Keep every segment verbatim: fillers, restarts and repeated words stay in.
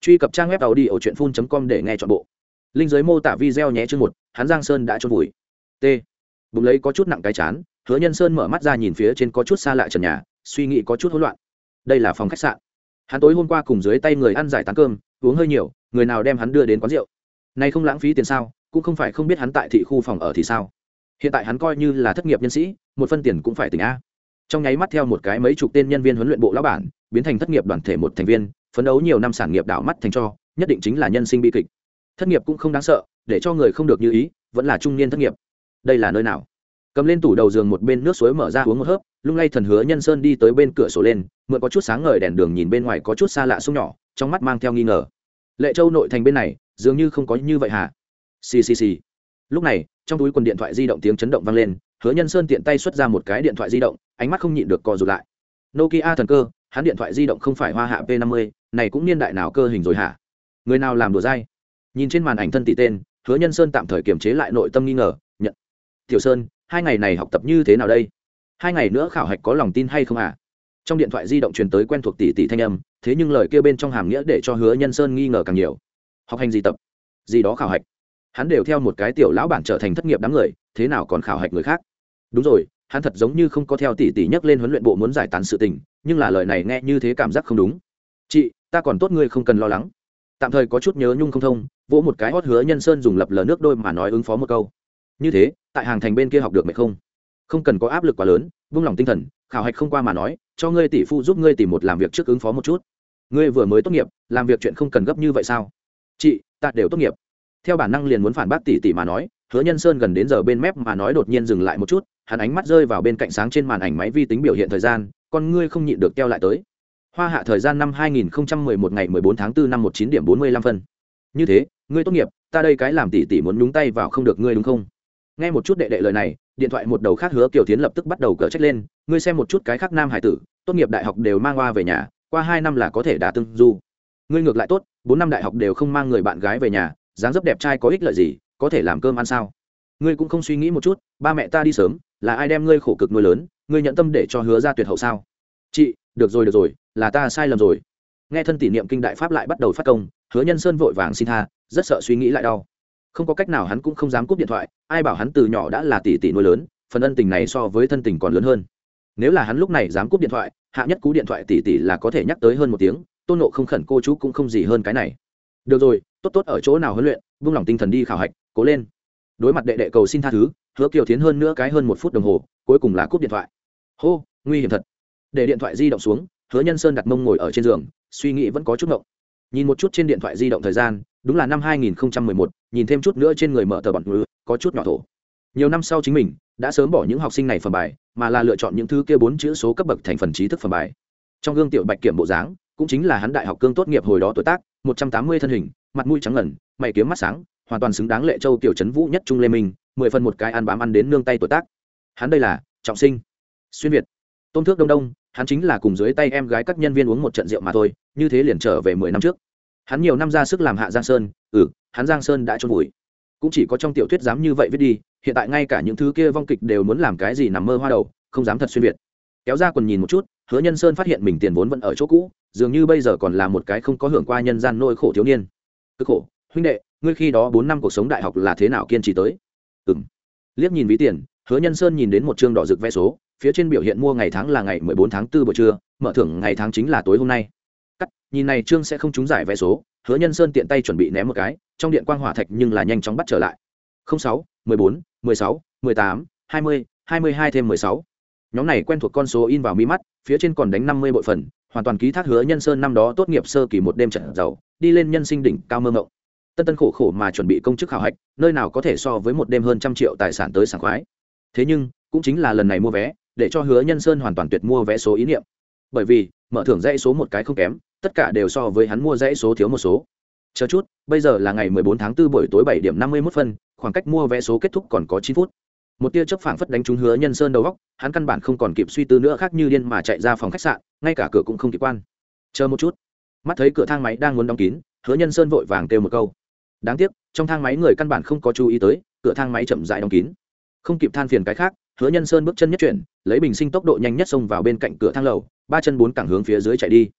Truy cập trang web tàu đi ở truyện phun com để nghe trọn bộ. Linh dưới mô tả video nhé chương một, hắn Giang Sơn đã chôn vùi. T. Bụng lấy có chút nặng cái chán, Hứa Nhân Sơn mở mắt ra nhìn phía trên có chút xa lạ trần nhà, suy nghĩ có chút hỗn loạn. Đây là phòng khách sạn. Hắn tối hôm qua cùng dưới tay người ăn giải tán cơm, uống hơi nhiều, người nào đem hắn đưa đến quán rượu. Này không lãng phí tiền sao, cũng không phải không biết hắn tại thị khu phòng ở thì sao. Hiện tại hắn coi như là thất nghiệp nhân sĩ, một phân tiền cũng phải tỉnh a. Trong nháy mắt theo một cái mấy chục tên nhân viên huấn luyện bộ lão bản, biến thành thất nghiệp đoàn thể một thành viên, phấn đấu nhiều năm sản nghiệp đảo mắt thành cho, nhất định chính là nhân sinh bi kịch. Thất nghiệp cũng không đáng sợ, để cho người không được như ý, vẫn là trung niên thất nghiệp. Đây là nơi nào? Cầm lên tủ đầu giường một bên nước suối mở ra uống một hớp, lung lay thần Hứa Nhân Sơn đi tới bên cửa sổ lên, mượn có chút sáng ngời đèn đường nhìn bên ngoài có chút xa lạ sông nhỏ, trong mắt mang theo nghi ngờ. Lệ Châu nội thành bên này, dường như không có như vậy hả? Xì xì xì. Lúc này, trong túi quần điện thoại di động tiếng chấn động vang lên, Hứa Nhân Sơn tiện tay xuất ra một cái điện thoại di động, ánh mắt không nhịn được co rụt lại. Nokia thần cơ, hắn điện thoại di động không phải Hoa Hạ P năm mươi, này cũng niên đại nào cơ hình rồi hả? Người nào làm đùa dai? Nhìn trên màn ảnh thân tỷ tên, Hứa Nhân Sơn tạm thời kiềm chế lại nội tâm nghi ngờ, nhận. Tiểu Sơn, hai ngày này học tập như thế nào đây? Hai ngày nữa khảo hạch có lòng tin hay không à? Trong điện thoại di động truyền tới quen thuộc tỷ tỷ thanh âm, thế nhưng lời kia bên trong hàm nghĩa để cho Hứa Nhân Sơn nghi ngờ càng nhiều. Học hành gì tập? Gì đó khảo hạch? Hắn đều theo một cái tiểu lão bản trở thành thất nghiệp đám người, thế nào còn khảo hạch người khác? Đúng rồi, hắn thật giống như không có theo tỷ tỷ nhắc lên huấn luyện bộ muốn giải tán sự tình, nhưng là lời này nghe như thế cảm giác không đúng. Chị, ta còn tốt, ngươi không cần lo lắng. Tạm thời có chút nhớ nhung không thông, vỗ một cái hót Hứa Nhân Sơn dùng lập lờ nước đôi mà nói ứng phó một câu. Như thế, tại hàng thành bên kia học được mệt không? Không cần có áp lực quá lớn, buông lòng tinh thần, khảo hạch không qua mà nói, cho ngươi tỷ phu giúp ngươi tìm một làm việc trước ứng phó một chút. Ngươi vừa mới tốt nghiệp, làm việc chuyện không cần gấp như vậy sao? Chị, ta đều tốt nghiệp. Theo bản năng liền muốn phản bác tỷ tỷ mà nói, Hứa Nhân Sơn gần đến giờ bên mép mà nói đột nhiên dừng lại một chút, hắn ánh mắt rơi vào bên cạnh sáng trên màn ảnh máy vi tính biểu hiện thời gian, con ngươi không nhịn được keo lại tới. Hoa Hạ thời gian năm hai nghìn không trăm mười một ngày mười bốn tháng tư năm một chín điểm bốn mươi lăm phân. Như thế, ngươi tốt nghiệp, ta đây cái làm tỷ tỷ muốn nhúng tay vào không được ngươi đúng không? Nghe một chút đệ đệ lời này, điện thoại một đầu khác Hứa Kiều Thiến lập tức bắt đầu cở trách lên, ngươi xem một chút cái khác nam hải tử, tốt nghiệp đại học đều mang oa về nhà, qua hai năm là có thể đả tương du. Ngươi ngược lại tốt, bốn năm đại học đều không mang người bạn gái về nhà, dáng dấp đẹp trai có ích lợi gì, có thể làm cơm ăn sao? Ngươi cũng không suy nghĩ một chút, ba mẹ ta đi sớm, là ai đem ngươi khổ cực nuôi lớn, ngươi nhận tâm để cho Hứa ra tuyệt hậu sao? Chị, được rồi được rồi, là ta sai lầm rồi. Nghe thân tỷ niệm kinh đại pháp lại bắt đầu phát công, Hứa Nhân Sơn vội vàng xin tha, rất sợ suy nghĩ lại đau. Không có cách nào hắn cũng không dám cúp điện thoại, ai bảo hắn từ nhỏ đã là tỷ tỷ nuôi lớn, phần ân tình này so với thân tình còn lớn hơn. Nếu là hắn lúc này dám cúp điện thoại, hạ nhất cú điện thoại tỷ tỷ là có thể nhắc tới hơn một tiếng, Tôn Nộ không khẩn cô chú cũng không gì hơn cái này. Được rồi, tốt tốt ở chỗ nào huấn luyện, buông lòng tinh thần đi khảo hạch, cố lên. Đối mặt đệ đệ cầu xin tha thứ, Hứa Kiều Thiến hơn nữa cái hơn một phút đồng hồ, cuối cùng là cúp điện thoại. Hô, nguy hiểm thật. Để điện thoại di động xuống, Hứa Nhân Sơn đặt mông ngồi ở trên giường, suy nghĩ vẫn có chút ngộng. Nhìn một chút trên điện thoại di động thời gian, đúng là năm hai nghìn không trăm mười một, nhìn thêm chút nữa trên người mở tờ bẩn ngữ, có chút nhỏ thổ. Nhiều năm sau chính mình đã sớm bỏ những học sinh này phần bài, mà là lựa chọn những thứ kia bốn chữ số cấp bậc thành phần trí thức phần bài. Trong gương tiểu Bạch Kiểm bộ dáng, cũng chính là hắn đại học cương tốt nghiệp hồi đó tuổi tác, một trăm tám mươi thân hình, mặt mũi trắng ngần, mày kiếm mắt sáng, hoàn toàn xứng đáng Lệ Châu tiểu trấn vũ nhất trung lê minh, mười phần một cái ăn bám ăn đến nương tay tuổi tác. Hắn đây là trọng sinh, xuyên việt, tôn thước đông đông, hắn chính là cùng dưới tay em gái các nhân viên uống một trận rượu mà thôi, như thế liền trở về mười năm trước. Hắn nhiều năm ra sức làm Hạ Giang Sơn, ừ, hắn Giang Sơn đã chôn vùi. Cũng chỉ có trong tiểu thuyết dám như vậy viết đi, hiện tại ngay cả những thứ kia vong kịch đều muốn làm cái gì nằm mơ hoa đầu, không dám thật xuyên việt. Kéo ra quần nhìn một chút, Hứa Nhân Sơn phát hiện mình tiền vốn vẫn ở chỗ cũ, dường như bây giờ còn là một cái không có hưởng qua nhân gian nỗi khổ thiếu niên. Cực khổ, huynh đệ, ngươi khi đó bốn năm cuộc sống đại học là thế nào kiên trì tới? Ừm. Liếc nhìn ví tiền, Hứa Nhân Sơn nhìn đến một chương đỏ rực vé số, phía trên biểu hiện mua ngày tháng là ngày mười bốn tháng tư buổi trưa, mở thưởng ngày tháng chính là tối hôm nay. Cắt, nhìn này chương sẽ không trúng giải vé số, Hứa Nhân Sơn tiện tay chuẩn bị ném một cái, trong điện quang hỏa thạch nhưng là nhanh chóng bắt trở lại. không sáu, mười bốn, mười sáu, mười tám, hai mươi, hai mươi hai thêm mười sáu. Nhóm này quen thuộc con số in vào mi mắt, phía trên còn đánh năm mươi bội phần, hoàn toàn ký thác Hứa Nhân Sơn năm đó tốt nghiệp sơ kỳ một đêm trận giàu, đi lên nhân sinh đỉnh cao mơ mộng. Tân tân khổ khổ mà chuẩn bị công chức khảo hạch, nơi nào có thể so với một đêm hơn trăm triệu tài sản tới sảng khoái. Thế nhưng, cũng chính là lần này mua vé, để cho Hứa Nhân Sơn hoàn toàn tuyệt mua vé số ý niệm. Bởi vì, mở thưởng dãy số một cái không kém, tất cả đều so với hắn mua dãy số thiếu một số. Chờ chút, bây giờ là ngày mười bốn tháng tư buổi tối bảy điểm năm mươi mốt phân, khoảng cách mua vé số kết thúc còn có chín phút. Một tia chớp phảng phất đánh trúng Hứa Nhân Sơn đầu óc, hắn căn bản không còn kịp suy tư nữa, khác như điên mà chạy ra phòng khách sạn, ngay cả cửa cũng không kịp quan. Chờ một chút. Mắt thấy cửa thang máy đang muốn đóng kín, Hứa Nhân Sơn vội vàng kêu một câu. Đáng tiếc, trong thang máy người căn bản không có chú ý tới, cửa thang máy chậm rãi đóng kín. Không kịp than phiền cái khác, Hứa Nhân Sơn bước chân nhất chuyển, lấy bình sinh tốc độ nhanh nhất xông vào bên cạnh cửa thang lầu, ba chân bốn cẳng hướng phía dưới chạy đi.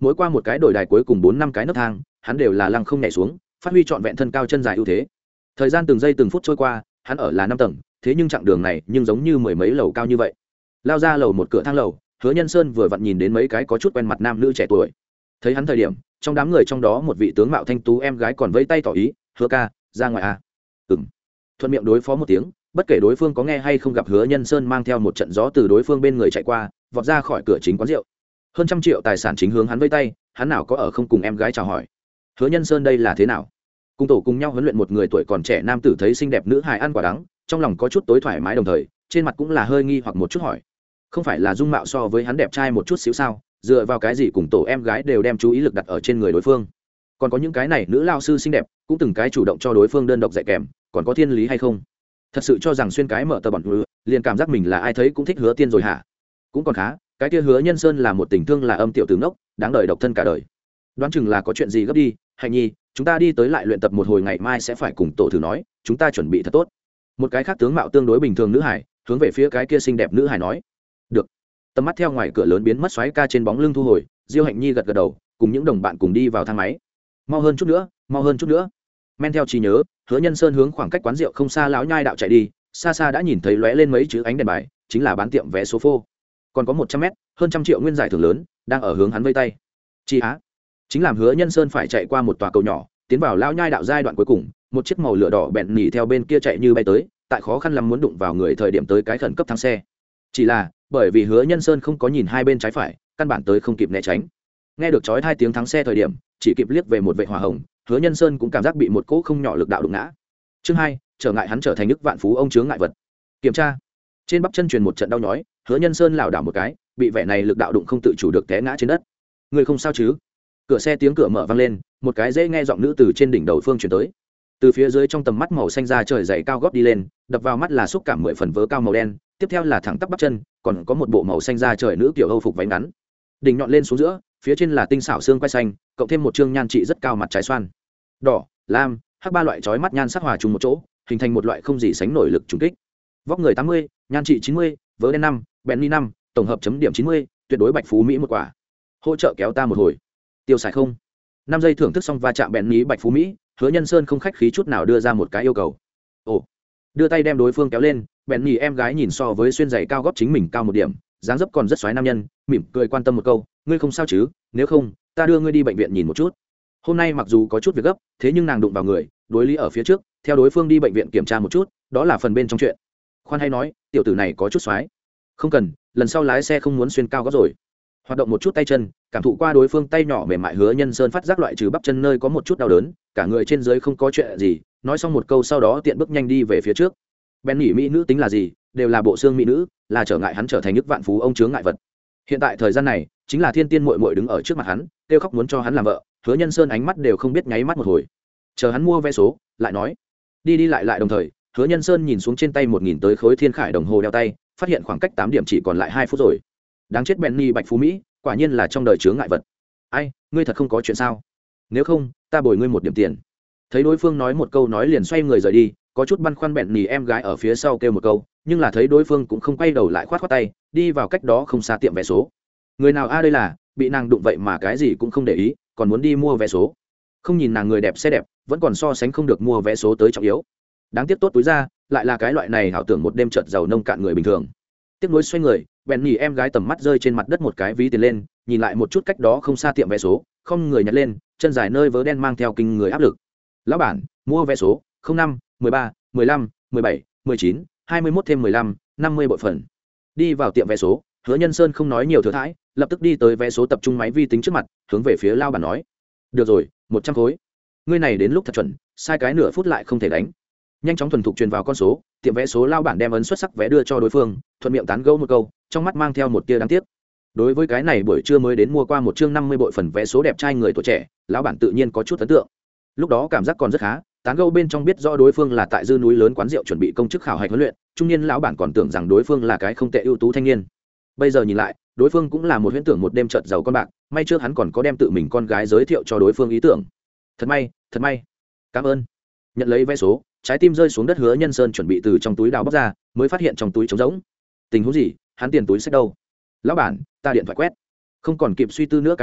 mỗi qua một cái đổi đài cuối cùng bốn năm cái nấc thang hắn đều là lăng không nhảy xuống phát huy trọn vẹn thân cao chân dài ưu thế. Thời gian từng giây từng phút trôi qua hắn ở là năm tầng, thế nhưng chặng đường này nhưng giống như mười mấy lầu cao như vậy. Lao ra lầu một cửa thang lầu, Hứa Nhân Sơn vừa vặn nhìn đến mấy cái có chút quen mặt nam nữ trẻ tuổi. Thấy hắn thời điểm, trong đám người trong đó một vị tướng mạo thanh tú em gái còn vẫy tay tỏ ý, "Hứa ca, ra ngoài à?" Ừm. Thuận miệng đối phó một tiếng, bất kể đối phương có nghe hay không, gặp Hứa Nhân Sơn mang theo một trận gió từ đối phương bên người chạy qua, vọt ra khỏi cửa chính quán rượu. Hơn trăm triệu tài sản chính hướng hắn vẫy tay, hắn nào có ở không cùng em gái chào hỏi. Hứa Nhân Sơn đây là thế nào? Cùng tổ cùng nhau huấn luyện một người tuổi còn trẻ nam tử thấy xinh đẹp nữ hài ăn quả đắng, trong lòng có chút tối thoải mái, đồng thời trên mặt cũng là hơi nghi hoặc một chút hỏi, không phải là dung mạo so với hắn đẹp trai một chút xíu sao, dựa vào cái gì cùng tổ em gái đều đem chú ý lực đặt ở trên người đối phương? Còn có những cái này nữ lao sư xinh đẹp cũng từng cái chủ động cho đối phương đơn độc dạy kèm, còn có thiên lý hay không? Thật sự cho rằng xuyên cái mở tờ bọn hứa liền cảm giác mình là ai thấy cũng thích Hứa Tiên rồi hả? Cũng còn khá, cái kia Hứa Nhân Sơn là một tình thương là âm tiểu tử ngốc, đáng đời độc thân cả đời. Đoán chừng là có chuyện gì gấp đi. Hạnh nhi, chúng ta đi tới lại luyện tập một hồi, ngày mai sẽ phải cùng tổ thử nói, chúng ta chuẩn bị thật tốt. Một cái khác tướng mạo tương đối bình thường nữ hải hướng về phía cái kia xinh đẹp nữ hải nói. Được. Tầm mắt theo ngoài cửa lớn biến mất xoáy ca trên bóng lưng thu hồi, Diêu Hạnh nhi gật gật đầu, cùng những đồng bạn cùng đi vào thang máy. Mau hơn chút nữa, mau hơn chút nữa. Men theo trí nhớ, Hứa Nhân Sơn hướng khoảng cách quán rượu không xa lão nhai đạo chạy đi, xa xa đã nhìn thấy lóe lên mấy chữ ánh đèn bài, chính là bán tiệm vé số phô. Còn có một trăm mét, hơn trăm triệu nguyên giải thưởng lớn đang ở hướng hắn vây tay. Chi á, chính làm Hứa Nhân Sơn phải chạy qua một tòa cầu nhỏ, tiến vào lão nhai đạo giai đoạn cuối cùng, một chiếc màu lửa đỏ bẹn nhỉ theo bên kia chạy như bay tới, tại khó khăn lắm muốn đụng vào người thời điểm tới cái khẩn cấp thắng xe. Chỉ là bởi vì Hứa Nhân Sơn không có nhìn hai bên trái phải, căn bản tới không kịp né tránh. Nghe được chói hai tiếng thắng xe thời điểm, chỉ kịp liếc về một vệ hỏa hồng, Hứa Nhân Sơn cũng cảm giác bị một cỗ không nhỏ lực đạo đụng ngã. Chương hai, trở ngại hắn trở thành nước vạn phú ông chướng ngại vật. Kiểm tra. Trên bắp chân truyền một trận đau nhói, Hứa Nhân Sơn lảo đảo một cái, bị vẻ này lực đạo đụng không tự chủ được té ngã trên đất. Người không sao chứ? Cửa xe tiếng cửa mở vang lên, một cái dễ nghe giọng nữ từ trên đỉnh đầu phương truyền tới. Từ phía dưới trong tầm mắt màu xanh da trời dày cao gót đi lên, đập vào mắt là xúc cảm mười phần vớ cao màu đen, tiếp theo là thẳng tắp bắp chân, còn có một bộ màu xanh da trời nữ kiểu Âu phục váy ngắn. Đỉnh nhọn lên xuống giữa, phía trên là tinh xảo xương quai xanh, cộng thêm một trương nhan trị rất cao mặt trái xoan. Đỏ, lam, hắc ba loại chói mắt nhan sắc hòa chung một chỗ, hình thành một loại không gì sánh nổi lực trùng kích. Vóc người tám mươi, nhan trị chín mươi, vớ đen năm, bèn ni năm, tổng hợp chấm điểm chín mươi, tuyệt đối bạch phú mỹ một quả. Hỗ trợ kéo ta một hồi. Tiêu xài không? năm giây thưởng thức xong va chạm bèn ni bạch phú mỹ, Hứa Nhân Sơn không khách khí chút nào đưa ra một cái yêu cầu. Ồ. Đưa tay đem đối phương kéo lên, bèn ni em gái nhìn so với xuyên giày cao gót chính mình cao một điểm, dáng dấp còn rất xoáy nam nhân, mỉm cười quan tâm một câu, ngươi không sao chứ? Nếu không, ta đưa ngươi đi bệnh viện nhìn một chút. Hôm nay mặc dù có chút việc gấp, thế nhưng nàng đụng vào người, đối lý ở phía trước, theo đối phương đi bệnh viện kiểm tra một chút, đó là phần bên trong chuyện. Khoan hay nói, tiểu tử này có chút xoáy. Không cần, lần sau lái xe không muốn xuyên cao gót rồi. Hoạt động một chút tay chân, cảm thụ qua đối phương tay nhỏ mềm mại, Hứa Nhân Sơn phát giác loại trừ bắp chân nơi có một chút đau đớn, cả người trên dưới không có chuyện gì, nói xong một câu sau đó tiện bước nhanh đi về phía trước. Ben nhỉ mỹ nữ tính là gì, đều là bộ xương mỹ nữ, là trở ngại hắn trở thành nước vạn phú ông chướng ngại vật. Hiện tại thời gian này, chính là thiên tiên muội muội đứng ở trước mặt hắn, kêu khóc muốn cho hắn làm vợ, Hứa Nhân Sơn ánh mắt đều không biết nháy mắt một hồi. Chờ hắn mua vé số, lại nói, đi đi lại lại đồng thời, Hứa Nhân Sơn nhìn xuống trên tay một nghìn tới khối thiên khải đồng hồ đeo tay, phát hiện khoảng cách tám điểm chỉ còn lại hai phút rồi. Đáng chết Benny bạch phú mỹ, quả nhiên là trong đời chướng ngại vật. Ai, ngươi thật không có chuyện sao? Nếu không, ta bồi ngươi một điểm tiền. Thấy đối phương nói một câu nói liền xoay người rời đi, có chút băn khoăn Benny em gái ở phía sau kêu một câu, nhưng là thấy đối phương cũng không quay đầu lại, khoát khoát tay, đi vào cách đó không xa tiệm vé số. Người nào a đây là, bị nàng đụng vậy mà cái gì cũng không để ý, còn muốn đi mua vé số. Không nhìn nàng người đẹp xe đẹp, vẫn còn so sánh không được mua vé số tới trọng yếu. Đáng tiếc tốt túi ra, lại là cái loại này hảo tưởng một đêm chợt giàu nông cạn người bình thường. Tiếc nuối xoay người, bèn nhỉ em gái tầm mắt rơi trên mặt đất một cái ví tiền lên, nhìn lại một chút cách đó không xa tiệm vé số, không người nhặt lên, chân dài nơi vớ đen mang theo kinh người áp lực. Lão bản, mua vé số không năm, mười ba, mười lăm, mười bảy, mười chín, hai mươi mốt thêm mười lăm, năm mươi bội phần. Đi vào tiệm vé số, Hứa Nhân Sơn không nói nhiều thừa thãi, lập tức đi tới vé số tập trung máy vi tính trước mặt, hướng về phía lao bản nói: "Được rồi, một trăm khối. Ngươi này đến lúc thật chuẩn, sai cái nửa phút lại không thể đánh." Nhanh chóng thuần thục truyền vào con số, tiệm vé số lao bản đem ấn xuất sắc vé đưa cho đối phương, thuận miệng tán gẫu một câu, trong mắt mang theo một tia đáng tiếc. Đối với cái này buổi trưa mới đến mua qua một chương năm mươi bội phần vé số đẹp trai người tuổi trẻ, lão bản tự nhiên có chút ấn tượng. Lúc đó cảm giác còn rất khá, tán gẫu bên trong biết rõ đối phương là tại dư núi lớn quán rượu chuẩn bị công chức khảo hạch huấn luyện, trung niên lão bản còn tưởng rằng đối phương là cái không tệ ưu tú thanh niên. Bây giờ nhìn lại, đối phương cũng là một huyễn tưởng một đêm chợt giàu con bạc, may trước hắn còn có đem tự mình con gái giới thiệu cho đối phương ý tưởng. Thật may, thật may. Cảm ơn. Nhận lấy vé số, trái tim rơi xuống đất, Hứa Nhân Sơn chuẩn bị từ trong túi đào bóc ra, mới phát hiện trong túi trống rỗng. Tình huống gì? Hắn tiền túi xách đâu? Lão bản, ta điện thoại quét. Không còn kịp suy tư nữa cái khác,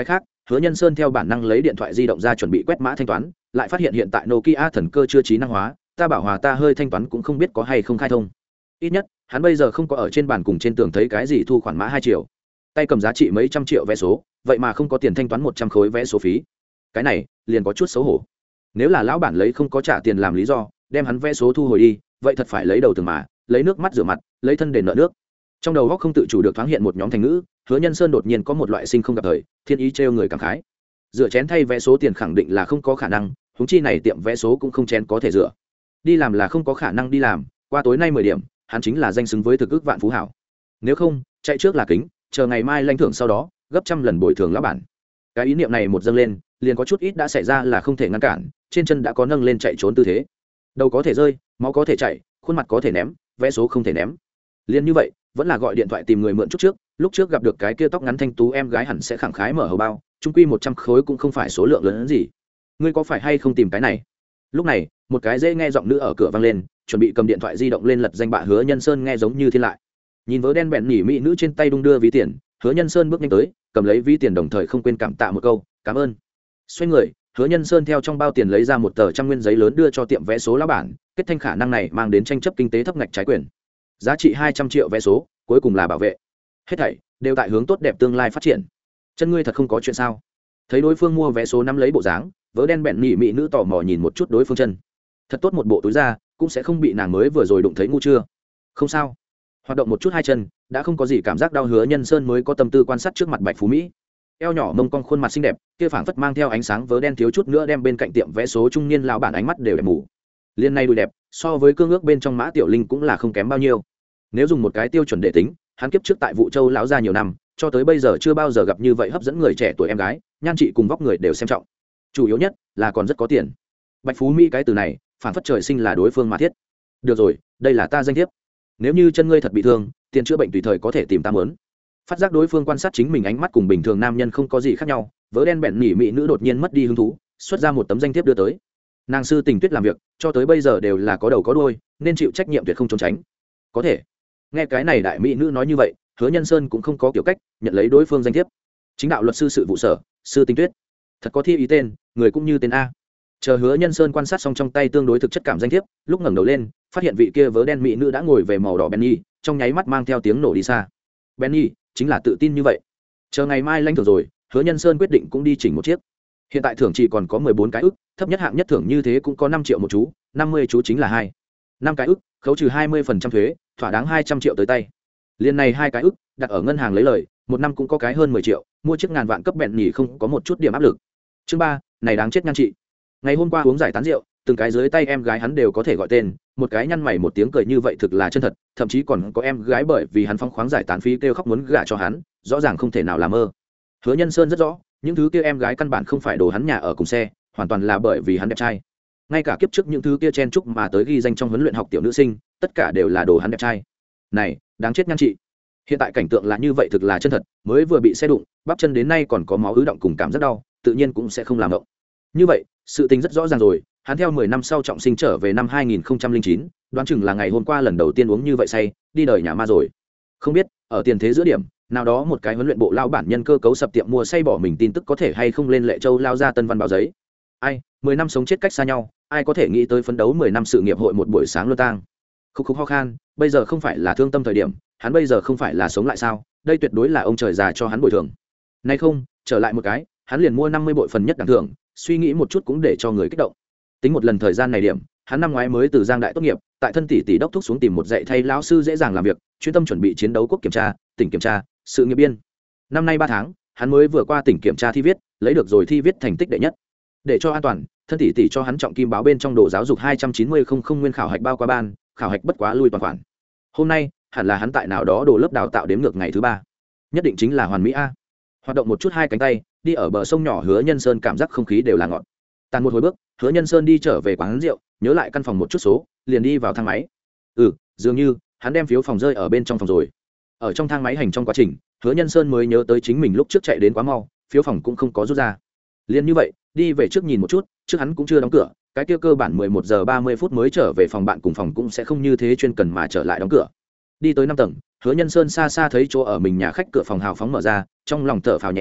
Hứa Nhân Sơn theo bản năng lấy điện thoại di động ra chuẩn bị quét mã thanh toán, lại phát hiện hiện tại Nokia thần cơ chưa trí năng hóa, ta bảo hòa ta hơi thanh toán cũng không biết có hay không khai thông. Ít nhất, hắn bây giờ không có ở trên bàn cùng trên tường thấy cái gì thu khoản mã hai triệu. Tay cầm giá trị mấy trăm triệu vé số, vậy mà không có tiền thanh toán một trăm khối vé số phí. Cái này, liền có chút xấu hổ. Nếu là lão bản lấy không có trả tiền làm lý do, đem hắn vé số thu hồi đi, vậy thật phải lấy đầu tường mà, lấy nước mắt rửa mặt, lấy thân đền nợ nước. Trong đầu óc không tự chủ được thoáng hiện một nhóm thành ngữ, Hứa Nhân Sơn đột nhiên có một loại sinh không gặp thời, thiên ý trêu người cảm khái. Rửa chén thay vé số tiền khẳng định là không có khả năng, huống chi này tiệm vé số cũng không chén có thể rửa. Đi làm là không có khả năng đi làm, qua tối nay mười điểm, hắn chính là danh xứng với thực ước vạn phú hảo. Nếu không, chạy trước là kính, chờ ngày mai lãnh thưởng sau đó, gấp trăm lần bồi thường lão bản. Cái ý niệm này một dâng lên, liền có chút ít đã xảy ra là không thể ngăn cản, trên chân đã có nâng lên chạy trốn tư thế. Đầu có thể rơi, máu có thể chảy, khuôn mặt có thể ném, vé số không thể ném. Liên như vậy, vẫn là gọi điện thoại tìm người mượn chút trước, lúc trước gặp được cái kia tóc ngắn thanh tú em gái hẳn sẽ khẳng khái mở hầu bao, chung quy một trăm khối cũng không phải số lượng lớn hơn gì. Ngươi có phải hay không tìm cái này? Lúc này, một cái dễ nghe giọng nữ ở cửa vang lên, chuẩn bị cầm điện thoại di động lên lật danh bạ Hứa Nhân Sơn nghe giống như thiên lại. Nhìn vớ đen bẹn nhỉ mỹ nữ trên tay đung đưa ví tiền, Hứa Nhân Sơn bước nhanh tới, cầm lấy ví tiền đồng thời không quên cảm tạ một câu, "Cảm ơn." Xoay người, Hứa Nhân Sơn theo trong bao tiền lấy ra một tờ trăm nguyên giấy lớn đưa cho tiệm vé số lão bản, kết thanh khả năng này mang đến tranh chấp kinh tế thấp ngạch trái quyền. Giá trị hai trăm triệu vé số, cuối cùng là bảo vệ. Hết thảy đều tại hướng tốt đẹp tương lai phát triển. Chân ngươi thật không có chuyện sao? Thấy đối phương mua vé số nắm lấy bộ dáng, vớ đen bẹn nhỉ mỹ nữ tò mò nhìn một chút đối phương chân. Thật tốt một bộ túi da, cũng sẽ không bị nàng mới vừa rồi đụng thấy ngu chưa? Không sao. Hoạt động một chút hai chân, đã không có gì cảm giác đau. Hứa Nhân Sơn mới có tâm tư quan sát trước mặt Bạch Phú Mỹ. Eo nhỏ mông cong khuôn mặt xinh đẹp, kia phảng phất mang theo ánh sáng vớ đen thiếu chút nữa đem bên cạnh tiệm vé số trung niên lão bản ánh mắt đều đẹp mù. Liên này đùi đẹp, so với cương ước bên trong Mã Tiểu Linh cũng là không kém bao nhiêu. Nếu dùng một cái tiêu chuẩn để tính, hắn kiếp trước tại Vũ Châu lão gia nhiều năm, cho tới bây giờ chưa bao giờ gặp như vậy hấp dẫn người trẻ tuổi em gái, nhan trị cùng vóc người đều xem trọng. Chủ yếu nhất là còn rất có tiền. Bạch Phú Mỹ cái từ này, phảng phất trời sinh là đối phương mà thiết. Được rồi, đây là ta danh thiếp. Nếu như chân ngươi thật bị thương, tiền chữa bệnh tùy thời có thể tìm ta muốn. Phát giác đối phương quan sát chính mình ánh mắt cùng bình thường nam nhân không có gì khác nhau, vớ đen bẹn nhỉ mỹ nữ đột nhiên mất đi hứng thú, xuất ra một tấm danh thiếp đưa tới. Nàng sư tình tuyết làm việc, cho tới bây giờ đều là có đầu có đuôi, nên chịu trách nhiệm tuyệt không trốn tránh. Có thể. Nghe cái này đại mỹ nữ nói như vậy, Hứa Nhân Sơn cũng không có kiểu cách, nhận lấy đối phương danh thiếp. Chính đạo luật sư sự vụ sở, sư tình tuyết. Thật có thi ý tên, người cũng như tên a. Chờ Hứa Nhân Sơn quan sát xong trong tay tương đối thực chất cảm danh thiếp, lúc ngẩng đầu lên, phát hiện vị kia vớ đen mỹ nữ đã ngồi về màu đỏ Benny, trong nháy mắt mang theo tiếng nổ đi xa. Benny chính là tự tin như vậy. Chờ ngày mai lãnh thưởng rồi, Hứa Nhân Sơn quyết định cũng đi chỉnh một chiếc. Hiện tại thưởng chỉ còn có mười bốn cái ức, thấp nhất hạng nhất thưởng như thế cũng có năm triệu một chú, năm mươi chú chính là hai. năm cái ức, khấu trừ hai mươi phần trăm thuế, thỏa đáng hai trăm triệu tới tay. Liên này hai cái ức, đặt ở ngân hàng lấy lời, một năm cũng có cái hơn mười triệu, mua chiếc ngàn vạn cấp bẹn nhỉ không có một chút điểm áp lực. Chương ba, này đáng chết nhan trị. Ngày hôm qua uống giải tán rượu, từng cái dưới tay em gái hắn đều có thể gọi tên, một cái nhăn mày một tiếng cười như vậy thực là chân thật, thậm chí còn có em gái bởi vì hắn phóng khoáng giải tán phí kêu khóc muốn gả cho hắn, rõ ràng không thể nào làm mơ. Hứa Nhân Sơn rất rõ, những thứ kia em gái căn bản không phải đồ hắn nhà ở cùng xe, hoàn toàn là bởi vì hắn đẹp trai. Ngay cả kiếp trước những thứ kia chen chúc mà tới ghi danh trong huấn luyện học tiểu nữ sinh, tất cả đều là đồ hắn đẹp trai. Này, đáng chết nhan trị. Hiện tại cảnh tượng là như vậy thực là chân thật, mới vừa bị xe đụng, bắp chân đến nay còn có máu ứ động cùng cảm rất đau, tự nhiên cũng sẽ không làm động. Như vậy, sự tình rất rõ ràng rồi, hắn theo mười năm sau trọng sinh trở về năm hai nghìn không trăm lẻ chín, đoán chừng là ngày hôm qua lần đầu tiên uống như vậy say, đi đời nhà ma rồi. Không biết, ở tiền thế giữa điểm, nào đó một cái huấn luyện bộ lao bản nhân cơ cấu sập tiệm mua say bỏ mình tin tức có thể hay không lên Lệ Châu lao ra tân văn báo giấy. Ai, mười năm sống chết cách xa nhau, ai có thể nghĩ tới phấn đấu mười năm sự nghiệp hội một buổi sáng luôn tang. Khúc khúc ho khan, bây giờ không phải là thương tâm thời điểm, hắn bây giờ không phải là sống lại sao? Đây tuyệt đối là ông trời già cho hắn bồi thường. Nay không, trở lại một cái, hắn liền mua năm mươi bội phần nhất đẳng thưởng, suy nghĩ một chút cũng để cho người kích động. Tính một lần thời gian này điểm, hắn năm ngoái mới từ Giang Đại tốt nghiệp, tại thân tỷ tỷ đốc thúc xuống tìm một dạy thay lão sư dễ dàng làm việc, chuyên tâm chuẩn bị chiến đấu quốc kiểm tra, tỉnh kiểm tra, sự nghiệp biên. Năm nay ba tháng, hắn mới vừa qua tỉnh kiểm tra thi viết, lấy được rồi thi viết thành tích đệ nhất. Để cho an toàn, thân tỷ tỷ cho hắn trọng kim báo bên trong đồ giáo dục hai trăm chín mươi không không nguyên khảo hạch bao qua ban, khảo hạch bất quá lui toàn khoản. Hôm nay, hẳn là hắn tại nào đó đồ lớp đào tạo đếm ngược ngày thứ ba. Nhất định chính là hoàn mỹ a. Hoạt động một chút hai cánh tay, đi ở bờ sông nhỏ Hứa Nhân Sơn cảm giác không khí đều là ngọt. Tàn một hồi bước, Hứa Nhân Sơn đi trở về quán rượu, nhớ lại căn phòng một chút số, liền đi vào thang máy. Ừ, dường như hắn đem phiếu phòng rơi ở bên trong phòng rồi. Ở trong thang máy hành trong quá trình, Hứa Nhân Sơn mới nhớ tới chính mình lúc trước chạy đến quá mau, phiếu phòng cũng không có rút ra. Liền như vậy, đi về trước nhìn một chút, trước hắn cũng chưa đóng cửa, cái kia cơ bản mười một giờ ba mươi phút mới trở về phòng bạn cùng phòng cũng sẽ không như thế chuyên cần mà trở lại đóng cửa. Đi tới năm tầng, Hứa Nhân Sơn xa xa thấy chỗ ở mình nhà khách cửa phòng hào phóng mở ra, trong lòng thở phào nhẹ nhõm,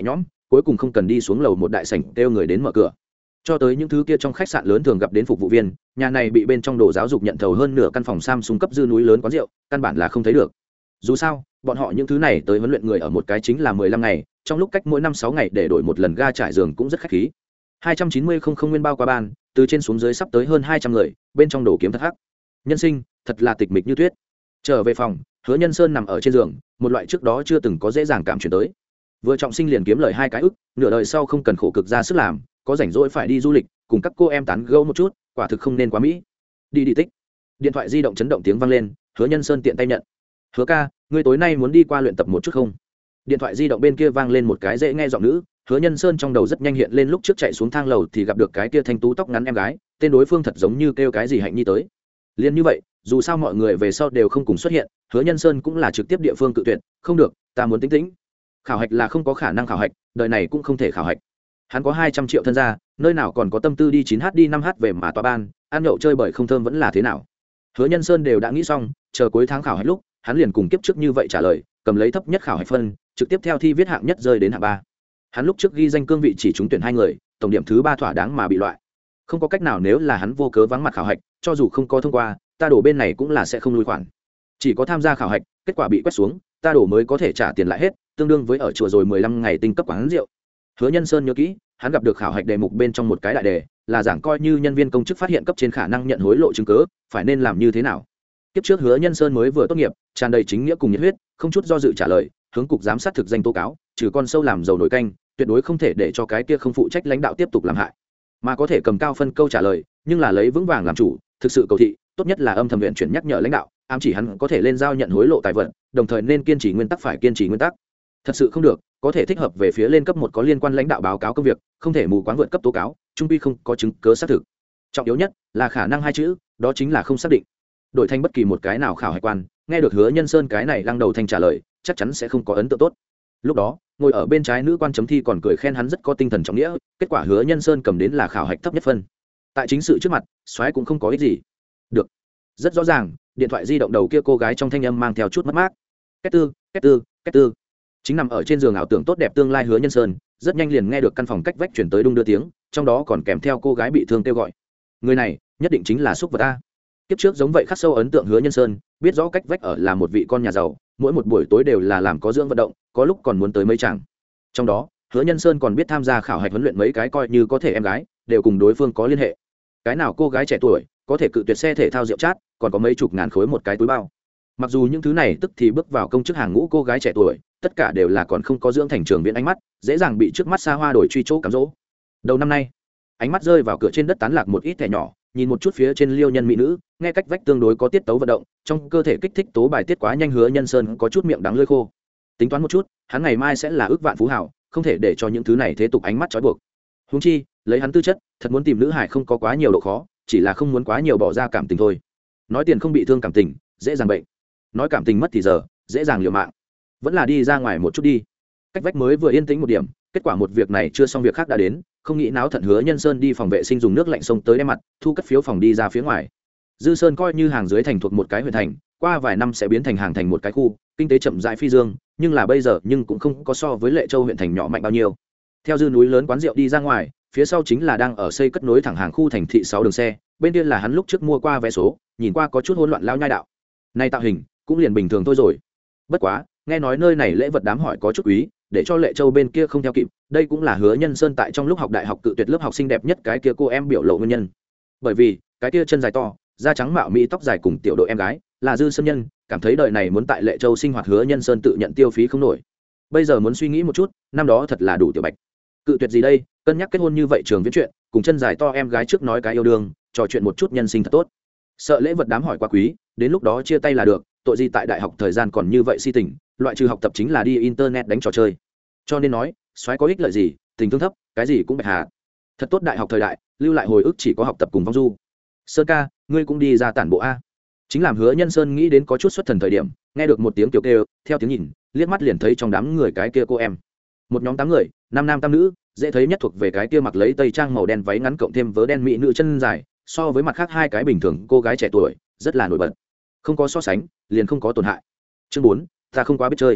cuối cùng không cần đi xuống lầu một đại sảnh kêu người đến mở cửa. Cho tới những thứ kia trong khách sạn lớn thường gặp đến phục vụ viên, nhà này bị bên trong đồ giáo dục nhận thầu hơn nửa căn phòng Samsung cấp dư núi lớn quán rượu, căn bản là không thấy được. Dù sao, bọn họ những thứ này tới huấn luyện người ở một cái chính là mười lăm ngày, trong lúc cách mỗi năm sáu ngày để đổi một lần ga trải giường cũng rất khách khí. hai trăm chín mươi không không nguyên bao qua ban, từ trên xuống dưới sắp tới hơn hai trăm người, bên trong đồ kiếm thật hắc. Nhân sinh, thật là tịch mịch như tuyết. Trở về phòng, Hứa Nhân Sơn nằm ở trên giường, một loại trước đó chưa từng có dễ dàng cảm chuyển tới. Vừa trọng sinh liền kiếm lời hai cái ức, nửa đời sau không cần khổ cực ra sức làm, có rảnh rỗi phải đi du lịch, cùng các cô em tán gẫu một chút, quả thực không nên quá mỹ. Đi đi tích. Điện thoại di động chấn động tiếng vang lên, Hứa Nhân Sơn tiện tay nhận. Hứa ca, ngươi tối nay muốn đi qua luyện tập một chút không? Điện thoại di động bên kia vang lên một cái dễ nghe giọng nữ. Hứa Nhân Sơn trong đầu rất nhanh hiện lên lúc trước chạy xuống thang lầu thì gặp được cái kia thanh tú tóc ngắn em gái, tên đối phương thật giống như kêu cái gì Hạnh Nhi tới. Liên như vậy, dù sao mọi người về sau đều không cùng xuất hiện, Hứa Nhân Sơn cũng là trực tiếp địa phương cự tuyệt, không được, ta muốn tính tĩnh. Khảo hạch là không có khả năng khảo hạch, đời này cũng không thể khảo hạch. Hắn có hai trăm triệu thân gia, nơi nào còn có tâm tư đi chín h đi năm h về mà tọa ban, ăn nhậu chơi bời không thơm vẫn là thế nào. Hứa Nhân Sơn đều đã nghĩ xong, chờ cuối tháng khảo hạch lúc, hắn liền cùng kiếp trước như vậy trả lời, cầm lấy thấp nhất khảo hạch phân, trực tiếp theo thi viết hạng nhất rơi đến hạng ba. Hắn lúc trước ghi danh cương vị chỉ trúng tuyển hai người, tổng điểm thứ ba thỏa đáng mà bị loại. Không có cách nào, nếu là hắn vô cớ vắng mặt khảo hạch, cho dù không có thông qua, ta đổ bên này cũng là sẽ không lui khoản. Chỉ có tham gia khảo hạch, kết quả bị quét xuống, ta đổ mới có thể trả tiền lại hết, tương đương với ở chùa rồi mười lăm ngày tinh cấp quán rượu. Hứa Nhân Sơn nhớ kỹ, hắn gặp được khảo hạch đề mục bên trong một cái đại đề, là giảng coi như nhân viên công chức phát hiện cấp trên khả năng nhận hối lộ chứng cứ, phải nên làm như thế nào. Kiếp trước Hứa Nhân Sơn mới vừa tốt nghiệp, tràn đầy chính nghĩa cùng nhiệt huyết, không chút do dự trả lời, hướng cục giám sát thực danh tố cáo, trừ con sâu làm dầu nổi canh, tuyệt đối không thể để cho cái kia không phụ trách lãnh đạo tiếp tục làm hại. Mà có thể cầm cao phân câu trả lời, nhưng là lấy vững vàng làm chủ, thực sự cầu thị, tốt nhất là âm thầm viện chuyển nhắc nhở lãnh đạo, ám chỉ hắn có thể lên giao nhận hối lộ tài vật, đồng thời nên kiên trì nguyên tắc phải kiên trì nguyên tắc. Thật sự không được, có thể thích hợp về phía lên cấp một có liên quan lãnh đạo báo cáo công việc, không thể mù quáng vượt cấp tố cáo, trung quy không có chứng cứ xác thực. Trọng yếu nhất là khả năng hai chữ, đó chính là không xác định. Đổi thành bất kỳ một cái nào khảo hạch quan, nghe được Hứa Nhân Sơn cái này lăng đầu thanh trả lời, chắc chắn sẽ không có ấn tượng tốt. Lúc đó, ngồi ở bên trái nữ quan chấm thi còn cười khen hắn rất có tinh thần trọng nghĩa, kết quả Hứa Nhân Sơn cầm đến là khảo hạch thấp nhất phân. Tại chính sự trước mặt, soái cũng không có ích gì. Được. Rất rõ ràng, điện thoại di động đầu kia cô gái trong thanh âm mang theo chút mất mát. Kết tư, kết tư, kết tư. Chính nằm ở trên giường ảo tưởng tốt đẹp tương lai Hứa Nhân Sơn, rất nhanh liền nghe được căn phòng cách vách chuyển tới đung đưa tiếng, trong đó còn kèm theo cô gái bị thương kêu gọi. Người này, nhất định chính là xúc vật a. Kiếp trước giống vậy khắc sâu ấn tượng Hứa Nhân Sơn, biết rõ cách vách ở là một vị con nhà giàu, mỗi một buổi tối đều là làm có dưỡng vận động, có lúc còn muốn tới mấy chàng. Trong đó, Hứa Nhân Sơn còn biết tham gia khảo hạch huấn luyện mấy cái coi như có thể em gái, đều cùng đối phương có liên hệ. Cái nào cô gái trẻ tuổi, có thể cự tuyệt xe thể thao rượu chát, còn có mấy chục ngàn khối một cái túi bao. Mặc dù những thứ này tức thì bước vào công chức hàng ngũ cô gái trẻ tuổi, tất cả đều là còn không có dưỡng thành trường viện ánh mắt, dễ dàng bị trước mắt xa hoa đổi truy chỗ cám dỗ. Đầu năm nay, ánh mắt rơi vào cửa trên đất tán lạc một ít thẻ nhỏ, nhìn một chút phía trên liêu nhân mỹ nữ, nghe cách vách tương đối có tiết tấu vận động, trong cơ thể kích thích tố bài tiết quá nhanh, Hứa Nhân Sơn có chút miệng đắng lưỡi khô. Tính toán một chút, hắn ngày mai sẽ là ước vạn phú hào, không thể để cho những thứ này thế tục ánh mắt trói buộc. Huống chi, lấy hắn tư chất, thật muốn tìm nữ hải không có quá nhiều độ khó, chỉ là không muốn quá nhiều bỏ ra cảm tình thôi. Nói tiền không bị thương cảm tình, dễ dàng bệnh. Nói cảm tình mất thì giờ, dễ dàng liều mạng. Vẫn là đi ra ngoài một chút đi. Cách vách mới vừa yên tĩnh một điểm, kết quả một việc này chưa xong việc khác đã đến, không nghĩ náo thận Hứa Nhân Sơn đi phòng vệ sinh dùng nước lạnh xông tới đem mặt, thu cất phiếu phòng đi ra phía ngoài. Dư Sơn coi như hàng dưới thành thuộc một cái huyện thành, qua vài năm sẽ biến thành hàng thành một cái khu, kinh tế chậm rãi phi dương, nhưng là bây giờ nhưng cũng không có so với Lệ Châu huyện thành nhỏ mạnh bao nhiêu. Theo dư núi lớn quán rượu đi ra ngoài, phía sau chính là đang ở xây cất nối thẳng hàng khu thành thị sáu đường xe, bên kia là hắn lúc trước mua qua vé số, nhìn qua có chút hỗn loạn lao nhai đạo. Nay tạo hình cũng liền bình thường thôi rồi. Bất quá, nghe nói nơi này lễ vật đám hỏi có chút quý, để cho Lệ Châu bên kia không theo kịp, đây cũng là Hứa Nhân Sơn tại trong lúc học đại học cự tuyệt lớp học sinh đẹp nhất cái kia cô em biểu lộ nguyên nhân. Bởi vì, cái kia chân dài to, da trắng mạo mỹ tóc dài cùng tiểu đội em gái, là Dư Sơn Nhân, cảm thấy đời này muốn tại Lệ Châu sinh hoạt Hứa Nhân Sơn tự nhận tiêu phí không nổi. Bây giờ muốn suy nghĩ một chút, năm đó thật là đủ tiểu bạch. Cự tuyệt gì đây, cân nhắc kết hôn như vậy trường viễn chuyện, cùng chân dài to em gái trước nói cái yêu đương, trò chuyện một chút nhân sinh thật tốt. Sợ lễ vật đám hỏi quá quý, đến lúc đó chia tay là được, tội gì tại đại học thời gian còn như vậy si tình, loại trừ học tập chính là đi internet đánh trò chơi. Cho nên nói, soái có ích lợi gì, tình thương thấp, cái gì cũng bạch hà. Thật tốt đại học thời đại, lưu lại hồi ức chỉ có học tập cùng vong du. Sơn ca, ngươi cũng đi ra tản bộ a. Chính làm Hứa Nhân Sơn nghĩ đến có chút xuất thần thời điểm, nghe được một tiếng kêu kêu, theo tiếng nhìn, liếc mắt liền thấy trong đám người cái kia cô em. Một nhóm tám người, năm nam tam nữ, dễ thấy nhất thuộc về cái kia mặc lấy tây trang màu đen váy ngắn cộng thêm vớ đen mỹ nữ chân dài, so với mặt khác hai cái bình thường cô gái trẻ tuổi, rất là nổi bật. Không có so sánh, liền không có tổn hại. Chương bốn, ta không quá biết chơi.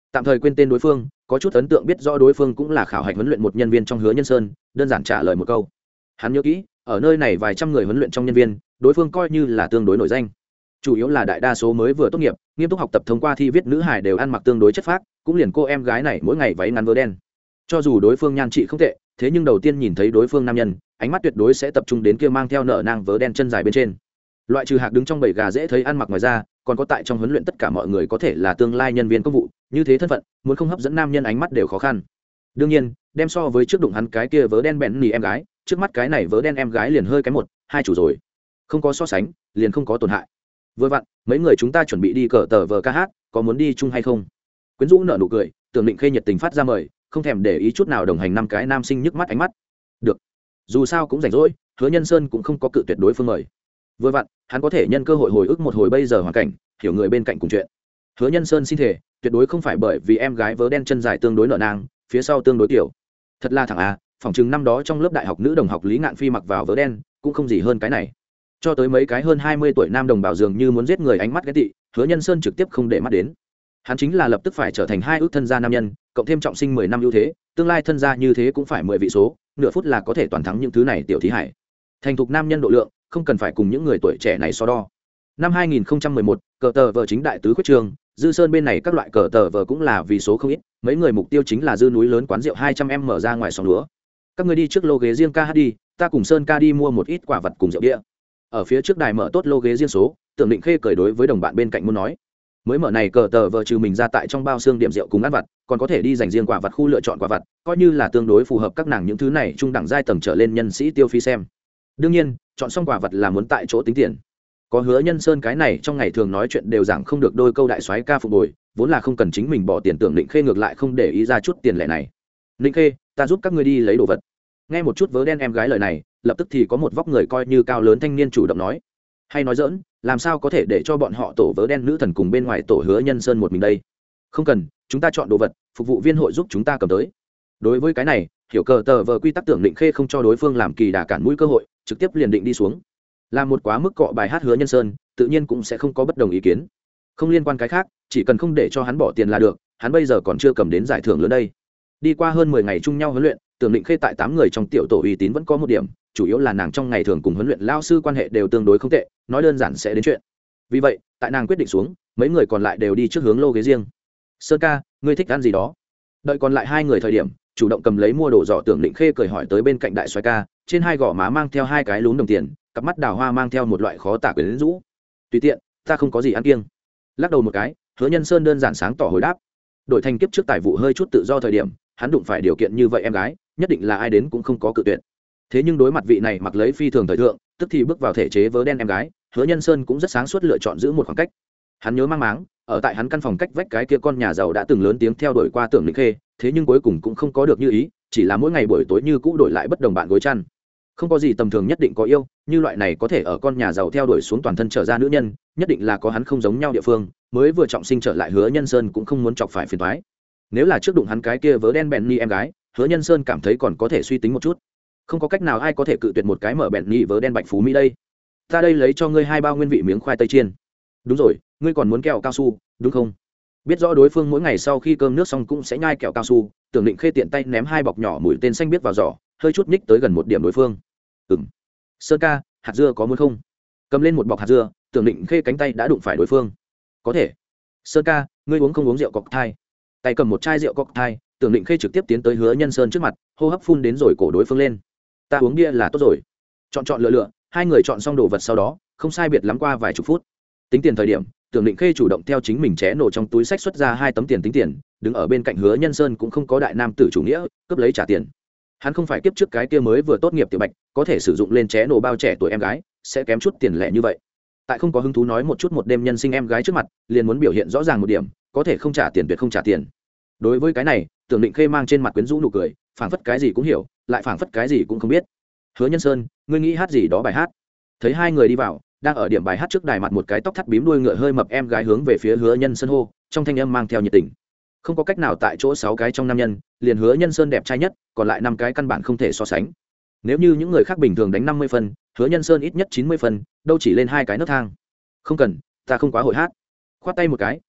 tạm thời quên tên đối phương, có chút ấn tượng biết rõ đối phương cũng là khảo hạch huấn luyện một nhân viên trong Hứa Nhân Sơn, đơn giản trả lời một câu. Hắn nhớ kỹ, ở nơi này vài trăm người huấn luyện trong nhân viên, đối phương coi như là tương đối nổi danh. Chủ yếu là đại đa số mới vừa tốt nghiệp, nghiêm túc học tập thông qua thi viết nữ hài đều ăn mặc tương đối chất phác, cũng liền cô em gái này mỗi ngày váy ngắn vớ đen. Cho dù đối phương nhan trị không tệ, thế nhưng đầu tiên nhìn thấy đối phương nam nhân, ánh mắt tuyệt đối sẽ tập trung đến kia mang theo nở nang vớ đen chân dài bên trên. Loại trừ Hạc đứng trong bầy gà dễ thấy ăn mặc ngoài ra, còn có tại trong huấn luyện tất cả mọi người có thể là tương lai nhân viên công vụ, như thế thân phận, muốn không hấp dẫn nam nhân ánh mắt đều khó khăn. Đương nhiên, đem so với trước đụng hắn cái kia vớ đen bẹn nỉ em gái, trước mắt cái này vớ đen em gái liền hơi cái một, hai chủ rồi. Không có so sánh, liền không có tổn hại. Vừa vặn, mấy người chúng ta chuẩn bị đi cờ tờ vờ ca hát, có muốn đi chung hay không? Quyến Rũ nở nụ cười, Tưởng Định Khê nhiệt tình phát ra mời, không thèm để ý chút nào đồng hành năm cái nam sinh nhức mắt ánh mắt. Được, dù sao cũng rảnh rỗi, Hứa Nhân Sơn cũng không có cự tuyệt đối phương mời. Vừa vặn, hắn có thể nhân cơ hội hồi ức một hồi bây giờ hoàn cảnh, hiểu người bên cạnh cùng chuyện. Hứa Nhân Sơn xin thể, tuyệt đối không phải bởi vì em gái vớ đen chân dài tương đối nở nang, phía sau tương đối tiểu. Thật là thẳng à, phòng chừng năm đó trong lớp đại học nữ đồng học Lý Ngạn Phi mặc vào vớ đen, cũng không gì hơn cái này. Cho tới mấy cái hơn hai mươi tuổi nam đồng bào dường như muốn giết người ánh mắt ghét tị, Hứa Nhân Sơn trực tiếp không để mắt đến. Hắn chính là lập tức phải trở thành hai ước thân gia nam nhân, cộng thêm trọng sinh mười năm ưu thế, tương lai thân gia như thế cũng phải mười vị số, nửa phút là có thể toàn thắng những thứ này tiểu thí hải. Thành thục nam nhân độ lượng, không cần phải cùng những người tuổi trẻ này so đo. Năm hai nghìn không trăm mười một, cờ tờ vờ chính đại tứ quyết trường, Dư Sơn bên này các loại cờ tờ vờ cũng là vì số không ít, mấy người mục tiêu chính là dư núi lớn quán rượu hai trăm em mở ra ngoài sòng lúa. Các người đi trước lô ghế riêng ca hát đi, ta cùng Sơn ca đi mua một ít quả vật cùng rượu bia. Ở phía trước đài mở tốt lô ghế riêng số, Tưởng Định Khê cười đối với đồng bạn bên cạnh muốn nói, mới mở này cờ tờ vờ trừ mình ra tại trong bao xương điểm rượu cùng ăn vặt, còn có thể đi dành riêng quả vật khu lựa chọn quả vật, coi như là tương đối phù hợp các nàng những thứ này trung đẳng giai tầng trở lên nhân sĩ tiêu phí xem. Đương nhiên, chọn xong quả vật là muốn tại chỗ tính tiền. Có Hứa Nhân Sơn cái này trong ngày thường nói chuyện đều giảng không được đôi câu đại soái ca phục bồi, vốn là không cần chính mình bỏ tiền, Tưởng Định Khê ngược lại không để ý ra chút tiền lẻ này. Định Khê, ta giúp các ngươi đi lấy đồ vật. Nghe một chút vớ đen em gái lời này, lập tức thì có một vóc người coi như cao lớn thanh niên chủ động nói, hay nói dỡn, làm sao có thể để cho bọn họ tổ vớ đen nữ thần cùng bên ngoài tổ Hứa Nhân Sơn một mình đây? Không cần, chúng ta chọn đồ vật, phục vụ viên hội giúp chúng ta cầm tới. Đối với cái này, hiểu cờ tờ vờ quy tắc, Tưởng Định Khê không cho đối phương làm kỳ đà cản mũi cơ hội, trực tiếp liền định đi xuống. Làm một quá mức cọ bài hát Hứa Nhân Sơn, tự nhiên cũng sẽ không có bất đồng ý kiến. Không liên quan cái khác, chỉ cần không để cho hắn bỏ tiền là được, hắn bây giờ còn chưa cầm đến giải thưởng lớn đây. Đi qua hơn mười ngày chung nhau huấn luyện, Tưởng Định Khê tại tám người trong tiểu tổ uy tín vẫn có một điểm, chủ yếu là nàng trong ngày thường cùng huấn luyện lao sư quan hệ đều tương đối không tệ, nói đơn giản sẽ đến chuyện. Vì vậy, tại nàng quyết định xuống, mấy người còn lại đều đi trước hướng lô ghế riêng. Sơn ca, ngươi thích ăn gì đó? Đợi còn lại hai người thời điểm, chủ động cầm lấy mua đồ giỏ, Tưởng Định Khê cười hỏi tới bên cạnh đại soái ca, trên hai gò má mang theo hai cái lún đồng tiền, cặp mắt đào hoa mang theo một loại khó tả quyến rũ. Tùy tiện, ta không có gì ăn kiêng. Lắc đầu một cái, Hứa Nhân Sơn đơn giản sáng tỏ hồi đáp. Đổi thành kiếp trước tài vụ hơi chút tự do thời điểm, hắn đụng phải điều kiện như vậy em gái, nhất định là ai đến cũng không có cự tuyệt. Thế nhưng đối mặt vị này mặc lấy phi thường thời thượng, tức thì bước vào thể chế vớ đen em gái, Hứa Nhân Sơn cũng rất sáng suốt lựa chọn giữ một khoảng cách. Hắn nhớ mang máng, ở tại hắn căn phòng cách vách cái kia con nhà giàu đã từng lớn tiếng theo đuổi qua Tưởng Định Khê, thế nhưng cuối cùng cũng không có được như ý, chỉ là mỗi ngày buổi tối như cũ đổi lại bất đồng bạn gối chăn. Không có gì tầm thường nhất định có yêu, như loại này có thể ở con nhà giàu theo đuổi xuống toàn thân trở ra nữ nhân, nhất định là có hắn không giống nhau địa phương, mới vừa trọng sinh trở lại Hứa Nhân Sơn cũng không muốn chọc phải phiền toái. Nếu là trước đụng hắn cái kia vớ đen bẹn ni em gái, Hứa Nhân Sơn cảm thấy còn có thể suy tính một chút. Không có cách nào ai có thể cự tuyệt một cái mở bẹn ni vớ đen bạch phú mỹ đây. Ta đây lấy cho ngươi hai bao nguyên vị miếng khoai tây chiên. Đúng rồi, ngươi còn muốn kẹo cao su, đúng không? Biết rõ đối phương mỗi ngày sau khi cơm nước xong cũng sẽ nhai kẹo cao su, Tưởng Định Khê tiện tay ném hai bọc nhỏ mũi tên xanh biết vào giỏ, hơi chút nhích tới gần một điểm đối phương. Ừm. Sơn ca, hạt dưa có muốn không? Cầm lên một bọc hạt dưa, Tưởng Định Khê cánh tay đã đụng phải đối phương. Có thể. Sơn ca, ngươi uống không uống rượu cocktail? Tay cầm một chai rượu cocktail, Tưởng Định Khê trực tiếp tiến tới Hứa Nhân Sơn trước mặt, hô hấp phun đến rồi cổ đối phương lên. Ta uống bia là tốt rồi. Chọn chọn lựa lựa, hai người chọn xong đồ vật sau đó, không sai biệt lắm qua vài chục phút. Tính tiền thời điểm, Tưởng Định Khê chủ động theo chính mình ché nổ trong túi sách xuất ra hai tấm tiền tính tiền, đứng ở bên cạnh Hứa Nhân Sơn cũng không có đại nam tử chủ nghĩa, cướp lấy trả tiền. Hắn không phải kiếp trước cái kia mới vừa tốt nghiệp tiểu bạch, có thể sử dụng lên ché nổ bao trẻ tuổi em gái, sẽ kém chút tiền lẻ như vậy. Tại không có hứng thú nói một chút một đêm nhân sinh em gái trước mặt, liền muốn biểu hiện rõ ràng một điểm, có thể không trả tiền tuyệt không trả tiền. Đối với cái này, Tưởng Định Khê mang trên mặt quyến rũ nụ cười, phảng phất cái gì cũng hiểu, lại phảng phất cái gì cũng không biết. Hứa Nhân Sơn, ngươi nghĩ hát gì đó bài hát? Thấy hai người đi vào, đang ở điểm bài hát trước đài mặt một cái tóc thắt bím đuôi ngựa hơi mập em gái hướng về phía Hứa Nhân Sơn hô, trong thanh âm mang theo nhiệt tình. Không có cách nào, tại chỗ sáu cái trong nam nhân, liền Hứa Nhân Sơn đẹp trai nhất, còn lại năm cái căn bản không thể so sánh. Nếu như những người khác bình thường đánh năm mươi phân, Hứa Nhân Sơn ít nhất chín mươi phân, đâu chỉ lên hai cái nấc thang. Không cần, ta không quá hội hát. Khoát tay một cái,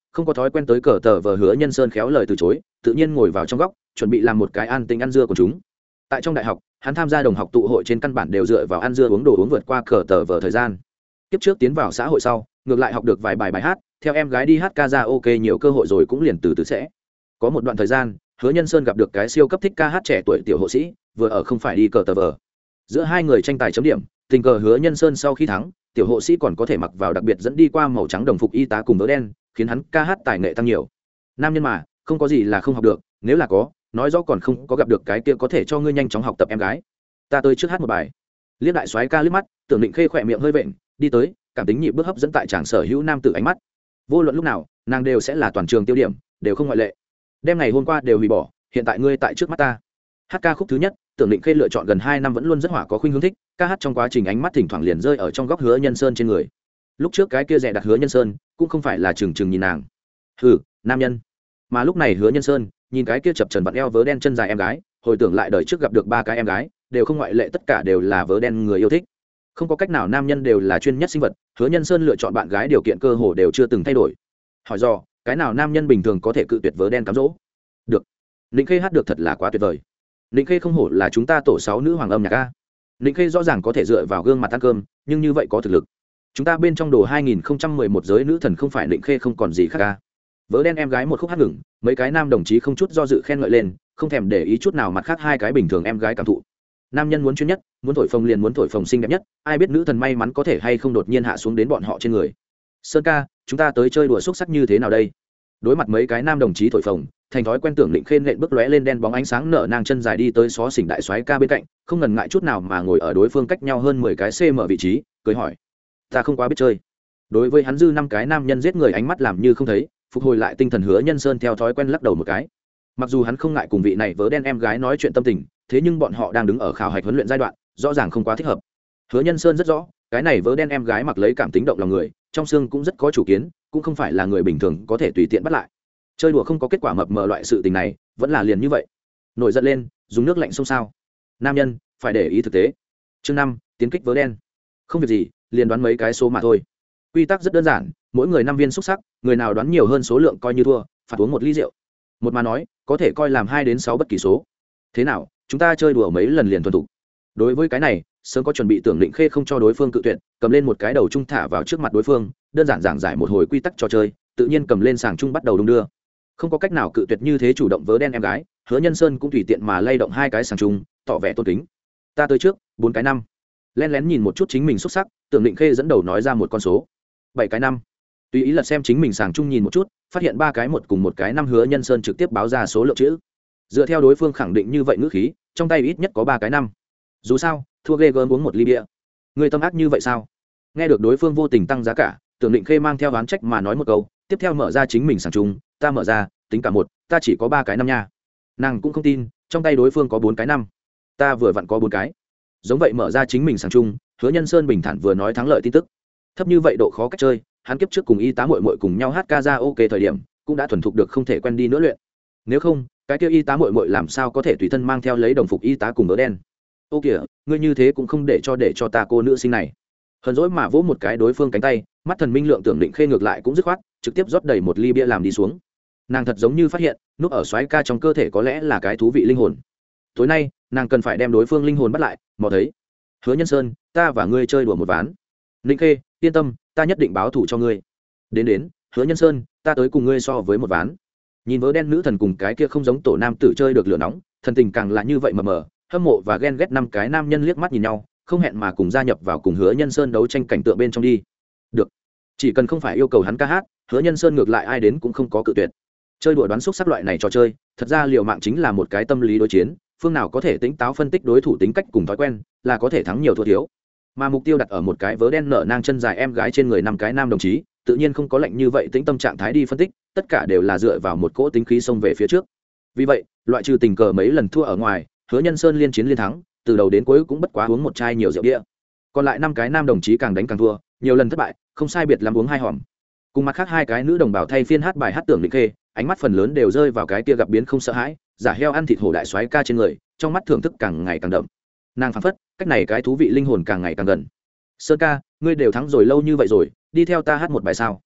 không có thói quen tới cờ tờ vờ Hứa Nhân Sơn khéo lời từ chối, tự nhiên ngồi vào trong góc chuẩn bị làm một cái an tính ăn dưa của chúng. Tại trong đại học, hắn tham gia đồng học tụ hội trên căn bản đều dựa vào ăn dưa uống đồ uống vượt qua cờ tờ vờ thời gian. Kiếp trước tiến vào xã hội sau, ngược lại học được vài bài bài hát, theo em gái đi hát ca ra ok nhiều cơ hội rồi cũng liền từ từ sẽ. Có một đoạn thời gian, Hứa Nhân Sơn gặp được cái siêu cấp thích ca hát trẻ tuổi tiểu hộ sĩ, vừa ở không phải đi cờ tờ vờ. Giữa hai người tranh tài chấm điểm, tình cờ Hứa Nhân Sơn sau khi thắng, tiểu hộ sĩ còn có thể mặc vào đặc biệt dẫn đi qua màu trắng đồng phục y tá cùng vớ đen, khiến hắn ca hát tài nghệ tăng nhiều. Nam nhân mà, không có gì là không học được, nếu là có, nói rõ còn không có gặp được cái kia có thể cho ngươi nhanh chóng học tập em gái. Ta tới trước hát một bài. Liếc đại soái ca liếc mắt, Tưởng Định Khê khỏe miệng hơi vện, đi tới, cảm tính nhịp bước hấp dẫn tại chàng sở hữu nam tử ánh mắt. Vô luận lúc nào, nàng đều sẽ là toàn trường tiêu điểm, đều không ngoại lệ. Đêm ngày hôm qua đều hủy bỏ, hiện tại ngươi tại trước mắt ta. Hát ca khúc thứ nhất, Tưởng Định Khê lựa chọn gần hai năm vẫn luôn rất hỏa có khuynh hướng thích, ca hát trong quá trình ánh mắt thỉnh thoảng liền rơi ở trong góc Hứa Nhân Sơn trên người. Lúc trước cái kia rẻ đặt Hứa Nhân Sơn, cũng không phải là chừng chừng nhìn nàng. Hừ, nam nhân. Mà lúc này Hứa Nhân Sơn, nhìn cái kia chập trần vặn eo vớ đen chân dài em gái, hồi tưởng lại đời trước gặp được ba cái em gái, đều không ngoại lệ tất cả đều là vớ đen người yêu thích. Không có cách nào, nam nhân đều là chuyên nhất sinh vật, Hứa Nhân Sơn lựa chọn bạn gái điều kiện cơ hồ đều chưa từng thay đổi. Hỏi do, cái nào nam nhân bình thường có thể cự tuyệt vớ đen cám dỗ? Được. Ninh Khê hát được thật là quá tuyệt vời. Ninh Khê không hổ là chúng ta tổ sáu nữ hoàng âm nhạc a. Ninh Khê rõ ràng có thể dựa vào gương mặt ăn cơm, nhưng như vậy có thực lực. Chúng ta bên trong đồ hai nghìn không trăm mười một giới nữ thần không phải Ninh Khê không còn gì khác a. Vớ đen em gái một khúc hát ngừng, mấy cái nam đồng chí không chút do dự khen ngợi lên, không thèm để ý chút nào mặt khác hai cái bình thường em gái cảm thụ. Nam nhân muốn chuyên nhất, muốn thổi phồng liền muốn thổi phồng xinh đẹp nhất, ai biết nữ thần may mắn có thể hay không đột nhiên hạ xuống đến bọn họ trên người. Sơn ca, chúng ta tới chơi đùa xúc sắc như thế nào đây? Đối mặt mấy cái nam đồng chí thổi phồng, thành thói quen Tưởng Định Khê nện bước lóe lên đen bóng ánh sáng nở nang chân dài đi tới xó xỉnh đại soái ca bên cạnh, không ngần ngại chút nào mà ngồi ở đối phương cách nhau hơn mười cái cm vị trí, cười hỏi: "Ta không quá biết chơi." Đối với hắn dư năm cái nam nhân giết người ánh mắt làm như không thấy, phục hồi lại tinh thần Hứa Nhân Sơn theo thói quen lắc đầu một cái. Mặc dù hắn không ngại cùng vị này vớ đen em gái nói chuyện tâm tình, thế nhưng bọn họ đang đứng ở khảo hạch huấn luyện giai đoạn, rõ ràng không quá thích hợp. Hứa Nhân Sơn rất rõ, cái này vớ đen em gái mặc lấy cảm tính động lòng người, trong xương cũng rất có chủ kiến, cũng không phải là người bình thường có thể tùy tiện bắt lại. Chơi đùa không có kết quả mập mờ loại sự tình này, vẫn là liền như vậy. Nổi giận lên, dùng nước lạnh xông sao. Nam nhân, phải để ý thực tế. Chương năm, tiến kích vớ đen. Không việc gì, liền đoán mấy cái số mà thôi. Quy tắc rất đơn giản, mỗi người năm viên xúc sắc, người nào đoán nhiều hơn số lượng coi như thua, phạt uống một ly rượu. Một mà nói, có thể coi làm hai đến sáu bất kỳ số. Thế nào, chúng ta chơi đùa mấy lần liền thuần thục. Đối với cái này, sớm có chuẩn bị Tưởng Định Khê không cho đối phương cự tuyệt, cầm lên một cái đầu trung thả vào trước mặt đối phương, đơn giản giảng giải một hồi quy tắc trò chơi, tự nhiên cầm lên sàng trung bắt đầu đung đưa. Không có cách nào cự tuyệt như thế chủ động vớ đen em gái, Hứa Nhân Sơn cũng tùy tiện mà lay động hai cái sàng trung, tỏ vẻ tôn kính. Ta tới trước, bốn cái năm. Lén lén nhìn một chút chính mình xuất sắc, Tưởng Định Khê dẫn đầu nói ra một con số. Bảy cái năm. Tùy ý lật xem chính mình sàng trung nhìn một chút, phát hiện ba cái một cùng một cái năm, Hứa Nhân Sơn trực tiếp báo ra số lượng chữ. Dựa theo đối phương khẳng định như vậy ngữ khí, trong tay ít nhất có ba cái năm. Dù sao, thua ghê gớm uống một ly bia. Người tâm ác như vậy sao? Nghe được đối phương vô tình tăng giá cả, Tưởng Định Khê mang theo oán trách mà nói một câu, tiếp theo mở ra chính mình sàng trung, ta mở ra, tính cả một, ta chỉ có ba cái năm nha. Nàng cũng không tin, trong tay đối phương có bốn cái năm, ta vừa vặn có bốn cái. Giống vậy mở ra chính mình sàng trung, Hứa Nhân Sơn bình thản vừa nói thắng lợi tin tức. Thấp như vậy độ khó cách chơi, hắn kiếp trước cùng y tá muội muội cùng nhau hát ca ra ok thời điểm, cũng đã thuần thục được không thể quen đi nữa luyện. Nếu không, cái kia y tá muội muội làm sao có thể tùy thân mang theo lấy đồng phục y tá cùng vớ đen. Ô kìa, ngươi như thế cũng không để cho để cho ta cô nữ sinh này. Hờn dỗi mà vỗ một cái đối phương cánh tay, mắt thần minh lượng Tưởng Định Khê ngược lại cũng dứt khoát, trực tiếp rót đầy một ly bia làm đi xuống. Nàng thật giống như phát hiện, núp ở soái ca trong cơ thể có lẽ là cái thú vị linh hồn. Tối nay, nàng cần phải đem đối phương linh hồn bắt lại, mò thấy. Hứa Nhân Sơn, ta và ngươi chơi đùa một ván. Định Khê, yên tâm, ta nhất định báo thù cho ngươi. Đến đến, Hứa Nhân Sơn, ta tới cùng ngươi so với một ván. Nhìn vớ đen nữ thần cùng cái kia không giống tổ nam tử chơi được lửa nóng, thần tình càng là như vậy mờ mờ, hâm mộ và ghen ghét năm cái nam nhân liếc mắt nhìn nhau, không hẹn mà cùng gia nhập vào cùng Hứa Nhân Sơn đấu tranh cảnh tượng bên trong đi. Được, chỉ cần không phải yêu cầu hắn ca hát, Hứa Nhân Sơn ngược lại ai đến cũng không có cự tuyệt. Chơi đùa đoán xúc sắc loại này trò chơi, thật ra liều mạng chính là một cái tâm lý đối chiến, phương nào có thể tỉnh táo phân tích đối thủ tính cách cùng thói quen, là có thể thắng nhiều thua thiếu. Mà mục tiêu đặt ở một cái vớ đen nở nang chân dài em gái trên người năm cái nam đồng chí, tự nhiên không có lệnh như vậy tĩnh tâm trạng thái đi phân tích, tất cả đều là dựa vào một cỗ tính khí xông về phía trước. Vì vậy, loại trừ tình cờ mấy lần thua ở ngoài, Hứa Nhân Sơn liên chiến liên thắng, từ đầu đến cuối cũng bất quá uống một chai nhiều rượu bia. Còn lại năm cái nam đồng chí càng đánh càng thua, nhiều lần thất bại, không sai biệt lắm uống hai hòm. Cùng mặt khác hai cái nữ đồng bào thay phiên hát bài hát Tưởng Định Khê, ánh mắt phần lớn đều rơi vào cái kia gặp biến không sợ hãi, giả heo ăn thịt hổ đại soái ca trên người, trong mắt thưởng thức càng ngày càng đậm. Nàng phảng phất, cách này cái thú vị linh hồn càng ngày càng gần. Sơn ca, ngươi đều thắng rồi lâu như vậy rồi, đi theo ta hát một bài sao?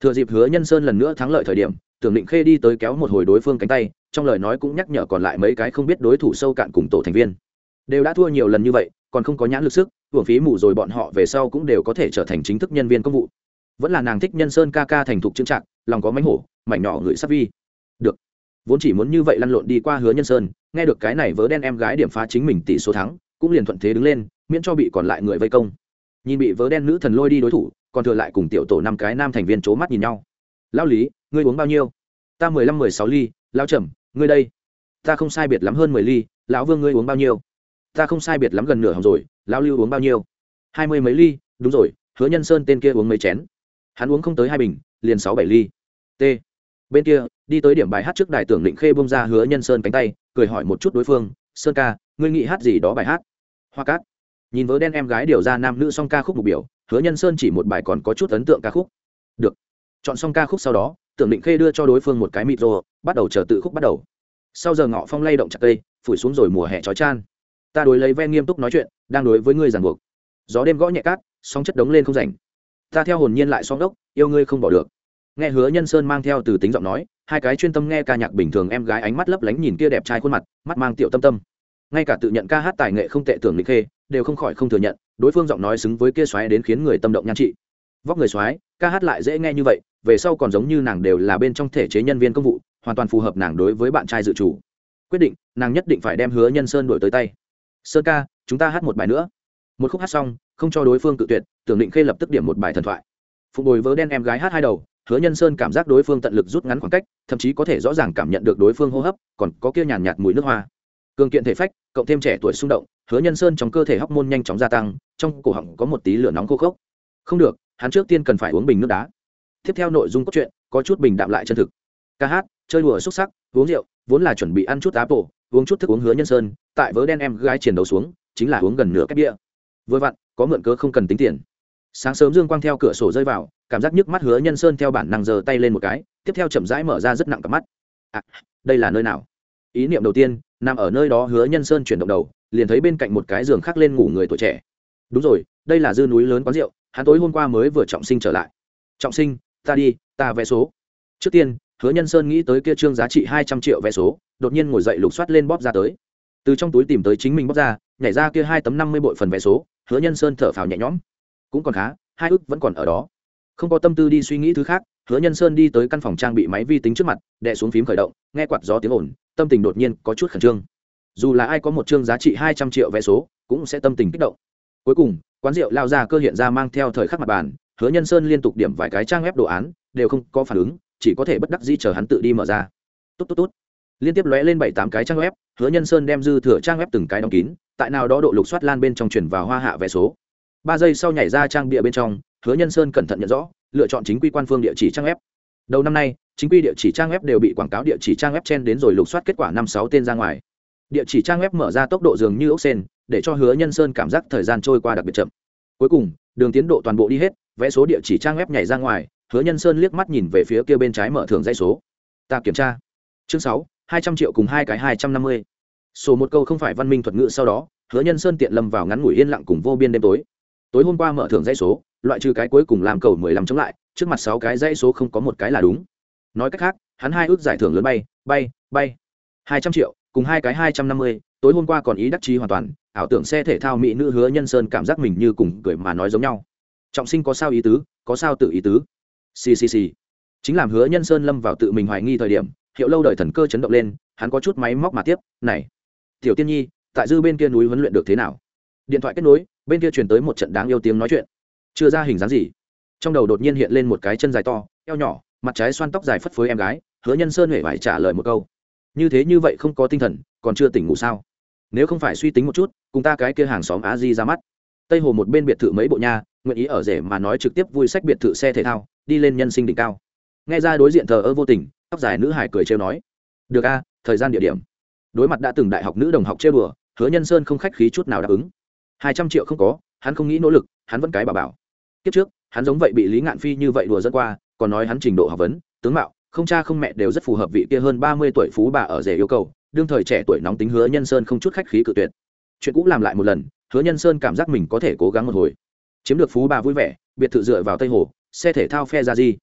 Thừa dịp Hứa Nhân Sơn lần nữa thắng lợi thời điểm, Tưởng Định Khê đi tới kéo một hồi đối phương cánh tay, trong lời nói cũng nhắc nhở còn lại mấy cái không biết đối thủ sâu cạn cùng tổ thành viên. Đều đã thua nhiều lần như vậy, còn không có nhãn lực sức, uổng phí mù rồi bọn họ về sau cũng đều có thể trở thành chính thức nhân viên công vụ. Vẫn là nàng thích Nhân Sơn ca ca thành thục trưng trạng, lòng có mánh hổ, mảnh nhỏ người sắp vi. Được. Vốn chỉ muốn như vậy lăn lộn đi qua Hứa Nhân Sơn, nghe được cái này vớ đen em gái điểm phá chính mình tỷ số thắng, cũng liền thuận thế đứng lên, miễn cho bị còn lại người vây công. Nhìn bị vớ đen nữ thần lôi đi đối thủ, còn thừa lại cùng tiểu tổ năm cái nam thành viên chố mắt nhìn nhau. Lão Lý, ngươi uống bao nhiêu? Ta mười lăm mười sáu ly. Lão Trầm, ngươi đây? Ta không sai biệt lắm hơn mười ly. Lão Vương ngươi uống bao nhiêu? Ta không sai biệt lắm gần nửa hồng rồi. Lão Lưu uống bao nhiêu? hai mươi mấy ly. Đúng rồi, Hứa Nhân Sơn tên kia uống mấy chén? Hắn uống không tới hai bình, liền sáu bảy ly. T. Bên kia, đi tới điểm bài hát trước đài Tưởng Định Khê buông ra Hứa Nhân Sơn cánh tay, cười hỏi một chút đối phương, "Sơn ca, ngươi nghĩ hát gì đó bài hát?" Hoa Cát. Nhìn vớ đen em gái điều ra nam nữ song ca khúc mục biểu, Hứa Nhân Sơn chỉ một bài còn có chút ấn tượng ca khúc. Được. Chọn xong ca khúc sau đó, Tưởng Định Khê đưa cho đối phương một cái micro, bắt đầu chờ tự khúc bắt đầu. Sau giờ ngọ phong lay động chặt cây, phủi xuống rồi mùa hè chói chan. Ta đối lấy ven nghiêm túc nói chuyện, đang đối với ngươi giằng buộc. Gió đêm gõ nhẹ cát, sóng chất đống lên không rảnh. Ta theo hồn nhiên lại song đốc, yêu ngươi không bỏ được. Nghe Hứa Nhân Sơn mang theo từ tính giọng nói, hai cái chuyên tâm nghe ca nhạc bình thường em gái ánh mắt lấp lánh nhìn kia đẹp trai khuôn mặt, mắt mang tiểu tâm tâm. Ngay cả tự nhận ca hát tài nghệ không tệ Tưởng Định Khê, đều không khỏi không thừa nhận, đối phương giọng nói xứng với kia xoáy đến khiến người tâm động nhan trị. Vóc người xoáy, ca hát lại dễ nghe như vậy, về sau còn giống như nàng đều là bên trong thể chế nhân viên công vụ, hoàn toàn phù hợp nàng đối với bạn trai dự chủ. Quyết định, nàng nhất định phải đem Hứa Nhân Sơn đuổi tới tay. Sơn ca, chúng ta hát một bài nữa. Một khúc hát xong, không cho đối phương cự tuyệt, Tưởng Định Khê lập tức điểm một bài thần thoại. Phục bồi vớ đen em gái hát hai đầu, Hứa Nhân Sơn cảm giác đối phương tận lực rút ngắn khoảng cách, thậm chí có thể rõ ràng cảm nhận được đối phương hô hấp, còn có kia nhàn nhạt mùi nước hoa. Cường kiện thể phách, cộng thêm trẻ tuổi xung động, Hứa Nhân Sơn trong cơ thể hóc môn nhanh chóng gia tăng, trong cổ họng có một tí lửa nóng khô khốc. Không được, hắn trước tiên cần phải uống bình nước đá. Tiếp theo nội dung cốt truyện có chút bình đạm lại chân thực. Ca hát, chơi đùa xúc sắc, uống rượu, vốn là chuẩn bị ăn chút apple, uống chút thức uống Hứa Nhân Sơn, tại vớ đen em gái chiến đấu xuống, chính là uống gần nửa cái bia. Vừa vặn, có mượn cớ không cần tính tiền. Sáng sớm dương quang theo cửa sổ rơi vào, cảm giác nhức mắt Hứa Nhân Sơn theo bản năng giơ tay lên một cái, tiếp theo chậm rãi mở ra rất nặng cả mắt. À, đây là nơi nào? Ý niệm đầu tiên, nằm ở nơi đó Hứa Nhân Sơn chuyển động đầu, liền thấy bên cạnh một cái giường khác lên ngủ người tuổi trẻ. Đúng rồi, đây là dư núi lớn quán rượu, hắn tối hôm qua mới vừa trọng sinh trở lại. Trọng sinh, ta đi, ta vé số. Trước tiên, Hứa Nhân Sơn nghĩ tới kia trương giá trị hai trăm triệu vé số, đột nhiên ngồi dậy lục soát lên bóp ra tới. Từ trong túi tìm tới chính mình bóp ra, nhảy ra kia hai tấm năm mươi bội phần vé số, Hứa Nhân Sơn thở phào nhẹ nhõm. Cũng còn khá, hai ức vẫn còn ở đó. Không có tâm tư đi suy nghĩ thứ khác, Hứa Nhân Sơn đi tới căn phòng trang bị máy vi tính trước mặt, đè xuống phím khởi động, nghe quạt gió tiếng ồn, tâm tình đột nhiên có chút khẩn trương. Dù là ai có một chương giá trị hai trăm triệu vé số, cũng sẽ tâm tình kích động. Cuối cùng, quán rượu lao ra cơ hiện ra mang theo thời khắc mặt bàn, Hứa Nhân Sơn liên tục điểm vài cái trang web đồ án, đều không có phản ứng, chỉ có thể bất đắc dĩ chờ hắn tự đi mở ra. Tốt tốt tốt. Liên tiếp lóe lên bảy tám cái trang web, Hứa Nhân Sơn đem dư thừa trang web từng cái đóng kín, tại nào đó độ lục soát lan bên trong chuyển vào hoa hạ vé số. Ba giây sau nhảy ra trang bìa bên trong, Hứa Nhân Sơn cẩn thận nhận rõ, lựa chọn chính quy quan phương địa chỉ trang web. Đầu năm nay, chính quy địa chỉ trang web đều bị quảng cáo địa chỉ trang web chen đến rồi lục soát kết quả năm sáu tên ra ngoài. Địa chỉ trang web mở ra tốc độ dường như ốc sen, để cho Hứa Nhân Sơn cảm giác thời gian trôi qua đặc biệt chậm. Cuối cùng, đường tiến độ toàn bộ đi hết, vé số địa chỉ trang web nhảy ra ngoài, Hứa Nhân Sơn liếc mắt nhìn về phía kia bên trái mở thưởng dãy số. Ta kiểm tra. Chương sáu, hai trăm triệu cùng hai cái hai trăm năm mươi. Số một câu không phải văn minh thuật ngữ sau đó, Hứa Nhân Sơn tiện lâm vào ngắn ngủi yên lặng cùng vô biên đêm tối. Tối hôm qua mở thưởng dãy số, loại trừ cái cuối cùng làm cầu mười lăm chống lại, trước mặt sáu cái dãy số không có một cái là đúng. Nói cách khác, hắn hai ước giải thưởng lớn bay, bay, bay. hai trăm triệu cùng hai cái hai trăm năm mươi, tối hôm qua còn ý đắc chí hoàn toàn, ảo tưởng xe thể thao mỹ nữ Hứa Nhân Sơn cảm giác mình như cùng cười mà nói giống nhau. Trọng sinh có sao ý tứ, có sao tự ý tứ. Xì xì xì. Chính làm Hứa Nhân Sơn lâm vào tự mình hoài nghi thời điểm, hiệu lâu đời thần cơ chấn động lên, hắn có chút máy móc mà tiếp, "Này, Tiểu Tiên Nhi, tại dư bên kia núi huấn luyện được thế nào?" Điện thoại kết nối, bên kia truyền tới một trận đáng yêu tiếng nói chuyện. Chưa ra hình dáng gì, trong đầu đột nhiên hiện lên một cái chân dài to, eo nhỏ, mặt trái xoăn tóc dài phất phới em gái. Hứa Nhân Sơn huệ phải trả lời một câu, "Như thế như vậy không có tinh thần, còn chưa tỉnh ngủ sao? Nếu không phải suy tính một chút, cùng ta cái kia hàng xóm Á Di ra mắt." Tây Hồ một bên biệt thự mấy bộ nha, nguyện ý ở rể mà nói trực tiếp vui sách biệt thự xe thể thao, đi lên nhân sinh đỉnh cao. Nghe ra đối diện thờ ơ vô tình, tóc dài nữ hải cười trêu nói, "Được a, thời gian địa điểm." Đối mặt đã từng đại học nữ đồng học trêu đùa, Hứa Nhân Sơn không khách khí chút nào đáp ứng. hai trăm triệu không có, hắn không nghĩ nỗ lực, hắn vẫn cái bà bảo. Kiếp trước, hắn giống vậy bị Lý Ngạn Phi như vậy đùa dẫn qua, còn nói hắn trình độ học vấn, tướng mạo, không cha không mẹ đều rất phù hợp vị kia hơn ba mươi tuổi phú bà ở rể yêu cầu, đương thời trẻ tuổi nóng tính Hứa Nhân Sơn không chút khách khí cự tuyệt. Chuyện cũ làm lại một lần, Hứa Nhân Sơn cảm giác mình có thể cố gắng một hồi. Chiếm được phú bà vui vẻ, biệt thự dựa vào Tây Hồ, xe thể thao phe ra gì.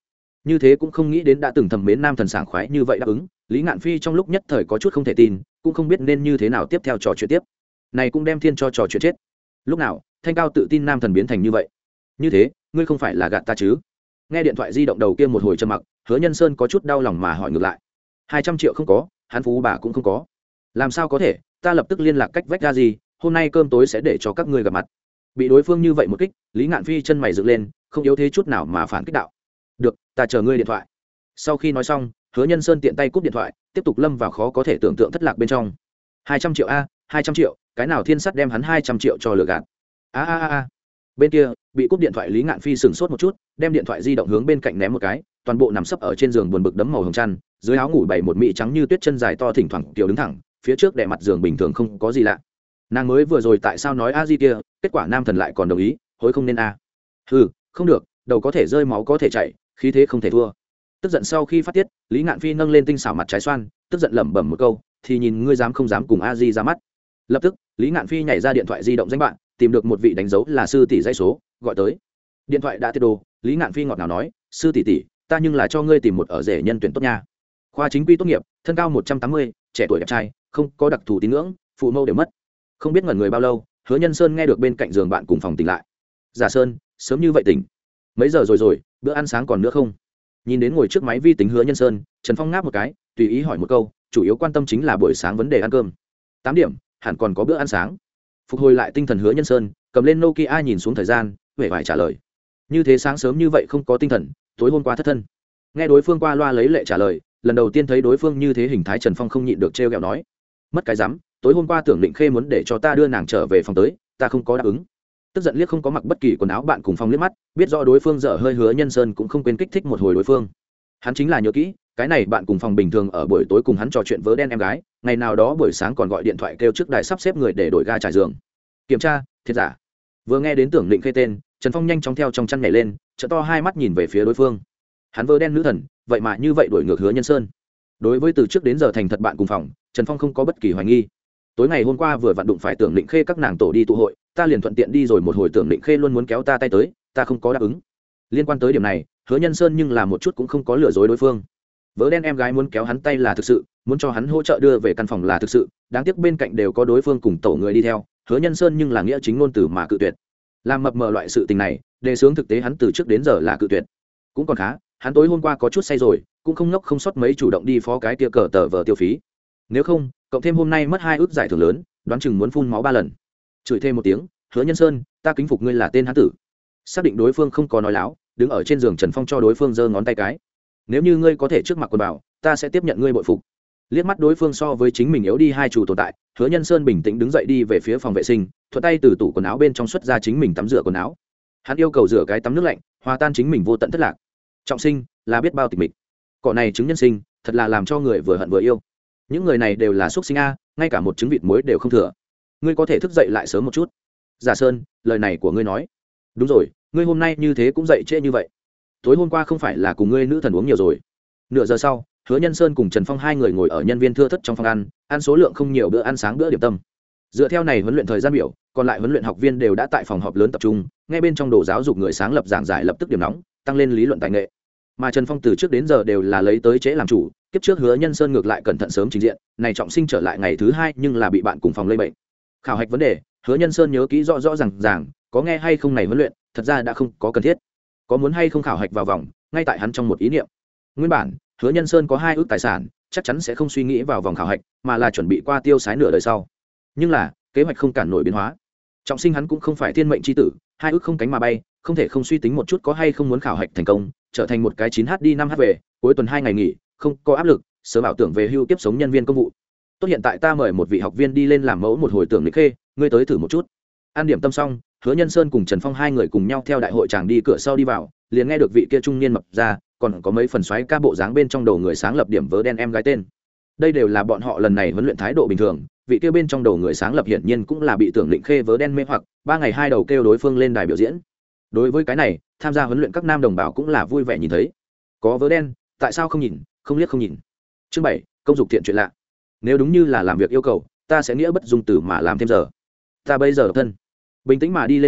như thế cũng không nghĩ đến đã từng thầm mến nam thần sảng khoái như vậy đáp ứng. Lý Ngạn Phi trong lúc nhất thời có chút không thể tin, cũng không biết nên như thế nào tiếp theo trò chuyện tiếp. Này cũng đem thiên cho trò chuyện chết. Lúc nào thanh cao tự tin nam thần biến thành như vậy? Như thế ngươi không phải là gạt ta chứ? Nghe điện thoại di động đầu kia một hồi trầm mặc, Hứa Nhân Sơn có chút đau lòng mà hỏi ngược lại. Hai trăm triệu không có, hắn phú bà cũng không có. Làm sao có thể? Ta lập tức liên lạc cách vách ra gì, hôm nay cơm tối sẽ để cho các ngươi gặp mặt. Bị đối phương như vậy một kích, Lý Ngạn Phi chân mày dựng lên, không yếu thế chút nào mà phản kích đạo. Được, ta chờ ngươi điện thoại. Sau khi nói xong, Hứa Nhân Sơn tiện tay cúp điện thoại, tiếp tục lâm vào khó có thể tưởng tượng thất lạc bên trong. Hai trăm triệu a, hai trăm triệu, cái nào thiên sắt đem hắn hai trăm triệu cho lừa gạt. A a a a. Bên kia, bị cúp điện thoại Lý Ngạn Phi sững sốt một chút, đem điện thoại di động hướng bên cạnh ném một cái, toàn bộ nằm sấp ở trên giường buồn bực đấm màu hồng chăn, dưới áo ngủ bày một mị trắng như tuyết chân dài to thỉnh thoảng tiểu đứng thẳng, phía trước đè mặt giường bình thường không có gì lạ. Nàng mới vừa rồi tại sao nói a di kia, kết quả nam thần lại còn đồng ý, hối không nên a. Hừ, không được, đầu có thể rơi máu có thể chảy, khí thế không thể thua. Tức giận sau khi phát tiết, Lý Ngạn Phi nâng lên tinh xảo mặt trái xoan, tức giận lẩm bẩm một câu, thì nhìn ngươi dám không dám cùng a di ra mắt. Lập tức, Lý Ngạn Phi nhảy ra điện thoại di động danh bạn, tìm được một vị đánh dấu là sư tỷ dãy số, gọi tới. Điện thoại đã tiết đồ, Lý Ngạn Phi ngọt ngào nói, sư tỷ tỷ, ta nhưng là cho ngươi tìm một ở rể nhân tuyển tốt nha. Khoa chính quy tốt nghiệp, thân cao một trăm tám mươi, trẻ tuổi đẹp trai, không có đặc thù tín ngưỡng, phụ mẫu đều mất. Không biết ngẩn người bao lâu, Hứa Nhân Sơn nghe được bên cạnh giường bạn cùng phòng tỉnh lại. Giả Sơn, sớm như vậy tỉnh? Mấy giờ rồi rồi, bữa ăn sáng còn nữa không? Nhìn đến ngồi trước máy vi tính Hứa Nhân Sơn, Trần Phong ngáp một cái, tùy ý hỏi một câu, chủ yếu quan tâm chính là buổi sáng vấn đề ăn cơm. Tám điểm, hẳn còn có bữa ăn sáng. Phục hồi lại tinh thần Hứa Nhân Sơn, cầm lên Nokia nhìn xuống thời gian, huệ vải trả lời. Như thế sáng sớm như vậy không có tinh thần, tối hôm qua thất thân. Nghe đối phương qua loa lấy lệ trả lời, lần đầu tiên thấy đối phương như thế hình thái, Trần Phong không nhịn được trêu ghẹo nói, mất cái rắm, tối hôm qua tưởng định khê muốn để cho ta đưa nàng trở về phòng tới, ta không có đáp ứng. Tức giận liếc không có mặc bất kỳ quần áo bạn cùng phòng liếc mắt, biết rõ đối phương dở hơi Hứa Nhân Sơn cũng không quên kích thích một hồi đối phương. Hắn chính là nhớ kỹ, cái này bạn cùng phòng bình thường ở buổi tối cùng hắn trò chuyện vớ đen em gái, ngày nào đó buổi sáng còn gọi điện thoại kêu trước đài sắp xếp người để đổi ga trải giường. Kiểm tra, thiệt giả. Vừa nghe đến tưởng định khê tên, Trần Phong nhanh chóng theo trong chăn nhảy lên, trợ to hai mắt nhìn về phía đối phương. Hắn vớ đen nữ thần, vậy mà như vậy đuổi ngược Hứa Nhân Sơn. Đối với từ trước đến giờ thành thật bạn cùng phòng, Trần Phong không có bất kỳ hoài nghi. Tối ngày hôm qua vừa vặn đụng phải tưởng định khê các nàng tổ đi tụ hội, ta liền thuận tiện đi rồi một hồi, tưởng định khê luôn muốn kéo ta tay tới, ta không có đáp ứng. Liên quan tới điểm này, Hứa Nhân Sơn nhưng là một chút cũng không có lừa dối đối phương. Vớ đen em gái muốn kéo hắn tay là thực sự, muốn cho hắn hỗ trợ đưa về căn phòng là thực sự, đáng tiếc bên cạnh đều có đối phương cùng tổ người đi theo, Hứa Nhân Sơn nhưng là nghĩa chính ngôn từ mà cự tuyệt. Làm mập mờ loại sự tình này, đề xướng thực tế hắn từ trước đến giờ là cự tuyệt. Cũng còn khá, hắn tối hôm qua có chút say rồi, cũng không ngốc không sót mấy chủ động đi phó cái kia cờ tờ vờ tiêu phí. Nếu không, cộng thêm hôm nay mất hai ước giải thưởng lớn, đoán chừng muốn phun máu ba lần. Chửi thêm một tiếng, Hứa Nhân Sơn, ta kính phục ngươi là tên hán tử. Xác định đối phương không có nói láo, đứng ở trên giường Trần Phong cho đối phương giơ ngón tay cái. Nếu như ngươi có thể trước mặt quần bảo, ta sẽ tiếp nhận ngươi bội phục. Liếc mắt đối phương so với chính mình yếu đi hai chủ tồn tại, Hứa Nhân Sơn bình tĩnh đứng dậy đi về phía phòng vệ sinh, thuận tay từ tủ quần áo bên trong xuất ra chính mình tắm rửa quần áo. Hắn yêu cầu rửa cái tắm nước lạnh, hòa tan chính mình vô tận thất lạc. Trọng sinh là biết bao tịch mịch, cỏ này chứng nhân sinh, thật là làm cho người vừa hận vừa yêu. Những người này đều là xuất sinh a, ngay cả một trứng vịt muối đều không thừa. Ngươi có thể thức dậy lại sớm một chút. Giả Sơn, lời này của ngươi nói đúng rồi, ngươi hôm nay như thế cũng dậy trễ như vậy. Tối hôm qua không phải là cùng ngươi nữ thần uống nhiều rồi? Nửa giờ sau, Hứa Nhân Sơn cùng Trần Phong hai người ngồi ở nhân viên thưa thất trong phòng ăn, ăn số lượng không nhiều bữa ăn sáng bữa điểm tâm. Dựa theo này huấn luyện thời gian biểu, còn lại huấn luyện học viên đều đã tại phòng họp lớn tập trung, ngay bên trong đồ giáo dục người sáng lập giảng giải lập tức điểm nóng, tăng lên lý luận tài nghệ. Mà Trần Phong từ trước đến giờ đều là lấy tới trễ làm chủ, kiếp trước Hứa Nhân Sơn ngược lại cẩn thận sớm trình diện, này trọng sinh trở lại ngày thứ hai nhưng là bị bạn cùng phòng lây bệnh. Khảo hạch vấn đề, Hứa Nhân Sơn nhớ kỹ rõ rõ ràng ràng, có nghe hay không này huấn luyện, thật ra đã không có cần thiết. Có muốn hay không khảo hạch vào vòng, ngay tại hắn trong một ý niệm. Nguyên bản, Hứa Nhân Sơn có hai ước tài sản, chắc chắn sẽ không suy nghĩ vào vòng khảo hạch, mà là chuẩn bị qua tiêu xái nửa đời sau. Nhưng là, kế hoạch không cản nổi biến hóa. Trọng sinh hắn cũng không phải thiên mệnh chi tử, hai ước không cánh mà bay, không thể không suy tính một chút có hay không muốn khảo hạch thành công, trở thành một cái chín h đi năm h về, cuối tuần hai ngày nghỉ, không có áp lực, sớm bảo tưởng về hưu tiếp sống nhân viên công vụ. Tốt, hiện tại ta mời một vị học viên đi lên làm mẫu một hồi tưởng lịch khê, ngươi tới thử một chút. An điểm tâm xong, Hứa Nhân Sơn cùng Trần Phong hai người cùng nhau theo đại hội tràng đi cửa sau đi vào, liền nghe được vị kia trung niên mập ra, còn có mấy phần xoáy ca bộ dáng bên trong đầu người sáng lập điểm vớ đen em gái tên. Đây đều là bọn họ lần này huấn luyện thái độ bình thường, vị kia bên trong đầu người sáng lập hiển nhiên cũng là bị tưởng định khê vớ đen mê hoặc, ba ngày hai đầu kêu đối phương lên đài biểu diễn. Đối với cái này, tham gia huấn luyện các nam đồng bào cũng là vui vẻ nhìn thấy. Có vớ đen, tại sao không nhìn, không liếc không nhìn. Chương bảy, công dục thiện chuyện lạ. Nếu đúng như là làm việc yêu cầu, ta sẽ nghĩa bất dung từ mà làm thêm giờ. Ta bây giờ độc thân, bình tĩnh mà đi lên đài,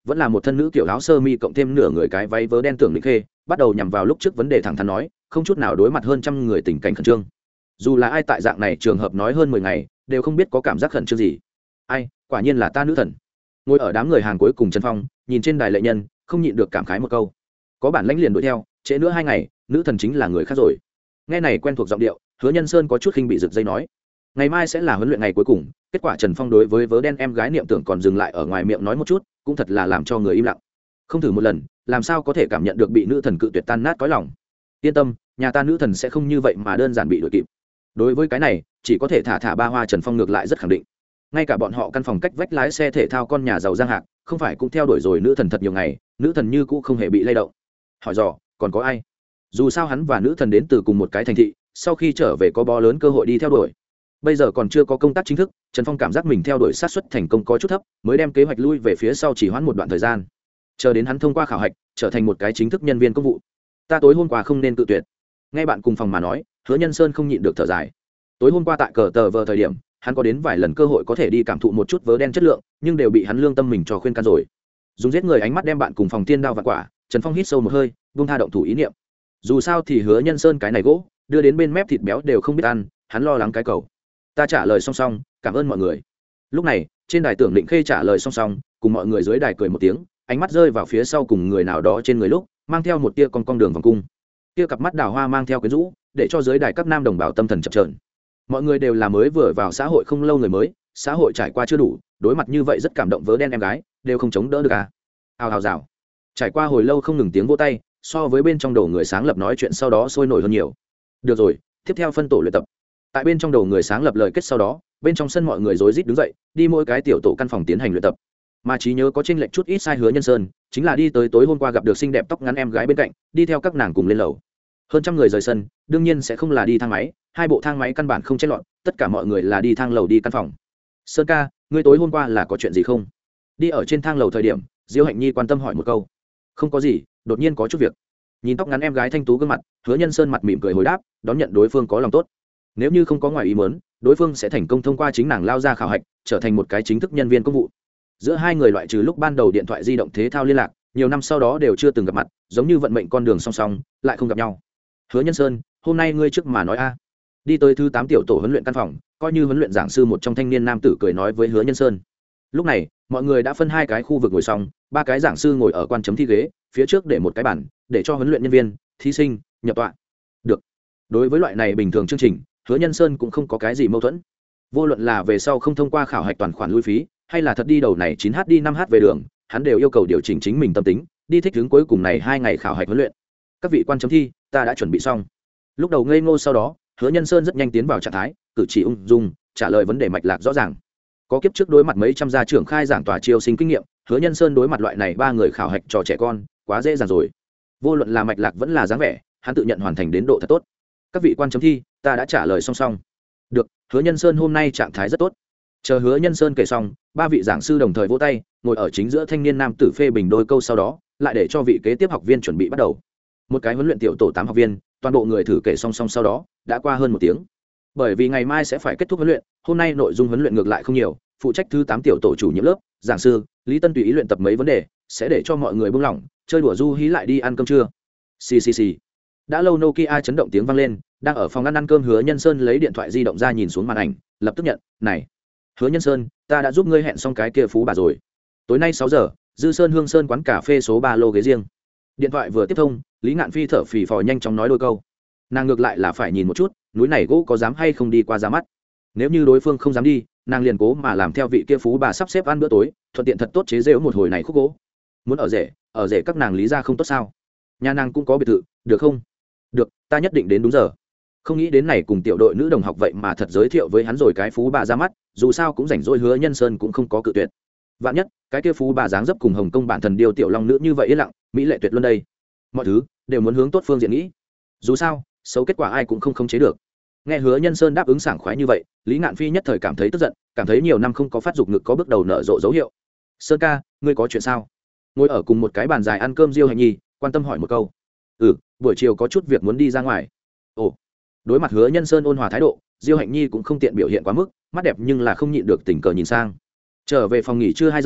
vẫn là một thân nữ kiểu áo sơ mi cộng thêm nửa người cái váy vớ đen tưởng định khê bắt đầu nhằm vào lúc trước vấn đề thẳng thắn nói, không chút nào đối mặt hơn trăm người tình cảnh khẩn trương. Dù là ai tại dạng này trường hợp nói hơn mười ngày đều không biết có cảm giác khẩn trương gì. Ai, quả nhiên là ta nữ thần. Ngồi ở đám người hàng cuối cùng Trần Phong nhìn trên đài lệ nhân không nhịn được cảm khái một câu, có bản lãnh liền đuổi theo, trễ nữa hai ngày nữ thần chính là người khác rồi. Nghe này quen thuộc giọng điệu, Hứa Nhân Sơn có chút khinh bị rực dây nói, ngày mai sẽ là huấn luyện ngày cuối cùng. Kết quả Trần Phong đối với vớ đen em gái niệm tưởng còn dừng lại ở ngoài miệng nói một chút, cũng thật là làm cho người im lặng. Không thử một lần làm sao có thể cảm nhận được bị nữ thần cự tuyệt tan nát cõi lòng. Yên tâm, nhà ta nữ thần sẽ không như vậy mà đơn giản bị đuổi kịp. Đối với cái này chỉ có thể thả thả ba hoa. Trần Phong ngược lại rất khẳng định, ngay cả bọn họ căn phòng cách vách lái xe thể thao con nhà giàu Giang Hạc không phải cũng theo đuổi rồi nữ thần thật nhiều ngày, nữ thần như cũ không hề bị lay động. Hỏi dò còn có ai? Dù sao hắn và nữ thần đến từ cùng một cái thành thị, sau khi trở về có bó lớn cơ hội đi theo đuổi. Bây giờ còn chưa có công tác chính thức, Trần Phong cảm giác mình theo đuổi sát suất thành công có chút thấp, mới đem kế hoạch lui về phía sau chỉ hoãn một đoạn thời gian, chờ đến hắn thông qua khảo hạch trở thành một cái chính thức nhân viên công vụ. Ta tối hôm qua không nên tự tuyệt. Nghe bạn cùng phòng mà nói, Hứa Nhân Sơn không nhịn được thở dài. Tối hôm qua tại cờ tờ vờ thời điểm hắn có đến vài lần cơ hội có thể đi cảm thụ một chút vớ đen chất lượng, nhưng đều bị hắn lương tâm mình cho khuyên can rồi. Dùng giết người ánh mắt đem bạn cùng phòng tiên đao vạn quả. Trần Phong hít sâu một hơi, buông tha động thủ ý niệm. Dù sao thì Hứa Nhân Sơn cái này gỗ đưa đến bên mép thịt béo đều không biết ăn, hắn lo lắng cái cầu. Ta trả lời song song, cảm ơn mọi người. Lúc này trên đài tưởng định khê trả lời song song, cùng mọi người dưới đài cười một tiếng, ánh mắt rơi vào phía sau cùng người nào đó trên người lúc mang theo một tia con con đường vòng cung, tia cặp mắt đào hoa mang theo quyến rũ, để cho dưới đài các nam đồng bào tâm thần chập chờn. Mọi người đều là mới vừa vào xã hội không lâu người mới, xã hội trải qua chưa đủ, đối mặt như vậy rất cảm động vớ đen em gái đều không chống đỡ được à. Hào hào rào, trải qua hồi lâu không ngừng tiếng vỗ tay, so với bên trong đầu người sáng lập nói chuyện sau đó sôi nổi hơn nhiều. Được rồi, tiếp theo phân tổ luyện tập. Tại bên trong đầu người sáng lập lời kết sau đó, bên trong sân mọi người rối rít đứng dậy, đi mỗi cái tiểu tổ căn phòng tiến hành luyện tập. Mà trí nhớ có chênh lệch chút ít sai Hứa Nhân Sơn, chính là đi tới tối hôm qua gặp được xinh đẹp tóc ngắn em gái bên cạnh, đi theo các nàng cùng lên lầu. Hơn trăm người rời sân, đương nhiên sẽ không là đi thang máy, hai bộ thang máy căn bản không chết lọt, tất cả mọi người là đi thang lầu đi căn phòng. Sơn ca, ngươi tối hôm qua là có chuyện gì không? Đi ở trên thang lầu thời điểm, Diêu Hạnh Nhi quan tâm hỏi một câu. Không có gì, đột nhiên có chút việc. Nhìn tóc ngắn em gái thanh tú gương mặt, Hứa Nhân Sơn mặt mỉm cười hồi đáp, đón nhận đối phương có lòng tốt. Nếu như không có ngoài ý muốn, đối phương sẽ thành công thông qua chính nàng lao ra khảo hạch, trở thành một cái chính thức nhân viên công vụ. Giữa hai người loại trừ lúc ban đầu điện thoại di động thế thao liên lạc, nhiều năm sau đó đều chưa từng gặp mặt, giống như vận mệnh con đường song song, lại không gặp nhau. Hứa Nhân Sơn, hôm nay ngươi trước mà nói a. Đi tới thứ tám tiểu tổ huấn luyện căn phòng, coi như huấn luyện giảng sư một trong thanh niên nam tử cười nói với Hứa Nhân Sơn. Lúc này, mọi người đã phân hai cái khu vực ngồi xong, ba cái giảng sư ngồi ở quan chấm thi ghế, phía trước để một cái bàn, để cho huấn luyện nhân viên, thí sinh nhập tọa. Được. Đối với loại này bình thường chương trình, Hứa Nhân Sơn cũng không có cái gì mâu thuẫn. Vô luận là về sau không thông qua khảo hạch toàn khoản lui phí, hay là thật đi đầu này chín h đi năm h về đường, hắn đều yêu cầu điều chỉnh chính mình tâm tính, đi thích ứng cuối cùng này hai ngày khảo hạch huấn luyện. Các vị quan chấm thi, ta đã chuẩn bị xong. Lúc đầu ngây ngô sau đó, Hứa Nhân Sơn rất nhanh tiến vào trạng thái, cử chỉ ung dung, trả lời vấn đề mạch lạc rõ ràng. Có kiếp trước đối mặt mấy trăm gia trưởng khai giảng tòa chiêu sinh kinh nghiệm, Hứa Nhân Sơn đối mặt loại này ba người khảo hạch trò trẻ con, quá dễ dàng rồi. Vô luận là mạch lạc vẫn là dáng vẻ, hắn tự nhận hoàn thành đến độ thật tốt. Các vị quan chấm thi, ta đã trả lời song song. Được, Hứa Nhân Sơn hôm nay trạng thái rất tốt. Chờ Hứa Nhân Sơn kể xong, ba vị giảng sư đồng thời vỗ tay, ngồi ở chính giữa thanh niên nam tử phê bình đôi câu sau đó, lại để cho vị kế tiếp học viên chuẩn bị bắt đầu. Một cái huấn luyện tiểu tổ tám học viên, toàn bộ người thử kể song song sau đó, đã qua hơn một tiếng. Bởi vì ngày mai sẽ phải kết thúc huấn luyện, hôm nay nội dung huấn luyện ngược lại không nhiều, phụ trách thứ tám tiểu tổ chủ nhiệm lớp, giảng sư Lý Tân tùy ý luyện tập mấy vấn đề, sẽ để cho mọi người buông lỏng, chơi đùa du hí lại đi ăn cơm trưa. Xì xì xì. Đã lâu Nokia chấn động tiếng vang lên, đang ở phòng ăn ăn cơm Hứa Nhân Sơn lấy điện thoại di động ra nhìn xuống màn ảnh, lập tức nhận, "Này, Hứa Nhân Sơn, ta đã giúp ngươi hẹn xong cái kia phú bà rồi. Tối nay sáu giờ, Dư Sơn Hương Sơn quán cà phê số ba lô ghế riêng." Điện thoại vừa tiếp thông, Lý Ngạn Phi thở phì phò nhanh chóng nói đôi câu. Nàng ngược lại là phải nhìn một chút, núi này gỗ có dám hay không đi qua ra mắt. Nếu như đối phương không dám đi, nàng liền cố mà làm theo vị kia phú bà sắp xếp ăn bữa tối, thuận tiện thật tốt chế giễu một hồi này khúc gỗ. Muốn ở rể, ở rể các nàng lý ra không tốt sao? Nhà nàng cũng có biệt thự, được không? Được, ta nhất định đến đúng giờ. Không nghĩ đến này cùng tiểu đội nữ đồng học vậy mà thật giới thiệu với hắn rồi cái phú bà ra mắt, dù sao cũng rảnh rỗi Hứa Nhân Sơn cũng không có cự tuyệt. Vạn nhất, cái kia phú bà dáng dấp cùng Hồng Công bản thần điêu tiểu long nữ như vậy yên lặng, mỹ lệ tuyệt luân đây. Mọi thứ đều muốn hướng tốt phương diện nghĩ. Dù sao, xấu kết quả ai cũng không khống chế được. Nghe Hứa Nhân Sơn đáp ứng sảng khoái như vậy, Lý Ngạn Phi nhất thời cảm thấy tức giận, cảm thấy nhiều năm không có phát dục ngực có bước đầu nở rộ dấu hiệu. "Sơn ca, ngươi có chuyện sao?" Ngồi ở cùng một cái bàn dài ăn cơm Diêu Hành Nhi quan tâm hỏi một câu. "Ừ, buổi chiều có chút việc muốn đi ra ngoài." Ồ. Đối mặt Hứa Nhân Sơn ôn hòa thái độ, Diêu Hạnh Nhi cũng không tiện biểu hiện quá mức, mắt đẹp nhưng là không nhịn được tình cờ nhìn sang. Trở về phòng nghỉ trưa hai giờ,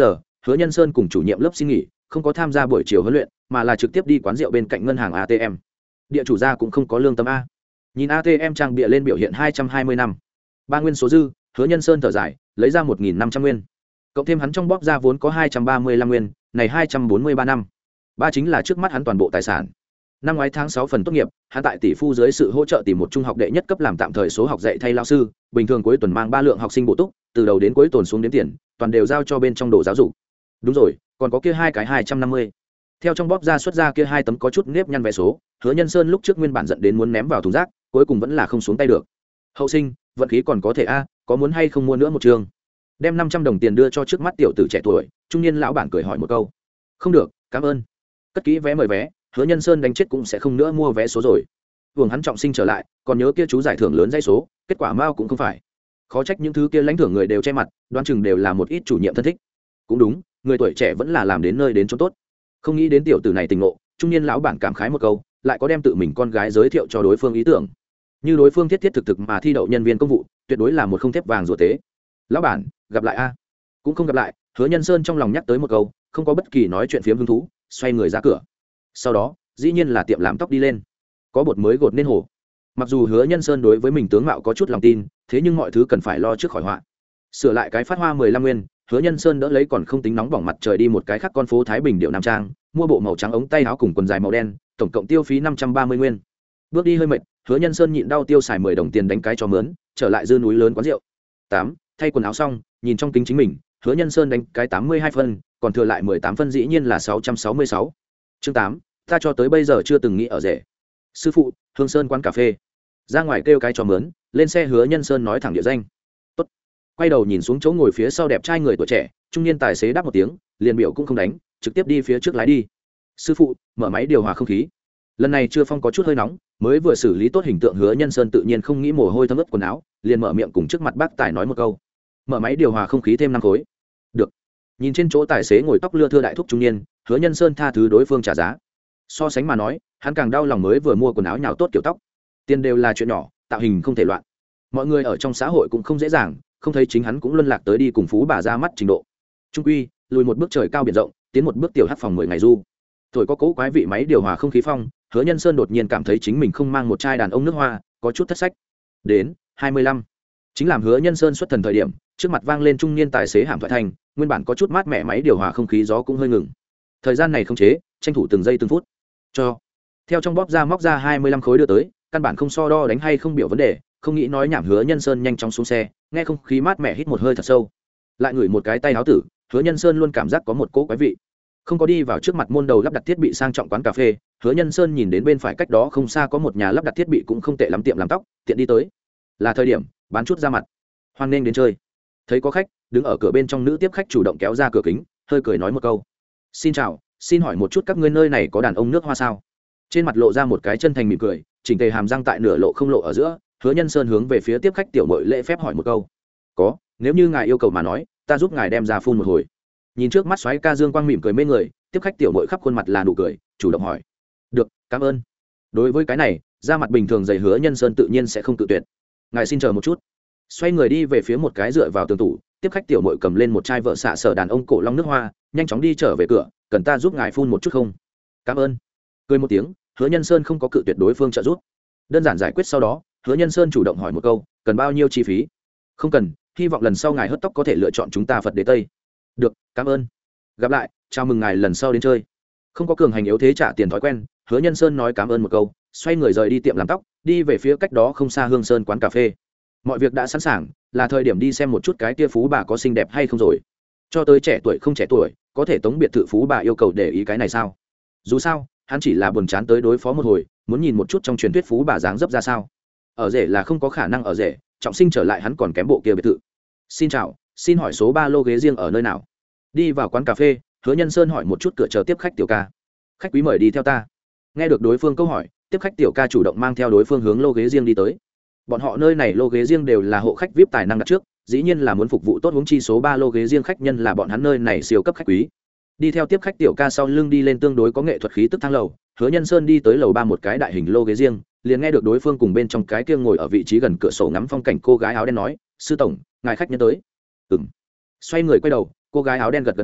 Hứa Nhân Sơn cùng chủ nhiệm lớp xin nghỉ, không có tham gia buổi chiều huấn luyện, mà là trực tiếp đi quán rượu bên cạnh ngân hàng a tê em. Địa chủ gia cũng không có lương tâm a. Nhìn a tê em trang bìa lên biểu hiện hai trăm hai mươi năm, ba nguyên số dư, Hứa Nhân Sơn thở dài, lấy ra một nghìn năm trăm nguyên. Cộng thêm hắn trong bóp ra vốn có hai trăm ba mươi lăm nguyên, này hai trăm bốn mươi ba năm. Ba chính là trước mắt hắn toàn bộ tài sản. Năm ngoái tháng sáu phần tốt nghiệp, hắn tại tỷ phu dưới sự hỗ trợ tìm một trung học đệ nhất cấp làm tạm thời số học dạy thay lao sư, bình thường cuối tuần mang ba lượng học sinh bổ túc, từ đầu đến cuối tuần xuống đến tiền, toàn đều giao cho bên trong đồ giáo dục. Đúng rồi, còn có kia hai cái hai trăm năm mươi. Theo trong bóp ra xuất ra kia hai tấm có chút nếp nhăn vé số, Hứa Nhân Sơn lúc trước nguyên bản giận đến muốn ném vào thùng rác, cuối cùng vẫn là không xuống tay được. Hậu sinh, vận khí còn có thể a, có muốn hay không mua nữa một trường? Đem năm trăm đồng tiền đưa cho trước mắt tiểu tử trẻ tuổi, trung niên lão bản cười hỏi một câu. Không được, cảm ơn. Cất kỹ vé mời vé, Hứa Nhân Sơn đánh chết cũng sẽ không nữa mua vé số rồi. Vương hắn trọng sinh trở lại, còn nhớ kia chú giải thưởng lớn dãy số, kết quả mao cũng không phải. Khó trách những thứ kia lãnh thưởng người đều che mặt, đoán chừng đều là một ít chủ nhiệm thân thích. Cũng đúng, người tuổi trẻ vẫn là làm đến nơi đến chỗ tốt. Không nghĩ đến tiểu tử này tình ngộ, trung niên lão bản cảm khái một câu, lại có đem tự mình con gái giới thiệu cho đối phương ý tưởng. Như đối phương thiết thiết thực thực mà thi đậu nhân viên công vụ, tuyệt đối là một không thép vàng rùa tế. Lão bản, gặp lại a. Cũng không gặp lại, Hứa Nhân Sơn trong lòng nhắc tới một câu, không có bất kỳ nói chuyện phiếm hứng thú, xoay người ra cửa. Sau đó, dĩ nhiên là tiệm làm tóc đi lên, có bột mới gột nên hồ. Mặc dù Hứa Nhân Sơn đối với mình tướng mạo có chút lòng tin, thế nhưng mọi thứ cần phải lo trước khỏi họa. Sửa lại cái phát hoa mười lăm nguyên, Hứa Nhân Sơn đỡ lấy còn không tính nóng bỏng mặt trời đi một cái khác con phố Thái Bình điệu Nam Trang, mua bộ màu trắng ống tay áo cùng quần dài màu đen, tổng cộng tiêu phí năm trăm ba mươi nguyên. Bước đi hơi mệt, Hứa Nhân Sơn nhịn đau tiêu xài mười đồng tiền đánh cái cho mướn, trở lại dư núi lớn quán rượu. Tám, thay quần áo xong, nhìn trong kính chính mình, Hứa Nhân Sơn đánh cái tám mươi hai phân, còn thừa lại mười tám phân dĩ nhiên là sáu trăm sáu mươi sáu. Chương tám, ta cho tới bây giờ chưa từng nghĩ ở rể. Sư phụ, Hương Sơn quán cà phê. Ra ngoài kêu cái cho mướn, lên xe Hứa Nhân Sơn nói thẳng địa danh. Tốt. Quay đầu nhìn xuống chỗ ngồi phía sau đẹp trai người tuổi trẻ, trung niên tài xế đáp một tiếng, liền biểu cũng không đánh, trực tiếp đi phía trước lái đi. Sư phụ, mở máy điều hòa không khí. Lần này chưa phong có chút hơi nóng, mới vừa xử lý tốt hình tượng Hứa Nhân Sơn tự nhiên không nghĩ mồ hôi thấm ướt quần áo, liền mở miệng cùng trước mặt bác tài nói một câu. Mở máy điều hòa không khí thêm năm khối. Được. Nhìn trên chỗ tài xế ngồi tóc lưa thưa đại thúc trung niên, Hứa Nhân Sơn tha thứ đối phương trả giá. So sánh mà nói, hắn càng đau lòng mới vừa mua quần áo nhào tốt kiểu tóc. Tiền đều là chuyện nhỏ, tạo hình không thể loạn. Mọi người ở trong xã hội cũng không dễ dàng, không thấy chính hắn cũng luân lạc tới đi cùng phú bà ra mắt trình độ. Trung quy, lùi một bước trời cao biển rộng, tiến một bước tiểu hắc phòng mười ngày du. Thổi có cố quái vị máy điều hòa không khí phong, Hứa Nhân Sơn đột nhiên cảm thấy chính mình không mang một chai đàn ông nước hoa, có chút thất sách. Đến, hai mươi lăm. Chính làm Hứa Nhân Sơn xuất thần thời điểm, trước mặt vang lên trung niên tài xế hàm thoại thành, nguyên bản có chút mát mẻ máy điều hòa không khí gió cũng hơi ngừng. Thời gian này không chế, tranh thủ từng giây từng phút. Cho. Theo trong bóp ra móc ra hai mươi lăm khối đưa tới, căn bản không so đo đánh hay không biểu vấn đề, không nghĩ nói nhảm Hứa Nhân Sơn nhanh chóng xuống xe, nghe không khí mát mẻ hít một hơi thật sâu. Lại ngửi một cái tay áo tử, Hứa Nhân Sơn luôn cảm giác có một cỗ quái vị. Không có đi vào trước mặt môn đầu lắp đặt thiết bị sang trọng quán cà phê, Hứa Nhân Sơn nhìn đến bên phải cách đó không xa có một nhà lắp đặt thiết bị cũng không tệ lắm tiệm làm tóc, tiện đi tới. Là thời điểm bán chút ra mặt. Hoan nghênh đến chơi. Thấy có khách, đứng ở cửa bên trong nữ tiếp khách chủ động kéo ra cửa kính, hơi cười nói một câu. Xin chào, xin hỏi một chút các ngươi nơi này có đàn ông nước hoa sao? Trên mặt lộ ra một cái chân thành mỉm cười, chỉnh tề hàm răng tại nửa lộ không lộ ở giữa, Hứa Nhân Sơn hướng về phía tiếp khách tiểu muội lễ phép hỏi một câu. Có, nếu như ngài yêu cầu mà nói, ta giúp ngài đem ra phun một hồi. Nhìn trước mắt xoáy ca dương quang mỉm cười mê người, tiếp khách tiểu muội khắp khuôn mặt là nụ cười, chủ động hỏi. Được, cảm ơn. Đối với cái này, da mặt bình thường dày Hứa Nhân Sơn tự nhiên sẽ không cự tuyệt. Ngài xin chờ một chút. Xoay người đi về phía một cái dựa vào tường tủ, tiếp khách tiểu muội cầm lên một chai vợ xạ sở đàn ông cổ long nước hoa, nhanh chóng đi trở về cửa, cần ta giúp ngài phun một chút không? Cảm ơn. Cười một tiếng, Hứa Nhân Sơn không có cự tuyệt đối phương trợ giúp. Đơn giản giải quyết sau đó, Hứa Nhân Sơn chủ động hỏi một câu, cần bao nhiêu chi phí? Không cần, hy vọng lần sau ngài hớt tóc có thể lựa chọn chúng ta Phật Đế Tây. Được, cảm ơn. Gặp lại, chào mừng ngài lần sau đến chơi. Không có cường hành yếu thế trả tiền thói quen, Hứa Nhân Sơn nói cảm ơn một câu, xoay người rời đi tiệm làm tóc, đi về phía cách đó không xa Hương Sơn quán cà phê. Mọi việc đã sẵn sàng, là thời điểm đi xem một chút cái kia phú bà có xinh đẹp hay không rồi. Cho tới trẻ tuổi không trẻ tuổi, có thể tống biệt thự phú bà yêu cầu để ý cái này sao? Dù sao, hắn chỉ là buồn chán tới đối phó một hồi, muốn nhìn một chút trong truyền thuyết phú bà dáng dấp ra sao. Ở rể là không có khả năng ở rể, trọng sinh trở lại hắn còn kém bộ kia biệt thự. Xin chào, xin hỏi số ba lô ghế riêng ở nơi nào? Đi vào quán cà phê, Hứa Nhân Sơn hỏi một chút cửa chờ tiếp khách tiểu ca. Khách quý mời đi theo ta. Nghe được đối phương câu hỏi, tiếp khách tiểu ca chủ động mang theo đối phương hướng lô ghế riêng đi tới. Bọn họ nơi này lô ghế riêng đều là hộ khách vi ai pi tài năng đặt trước, dĩ nhiên là muốn phục vụ tốt huống chi số ba lô ghế riêng khách nhân là bọn hắn nơi này siêu cấp khách quý. Đi theo tiếp khách tiểu ca sau lưng đi lên tương đối có nghệ thuật khí tức thang lầu, Hứa Nhân Sơn đi tới lầu ba một cái đại hình lô ghế riêng, liền nghe được đối phương cùng bên trong cái kia ngồi ở vị trí gần cửa sổ ngắm phong cảnh cô gái áo đen nói, sư tổng, ngài khách nhân tới. Ừm. Xoay người quay đầu, cô gái áo đen gật gật đầu,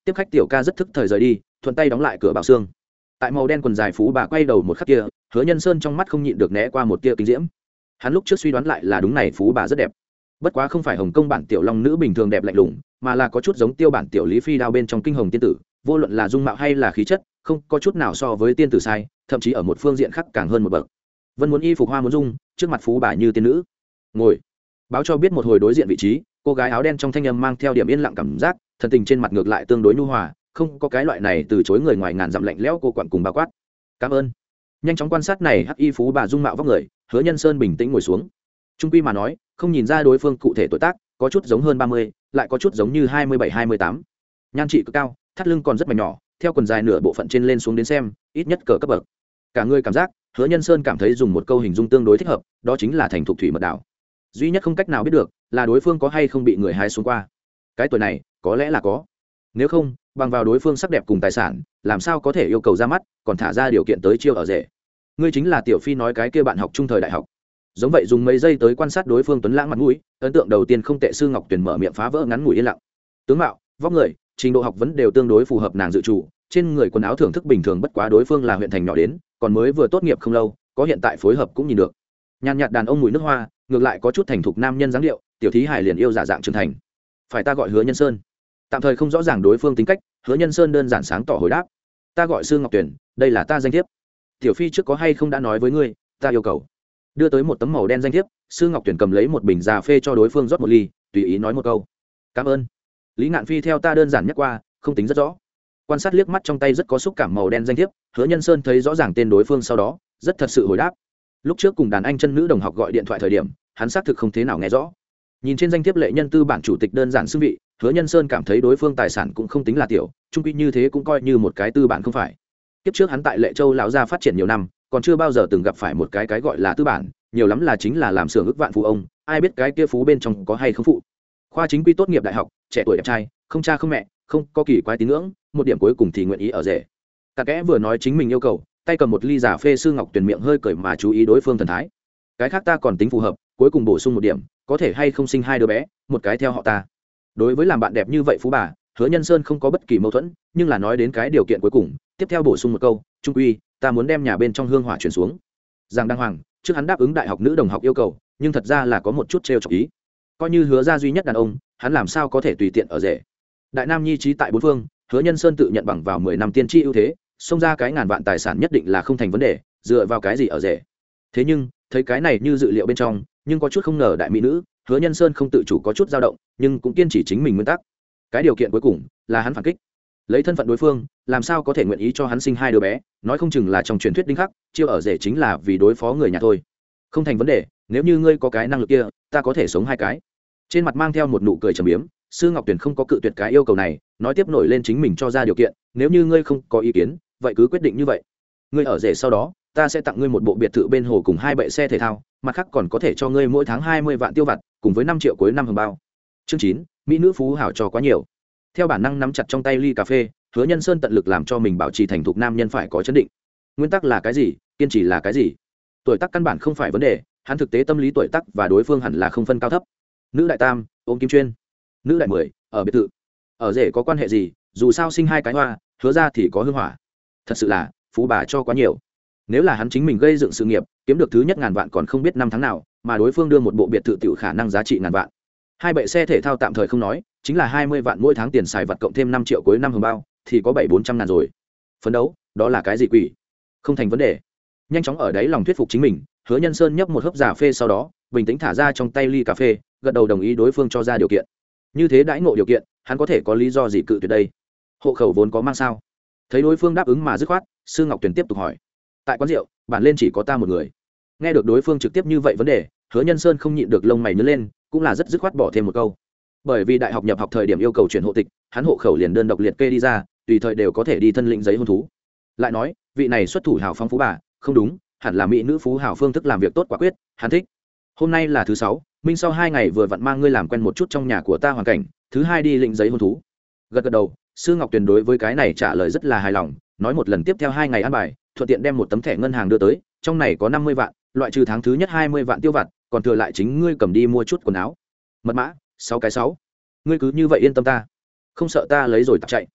tiếp khách tiểu ca rất thức thời rời đi, thuận tay đóng lại cửa bảo xương. Tại màu đen quần dài phú bà quay đầu một khắc kia, Hứa Nhân Sơn trong mắt không nhịn được né qua một tia kinh diễm. Hắn lúc trước suy đoán lại là đúng này, phú bà rất đẹp, bất quá không phải Hồng Công bản tiểu long nữ bình thường đẹp lạnh lùng, mà là có chút giống tiêu bản tiểu lý phi đao bên trong kinh hồng tiên tử, vô luận là dung mạo hay là khí chất, không có chút nào so với tiên tử sai, thậm chí ở một phương diện khác càng hơn một bậc. Vân muốn y phục hoa muốn dung, trước mặt phú bà như tiên nữ. Ngồi, báo cho biết một hồi đối diện vị trí, cô gái áo đen trong thanh âm mang theo điểm yên lặng cảm giác, thần tình trên mặt ngược lại tương đối nhu hòa, không có cái loại này từ chối người ngoài ngàn dặm lạnh lẽo cô quặn cùng bao quát. Cảm ơn. Nhanh chóng quan sát này hắc y phú bà dung mạo vóc người, Hứa Nhân Sơn bình tĩnh ngồi xuống. Trung quy mà nói, không nhìn ra đối phương cụ thể tuổi tác, có chút giống hơn ba mươi, lại có chút giống như hai mươi bảy hai mươi tám. Nhan trị cực cao, thắt lưng còn rất mảnh nhỏ, theo quần dài nửa bộ phận trên lên xuống đến xem, ít nhất cỡ cấp bậc. Cả người cảm giác, Hứa Nhân Sơn cảm thấy dùng một câu hình dung tương đối thích hợp, đó chính là thành thục thủy mật đảo. Duy nhất không cách nào biết được là đối phương có hay không bị người hái xuống qua. Cái tuổi này, có lẽ là có. Nếu không, bằng vào đối phương sắc đẹp cùng tài sản, làm sao có thể yêu cầu ra mắt, còn thả ra điều kiện tới chiêu ở rể. Ngươi chính là tiểu phi nói cái kia bạn học trung thời đại học. Giống vậy dùng mấy giây tới quan sát đối phương tuấn lãng mặt mũi, ấn tượng đầu tiên không tệ. Sư Ngọc Tuyền mở miệng phá vỡ ngắn ngủi yên lặng. Tướng mạo, vóc người, trình độ học vấn đều tương đối phù hợp nàng dự chủ, trên người quần áo thưởng thức bình thường, bất quá đối phương là huyện thành nhỏ đến, còn mới vừa tốt nghiệp không lâu, có hiện tại phối hợp cũng nhìn được. Nhàn nhạt đàn ông mùi nước hoa, ngược lại có chút thành thục nam nhân dáng điệu, tiểu thí hài liền yêu giả dạng trưởng thành. Phải ta gọi Hứa Nhân Sơn? Tạm thời không rõ ràng đối phương tính cách, Hứa Nhân Sơn đơn giản sáng tỏ hồi đáp. Ta gọi Sư Ngọc Tuyền, đây là ta danh thiếp. Tiểu phi trước có hay không đã nói với ngươi, ta yêu cầu. Đưa tới một tấm màu đen danh thiếp, Sư Ngọc Tuyền cầm lấy một bình trà phê cho đối phương rót một ly, tùy ý nói một câu. Cảm ơn. Lý Ngạn Phi theo ta đơn giản nhắc qua, không tính rất rõ. Quan sát liếc mắt trong tay rất có xúc cảm màu đen danh thiếp, Hứa Nhân Sơn thấy rõ ràng tên đối phương sau đó, rất thật sự hồi đáp. Lúc trước cùng đàn anh chân nữ đồng học gọi điện thoại thời điểm, hắn xác thực không thế nào nghe rõ. Nhìn trên danh thiếp lệ nhân tư bản chủ tịch đơn giản xưng vị, Hứa Nhân Sơn cảm thấy đối phương tài sản cũng không tính là tiểu, trung quy như thế cũng coi như một cái tư bản không phải. Kiếp trước hắn tại Lệ Châu lão gia phát triển nhiều năm, còn chưa bao giờ từng gặp phải một cái cái gọi là tư bản, nhiều lắm là chính là làm xưởng ức vạn phú ông, ai biết cái kia phú bên trong có hay không phụ. Khoa chính quy tốt nghiệp đại học, trẻ tuổi đẹp trai, không cha không mẹ, không có kỳ quái tín ngưỡng, một điểm cuối cùng thì nguyện ý ở rể. Cả kẽ vừa nói chính mình yêu cầu, tay cầm một ly trà phê. Sư Ngọc Tuyền miệng hơi cười mà chú ý đối phương thần thái. Cái khác ta còn tính phù hợp, cuối cùng bổ sung một điểm, có thể hay không sinh hai đứa bé, một cái theo họ ta. Đối với làm bạn đẹp như vậy phú bà, Hứa Nhân Sơn không có bất kỳ mâu thuẫn, nhưng là nói đến cái điều kiện cuối cùng, tiếp theo bổ sung một câu, trung quy, ta muốn đem nhà bên trong hương hỏa chuyển xuống. Giang Đăng Hoàng, trước hắn đáp ứng đại học nữ đồng học yêu cầu, nhưng thật ra là có một chút trêu chọc ý. Coi như Hứa gia duy nhất đàn ông, hắn làm sao có thể tùy tiện ở rể. Đại nam nhi trí tại bốn phương, Hứa Nhân Sơn tự nhận bằng vào mười năm tiên tri ưu thế, xông ra cái ngàn vạn tài sản nhất định là không thành vấn đề, dựa vào cái gì ở rể. Thế nhưng, thấy cái này như dự liệu bên trong, nhưng có chút không ngờ đại mỹ nữ, Hứa Nhân Sơn không tự chủ có chút dao động, nhưng cũng kiên trì chính mình nguyên tắc. Cái điều kiện cuối cùng là hắn phản kích. Lấy thân phận đối phương, làm sao có thể nguyện ý cho hắn sinh hai đứa bé, nói không chừng là trong truyền thuyết đinh khắc, chiêu ở rể chính là vì đối phó người nhà thôi. Không thành vấn đề, nếu như ngươi có cái năng lực kia, ta có thể sống hai cái. Trên mặt mang theo một nụ cười trầm biếm, Sư Ngọc Tuyền không có cự tuyệt cái yêu cầu này, nói tiếp nổi lên chính mình cho ra điều kiện, nếu như ngươi không có ý kiến, vậy cứ quyết định như vậy. Ngươi ở rể sau đó, ta sẽ tặng ngươi một bộ biệt thự bên hồ cùng hai bệ xe thể thao, mặt khác còn có thể cho ngươi mỗi tháng hai mươi vạn tiêu vặt, cùng với năm triệu cuối năm hồng bao. Chương chín, mỹ nữ phú hảo cho quá nhiều. Theo bản năng nắm chặt trong tay ly cà phê, Hứa Nhân Sơn tận lực làm cho mình bảo trì thành thục nam nhân phải có chấn định. Nguyên tắc là cái gì, kiên trì là cái gì? Tuổi tác căn bản không phải vấn đề, hắn thực tế tâm lý tuổi tác và đối phương hẳn là không phân cao thấp. Nữ đại tam, ôm kim chuyên. Nữ đại mười, ở biệt thự. Ở rể có quan hệ gì, dù sao sinh hai cái hoa, Hứa ra thì có hương hỏa. Thật sự là, phú bà cho quá nhiều. Nếu là hắn chính mình gây dựng sự nghiệp, kiếm được thứ nhất ngàn vạn còn không biết năm tháng nào, mà đối phương đưa một bộ biệt thự tiểu khả năng giá trị ngàn vạn. Hai bệ xe thể thao tạm thời không nói, chính là hai mươi vạn mỗi tháng tiền xài vặt cộng thêm năm triệu cuối năm hồng bao, thì có bảy bốn trăm ngàn rồi. Phấn đấu, đó là cái gì quỷ? Không thành vấn đề. Nhanh chóng ở đấy lòng thuyết phục chính mình, Hứa Nhân Sơn nhấp một hớp trà phê sau đó, bình tĩnh thả ra trong tay ly cà phê, gật đầu đồng ý đối phương cho ra điều kiện. Như thế đãi ngộ điều kiện, hắn có thể có lý do gì cự tuyệt đây? Hộ khẩu vốn có mang sao? Thấy đối phương đáp ứng mà dứt khoát, Sư Ngọc Tuyền tiếp tục hỏi. Tại quán rượu, bản lên chỉ có ta một người. Nghe được đối phương trực tiếp như vậy vấn đề, Hứa Nhân Sơn không nhịn được lông mày nhướng lên, cũng là rất dứt khoát bỏ thêm một câu. Bởi vì đại học nhập học thời điểm yêu cầu chuyển hộ tịch, hắn hộ khẩu liền đơn độc liệt kê đi ra, tùy thời đều có thể đi thân lĩnh giấy hôn thú. Lại nói, vị này xuất thủ hào phong phú bà, không đúng, hẳn là mỹ nữ phú hào phương thức làm việc tốt quả quyết, hắn thích. Hôm nay là thứ sáu, minh sau hai ngày vừa vặn mang ngươi làm quen một chút trong nhà của ta hoàn cảnh, thứ hai đi lĩnh giấy hôn thú. Gật gật đầu, Sư Ngọc Tuyền đối với cái này trả lời rất là hài lòng, nói một lần tiếp theo hai ngày ăn bài, thuận tiện đem một tấm thẻ ngân hàng đưa tới, trong này có năm mươi vạn, loại trừ tháng thứ nhất hai mươi vạn tiêu vặt, còn thừa lại chính ngươi cầm đi mua chút quần áo. Mật mã sáu cái sáu. Ngươi cứ như vậy yên tâm ta, không sợ ta lấy rồi tạt chạy.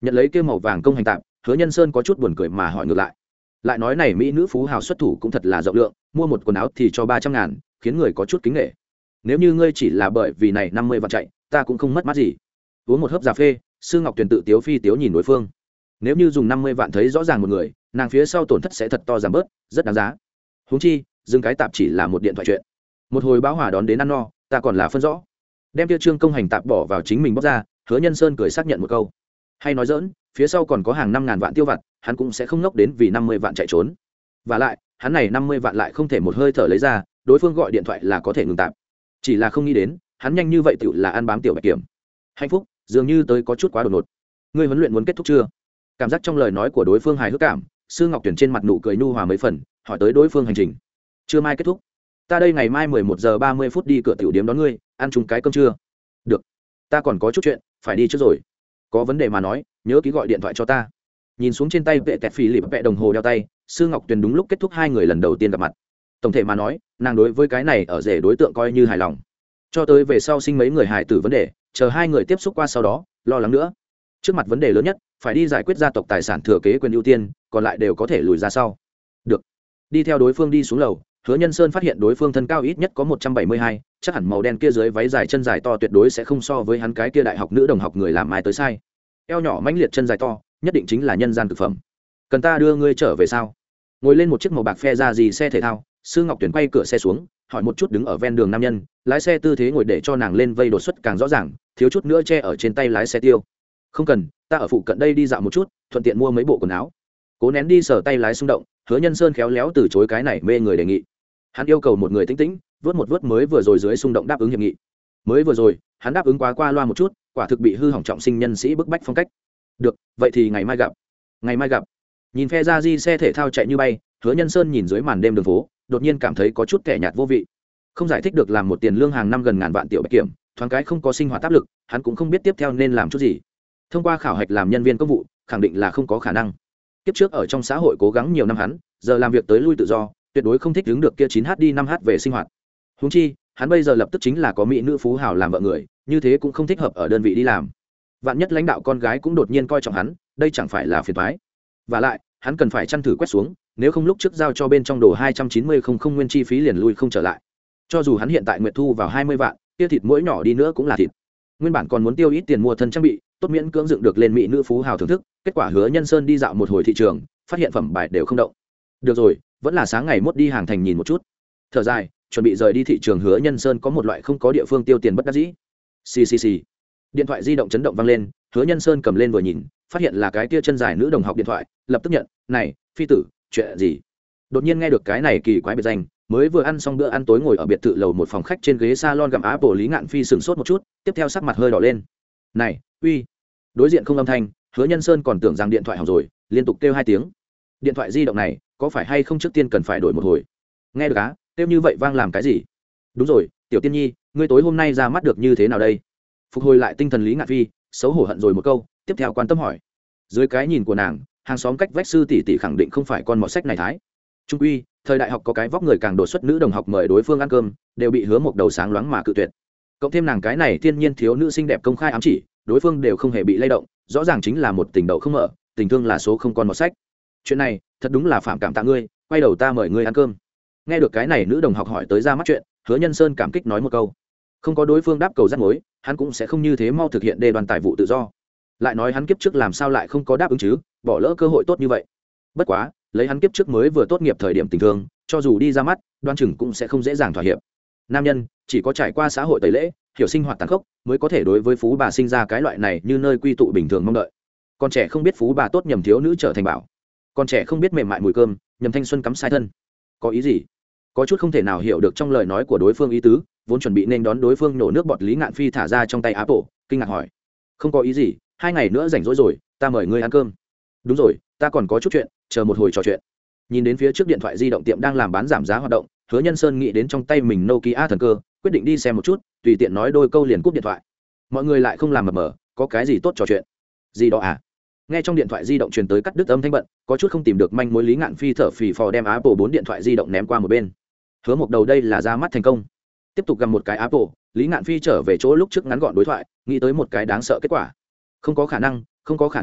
nhận lấy kêu màu vàng công hành tạm, Hứa Nhân Sơn có chút buồn cười mà hỏi ngược lại. Lại nói này mỹ nữ phú hào xuất thủ cũng thật là rộng lượng, mua một quần áo thì cho ba trăm ngàn, khiến người có chút kính nể. Nếu như ngươi chỉ là bởi vì này năm mươi vạn chạy, ta cũng không mất mát gì. Uống một hớp cà phê, Sư Ngọc Tuyền tự tiếu phi tiếu nhìn đối phương. Nếu như dùng năm mươi vạn thấy rõ ràng một người, nàng phía sau tổn thất sẽ thật to giảm bớt, rất đáng giá. Huống chi, dừng cái tạp chỉ là một điện thoại chuyện. Một hồi báo hỏa đón đến ăn no, ta còn là phân rõ. Đem kia trương công hành tạp bỏ vào chính mình bóc ra, Hứa Nhân Sơn cười xác nhận một câu. Hay nói dỡn, phía sau còn có hàng năm ngàn vạn tiêu vặt, hắn cũng sẽ không ngốc đến vì năm mươi vạn chạy trốn. Và lại, hắn này năm mươi vạn lại không thể một hơi thở lấy ra, đối phương gọi điện thoại là có thể ngừng tạp. Chỉ là không nghĩ đến, hắn nhanh như vậy tựu là ăn bám tiểu bạch kiểm. Hạnh phúc, dường như tới có chút quá đột ngột. Ngươi huấn luyện muốn kết thúc chưa? Cảm giác trong lời nói của đối phương hài hước cảm, Sư Ngọc Tuyển trên mặt nụ cười nhu hòa mấy phần, hỏi tới đối phương hành trình. Chưa mai kết thúc. Ta đây ngày mai mười một giờ ba mươi phút đi cửa tiểu điếm đón ngươi, ăn chung cái cơm trưa. Được. Ta còn có chút chuyện, phải đi trước rồi. Có vấn đề mà nói, nhớ ký gọi điện thoại cho ta. Nhìn xuống trên tay vệ tẹt phì lịp vệ đồng hồ đeo tay, Sư Ngọc Tuyền đúng lúc kết thúc hai người lần đầu tiên gặp mặt. Tổng thể mà nói, nàng đối với cái này ở rể đối tượng coi như hài lòng. Cho tới về sau sinh mấy người hài tử vấn đề, chờ hai người tiếp xúc qua sau đó, lo lắng nữa. Trước mặt vấn đề lớn nhất, phải đi giải quyết gia tộc tài sản thừa kế quyền ưu tiên, còn lại đều có thể lùi ra sau. Được. Đi theo đối phương đi xuống lầu, Hứa Nhân Sơn phát hiện đối phương thân cao ít nhất có một trăm bảy mươi hai, chắc hẳn màu đen kia dưới váy dài chân dài to tuyệt đối sẽ không so với hắn cái kia đại học nữ đồng học người làm mai tới sai. Eo nhỏ mãnh liệt chân dài to, nhất định chính là nhân gian thực phẩm. Cần ta đưa ngươi trở về sao? Ngồi lên một chiếc màu bạc phe ra gì xe thể thao, Sư Ngọc Tuyển quay cửa xe xuống, hỏi một chút đứng ở ven đường nam nhân, lái xe tư thế ngồi để cho nàng lên vây đột xuất càng rõ ràng, thiếu chút nữa che ở trên tay lái xe tiêu. Không cần, ta ở phụ cận đây đi dạo một chút, thuận tiện mua mấy bộ quần áo. Cố nén đi sờ tay lái xung động, Hứa Nhân Sơn khéo léo từ chối cái này mê người đề nghị. Hắn yêu cầu một người tĩnh tĩnh, vớt một vớt mới vừa rồi dưới xung động đáp ứng hiệp nghị. Mới vừa rồi, hắn đáp ứng quá qua loa một chút, quả thực bị hư hỏng trọng sinh nhân sĩ bức bách phong cách. Được, vậy thì ngày mai gặp. Ngày mai gặp. Nhìn phe ra di xe thể thao chạy như bay, Hứa Nhân Sơn nhìn dưới màn đêm đường phố, đột nhiên cảm thấy có chút kẻ nhạt vô vị. Không giải thích được làm một tiền lương hàng năm gần ngàn vạn tiểu bạch kiểm, thoáng cái không có sinh hoạt áp lực, hắn cũng không biết tiếp theo nên làm chút gì. Thông qua khảo hạch làm nhân viên công vụ, khẳng định là không có khả năng. Kiếp trước ở trong xã hội cố gắng nhiều năm hắn, giờ làm việc tới lui tự do, tuyệt đối không thích đứng được kia chín h đi năm h về sinh hoạt. Huống chi, hắn bây giờ lập tức chính là có mỹ nữ phú hào làm vợ người, như thế cũng không thích hợp ở đơn vị đi làm. Vạn nhất lãnh đạo con gái cũng đột nhiên coi trọng hắn, đây chẳng phải là phiền toái. Và lại, hắn cần phải chăn thử quét xuống, nếu không lúc trước giao cho bên trong đồ hai trăm chín mươi không không nguyên chi phí liền lui không trở lại. Cho dù hắn hiện tại nguyệt thu vào hai mươi vạn, kia thịt mỗi nhỏ đi nữa cũng là thịt. Nguyên bản còn muốn tiêu ít tiền mua thân trang bị, tốt miễn cưỡng dựng được lên mỹ nữ phú hào thưởng thức, kết quả Hứa Nhân Sơn đi dạo một hồi thị trường, phát hiện phẩm bài đều không động. Được rồi, vẫn là sáng ngày mốt đi hàng thành nhìn một chút. Thở dài, chuẩn bị rời đi thị trường, Hứa Nhân Sơn có một loại không có địa phương tiêu tiền bất đắc dĩ. Xì xì xì. Điện thoại di động chấn động vang lên, Hứa Nhân Sơn cầm lên vừa nhìn, phát hiện là cái kia chân dài nữ đồng học điện thoại, lập tức nhận, "Này, phi tử, chuyện gì?" Đột nhiên nghe được cái này kỳ quái biệt danh, mới vừa ăn xong bữa ăn tối ngồi ở biệt thự lầu một phòng khách trên ghế salon gặm Apple Lý Ngạn Phi sững sốt một chút, tiếp theo sắc mặt hơi đỏ lên. "Này, uy." Đối diện không âm thanh, Hứa Nhân Sơn còn tưởng rằng điện thoại hỏng rồi, liên tục kêu hai tiếng. Điện thoại di động này, có phải hay không trước tiên cần phải đổi một hồi? Nghe được á, kêu như vậy vang làm cái gì? Đúng rồi, tiểu tiên nhi, ngươi tối hôm nay ra mắt được như thế nào đây? Phục hồi lại tinh thần Lý Ngạn Phi, xấu hổ hận rồi một câu, tiếp theo quan tâm hỏi. Dưới cái nhìn của nàng, hàng xóm cách vách sư tỷ tỷ khẳng định không phải con mọt sách này thái. Trung quy, thời đại học có cái vóc người càng đột xuất nữ đồng học mời đối phương ăn cơm, đều bị Hứa Mộc đầu sáng loáng mà cự tuyệt. Cộng thêm nàng cái này thiên nhiên thiếu nữ xinh đẹp công khai ám chỉ, đối phương đều không hề bị lay động, rõ ràng chính là một tình đầu không mở, tình thương là số không con mọt sách. Chuyện này, thật đúng là phạm cảm tạ ngươi, quay đầu ta mời ngươi ăn cơm. Nghe được cái này nữ đồng học hỏi tới ra mắt chuyện, Hứa Nhân Sơn cảm kích nói một câu. Không có đối phương đáp cầu dắt mối, hắn cũng sẽ không như thế mau thực hiện đề đoàn tài vụ tự do. Lại nói hắn kiếp trước làm sao lại không có đáp ứng chứ, bỏ lỡ cơ hội tốt như vậy. Bất quá, lấy hắn kiếp trước mới vừa tốt nghiệp thời điểm tình thương, cho dù đi ra mắt, đoan chừng cũng sẽ không dễ dàng thỏa hiệp. Nam nhân chỉ có trải qua xã hội tẩy lễ, hiểu sinh hoạt tàn khốc, mới có thể đối với phú bà sinh ra cái loại này như nơi quy tụ bình thường mong đợi. Con trẻ không biết phú bà tốt nhầm thiếu nữ trở thành bảo, con trẻ không biết mềm mại mùi cơm, nhầm thanh xuân cắm sai thân. Có ý gì? Có chút không thể nào hiểu được trong lời nói của đối phương ý tứ, vốn chuẩn bị nên đón đối phương nổ nước bọt Lý Ngạn Phi thả ra trong tay Apple, kinh ngạc hỏi. Không có ý gì, hai ngày nữa rảnh rỗi rồi, ta mời ngươi ăn cơm. Đúng rồi, ta còn có chút chuyện, chờ một hồi trò chuyện. Nhìn đến phía trước điện thoại di động tiệm đang làm bán giảm giá hoạt động, Hứa Nhân Sơn nghĩ đến trong tay mình Nokia thần cơ, quyết định đi xem một chút, tùy tiện nói đôi câu liền cúp điện thoại. Mọi người lại không làm mập mờ, có cái gì tốt trò chuyện? Gì đó à? Nghe trong điện thoại di động truyền tới cắt đứt âm thanh bận, có chút không tìm được manh mối Lý Ngạn Phi thở phì phò đem Apple bốn điện thoại di động ném qua một bên. Hứa Mộc đầu đây là ra mắt thành công. Tiếp tục gặm một cái Apple, Lý Ngạn Phi trở về chỗ lúc trước ngắn gọn đối thoại, nghĩ tới một cái đáng sợ kết quả. Không có khả năng, không có khả năng,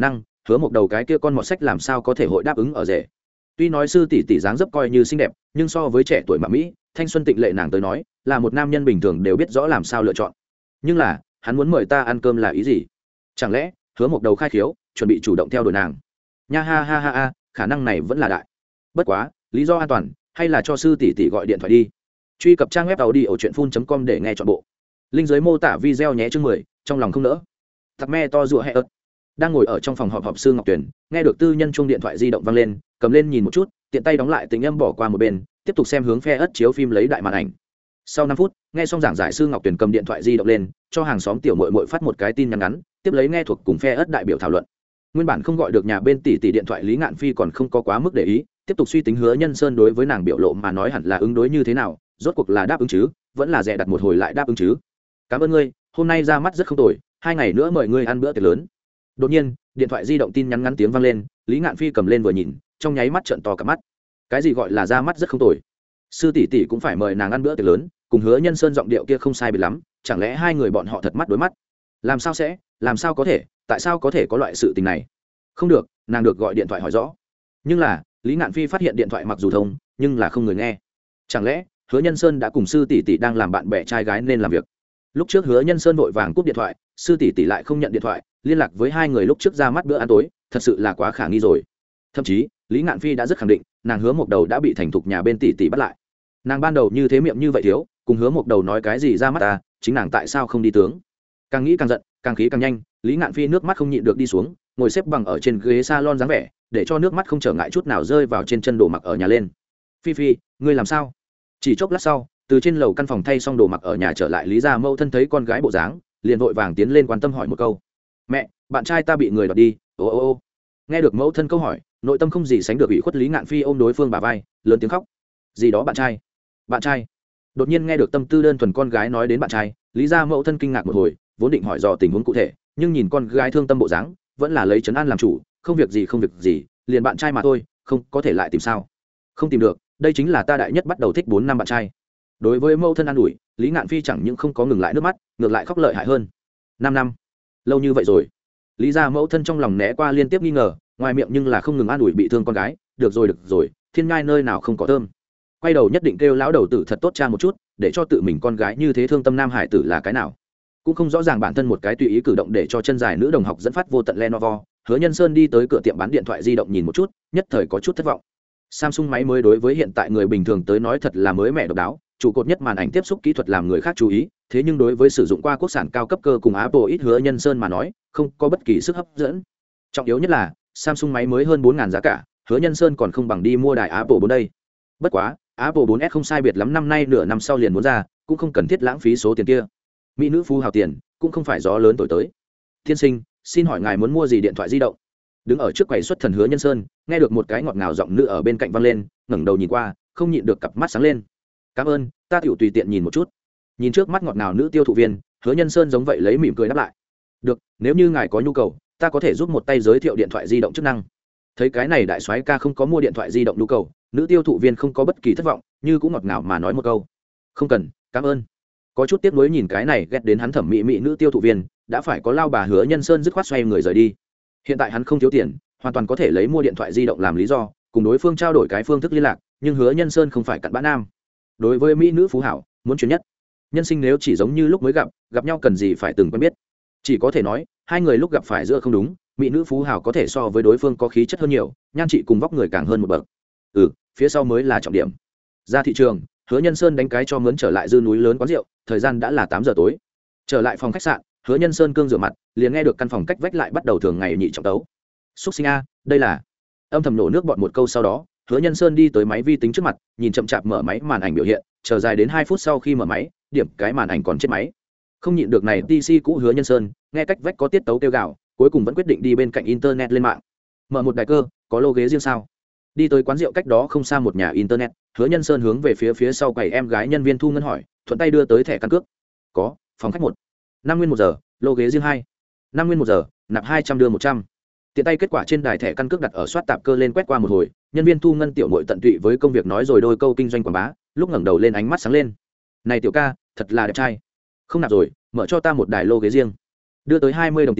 hứa một đầu cái kia con mọt sách làm sao có thể hội đáp ứng ở rể. Tuy nói sư tỷ tỷ dáng dấp coi như xinh đẹp, nhưng so với trẻ tuổi mà mỹ thanh xuân tịnh lệ nàng tới nói là một nam nhân bình thường đều biết rõ làm sao lựa chọn. Nhưng là hắn muốn mời ta ăn cơm là ý gì? Chẳng lẽ hứa một đầu khai khiếu chuẩn bị chủ động theo đuổi nàng? Nha ha ha ha ha, khả năng này vẫn là đại. Bất quá lý do an toàn, hay là cho sư tỷ tỷ gọi điện thoại đi. Truy cập trang web tàu đi ở truyện phun chấm com để nghe chọn bộ. Linh dưới mô tả video nhé. Chương mười, trong lòng không nỡ. Tặc me to rùa hẹ ớt đang ngồi ở trong phòng họp họp sư Ngọc Tuyền, nghe được tư nhân chuông điện thoại di động vang lên, cầm lên nhìn một chút, tiện tay đóng lại tính âm bỏ qua một bên, tiếp tục xem hướng phe ớt chiếu phim lấy đại màn ảnh. Sau năm phút, nghe xong giảng giải sư Ngọc Tuyền cầm điện thoại di động lên, cho hàng xóm tiểu muội muội phát một cái tin nhắn ngắn, tiếp lấy nghe thuộc cùng phe ớt đại biểu thảo luận. Nguyên bản không gọi được nhà bên tỷ tỷ điện thoại Lý Ngạn Phi còn không có quá mức để ý, tiếp tục suy tính Hứa Nhân Sơn đối với nàng biểu lộ mà nói hẳn là ứng đối như thế nào, rốt cuộc là đáp ứng chứ, vẫn là dè đặt một hồi lại đáp ứng chứ. Cảm ơn ngươi, hôm nay ra mắt rất không tồi, hai ngày nữa mời ngươi ăn bữa tiệc lớn. Đột nhiên, điện thoại di động tin nhắn ngắn tiếng vang lên, Lý Ngạn Phi cầm lên vừa nhìn, trong nháy mắt trợn to cả mắt. Cái gì gọi là ra mắt rất không tồi? Sư tỷ tỷ cũng phải mời nàng ăn bữa tiệc lớn, cùng Hứa Nhân Sơn giọng điệu kia không sai biệt lắm, chẳng lẽ hai người bọn họ thật mắt đối mắt? Làm sao sẽ, làm sao có thể, tại sao có thể có loại sự tình này? Không được, nàng được gọi điện thoại hỏi rõ. Nhưng là, Lý Ngạn Phi phát hiện điện thoại mặc dù thông, nhưng là không người nghe. Chẳng lẽ Hứa Nhân Sơn đã cùng sư tỷ tỷ đang làm bạn bè trai gái nên làm việc? Lúc trước Hứa Nhân Sơn vội vàng cúp điện thoại, sư tỷ tỷ lại không nhận điện thoại, liên lạc với hai người lúc trước ra mắt bữa ăn tối, thật sự là quá khả nghi rồi. Thậm chí Lý Ngạn Phi đã rất khẳng định, nàng Hứa Mộc Đầu đã bị thành thục nhà bên tỷ tỷ bắt lại. Nàng ban đầu như thế miệng như vậy thiếu, cùng Hứa Mộc Đầu nói cái gì ra mắt ta, chính nàng tại sao không đi tướng? Càng nghĩ càng giận, càng khí càng nhanh, Lý Ngạn Phi nước mắt không nhịn được đi xuống, ngồi xếp bằng ở trên ghế salon dáng vẻ, để cho nước mắt không trở ngại chút nào rơi vào trên chân đồ mặc ở nhà lên. Phi Phi, ngươi làm sao? Chỉ chốc lát sau, từ trên lầu căn phòng thay xong đồ mặc ở nhà trở lại Lý gia mẫu thân thấy con gái bộ dáng, liền vội vàng tiến lên quan tâm hỏi một câu. Mẹ, bạn trai ta bị người đoạt đi. Ô ô ô. Nghe được mẫu thân câu hỏi, nội tâm không gì sánh được ủy khuất, Lý Ngạn Phi ôm đối phương bà vai, lớn tiếng khóc. Gì đó bạn trai? Bạn trai? Đột nhiên nghe được tâm tư đơn thuần con gái nói đến bạn trai, Lý gia mẫu thân kinh ngạc một hồi, vốn định hỏi dò tình huống cụ thể, nhưng nhìn con gái thương tâm bộ dáng, vẫn là lấy trấn an làm chủ, không việc gì không việc gì, liền bạn trai mà thôi, không có thể lại tìm sao? Không tìm được, đây chính là ta đại nhất bắt đầu thích bốn năm bạn trai. Đối với mẫu thân an ủi, Lý Ngạn Phi chẳng những không có ngừng lại nước mắt, ngược lại khóc lợi hại hơn. Năm năm, lâu như vậy rồi. Lý gia mẫu thân trong lòng né qua liên tiếp nghi ngờ, ngoài miệng nhưng là không ngừng an ủi bị thương con gái. Được rồi được rồi, thiên ngai nơi nào không có thơm. Quay đầu nhất định kêu lão đầu tử thật tốt cha một chút, để cho tự mình con gái như thế thương tâm nam hải tử là cái nào. Cũng không rõ ràng bản thân một cái tùy ý cử động để cho chân dài nữ đồng học dẫn phát vô tận Lenovo. Hứa Nhân Sơn đi tới cửa tiệm bán điện thoại di động nhìn một chút, nhất thời có chút thất vọng. Samsung máy mới đối với hiện tại người bình thường tới nói thật là mới mẻ độc đáo, trụ cột nhất màn ảnh tiếp xúc kỹ thuật làm người khác chú ý, thế nhưng đối với sử dụng qua quốc sản cao cấp cơ cùng Apple ít Hứa Nhân Sơn mà nói, không có bất kỳ sức hấp dẫn. Trọng yếu nhất là, Samsung máy mới hơn bốn nghìn giá cả, Hứa Nhân Sơn còn không bằng đi mua đài Apple bốn đây. Bất quá, Apple bốn S không sai biệt lắm, năm nay nửa năm sau liền muốn ra, cũng không cần thiết lãng phí số tiền kia. Mỹ nữ phú hào tiền, cũng không phải gió lớn thổi tới. Thiên sinh, xin hỏi ngài muốn mua gì điện thoại di động? Đứng ở trước quầy xuất thần Hứa Nhân Sơn, nghe được một cái ngọt ngào giọng nữ ở bên cạnh vang lên, ngẩng đầu nhìn qua, không nhịn được cặp mắt sáng lên. Cảm ơn, ta tiểu tùy tiện nhìn một chút. Nhìn trước mắt ngọt ngào nữ tiêu thụ viên, Hứa Nhân Sơn giống vậy lấy mỉm cười đáp lại. Được, nếu như ngài có nhu cầu, ta có thể giúp một tay giới thiệu điện thoại di động chức năng. Thấy cái này đại soái ca không có mua điện thoại di động nhu cầu, nữ tiêu thụ viên không có bất kỳ thất vọng, như cũng ngọt ngào mà nói một câu. Không cần, cảm ơn. Có chút tiếc nuối nhìn cái này ghét đến hắn thẩm mỹ mỹ nữ tiêu thụ viên, đã phải có lao bà Hứa Nhân Sơn dứt khoát xoay người rời đi. Hiện tại hắn không thiếu tiền, hoàn toàn có thể lấy mua điện thoại di động làm lý do, cùng đối phương trao đổi cái phương thức liên lạc, nhưng Hứa Nhân Sơn không phải cặn bã nam. Đối với mỹ nữ phú hảo, muốn chuyên nhất. Nhân sinh nếu chỉ giống như lúc mới gặp, gặp nhau cần gì phải từng quen biết. Chỉ có thể nói, hai người lúc gặp phải giữa không đúng, mỹ nữ phú hảo có thể so với đối phương có khí chất hơn nhiều, nhan trị cùng vóc người càng hơn một bậc. Ừ, phía sau mới là trọng điểm. Ra thị trường, Hứa Nhân Sơn đánh cái cho mướn trở lại dư núi lớn quán rượu, thời gian đã là tám giờ tối. Trở lại phòng khách sạn, Hứa Nhân Sơn cương rửa mặt, liền nghe được căn phòng cách vách lại bắt đầu thường ngày nhị trọng tấu. Xúc sinh a, đây là. Âm thầm nổ nước bọt một câu sau đó, Hứa Nhân Sơn đi tới máy vi tính trước mặt, nhìn chậm chạp mở máy màn ảnh biểu hiện, chờ dài đến hai phút sau khi mở máy, điểm cái màn ảnh còn chết máy. Không nhịn được này pê xê cũ Hứa Nhân Sơn, nghe cách vách có tiết tấu kêu gào, cuối cùng vẫn quyết định đi bên cạnh internet lên mạng. Mở một đài cơ, có lô ghế riêng sao? Đi tới quán rượu cách đó không xa một nhà internet, Hứa Nhân Sơn hướng về phía phía sau quầy em gái nhân viên thu ngân hỏi, thuận tay đưa tới thẻ căn cước. Có, phòng khách một. năm nguyên một giờ, lô ghế riêng hai. năm nguyên một giờ, nạp hai trăm đưa một trăm. Tiện tay kết quả trên đài thẻ căn cước đặt ở soát tạp cơ lên quét qua một hồi, nhân viên thu ngân tiểu muội tận tụy với công việc nói rồi đôi câu kinh doanh quảng bá, lúc ngẩng đầu lên ánh mắt sáng lên. Này tiểu ca, thật là đẹp trai. Không nạp rồi, mở cho ta một đài lô ghế riêng. Đưa tới hai mươi đồng tiền,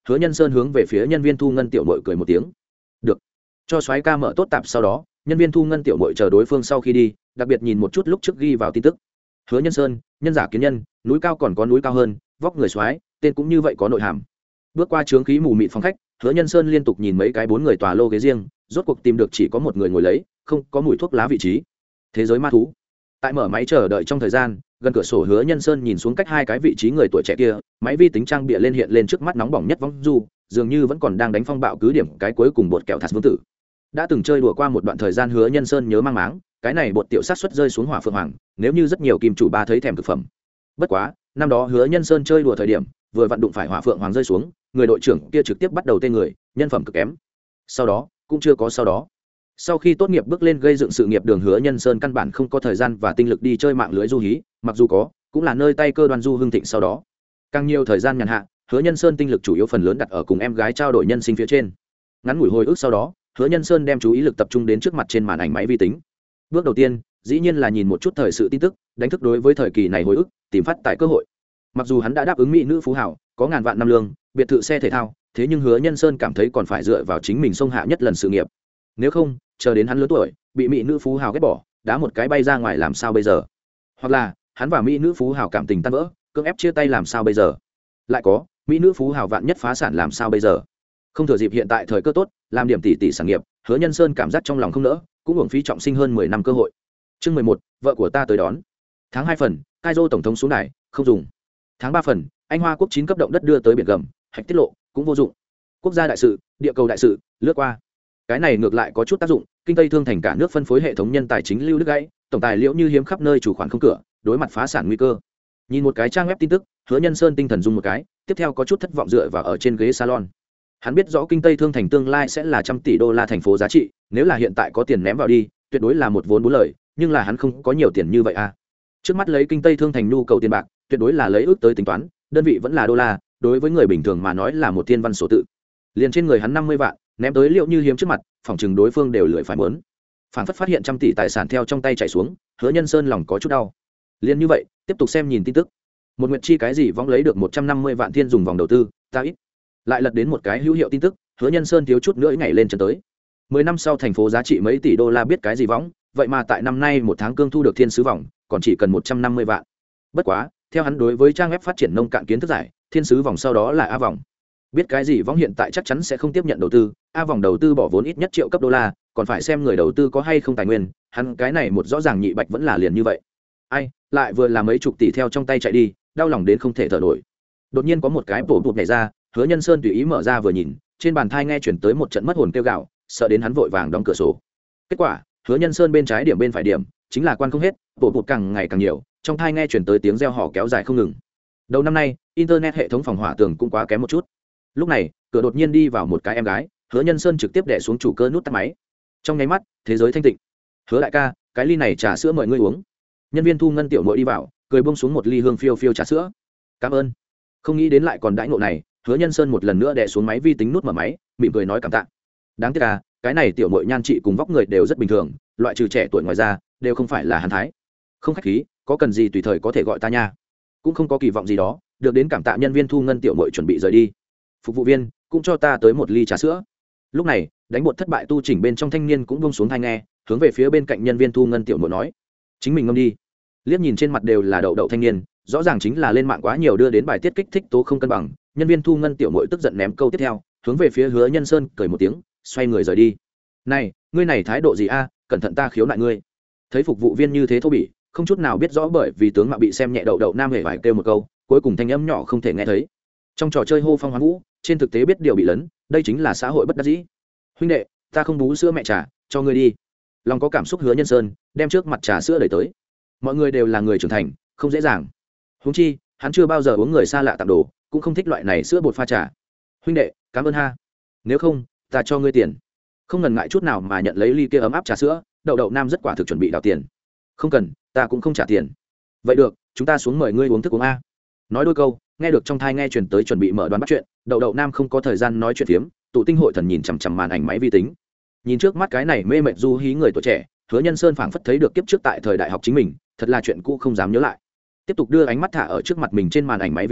Hứa Nhân Sơn hướng về phía nhân viên thu ngân tiểu muội cười một tiếng. Được. Cho soái ca mở tốt tạp sau đó, nhân viên thu ngân tiểu muội chờ đối phương sau khi đi, đặc biệt nhìn một chút lúc trước ghi vào tin tức. Hứa Nhân Sơn, nhân giả kiến nhân, núi cao còn có núi cao hơn, vóc người soái, tên cũng như vậy có nội hàm. Bước qua trướng khí mù mịt phòng khách, Hứa Nhân Sơn liên tục nhìn mấy cái bốn người tòa lô ghế riêng, rốt cuộc tìm được chỉ có một người ngồi lấy, không có mùi thuốc lá vị trí. Thế giới ma thú. Tại mở máy chờ đợi trong thời gian, gần cửa sổ Hứa Nhân Sơn nhìn xuống cách hai cái vị trí người tuổi trẻ kia, máy vi tính trang bịa lên hiện lên trước mắt nóng bỏng nhất vong du, dường như vẫn còn đang đánh phong bạo cứ điểm cái cuối cùng bột kẹo thạt vương tử. Đã từng chơi đùa qua một đoạn thời gian Hứa Nhân Sơn nhớ mang máng, cái này bột tiểu sát suất rơi xuống hỏa phượng hoàng, nếu như rất nhiều kim chủ ba thấy thèm thực phẩm. Bất quá, năm đó Hứa Nhân Sơn chơi đùa thời điểm, vừa vặn đụng phải hỏa phượng hoàng rơi xuống, người đội trưởng kia trực tiếp bắt đầu tên người, nhân phẩm cực kém. Sau đó, cũng chưa có sau đó. Sau khi tốt nghiệp bước lên gây dựng sự nghiệp đường Hứa Nhân Sơn căn bản không có thời gian và tinh lực đi chơi mạng lưới du hí, mặc dù có, cũng là nơi tay cơ đoàn du hưng thịnh sau đó. Càng nhiều thời gian nhàn hạ, Hứa Nhân Sơn tinh lực chủ yếu phần lớn đặt ở cùng em gái trao đổi nhân sinh phía trên. Ngắn ngủi hồi ức sau đó, Hứa Nhân Sơn đem chú ý lực tập trung đến trước mặt trên màn ảnh máy vi tính. Bước đầu tiên, dĩ nhiên là nhìn một chút thời sự tin tức, đánh thức đối với thời kỳ này hồi ức, tìm phát tại cơ hội. Mặc dù hắn đã đáp ứng mỹ nữ phú hảo, có ngàn vạn năm lương, biệt thự xe thể thao, thế nhưng Hứa Nhân Sơn cảm thấy còn phải dựa vào chính mình xông hạ nhất lần sự nghiệp. Nếu không, chờ đến hắn lớn tuổi, bị mỹ nữ phú hào ghét bỏ, đá một cái bay ra ngoài làm sao bây giờ? Hoặc là, hắn và mỹ nữ phú hào cảm tình tan vỡ, cưỡng ép chia tay làm sao bây giờ? Lại có, mỹ nữ phú hào vạn nhất phá sản làm sao bây giờ? Không thừa dịp hiện tại thời cơ tốt, làm điểm tỷ tỷ sản nghiệp, Hứa Nhân Sơn cảm giác trong lòng không nỡ, cũng uổng phí trọng sinh hơn mười năm cơ hội. Chương mười một, vợ của ta tới đón. Tháng hai phần, Kaizo tổng thống xuống đài, không dùng. Tháng ba phần, Anh Hoa quốc chín cấp động đất đưa tới biển gầm, hạch tiết lộ, cũng vô dụng. Quốc gia đại sự, địa cầu đại sự, lướt qua. Cái này ngược lại có chút tác dụng, kinh tây thương thành cả nước phân phối hệ thống nhân tài chính lưu đứt gãy, tổng tài liễu như hiếm khắp nơi chủ khoản không cửa, đối mặt phá sản nguy cơ. Nhìn một cái trang web tin tức, Hứa Nhân Sơn tinh thần rung một cái, tiếp theo có chút thất vọng dựa vào ở trên ghế salon. Hắn biết rõ kinh tây thương thành tương lai sẽ là trăm tỷ đô la thành phố giá trị, nếu là hiện tại có tiền ném vào đi, tuyệt đối là một vốn bốn lời, nhưng là hắn không có nhiều tiền như vậy à. Trước mắt lấy kinh tây thương thành nhu cầu tiền bạc, tuyệt đối là lấy ước tới tính toán, đơn vị vẫn là đô la, đối với người bình thường mà nói là một thiên văn số tự. Liền trên người hắn năm mươi vạn, ném tới liệu như hiếm trước mặt, phòng chừng đối phương đều lười phải muốn. Phản phất phát hiện trăm tỷ tài sản theo trong tay chạy xuống, Hứa Nhân Sơn lòng có chút đau. Liên như vậy, tiếp tục xem nhìn tin tức. Một nguyệt chi cái gì vong lấy được một trăm năm mươi vạn thiên dùng vòng đầu tư, ta ít. Lại lật đến một cái hữu hiệu tin tức, Hứa Nhân Sơn thiếu chút nữa nhảy lên chân tới. Mười năm sau thành phố giá trị mấy tỷ đô la biết cái gì vong, vậy mà tại năm nay một tháng cương thu được thiên sứ vòng, còn chỉ cần một trăm năm mươi vạn. Bất quá, theo hắn đối với trang web phát triển nông cạn kiến thức giải, thiên sứ vòng sau đó là A vòng. Biết cái gì vong hiện tại chắc chắn sẽ không tiếp nhận đầu tư, A vòng đầu tư bỏ vốn ít nhất triệu cấp đô la, còn phải xem người đầu tư có hay không tài nguyên, hắn cái này một rõ ràng nhị bạch vẫn là liền như vậy. Ai, lại vừa là mấy chục tỷ theo trong tay chạy đi, đau lòng đến không thể thở nổi. Đột nhiên có một cái bổ bụp nhảy ra, Hứa Nhân Sơn tùy ý mở ra vừa nhìn, trên bàn thai nghe chuyển tới một trận mất hồn kêu gào, sợ đến hắn vội vàng đóng cửa sổ. Kết quả, Hứa Nhân Sơn bên trái điểm bên phải điểm, chính là quan không hết, bổ bụp càng ngày càng nhiều, trong thai nghe chuyển tới tiếng reo hò kéo dài không ngừng. Đầu năm nay, internet hệ thống phòng hỏa tường cũng quá kém một chút. Lúc này, cửa đột nhiên đi vào một cái em gái, Hứa Nhân Sơn trực tiếp đè xuống chủ cơ nút tắt máy. Trong nháy mắt, thế giới thanh tịnh. Hứa đại ca, cái ly này trà sữa mời ngươi uống. Nhân viên thu ngân tiểu muội đi vào, cười buông xuống một ly hương phiêu phiêu trà sữa. Cảm ơn. Không nghĩ đến lại còn đãi ngộ này, Hứa Nhân Sơn một lần nữa đè xuống máy vi tính nút mở máy, mỉm cười nói cảm tạ. Đáng tiếc à, cái này tiểu muội nhan trị cùng vóc người đều rất bình thường, loại trừ trẻ tuổi ngoài ra, đều không phải là hắn thái. Không khách khí, có cần gì tùy thời có thể gọi ta nha. Cũng không có kỳ vọng gì đó, được đến cảm tạ nhân viên thu ngân tiểu muội chuẩn bị rời đi. Phục vụ viên cũng cho ta tới một ly trà sữa. Lúc này, đánh bột thất bại tu chỉnh bên trong thanh niên cũng buông xuống thai nghe, hướng về phía bên cạnh nhân viên thu ngân tiểu muội nói, chính mình ngâm đi. Liếc nhìn trên mặt đều là đậu đậu thanh niên, rõ ràng chính là lên mạng quá nhiều đưa đến bài tiết kích thích tố không cân bằng. Nhân viên thu ngân tiểu muội tức giận ném câu tiếp theo, hướng về phía Hứa Nhân Sơn cười một tiếng, xoay người rời đi. Này, ngươi này thái độ gì a? Cẩn thận ta khiếu nại ngươi. Thấy phục vụ viên như thế thô bỉ, không chút nào biết rõ bởi vì tướng mạo bị xem nhẹ đậu đậu nam hề vải kêu một câu, cuối cùng thanh âm nhỏ không thể nghe thấy. Trong trò chơi hô phong hoán vũ, trên thực tế biết điều bị lấn, đây chính là xã hội bất đắc dĩ. Huynh đệ, ta không bú sữa mẹ trà, cho ngươi đi. Lòng có cảm xúc Hứa Nhân Sơn đem trước mặt trà sữa đẩy tới. Mọi người đều là người trưởng thành, không dễ dàng. Huống chi, hắn chưa bao giờ uống người xa lạ tặng đồ, cũng không thích loại này sữa bột pha trà. Huynh đệ, cảm ơn ha. Nếu không, ta cho ngươi tiền. Không ngần ngại chút nào mà nhận lấy ly kia ấm áp trà sữa, đậu đậu nam rất quả thực chuẩn bị đào tiền. Không cần, ta cũng không trả tiền. Vậy được, chúng ta xuống mời ngươi uống thức uống a. Nói đôi câu, nghe được trong thai nghe truyền tới chuẩn bị mở đoán bắt chuyện, đậu đậu nam không có thời gian nói chuyện phiếm, tụ tinh hội thần nhìn chằm chằm màn ảnh máy vi tính. Nhìn trước mắt cái này mê mệt du hí người tuổi trẻ, Hứa Nhân Sơn phảng phất thấy được kiếp trước tại thời đại học chính mình, thật là chuyện cũ không dám nhớ lại. Tiếp tục đưa ánh mắt thả ở trước mặt mình trên màn ảnh máy vi tính,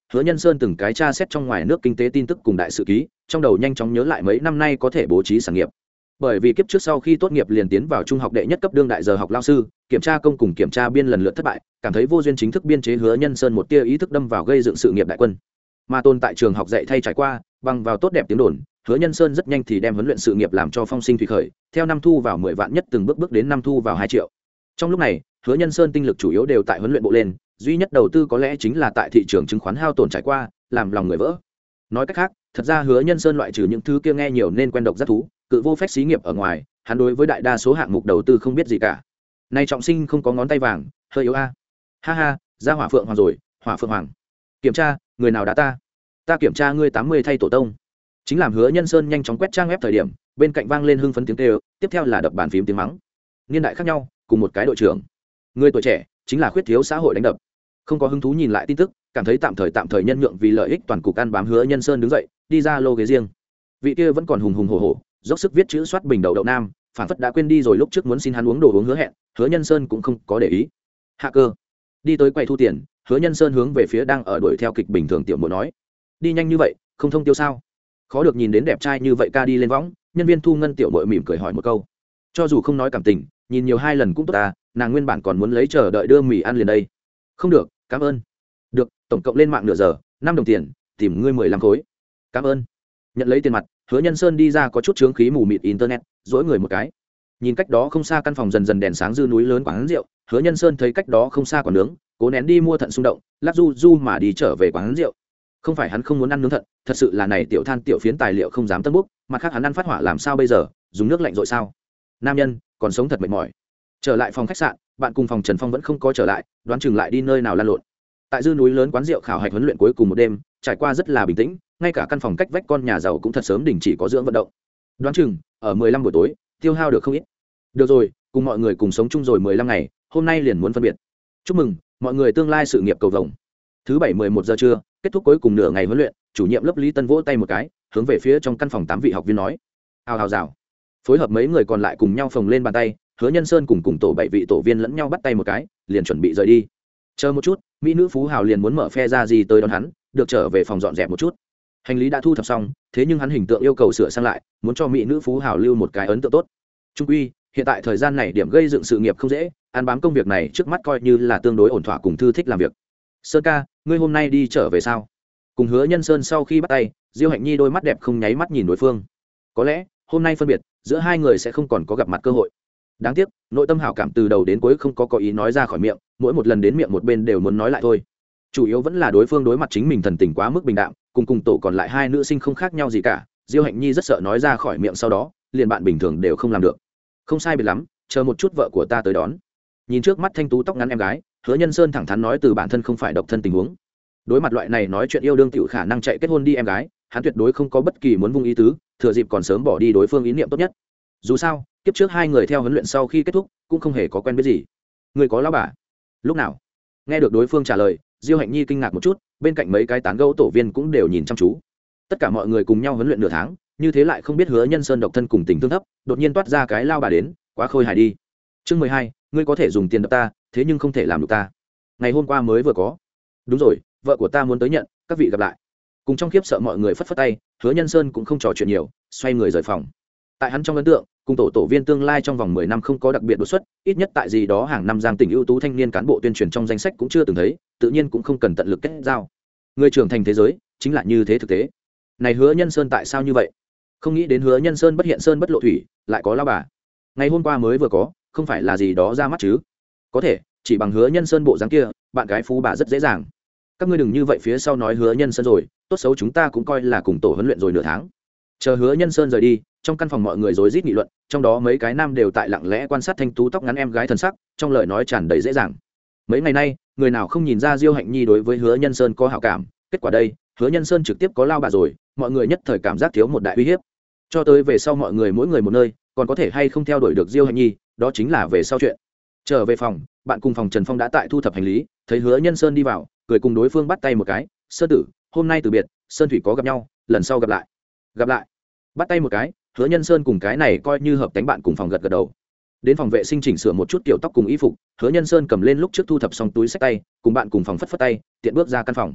hứa nhân sơn từng cái tra xét trong ngoài nước kinh tế tin tức cùng đại sự ký, trong đầu nhanh chóng nhớ lại mấy năm nay có thể bố trí sản nghiệp. Bởi vì kiếp trước sau khi tốt nghiệp liền tiến vào trung học đệ nhất cấp đương đại giờ học lao sư, kiểm tra công cùng kiểm tra biên lần lượt thất bại, cảm thấy vô duyên chính thức biên chế hứa nhân sơn một tia ý thức đâm vào gây dựng sự nghiệp đại quân. Mà tồn tại trường học dạy thay trải qua, bằng vào tốt đẹp tiếng đồn, hứa nhân sơn rất nhanh thì đem huấn luyện sự nghiệp làm cho phong sinh thủy khởi, theo năm thu vào mười vạn nhất từng bước bước đến năm thu vào hai triệu. Trong lúc này, hứa nhân sơn tinh lực chủ yếu đều tại huấn luyện bộ lên, duy nhất đầu tư có lẽ chính là tại thị trường chứng khoán hao tổn trải qua, làm lòng người vỡ. Nói cách khác, thật ra hứa nhân sơn loại trừ những thứ kia nghe nhiều nên quen độc giác thú, cự vô phép xí nghiệp ở ngoài, hắn đối với đại đa số hạng mục đầu tư không biết gì cả. Này trọng sinh không có ngón tay vàng, hơi yếu a. Ha ha, ra hỏa phượng hoàng rồi, hỏa phượng hoàng. Kiểm tra, người nào đá ta? Ta kiểm tra ngươi tám mươi thay tổ tông. Chính làm hứa nhân sơn nhanh chóng quét trang web thời điểm, bên cạnh vang lên hưng phấn tiếng kêu, tiếp theo là đập bàn phím tiếng mắng. Niên đại khác nhau, cùng một cái đội trưởng. Người tuổi trẻ, chính là khuyết thiếu xã hội đánh đập. Không có hứng thú nhìn lại tin tức, cảm thấy tạm thời tạm thời nhân nhượng vì lợi ích toàn cục ăn bám hứa nhân sơn đứng dậy, đi ra lô ghế riêng. Vị kia vẫn còn hùng hùng hổ hổ, dốc sức viết chữ soát bình đầu đậu nam, phản phất đã quên đi rồi lúc trước muốn xin hắn uống đồ uống hứa hẹn, hứa nhân sơn cũng không có để ý. Hacker đi tới quầy thu tiền, hứa nhân sơn hướng về phía đang ở đuổi theo kịch bình thường tiểu muội nói, đi nhanh như vậy không thông tiêu sao? Khó được nhìn đến đẹp trai như vậy ca đi lên võng, nhân viên thu ngân tiểu muội mỉm cười hỏi một câu. Cho dù không nói cảm tình, nhìn nhiều hai lần cũng tốt ta, nàng nguyên bản còn muốn lấy chờ đợi đưa mì ăn liền đây. Không được, cảm ơn. Được, tổng cộng lên mạng nửa giờ, năm đồng tiền, tìm ngươi mười lăm khối. Cảm ơn. Nhận lấy tiền mặt, hứa nhân sơn đi ra có chút chướng khí mù mịt internet, dỗi người một cái. Nhìn cách đó không xa căn phòng dần dần đèn sáng dư núi lớn quán rượu, hứa nhân sơn thấy cách đó không xa quán nướng, cố nén đi mua thận xung động, lắc du du mà đi trở về quán rượu. Không phải hắn không muốn ăn nướng thận, thật sự là này tiểu than tiểu phiến tài liệu không dám tân búc, mặt khác hắn ăn phát hỏa làm sao bây giờ, dùng nước lạnh rồi sao? Nam nhân còn sống thật mệt mỏi. Trở lại phòng khách sạn, bạn cùng phòng Trần Phong vẫn không có trở lại, đoán chừng lại đi nơi nào lan lộn. Tại dư núi lớn quán rượu khảo hạch huấn luyện cuối cùng một đêm, trải qua rất là bình tĩnh, ngay cả căn phòng cách vách con nhà giàu cũng thật sớm đình chỉ có dưỡng vận động. Đoán chừng ở mười lăm buổi tối, tiêu hao được không ít. Được rồi, cùng mọi người cùng sống chung rồi mười lăm ngày, hôm nay liền muốn phân biệt. Chúc mừng mọi người tương lai sự nghiệp cầu vồng. Thứ bảy mười một giờ trưa, kết thúc cuối cùng nửa ngày huấn luyện, chủ nhiệm lớp Lý Tân vỗ tay một cái, hướng về phía trong căn phòng tám vị học viên nói: "Hào hào rào." Phối hợp mấy người còn lại cùng nhau phồng lên bàn tay, hứa nhân sơn cùng cùng tổ bảy vị tổ viên lẫn nhau bắt tay một cái, liền chuẩn bị rời đi. Chờ một chút, mỹ nữ phú hào liền muốn mở phe ra gì tới đón hắn, được trở về phòng dọn dẹp một chút. Hành lý đã thu thập xong, thế nhưng hắn hình tượng yêu cầu sửa sang lại, muốn cho mỹ nữ phú hào lưu một cái ấn tượng tốt. Trung quy, hiện tại thời gian này điểm gây dựng sự nghiệp không dễ, ăn bám công việc này trước mắt coi như là tương đối ổn thỏa cùng thư thích làm việc. Sơn ca, ngươi hôm nay đi trở về sao? Cùng hứa nhân sơn sau khi bắt tay, Diêu Hạnh Nhi đôi mắt đẹp không nháy mắt nhìn đối phương. Có lẽ hôm nay phân biệt giữa hai người sẽ không còn có gặp mặt cơ hội. Đáng tiếc, nội tâm hảo cảm từ đầu đến cuối không có có ý nói ra khỏi miệng, mỗi một lần đến miệng một bên đều muốn nói lại thôi. Chủ yếu vẫn là đối phương đối mặt chính mình thần tình quá mức bình đạm, cùng cùng tổ còn lại hai nữ sinh không khác nhau gì cả. Diêu Hạnh Nhi rất sợ nói ra khỏi miệng sau đó, liền bạn bình thường đều không làm được. Không sai biệt lắm, chờ một chút vợ của ta tới đón. Nhìn trước mắt thanh tú tóc ngắn em gái, hứa nhân sơn thẳng thắn nói từ bản thân không phải độc thân tình huống. Đối mặt loại này nói chuyện yêu đương tiểu khả năng chạy kết hôn đi em gái, hắn tuyệt đối không có bất kỳ muốn vung ý tứ, thừa dịp còn sớm bỏ đi đối phương ý niệm tốt nhất. Dù sao, kiếp trước hai người theo huấn luyện sau khi kết thúc cũng không hề có quen biết gì. Người có lão bà? Lúc nào? Nghe được đối phương trả lời, Diêu Hạnh Nhi kinh ngạc một chút, bên cạnh mấy cái tán gẫu tổ viên cũng đều nhìn chăm chú. Tất cả mọi người cùng nhau huấn luyện nửa tháng, như thế lại không biết hứa nhân sơn độc thân cùng tình thương thấp, đột nhiên toát ra cái lao bà đến, quá khôi hài đi. Chương mười hai, ngươi có thể dùng tiền đập ta, thế nhưng không thể làm được ta. Ngày hôm qua mới vừa có. Đúng rồi, vợ của ta muốn tới nhận, các vị gặp lại. Cùng trong khiếp sợ mọi người phất phất tay, hứa nhân sơn cũng không trò chuyện nhiều, xoay người rời phòng. Tại hắn trong ấn tượng, cùng tổ tổ viên tương lai trong vòng mười năm không có đặc biệt đột xuất, ít nhất tại gì đó hàng năm giang tỉnh ưu tú thanh niên cán bộ tuyên truyền trong danh sách cũng chưa từng thấy, tự nhiên cũng không cần tận lực kết giao. Người trưởng thành thế giới chính là như thế thực tế. Này hứa nhân sơn tại sao như vậy? Không nghĩ đến hứa nhân sơn bất hiện sơn bất lộ thủy, lại có lao bà. Ngày hôm qua mới vừa có, không phải là gì đó ra mắt chứ? Có thể, chỉ bằng hứa nhân sơn bộ dáng kia, bạn gái phú bà rất dễ dàng. Các ngươi đừng như vậy phía sau nói hứa nhân sơn rồi, tốt xấu chúng ta cũng coi là cùng tổ huấn luyện rồi nửa tháng. Chờ hứa nhân sơn rời đi, trong căn phòng mọi người rối rít nghị luận, trong đó mấy cái nam đều tại lặng lẽ quan sát thanh tú tóc ngắn em gái thân sắc, trong lời nói tràn đầy dễ dàng. Mấy ngày nay, người nào không nhìn ra Diêu Hạnh Nhi đối với hứa nhân sơn có hảo cảm, kết quả đây, hứa nhân sơn trực tiếp có lao bà rồi, mọi người nhất thời cảm giác thiếu một đại uy hiếp. Cho tới về sau mọi người mỗi người một nơi, còn có thể hay không theo đuổi được Diêu Hạnh Nhi, đó chính là về sau chuyện. Trở về phòng, bạn cùng phòng Trần Phong đã tại thu thập hành lý, thấy hứa nhân sơn đi vào, cười cùng đối phương bắt tay một cái, "Sơn tử, hôm nay từ biệt, Sơn thủy có gặp nhau, lần sau gặp lại." Gặp lại. Bắt tay một cái, hứa nhân sơn cùng cái này coi như hợp tánh bạn cùng phòng gật gật đầu. Đến phòng vệ sinh chỉnh sửa một chút kiểu tóc cùng y phục, hứa nhân sơn cầm lên lúc trước thu thập xong túi xách tay, cùng bạn cùng phòng phất phất tay, tiện bước ra căn phòng.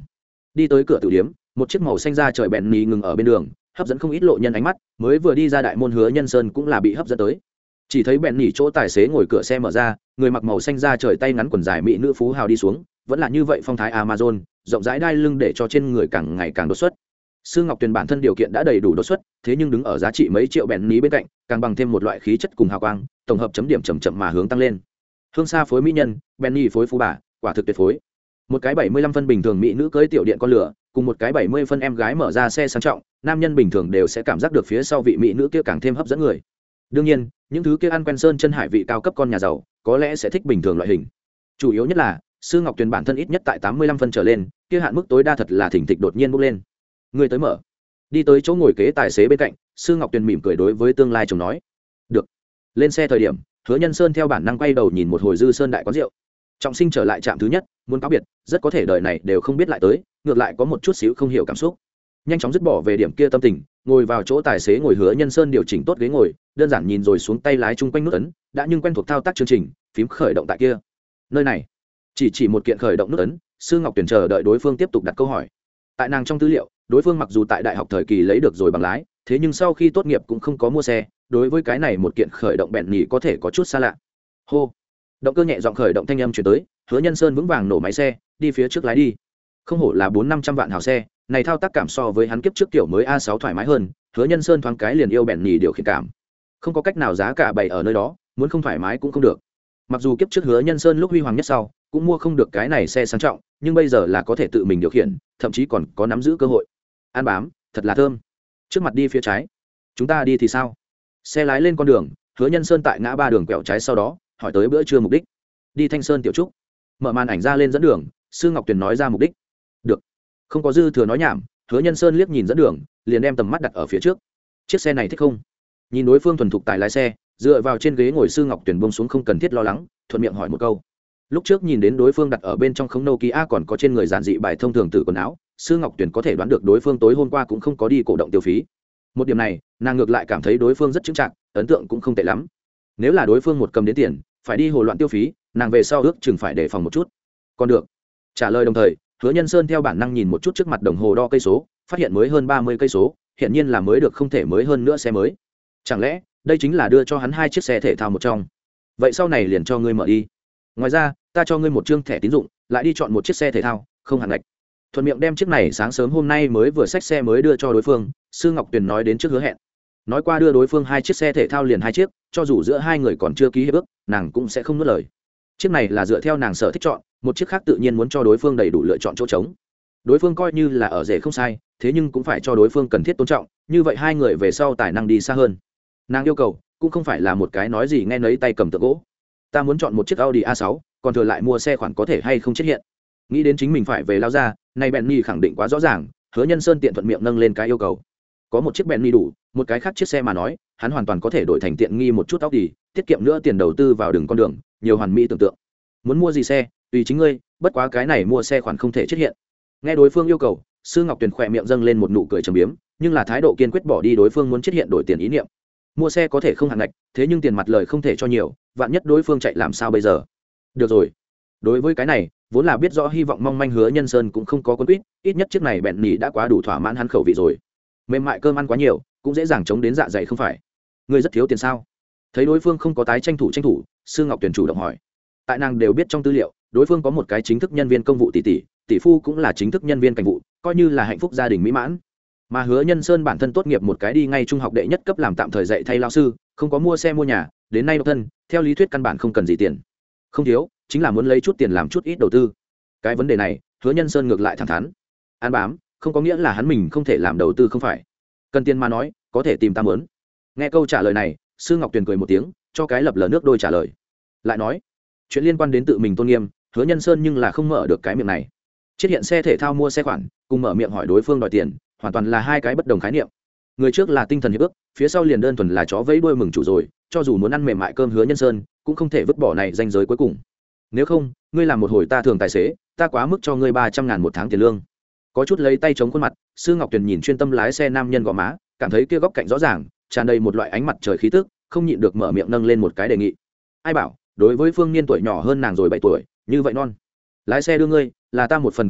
đi tới cửa tử điếm, một chiếc màu xanh da trời bẹn nỉ ngừng ở bên đường, hấp dẫn không ít lộ nhân ánh mắt. Mới vừa đi ra đại môn Hứa Nhân Sơn cũng là bị hấp dẫn tới. Chỉ thấy bẹn nỉ chỗ tài xế ngồi cửa xe mở ra, người mặc màu xanh da trời tay ngắn quần dài mỹ nữ phú hào đi xuống, vẫn là như vậy phong thái Amazon, rộng rãi đai lưng để cho trên người càng ngày càng đột xuất. Sư Ngọc Tuyền bản thân điều kiện đã đầy đủ đột xuất, thế nhưng đứng ở giá trị mấy triệu bẹn ní bên cạnh, càng bằng thêm một loại khí chất cùng hào quang, tổng hợp chấm điểm chậm chậm mà hướng tăng lên. Hương xa phối mỹ nhân, bẹn ní phối phú bà, quả thực tuyệt phối. Một cái bảy mươi lăm phân bình thường mỹ nữ cưỡi tiểu điện con lửa, cùng một cái bảy mươi phân em gái mở ra xe sang trọng, nam nhân bình thường đều sẽ cảm giác được phía sau vị mỹ nữ kia càng thêm hấp dẫn người. Đương nhiên, những thứ kia ăn quen sơn chân hải vị cao cấp con nhà giàu, có lẽ sẽ thích bình thường loại hình. Chủ yếu nhất là, Sư Ngọc Tuyền bản thân ít nhất tại tám mươi lăm phân trở lên, kia hạn mức tối đa thật là thỉnh thịch đột nhiên bốc lên. Người tới mở. Đi tới chỗ ngồi kế tài xế bên cạnh, Sư Ngọc Tuyền mỉm cười đối với tương lai chồng nói: "Được." Lên xe thời điểm, Hứa Nhân Sơn theo bản năng quay đầu nhìn một hồi Dư Sơn đại quán rượu. Trọng sinh trở lại trạm thứ nhất, muốn cáo biệt, rất có thể đời này đều không biết lại tới, ngược lại có một chút xíu không hiểu cảm xúc. Nhanh chóng dứt bỏ về điểm kia tâm tình, ngồi vào chỗ tài xế ngồi Hứa Nhân Sơn điều chỉnh tốt ghế ngồi, đơn giản nhìn rồi xuống tay lái chung quanh nút ấn, đã nhưng quen thuộc thao tác chương trình, phím khởi động tại kia. Nơi này, chỉ chỉ một kiện khởi động nút ấn, Sư Ngọc Tuyền chờ đợi đối phương tiếp tục đặt câu hỏi. Tại nàng trong tư liệu, đối phương mặc dù tại đại học thời kỳ lấy được rồi bằng lái, thế nhưng sau khi tốt nghiệp cũng không có mua xe, đối với cái này một kiện khởi động bẹn nhỉ có thể có chút xa lạ. Hô, động cơ nhẹ giọng khởi động thanh âm truyền tới, Hứa Nhân Sơn vững vàng nổ máy xe, đi phía trước lái đi. Không hổ là bốn năm trăm vạn hào xe, này thao tác cảm so với hắn kiếp trước kiểu mới a sáu thoải mái hơn, Hứa Nhân Sơn thoáng cái liền yêu bẹn nhỉ điều khiển cảm. Không có cách nào giá cả bày ở nơi đó, muốn không thoải mái cũng không được. Mặc dù kiếp trước Hứa Nhân Sơn lúc huy hoàng nhất sau, cũng mua không được cái này xe sang trọng, nhưng bây giờ là có thể tự mình điều khiển, thậm chí còn có nắm giữ cơ hội. Ăn bám, thật là thơm. Trước mặt đi phía trái. Chúng ta đi thì sao? Xe lái lên con đường, Hứa Nhân Sơn tại ngã ba đường quẹo trái sau đó, hỏi tới bữa trưa mục đích. Đi Thanh Sơn tiểu trúc. Mở màn ảnh ra lên dẫn đường, Sư Ngọc Tuyền nói ra mục đích. Được. Không có dư thừa nói nhảm, Hứa Nhân Sơn liếc nhìn dẫn đường, liền đem tầm mắt đặt ở phía trước. Chiếc xe này thích không? Nhìn đối phương thuần thục tài lái xe, dựa vào trên ghế ngồi Sư Ngọc Tuyền buông xuống không cần thiết lo lắng, thuận miệng hỏi một câu. Lúc trước nhìn đến đối phương đặt ở bên trong khống Nokia còn có trên người giản dị bài thông thường từ quần áo, Sư Ngọc Tuyền có thể đoán được đối phương tối hôm qua cũng không có đi cổ động tiêu phí. Một điểm này, nàng ngược lại cảm thấy đối phương rất chững chạc, ấn tượng cũng không tệ lắm. Nếu là đối phương một cầm đến tiền, phải đi hồ loạn tiêu phí, nàng về sau ước chừng phải đề phòng một chút. Còn được. Trả lời đồng thời, Hứa Nhân Sơn theo bản năng nhìn một chút trước mặt đồng hồ đo cây số, phát hiện mới hơn ba mươi cây số, hiện nhiên là mới được không thể mới hơn nữa xe mới. Chẳng lẽ, đây chính là đưa cho hắn hai chiếc xe thể thao một trong. Vậy sau này liền cho ngươi mở đi. Ngoài ra, ta cho ngươi một chương thẻ tín dụng, lại đi chọn một chiếc xe thể thao, không hạn ngạch. Thuận miệng đem chiếc này sáng sớm hôm nay mới vừa xách xe mới đưa cho đối phương, Sư Ngọc Tuyền nói đến trước hứa hẹn. Nói qua đưa đối phương hai chiếc xe thể thao liền hai chiếc, cho dù giữa hai người còn chưa ký hiệp ước, nàng cũng sẽ không nuốt lời. Chiếc này là dựa theo nàng sở thích chọn, một chiếc khác tự nhiên muốn cho đối phương đầy đủ lựa chọn chỗ trống. Đối phương coi như là ở rể không sai, thế nhưng cũng phải cho đối phương cần thiết tôn trọng, như vậy hai người về sau tài năng đi xa hơn. Nàng yêu cầu cũng không phải là một cái nói gì nghe nấy tay cầm tượng gỗ. Ta muốn chọn một chiếc Audi a sáu, còn thừa lại mua xe khoản có thể hay không chết hiện. Nghĩ đến chính mình phải về lao ra, này Bentley khẳng định quá rõ ràng, Hứa Nhân Sơn tiện thuận miệng nâng lên cái yêu cầu. Có một chiếc Bentley đủ, một cái khác chiếc xe mà nói, hắn hoàn toàn có thể đổi thành tiện nghi một chút Audi, tiết kiệm nữa tiền đầu tư vào đường con đường, nhiều hoàn mỹ tưởng tượng. Muốn mua gì xe, tùy chính ngươi, bất quá cái này mua xe khoản không thể chết hiện. Nghe đối phương yêu cầu, Sư Ngọc Tuyền khỏe miệng dâng lên một nụ cười trầm biếm, nhưng là thái độ kiên quyết bỏ đi đối phương muốn chết hiện đổi tiền ý niệm. Mua xe có thể không hạn ngạch, thế nhưng tiền mặt lời không thể cho nhiều, vạn nhất đối phương chạy làm sao bây giờ? Được rồi. Đối với cái này, vốn là biết rõ hy vọng mong manh Hứa Nhân Sơn cũng không có quân quýt, ít nhất chiếc này bẹn nỉ đã quá đủ thỏa mãn hắn khẩu vị rồi. Mềm mại cơm ăn quá nhiều, cũng dễ dàng chống đến dạ dày không phải? Ngươi rất thiếu tiền sao? Thấy đối phương không có tái tranh thủ tranh thủ, Sư Ngọc Tuyền chủ động hỏi. Tại nàng đều biết trong tư liệu, đối phương có một cái chính thức nhân viên công vụ tỷ tỷ, tỷ phu cũng là chính thức nhân viên cảnh vụ, coi như là hạnh phúc gia đình mỹ mãn. Mà Hứa Nhân Sơn bản thân tốt nghiệp một cái đi ngay trung học đệ nhất cấp làm tạm thời dạy thay lao sư, không có mua xe mua nhà, đến nay độc thân, theo lý thuyết căn bản không cần gì tiền. Không thiếu, chính là muốn lấy chút tiền làm chút ít đầu tư. Cái vấn đề này, Hứa Nhân Sơn ngược lại thẳng thắn. An bám, không có nghĩa là hắn mình không thể làm đầu tư không phải. Cần tiền mà nói, có thể tìm ta muốn. Nghe câu trả lời này, Sư Ngọc Tuyền cười một tiếng, cho cái lập lờ nước đôi trả lời. Lại nói, chuyện liên quan đến tự mình tôn nghiêm, Hứa Nhân Sơn nhưng là không mở được cái miệng này. Chiết hiện xe thể thao mua xe khoản, cùng mở miệng hỏi đối phương đòi tiền, hoàn toàn là hai cái bất đồng khái niệm. Người trước là tinh thần hiệp ước, phía sau liền đơn thuần là chó vẫy đuôi mừng chủ rồi, cho dù muốn ăn mềm mại cơm Hứa Nhân Sơn, cũng không thể vứt bỏ này danh giới cuối cùng. Nếu không, ngươi làm một hồi ta thường tài xế, ta quá mức cho ngươi ba trăm ngàn một tháng tiền lương. Có chút lấy tay chống khuôn mặt, Sư Ngọc Tuyền nhìn chuyên tâm lái xe nam nhân gò má, cảm thấy kia góc cạnh rõ ràng, tràn đầy một loại ánh mặt trời khí tức, không nhịn được mở miệng nâng lên một cái đề nghị. Ai bảo, đối với Phương Niên tuổi nhỏ hơn nàng rồi bảy tuổi, như vậy non. Lái xe đưa ngươi, là ta một phần công việc,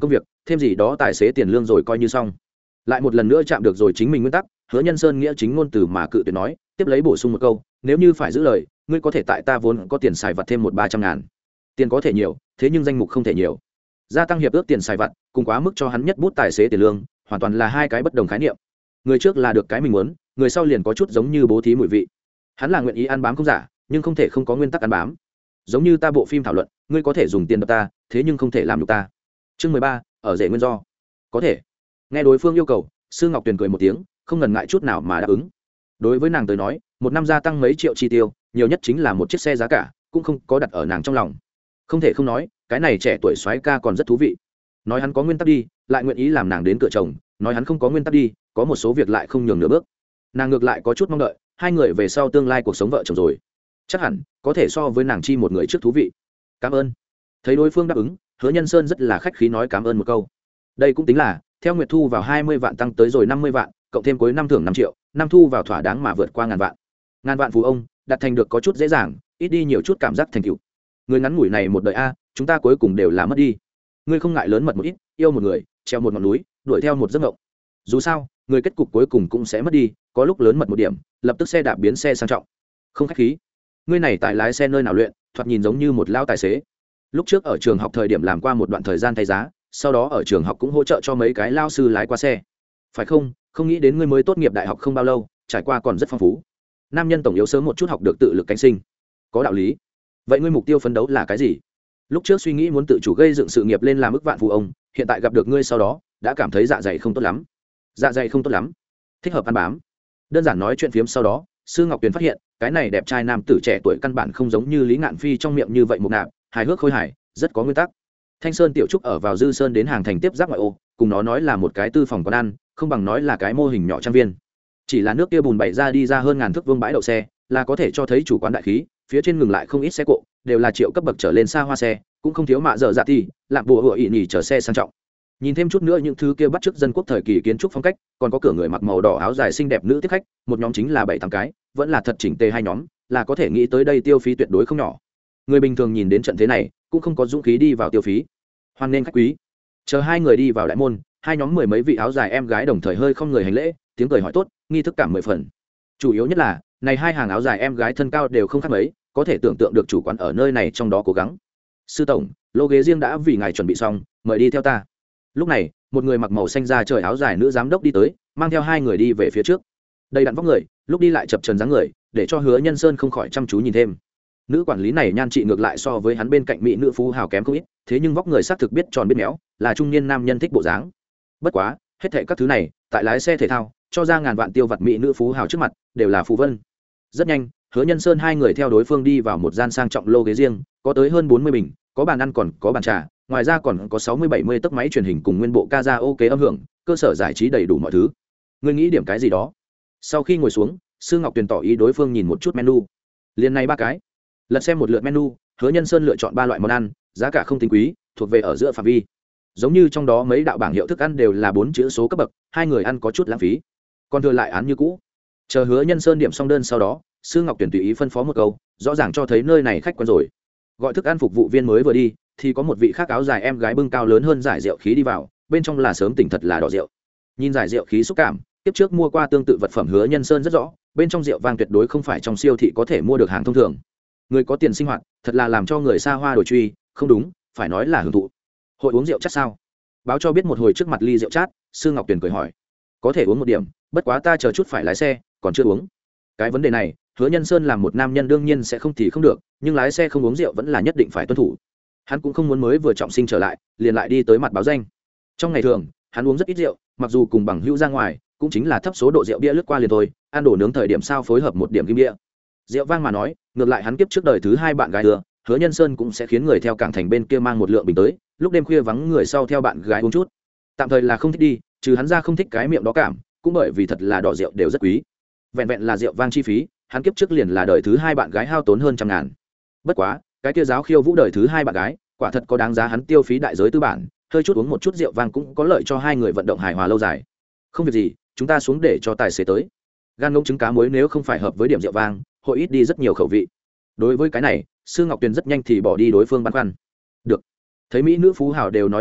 thêm gì đó tài xế tiền lương rồi coi như xong. Lại một lần nữa chạm được rồi chính mình nguyên tắc, Hứa Nhân Sơn nghĩa chính ngôn từ mà cự tuyệt nói, tiếp lấy bổ sung một câu, nếu như phải giữ lời, ngươi có thể tại ta vốn có tiền xài vặt thêm một ba trăm ngàn. Tiền có thể nhiều, thế nhưng danh mục không thể nhiều. Gia tăng hiệp ước tiền xài vặt, cùng quá mức cho hắn nhất bút tài xế tiền lương, hoàn toàn là hai cái bất đồng khái niệm. Người trước là được cái mình muốn, người sau liền có chút giống như bố thí mùi vị. Hắn là nguyện ý ăn bám không giả, nhưng không thể không có nguyên tắc ăn bám. Giống như ta bộ phim thảo luận, ngươi có thể dùng tiền đập ta, thế nhưng không thể làm nhục ta. Chương mười ba, ở rể nguyên do. Có thể. Nghe đối phương yêu cầu, Sư Ngọc Tuyền cười một tiếng, không ngần ngại chút nào mà đáp ứng. Đối với nàng tới nói, một năm gia tăng mấy triệu chi tiêu, nhiều nhất chính là một chiếc xe giá cả, cũng không có đặt ở nàng trong lòng. Không thể không nói, cái này trẻ tuổi soái ca còn rất thú vị. Nói hắn có nguyên tắc đi, lại nguyện ý làm nàng đến cửa chồng, nói hắn không có nguyên tắc đi, có một số việc lại không nhường nửa bước. Nàng ngược lại có chút mong đợi, hai người về sau tương lai cuộc sống vợ chồng rồi, chắc hẳn có thể so với nàng chi một người trước thú vị. Cảm ơn. Thấy đối phương đáp ứng, Hứa Nhân Sơn rất là khách khí nói cảm ơn một câu. Đây cũng tính là theo nguyệt thu vào hai mươi vạn tăng tới rồi năm mươi vạn, cộng thêm cuối năm thưởng năm triệu, năm thu vào thỏa đáng mà vượt qua ngàn vạn. Ngàn vạn phú ông, đạt thành được có chút dễ dàng, ít đi nhiều chút cảm giác thành tựu. Người ngắn ngủi này một đời a, chúng ta cuối cùng đều là mất đi. Ngươi không ngại lớn mật một ít, yêu một người, treo một ngọn núi, đuổi theo một giấc mộng. Dù sao, người kết cục cuối cùng cũng sẽ mất đi, có lúc lớn mật một điểm, lập tức xe đạp biến xe sang trọng. Không khách khí. Ngươi này tại lái xe nơi nào luyện, thoạt nhìn giống như một lao tài xế. Lúc trước ở trường học thời điểm làm qua một đoạn thời gian thay giá, sau đó ở trường học cũng hỗ trợ cho mấy cái lao sư lái qua xe. Phải không? Không nghĩ đến ngươi mới tốt nghiệp đại học không bao lâu, trải qua còn rất phong phú. Nam nhân tổng yếu sớm một chút học được tự lực cánh sinh. Có đạo lý. Vậy ngươi mục tiêu phấn đấu là cái gì? Lúc trước suy nghĩ muốn tự chủ gây dựng sự nghiệp lên làm ức vạn phú ông, hiện tại gặp được ngươi sau đó, đã cảm thấy dạ dày không tốt lắm. Dạ dày không tốt lắm. Thích hợp ăn bám. Đơn giản nói chuyện phiếm sau đó, Sư Ngọc Tuyền phát hiện, cái này đẹp trai nam tử trẻ tuổi căn bản không giống như Lý Ngạn Phi trong miệng như vậy mục nạp, hài hước khôi hài, rất có nguyên tắc. Thanh Sơn tiểu trúc ở vào Dư Sơn đến hàng thành tiếp giáp ngoại ô, cùng nó nói là một cái tư phòng quán ăn, không bằng nói là cái mô hình nhỏ trang viên. Chỉ là nước kia bùn bày ra đi ra hơn ngàn thước vuông bãi đậu xe, là có thể cho thấy chủ quán đại khí, phía trên ngừng lại không ít xe cộ, đều là triệu cấp bậc trở lên xa hoa xe, cũng không thiếu mạ dở dạ thì, lạm bùa hựa ị nhỉ chở xe sang trọng. Nhìn thêm chút nữa những thứ kia bắt chước dân quốc thời kỳ kiến trúc phong cách, còn có cửa người mặc màu đỏ áo dài xinh đẹp nữ tiếp khách, một nhóm chính là bảy tám cái, vẫn là thật chỉnh tề hai nhóm, là có thể nghĩ tới đây tiêu phí tuyệt đối không nhỏ. Người bình thường nhìn đến trận thế này, cũng không có dũng khí đi vào tiêu phí. Hoan nên khách quý. Chờ hai người đi vào đại môn, hai nhóm mười mấy vị áo dài em gái đồng thời hơi không người hành lễ, tiếng cười hỏi tốt, nghi thức cảm mười phần. Chủ yếu nhất là, này hai hàng áo dài em gái thân cao đều không khác mấy, có thể tưởng tượng được chủ quán ở nơi này trong đó cố gắng. Sư tổng, lô ghế riêng đã vì ngài chuẩn bị xong, mời đi theo ta. Lúc này, một người mặc màu xanh da trời áo dài nữ giám đốc đi tới, mang theo hai người đi về phía trước. Đầy đặn vóc người, lúc đi lại chập chờn dáng người, để cho Hứa Nhân Sơn không khỏi chăm chú nhìn thêm. Nữ quản lý này nhan trị ngược lại so với hắn bên cạnh mỹ nữ phú hào kém không ít, thế nhưng vóc người xác thực biết tròn biết méo, là trung niên nam nhân thích bộ dáng. Bất quá, hết thảy các thứ này, tại lái xe thể thao, cho ra ngàn vạn tiêu vặt mỹ nữ phú hào trước mặt, đều là phù vân. Rất nhanh, Hứa Nhân Sơn hai người theo đối phương đi vào một gian sang trọng lô ghế riêng, có tới hơn bốn mươi bình, có bàn ăn còn có bàn trà, ngoài ra còn có sáu mươi bảy mươi tấc máy truyền hình cùng nguyên bộ karaoke âm hưởng, cơ sở giải trí đầy đủ mọi thứ. Ngươi nghĩ điểm cái gì đó? Sau khi ngồi xuống, Sư Ngọc Tuyền tỏ ý đối phương nhìn một chút menu. Liên này ba cái. Lật xem một lượt menu, Hứa Nhân Sơn lựa chọn ba loại món ăn, giá cả không tính quý, thuộc về ở giữa phạm vi. Giống như trong đó mấy đạo bảng hiệu thức ăn đều là bốn chữ số cấp bậc, hai người ăn có chút lãng phí. Còn thừa lại án như cũ. Chờ Hứa Nhân Sơn điểm xong đơn sau đó, Sư Ngọc Tuyền tùy ý phân phó một câu, rõ ràng cho thấy nơi này khách quen rồi. Gọi thức ăn phục vụ viên mới vừa đi, thì có một vị khác áo dài em gái bưng cao lớn hơn giải rượu khí đi vào, bên trong là sớm tỉnh thật là đỏ rượu. Nhìn giải rượu khí xúc cảm, tiếp trước mua qua tương tự vật phẩm Hứa Nhân Sơn rất rõ, bên trong rượu vang tuyệt đối không phải trong siêu thị có thể mua được hàng thông thường. Người có tiền sinh hoạt, thật là làm cho người xa hoa đổi truy, không đúng, phải nói là hưởng thụ. Hội uống rượu chắc sao? Báo cho biết một hồi trước mặt ly rượu chát, Sư Ngọc Tuyền cười hỏi. Có thể uống một điểm, bất quá ta chờ chút phải lái xe, còn chưa uống. Cái vấn đề này, Hứa Nhân Sơn làm một nam nhân đương nhiên sẽ không thì không được, nhưng lái xe không uống rượu vẫn là nhất định phải tuân thủ. Hắn cũng không muốn mới vừa trọng sinh trở lại, liền lại đi tới mặt báo danh. Trong ngày thường, hắn uống rất ít rượu, mặc dù cùng bằng hữu ra ngoài, cũng chính là thấp số độ rượu bia lướt qua liền thôi, ăn đồ nướng thời điểm sao phối hợp một điểm kim bia. Rượu vang mà nói, ngược lại hắn kiếp trước đời thứ hai bạn gái ưa, Hứa Nhân Sơn cũng sẽ khiến người theo cảng thành bên kia mang một lượng bình tới, lúc đêm khuya vắng người sau theo bạn gái uống chút. Tạm thời là không thích đi, trừ hắn ra không thích cái miệng đó cảm, cũng bởi vì thật là đỏ rượu đều rất quý. Vẹn vẹn là rượu vang chi phí, hắn kiếp trước liền là đời thứ hai bạn gái hao tốn hơn trăm ngàn. Bất quá, cái kia giáo khiêu vũ đời thứ hai bạn gái, quả thật có đáng giá hắn tiêu phí đại giới tư bản, hơi chút uống một chút rượu vang cũng có lợi cho hai người vận động hài hòa lâu dài. Không việc gì, chúng ta xuống để cho tài xế tới. Gan ngỗng trứng cá muối nếu không phải hợp với điểm rượu vang, hội ít đi rất nhiều khẩu vị. Đối với cái này, Sư Ngọc Tuyền rất nhanh thì bỏ đi đối phương băn khoăn. Được. Thấy mỹ nữ phú hào đều nói như vậy,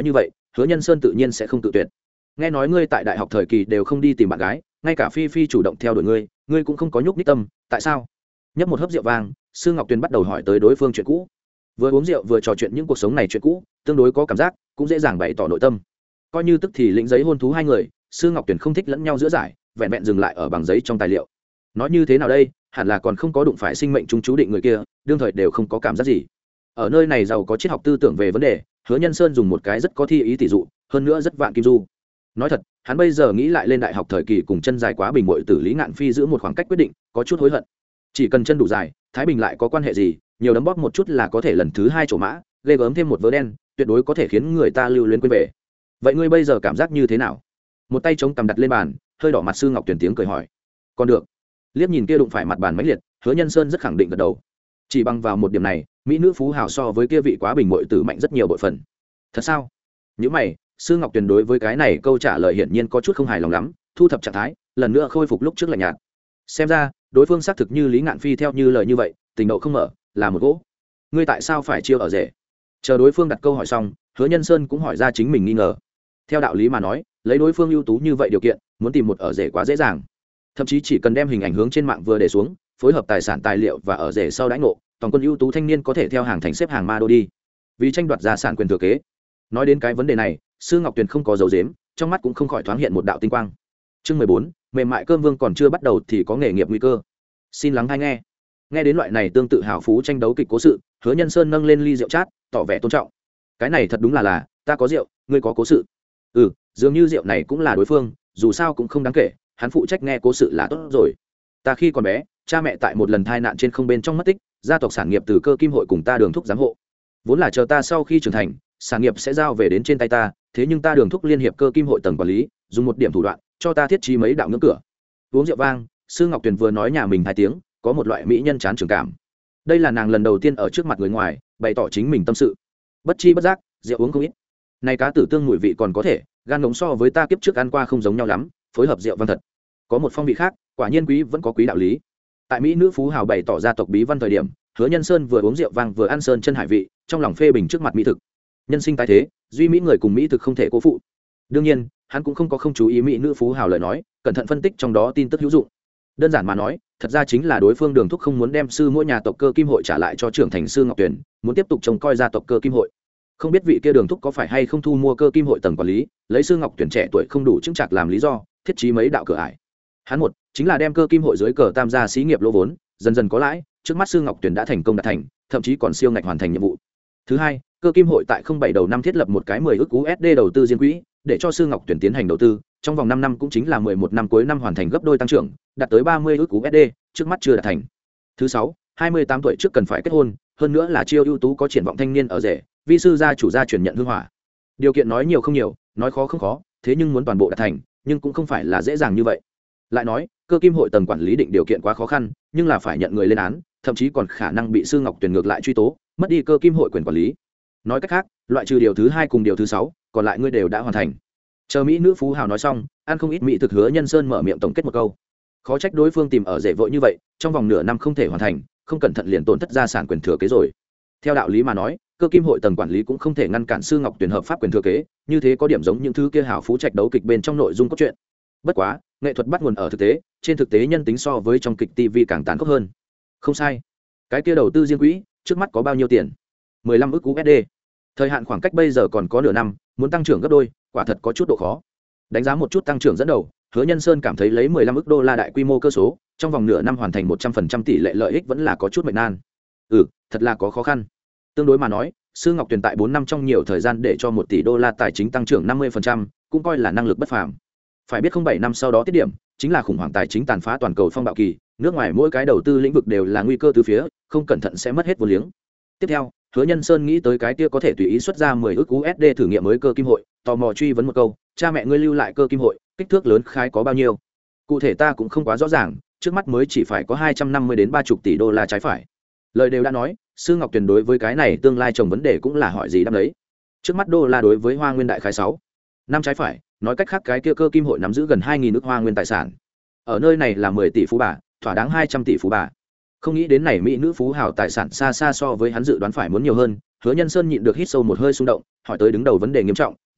Hứa Nhân Sơn tự nhiên sẽ không tự tuyệt. Nghe nói ngươi tại đại học thời kỳ đều không đi tìm bạn gái, ngay cả phi phi chủ động theo đuổi ngươi, ngươi cũng không có nhúc nhích tâm, tại sao? Nhấp một hớp rượu vang, Sư Ngọc Tuyền bắt đầu hỏi tới đối phương chuyện cũ. Vừa uống rượu vừa trò chuyện những cuộc sống này chuyện cũ, tương đối có cảm giác, cũng dễ dàng bày tỏ nội tâm. Coi như tức thì lĩnh giấy hôn thú hai người, Sư Ngọc Tuyền không thích lẫn nhau giữa giải, vẹn vẹn dừng lại ở bằng giấy trong tài liệu. Nói như thế nào đây, hẳn là còn không có đụng phải sinh mệnh chúng chú định người kia, đương thời đều không có cảm giác gì. Ở nơi này giàu có triết học tư tưởng về vấn đề, Hứa Nhân Sơn dùng một cái rất có thi ý tỷ dụ, hơn nữa rất vạn kim du. Nói thật, hắn bây giờ nghĩ lại lên đại học thời kỳ cùng chân dài quá bình muội tử Lý Ngạn Phi giữ một khoảng cách quyết định, có chút hối hận. Chỉ cần chân đủ dài, Thái Bình lại có quan hệ gì, nhiều đấm bóp một chút là có thể lần thứ hai chỗ mã, ghê gớm thêm một vớ đen, tuyệt đối có thể khiến người ta lưu luyến quên về. Vậy ngươi bây giờ cảm giác như thế nào? Một tay chống cằm đặt lên bàn, hơi đỏ mặt Sư Ngọc Tuyền tiếng cười hỏi. Còn được. Liếc nhìn kia đụng phải mặt bàn mãnh liệt, Hứa Nhân Sơn rất khẳng định gật đầu. Chỉ bằng vào một điểm này, mỹ nữ phú hào so với kia vị quá bình muội tử mạnh rất nhiều bội phần. Thật sao? Những mày, Sư Ngọc Tuyền đối với cái này câu trả lời hiển nhiên có chút không hài lòng lắm, thu thập trạng thái, lần nữa khôi phục lúc trước lạnh nhạt. Xem ra, đối phương xác thực như Lý Ngạn Phi theo như lời như vậy, tình độ không mở, là một gỗ. Ngươi tại sao phải chiêu ở rể? Chờ đối phương đặt câu hỏi xong, Hứa Nhân Sơn cũng hỏi ra chính mình nghi ngờ. Theo đạo lý mà nói, lấy đối phương ưu tú như vậy điều kiện, muốn tìm một ở rể quá dễ dàng. Thậm chí chỉ cần đem hình ảnh hướng trên mạng vừa để xuống, phối hợp tài sản tài liệu và ở rể sau đãi ngộ, toàn quân ưu tú thanh niên có thể theo hàng thành xếp hàng ma đô đi. Vì tranh đoạt gia sản quyền thừa kế. Nói đến cái vấn đề này, Sư Ngọc Tuyền không có dấu dếm, trong mắt cũng không khỏi thoáng hiện một đạo tinh quang. Chương mười bốn, mềm mại cơm vương còn chưa bắt đầu thì có nghề nghiệp nguy cơ. Xin lắng hay nghe. Nghe đến loại này tương tự hào phú tranh đấu kịch cố sự, Hứa Nhân Sơn nâng lên ly rượu chát, tỏ vẻ tôn trọng. Cái này thật đúng là là, ta có rượu, ngươi có cố sự. Ừ, dường như rượu này cũng là đối phương, dù sao cũng không đáng kể, hắn phụ trách nghe cố sự là tốt rồi. Ta khi còn bé, cha mẹ tại một lần tai nạn trên không bên trong mất tích, gia tộc sản nghiệp từ Cơ Kim hội cùng ta Đường thúc giám hộ. Vốn là chờ ta sau khi trưởng thành, sản nghiệp sẽ giao về đến trên tay ta, thế nhưng ta Đường thúc liên hiệp Cơ Kim hội tầng quản lý, dùng một điểm thủ đoạn, cho ta thiết trí mấy đạo ngưỡng cửa. Uống rượu vang, Sư Ngọc Tuyền vừa nói nhà mình hai tiếng, có một loại mỹ nhân chán trường cảm. Đây là nàng lần đầu tiên ở trước mặt người ngoài bày tỏ chính mình tâm sự. Bất chi bất giác, rượu uống không ít. Này cá tử tương mùi vị còn có thể, gan ngỗng so với ta kiếp trước ăn qua không giống nhau lắm, phối hợp rượu văn thật. Có một phong vị khác, quả nhiên quý vẫn có quý đạo lý. Tại mỹ nữ phú hào bày tỏ gia tộc bí văn thời điểm, Hứa Nhân Sơn vừa uống rượu vang vừa ăn sơn chân hải vị, trong lòng phê bình trước mặt mỹ thực. Nhân sinh tái thế, duy mỹ người cùng mỹ thực không thể cố phụ. Đương nhiên, hắn cũng không có không chú ý mỹ nữ phú hào lời nói, cẩn thận phân tích trong đó tin tức hữu dụng. Đơn giản mà nói, thật ra chính là đối phương Đường thúc không muốn đem sư mỗi nhà tộc Cơ Kim hội trả lại cho trưởng thành Sư Ngọc Tuyền, muốn tiếp tục trông coi gia tộc Cơ Kim hội. Không biết vị kia Đường thúc có phải hay không thu mua Cơ Kim hội tầng quản lý, lấy Sư Ngọc Tuyền trẻ tuổi không đủ chứng chạc làm lý do, thiết trí mấy đạo cửa ải. Hắn một chính là đem Cơ Kim hội dưới cờ tam gia xí nghiệp lỗ vốn, dần dần có lãi, trước mắt Sư Ngọc Tuyền đã thành công đạt thành, thậm chí còn siêu ngạch hoàn thành nhiệm vụ. Thứ hai, Cơ Kim hội tại không bảy đầu năm thiết lập một cái mười ức u ét đê đầu tư riêng quỹ, để cho Sư Ngọc Tuyền tiến hành đầu tư, trong vòng năm năm cũng chính là mười một năm cuối năm hoàn thành gấp đôi tăng trưởng, đạt tới ba mươi ức u ét đê, trước mắt chưa đạt thành. Thứ sáu, hai mươi tám tuổi trước cần phải kết hôn, hơn nữa là chiêu ưu tú có triển vọng thanh niên ở rể, vi sư gia chủ gia truyền nhận hương hỏa. Điều kiện nói nhiều không nhiều, nói khó không khó, thế nhưng muốn toàn bộ đạt thành, nhưng cũng không phải là dễ dàng như vậy. Lại nói, Cơ Kim hội tầng quản lý định điều kiện quá khó khăn, nhưng là phải nhận người lên án, thậm chí còn khả năng bị Sư Ngọc Tuyền ngược lại truy tố, mất đi Cơ Kim hội quyền quản lý. Nói cách khác, loại trừ điều thứ hai cùng điều thứ sáu, còn lại ngươi đều đã hoàn thành. Chờ mỹ nữ phú hào nói xong, ăn không ít mỹ thực. Hứa Nhân Sơn mở miệng tổng kết một câu. Khó trách đối phương tìm ở rể vội như vậy, trong vòng nửa năm không thể hoàn thành, không cẩn thận liền tổn thất gia sản quyền thừa kế rồi. Theo đạo lý mà nói, Cơ Kim hội tầng quản lý cũng không thể ngăn cản Sư Ngọc Tuyền hợp pháp quyền thừa kế, như thế có điểm giống những thứ kia hảo phú trạch đấu kịch bên trong nội dung cốt truyện. Bất quá, nghệ thuật bắt nguồn ở thực tế, trên thực tế nhân tính so với trong kịch ti vi càng tàn khốc hơn. Không sai. Cái kia đầu tư riêng quỹ, trước mắt có bao nhiêu tiền? mười lăm ức u ét đê. Thời hạn khoảng cách bây giờ còn có nửa năm, muốn tăng trưởng gấp đôi, quả thật có chút độ khó. Đánh giá một chút tăng trưởng dẫn đầu, Hứa Nhân Sơn cảm thấy lấy mười lăm ức đô la đại quy mô cơ số, trong vòng nửa năm hoàn thành một trăm phần trăm tỷ lệ lợi ích vẫn là có chút mệt nan. Ừ, thật là có khó khăn. Tương đối mà nói, Sư Ngọc Tuyền tại bốn năm trong nhiều thời gian để cho một tỷ đô la tài chính tăng trưởng năm mươi phần trăm, cũng coi là năng lực bất phàm. Phải biết không bảy năm sau đó tiết điểm, chính là khủng hoảng tài chính tàn phá toàn cầu phong bạo kỳ, nước ngoài mỗi cái đầu tư lĩnh vực đều là nguy cơ từ phía, không cẩn thận sẽ mất hết vốn liếng. Tiếp theo, Hứa Nhân Sơn nghĩ tới cái kia có thể tùy ý xuất ra mười ức u ét đê thử nghiệm mới Cơ Kim hội, tò mò truy vấn một câu, cha mẹ ngươi lưu lại Cơ Kim hội, kích thước lớn khái có bao nhiêu? Cụ thể ta cũng không quá rõ ràng, trước mắt mới chỉ phải có hai trăm năm mươi đến ba mươi tỷ đô la trái phải. Lời đều đã nói, Sư Ngọc Tuyền đối với cái này tương lai trồng vấn đề cũng là hỏi gì đáp đấy. Trước mắt đô la đối với Hoa Nguyên đại khái sáu năm trái phải, nói cách khác cái kia Cơ Kim hội nắm giữ gần hai nghìn ức Hoa Nguyên tài sản. Ở nơi này là mười tỷ phú bà, thỏa đáng hai trăm tỷ phú bà. Không nghĩ đến này mỹ nữ phú hào tài sản xa xa so với hắn dự đoán phải muốn nhiều hơn. Hứa Nhân Sơn nhịn được hít sâu một hơi xung động, hỏi tới đứng đầu vấn đề nghiêm trọng,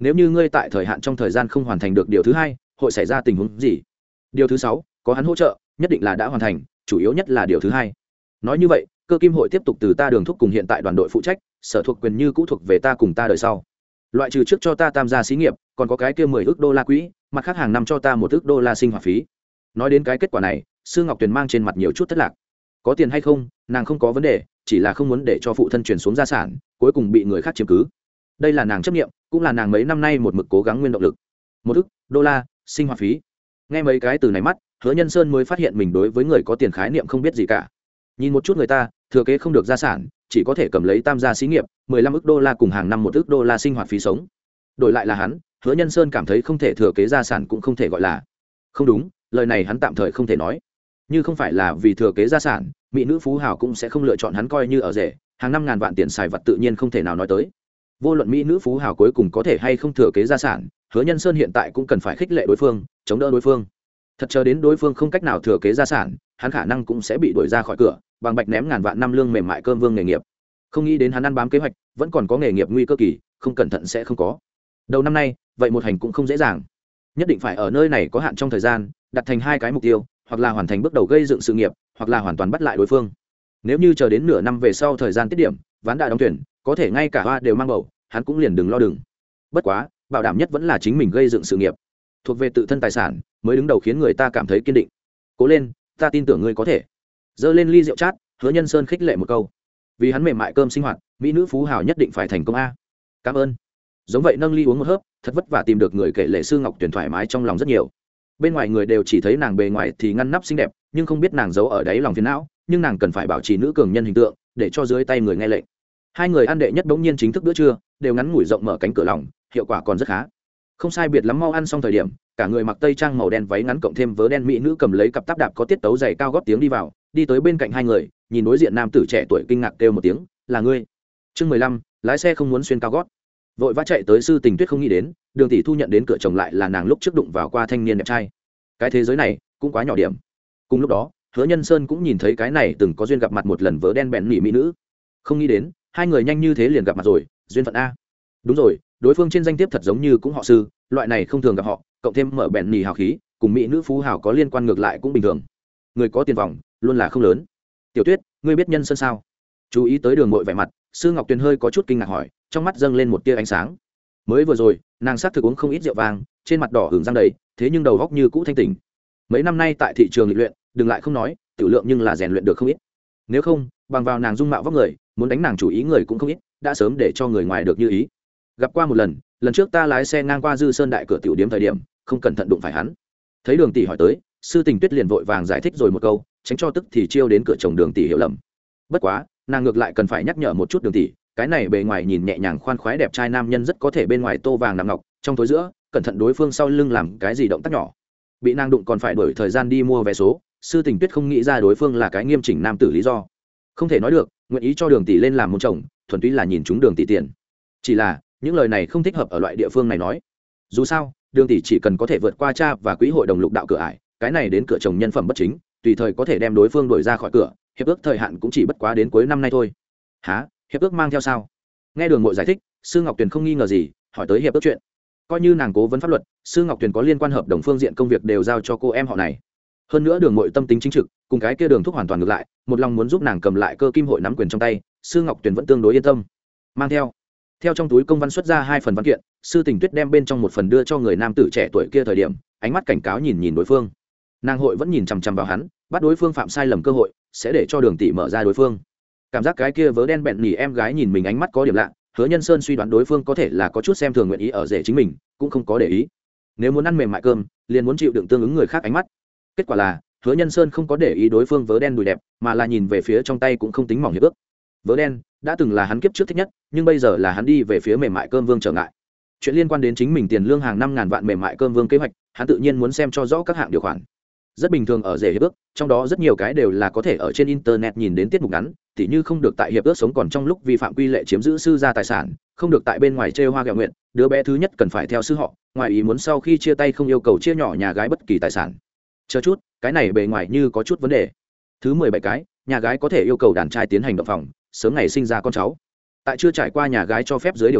nếu như ngươi tại thời hạn trong thời gian không hoàn thành được điều thứ hai hội xảy ra tình huống gì? Điều thứ sáu, có hắn hỗ trợ nhất định là đã hoàn thành, chủ yếu nhất là điều thứ hai. Nói như vậy cơ kim hội tiếp tục từ ta Đường Thúc cùng hiện tại đoàn đội phụ trách, sở thuộc quyền như cũ thuộc về ta cùng ta đời sau. Loại trừ trước cho ta tam gia xí nghiệp, còn có cái kia mười ức đô la quỹ, mặt khác hàng năm cho ta một ức đô la sinh hoạt phí. Nói đến cái kết quả này, Sư Ngọc Tuyền mang trên mặt nhiều chút thất lạc. Có tiền hay không nàng không có vấn đề, chỉ là không muốn để cho phụ thân chuyển xuống gia sản cuối cùng bị người khác chiếm cứ. Đây là nàng chấp nghiệm, cũng là nàng mấy năm nay một mực cố gắng nguyên động lực. Một ức đô la sinh hoạt phí, nghe mấy cái từ này mắt Hứa Nhân Sơn mới phát hiện mình đối với người có tiền khái niệm không biết gì cả. Nhìn một chút người ta thừa kế không được gia sản, chỉ có thể cầm lấy tam gia xí nghiệp mười lăm ức đô la cùng hàng năm một ức đô la sinh hoạt phí sống. Đổi lại là hắn, Hứa Nhân Sơn cảm thấy không thể thừa kế gia sản cũng không thể gọi là không đúng, lời này hắn tạm thời không thể nói. Như không phải là vì thừa kế gia sản, mỹ nữ phú hào cũng sẽ không lựa chọn hắn coi như ở rể, hàng năm ngàn vạn tiền xài vật tự nhiên không thể nào nói tới. Vô luận mỹ nữ phú hào cuối cùng có thể hay không thừa kế gia sản, Hứa Nhân Sơn hiện tại cũng cần phải khích lệ đối phương, chống đỡ đối phương. Thật chờ đến đối phương không cách nào thừa kế gia sản, hắn khả năng cũng sẽ bị đuổi ra khỏi cửa, bằng bạch ném ngàn vạn năm lương mềm mại cơm vương nghề nghiệp. Không nghĩ đến hắn ăn bám kế hoạch, vẫn còn có nghề nghiệp nguy cơ kỳ, không cẩn thận sẽ không có. Đầu năm nay, vậy một hành cũng không dễ dàng. Nhất định phải ở nơi này có hạn trong thời gian, đặt thành hai cái mục tiêu, hoặc là hoàn thành bước đầu gây dựng sự nghiệp, hoặc là hoàn toàn bắt lại đối phương. Nếu như chờ đến nửa năm về sau thời gian tiết điểm, ván đã đóng tuyển, có thể ngay cả hoa đều mang bầu, hắn cũng liền đừng lo đừng. Bất quá, bảo đảm nhất vẫn là chính mình gây dựng sự nghiệp, thuộc về tự thân tài sản, mới đứng đầu khiến người ta cảm thấy kiên định. Cố lên, ta tin tưởng ngươi có thể. Giơ lên ly rượu chát, Hứa Nhân Sơn khích lệ một câu. Vì hắn mềm mại cơm sinh hoạt, mỹ nữ phú hào nhất định phải thành công a. Cảm ơn. Giống vậy nâng ly uống một hớp, thật vất vả tìm được người kể lệ Sư Ngọc Tuyền thoải mái trong lòng rất nhiều. Bên ngoài người đều chỉ thấy nàng bề ngoài thì ngăn nắp xinh đẹp, nhưng không biết nàng giấu ở đáy lòng phiền não, nhưng nàng cần phải bảo trì nữ cường nhân hình tượng, để cho dưới tay người nghe lệnh. Hai người ăn đệ nhất bỗng nhiên chính thức bữa trưa, đều ngắn ngủi rộng mở cánh cửa lòng, hiệu quả còn rất khá. Không sai biệt lắm, mau ăn xong thời điểm, cả người mặc tây trang màu đen váy ngắn cộng thêm vớ đen mỹ nữ cầm lấy cặp táp đạp có tiết tấu giày cao gót tiếng đi vào, đi tới bên cạnh hai người, nhìn đối diện nam tử trẻ tuổi kinh ngạc kêu một tiếng, là ngươi? Chương mười lăm, lái xe không muốn xuyên cao gót. Vội vã chạy tới Sư Tình Tuyết không nghĩ đến, Đường tỷ thu nhận đến cửa chồng lại là nàng lúc trước đụng vào qua thanh niên đẹp trai. Cái thế giới này cũng quá nhỏ điểm. Cùng lúc đó, Hứa Nhân Sơn cũng nhìn thấy cái này từng có duyên gặp mặt một lần vớ đen bèn nỉ mỹ nữ. Không nghĩ đến, hai người nhanh như thế liền gặp mặt rồi, duyên phận a. Đúng rồi, đối phương trên danh thiếp thật giống như cũng họ Sư, loại này không thường gặp họ, cộng thêm mở bèn nỉ hào khí, cùng mỹ nữ phú hào có liên quan ngược lại cũng bình thường. Người có tiền vọng luôn là không lớn. Tiểu Tuyết, ngươi biết Nhân Sơn sao? Chú ý tới Đường Mội vẻ mặt, Sư Ngọc Tuyền hơi có chút kinh ngạc hỏi, trong mắt dâng lên một tia ánh sáng. Mới vừa rồi, nàng sát thực uống không ít rượu vang, trên mặt đỏ hửng răng đầy, thế nhưng đầu góc như cũ thanh tỉnh. Mấy năm nay tại thị trường lịch luyện, đừng lại không nói, tiểu lượng nhưng là rèn luyện được không ít. Nếu không, bằng vào nàng dung mạo vóc người, muốn đánh nàng chủ ý người cũng không ít, đã sớm để cho người ngoài được như ý. Gặp qua một lần, lần trước ta lái xe ngang qua Dư Sơn đại cửa tiểu điếm thời điểm, không cẩn thận đụng phải hắn. Thấy Đường tỷ hỏi tới, Sư Tình Tuyết liền vội vàng giải thích rồi một câu, tránh cho tức thì chiêu đến cửa chồng Đường tỷ hiểu lầm. Bất quá, nàng ngược lại cần phải nhắc nhở một chút Đường tỷ, cái này bề ngoài nhìn nhẹ nhàng khoan khoái đẹp trai nam nhân rất có thể bên ngoài tô vàng nằm ngọc, trong tối giữa, cẩn thận đối phương sau lưng làm cái gì động tác nhỏ. Bị nàng đụng còn phải đổi thời gian đi mua vé số, Sư Tình Tuyết không nghĩ ra đối phương là cái nghiêm chỉnh nam tử lý do. Không thể nói được, nguyện ý cho Đường tỷ lên làm môn chồng, thuần túy là nhìn chúng Đường tỷ tiền. Chỉ là, những lời này không thích hợp ở loại địa phương này nói. Dù sao, Đường tỷ chỉ cần có thể vượt qua cha và quỹ hội đồng lục đạo cửa ải, cái này đến cửa chồng nhân phẩm bất chính, tùy thời có thể đem đối phương đuổi ra khỏi cửa, hiệp ước thời hạn cũng chỉ bất quá đến cuối năm nay thôi. Hả? Hiệp ước mang theo sao? Nghe Đường Mội giải thích, Sư Ngọc Tuyền không nghi ngờ gì, hỏi tới hiệp ước chuyện. Coi như nàng cố vấn pháp luật, Sư Ngọc Tuyền có liên quan hợp đồng phương diện công việc đều giao cho cô em họ này. Hơn nữa Đường Mội tâm tính chính trực, cùng cái kia Đường Thúc hoàn toàn ngược lại, một lòng muốn giúp nàng cầm lại cơ kim hội nắm quyền trong tay, Sư Ngọc Tuyền vẫn tương đối yên tâm. Mang theo. Theo trong túi công văn xuất ra hai phần văn kiện, Sư Tình Tuyết đem bên trong một phần đưa cho người nam tử trẻ tuổi kia thời điểm, ánh mắt cảnh cáo nhìn nhìn đối phương. Nàng hội vẫn nhìn chằm chằm vào hắn, bắt đối phương phạm sai lầm cơ hội, sẽ để cho Đường tỷ mở ra đối phương. Cảm giác cái kia vớ đen bẹn nỉ em gái nhìn mình ánh mắt có điểm lạ, Hứa Nhân Sơn suy đoán đối phương có thể là có chút xem thường nguyện ý ở rể chính mình, cũng không có để ý. Nếu muốn ăn mềm mại cơm, liền muốn chịu đựng tương ứng người khác ánh mắt. Kết quả là, Hứa Nhân Sơn không có để ý đối phương vớ đen đùi đẹp, mà là nhìn về phía trong tay cũng không tính mỏng hiệp ước. Vớ đen đã từng là hắn kiếp trước thích nhất, nhưng bây giờ là hắn đi về phía mềm mại cơm vương trở ngại. Chuyện liên quan đến chính mình tiền lương hàng năm ngàn vạn mềm mại cơm vương kế hoạch, hắn tự nhiên muốn xem cho rõ các hạng điều khoản. Rất bình thường ở rể hiệp ước, trong đó rất nhiều cái đều là có thể ở trên internet nhìn đến tiết mục ngắn, tỉ như không được tại hiệp ước sống còn trong lúc vi phạm quy lệ chiếm giữ sư gia tài sản, không được tại bên ngoài trêu hoa ghẹo nguyện, đứa bé thứ nhất cần phải theo sư họ, ngoài ý muốn sau khi chia tay không yêu cầu chia nhỏ nhà gái bất kỳ tài sản. Chờ chút, cái này bề ngoài như có chút vấn đề. Thứ mười bảy cái, nhà gái có thể yêu cầu đàn trai tiến hành động phòng, sớm ngày sinh ra con cháu. Tại chưa trải qua nhà gái cho phép dưới điều kiện,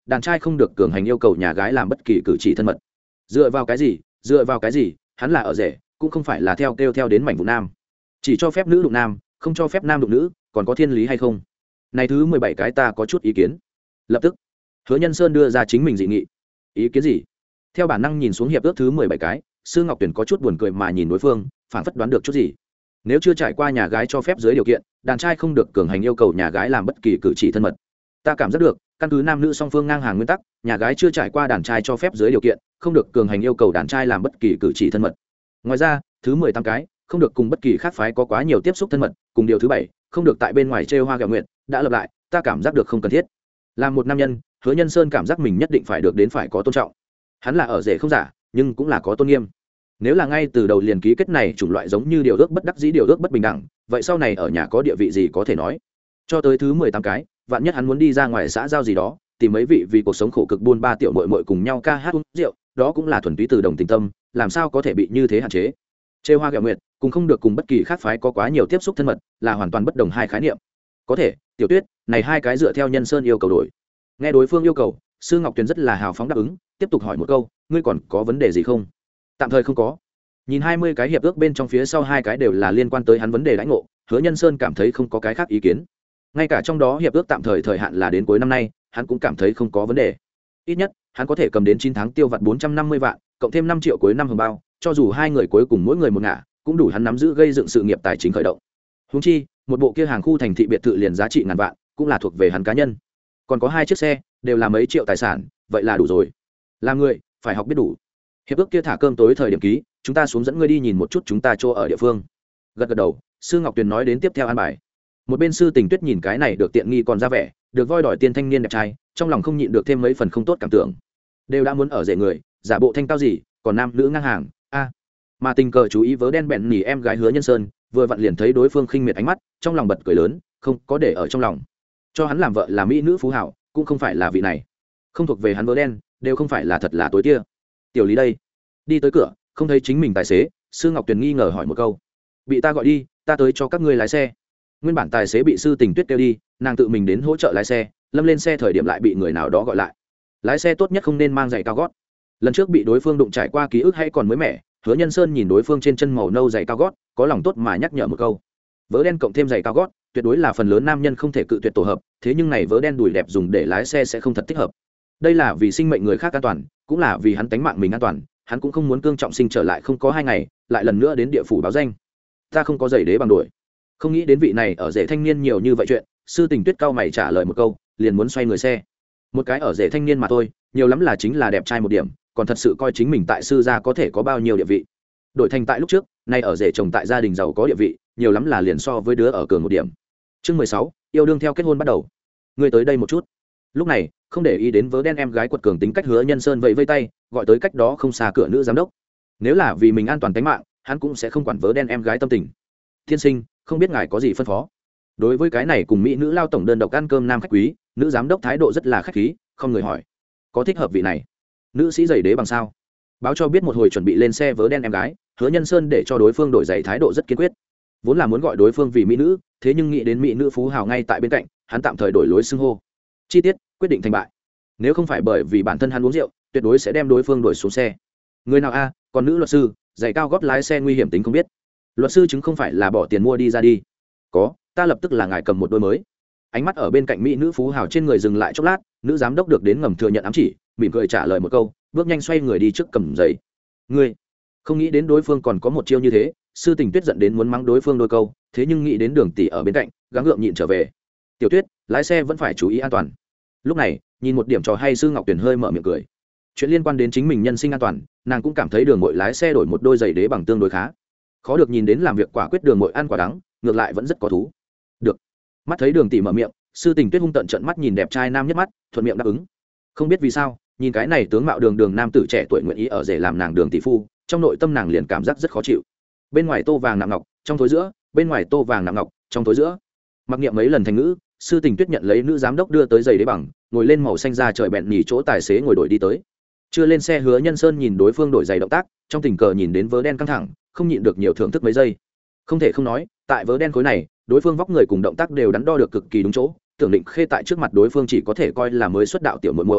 đàn trai không được cường hành yêu cầu nhà gái làm bất kỳ cử chỉ thân mật. Dựa vào cái gì? Dựa vào cái gì? Hắn là ở rể, cũng không phải là theo kêu theo đến mảnh vụ nam. Chỉ cho phép nữ đụng nam, không cho phép nam đụng nữ, còn có thiên lý hay không? Này thứ mười bảy cái ta có chút ý kiến. Lập tức, Hứa Nhân Sơn đưa ra chính mình dị nghị. Ý kiến gì? Theo bản năng nhìn xuống hiệp ước thứ mười bảy cái, Sư Ngọc Tuyển có chút buồn cười mà nhìn đối phương, phảng phất đoán được chút gì. Nếu chưa trải qua nhà gái cho phép dưới điều kiện, đàn trai không được cường hành yêu cầu nhà gái làm bất kỳ cử chỉ thân mật. Ta cảm giác được, căn cứ nam nữ song phương ngang hàng nguyên tắc, nhà gái chưa trải qua đàn trai cho phép dưới điều kiện, không được cường hành yêu cầu đàn trai làm bất kỳ cử chỉ thân mật. Ngoài ra, thứ mười tám cái, không được cùng bất kỳ khác phái có quá nhiều tiếp xúc thân mật, cùng điều thứ bảy, không được tại bên ngoài trêu hoa gẹo nguyện, đã lập lại, ta cảm giác được không cần thiết. Làm một nam nhân, Hứa Nhân Sơn cảm giác mình nhất định phải được đến phải có tôn trọng. Hắn là ở rể không giả, nhưng cũng là có tôn nghiêm. Nếu là ngay từ đầu liền ký kết này chủng loại giống như điều ước bất đắc dĩ, điều ước bất bình đẳng, vậy sau này ở nhà có địa vị gì có thể nói. Cho tới thứ mười tám cái, vạn nhất hắn muốn đi ra ngoài xã giao gì đó, tìm mấy vị vì cuộc sống khổ cực buôn ba tiểu muội muội cùng nhau ca hát uống rượu, đó cũng là thuần túy từ đồng tình tâm, làm sao có thể bị như thế hạn chế. Trêu hoa gẹo nguyệt, cùng không được cùng bất kỳ khác phái có quá nhiều tiếp xúc thân mật, là hoàn toàn bất đồng hai khái niệm. Có thể, Tiểu Tuyết, này hai cái dựa theo Nhân Sơn yêu cầu đổi. Nghe đối phương yêu cầu, Sư Ngọc Tuyền rất là hào phóng đáp ứng, tiếp tục hỏi một câu, ngươi còn có vấn đề gì không? Tạm thời không có. Nhìn hai mươi cái hiệp ước bên trong phía sau hai cái đều là liên quan tới hắn vấn đề lãnh ngộ, Hứa Nhân Sơn cảm thấy không có cái khác ý kiến. Ngay cả trong đó hiệp ước tạm thời thời hạn là đến cuối năm nay, hắn cũng cảm thấy không có vấn đề. Ít nhất, hắn có thể cầm đến chín tháng tiêu vặt bốn trăm năm mươi vạn, cộng thêm năm triệu cuối năm hồng bao, cho dù hai người cuối cùng mỗi người một ngả, cũng đủ hắn nắm giữ gây dựng sự nghiệp tài chính khởi động. Huống chi, một bộ kia hàng khu thành thị biệt thự liền giá trị ngàn vạn, cũng là thuộc về hắn cá nhân. Còn có hai chiếc xe, đều là mấy triệu tài sản, vậy là đủ rồi. Làm người, phải học biết đủ. Hiệp ước kia thả cơm tối thời điểm ký, chúng ta xuống dẫn ngươi đi nhìn một chút chúng ta chỗ ở địa phương. Gật gật đầu, Sư Ngọc Tuyền nói đến tiếp theo an bài. Một bên Sư Tình Tuyết nhìn cái này được tiện nghi còn ra vẻ, được voi đòi tiền thanh niên đẹp trai, trong lòng không nhịn được thêm mấy phần không tốt cảm tưởng. Đều đã muốn ở rể người, giả bộ thanh cao gì, còn nam nữ ngang hàng, a. Mà tình cờ chú ý vớ đen bẹn nỉ em gái Hứa Nhân Sơn, vừa vặn liền thấy đối phương khinh miệt ánh mắt, trong lòng bật cười lớn, không có để ở trong lòng. Cho hắn làm vợ là mỹ nữ phú hảo, cũng không phải là vị này. Không thuộc về hắn vớ đen, đều không phải là thật là tối tia. Tiểu Lý đây, đi tới cửa, không thấy chính mình tài xế, Sư Ngọc Tuyền nghi ngờ hỏi một câu. Bị ta gọi đi, ta tới cho các ngươi lái xe. Nguyên bản tài xế bị Sư Tình Tuyết kêu đi, nàng tự mình đến hỗ trợ lái xe, lâm lên xe thời điểm lại bị người nào đó gọi lại. Lái xe tốt nhất không nên mang giày cao gót. Lần trước bị đối phương đụng trải qua ký ức hay còn mới mẻ, Hứa Nhân Sơn nhìn đối phương trên chân màu nâu giày cao gót, có lòng tốt mà nhắc nhở một câu. Vớ đen cộng thêm giày cao gót, tuyệt đối là phần lớn nam nhân không thể cự tuyệt tổ hợp, thế nhưng này vớ đen đùi đẹp dùng để lái xe sẽ không thật thích hợp. Đây là vì sinh mệnh người khác an toàn, cũng là vì hắn tánh mạng mình an toàn, hắn cũng không muốn cương trọng sinh trở lại không có hai ngày, lại lần nữa đến địa phủ báo danh. Ta không có giày đế bằng đuổi. Không nghĩ đến vị này ở rể thanh niên nhiều như vậy chuyện, Sư Tình Tuyết cao mày trả lời một câu, liền muốn xoay người xe. Một cái ở rể thanh niên mà thôi, nhiều lắm là chính là đẹp trai một điểm, còn thật sự coi chính mình tại sư gia có thể có bao nhiêu địa vị. Đổi thành tại lúc trước, nay ở rể chồng tại gia đình giàu có địa vị, nhiều lắm là liền so với đứa ở cường một điểm. Chương mười sáu, yêu đương theo kết hôn bắt đầu. Ngươi tới đây một chút. Lúc này, không để ý đến vớ đen em gái quật cường tính cách Hứa Nhân Sơn vẫy vây tay, gọi tới cách đó không xa cửa nữ giám đốc. Nếu là vì mình an toàn tính mạng, hắn cũng sẽ không quản vớ đen em gái tâm tình. Tiên sinh, không biết ngài có gì phân phó. Đối với cái này cùng mỹ nữ lao tổng đơn độc ăn cơm nam khách quý, nữ giám đốc thái độ rất là khách khí, không người hỏi. Có thích hợp vị này? Nữ sĩ giày đế bằng sao? Báo cho biết một hồi chuẩn bị lên xe vớ đen em gái, Hứa Nhân Sơn để cho đối phương đổi giày thái độ rất kiên quyết. Vốn là muốn gọi đối phương vì mỹ nữ, thế nhưng nghĩ đến mỹ nữ phú hào ngay tại bên cạnh, hắn tạm thời đổi lối xưng hô. Chi tiết, quyết định thành bại. Nếu không phải bởi vì bản thân hắn uống rượu, tuyệt đối sẽ đem đối phương đuổi xuống xe. Người nào a, còn nữ luật sư, giày cao gót lái xe nguy hiểm tính không biết. Luật sư chứng không phải là bỏ tiền mua đi ra đi. Có, ta lập tức là ngài cầm một đôi mới. Ánh mắt ở bên cạnh mỹ nữ phú hào trên người dừng lại chốc lát, nữ giám đốc được đến ngầm thừa nhận ám chỉ, mỉm cười trả lời một câu, bước nhanh xoay người đi trước cầm giấy. Ngươi, không nghĩ đến đối phương còn có một chiêu như thế, Sư Tình Tuyết giận đến muốn mắng đối phương đôi câu, thế nhưng nghĩ đến Đường tỷ ở bên cạnh, gắng gượng nhịn trở về. Tiểu Tuyết, lái xe vẫn phải chú ý an toàn. Lúc này, nhìn một điểm trò hay, Sư Ngọc Tuyền hơi mở miệng cười. Chuyện liên quan đến chính mình nhân sinh an toàn, nàng cũng cảm thấy Đường Mội lái xe đổi một đôi giày đế bằng tương đối khá. Khó được nhìn đến làm việc quả quyết Đường Mội ăn quả đắng, ngược lại vẫn rất có thú. Được. Mắt thấy Đường tỷ mở miệng, Sư Tình Tuyết hung tận trợn mắt nhìn đẹp trai nam nhất mắt, thuận miệng đáp ứng. Không biết vì sao, nhìn cái này tướng mạo đường đường nam tử trẻ tuổi nguyện ý ở rể làm nàng Đường tỷ phu, trong nội tâm nàng liền cảm giác rất khó chịu. Bên ngoài tô vàng nạm ngọc, trong thối giữa, bên ngoài tô vàng nạm ngọc, trong thối giữa. Mặc niệm mấy lần thành ngữ, Sư Tình Tuyết nhận lấy nữ giám đốc đưa tới giày đế bằng, ngồi lên màu xanh ra trời bẹn nhỉ chỗ tài xế ngồi đổi đi tới. Chưa lên xe, Hứa Nhân Sơn nhìn đối phương đổi giày động tác, trong tình cờ nhìn đến vớ đen căng thẳng, không nhịn được nhiều thưởng thức mấy giây. Không thể không nói, tại vớ đen khối này, đối phương vóc người cùng động tác đều đắn đo được cực kỳ đúng chỗ, tưởng định khê tại trước mặt đối phương chỉ có thể coi là mới xuất đạo tiểu muội muội,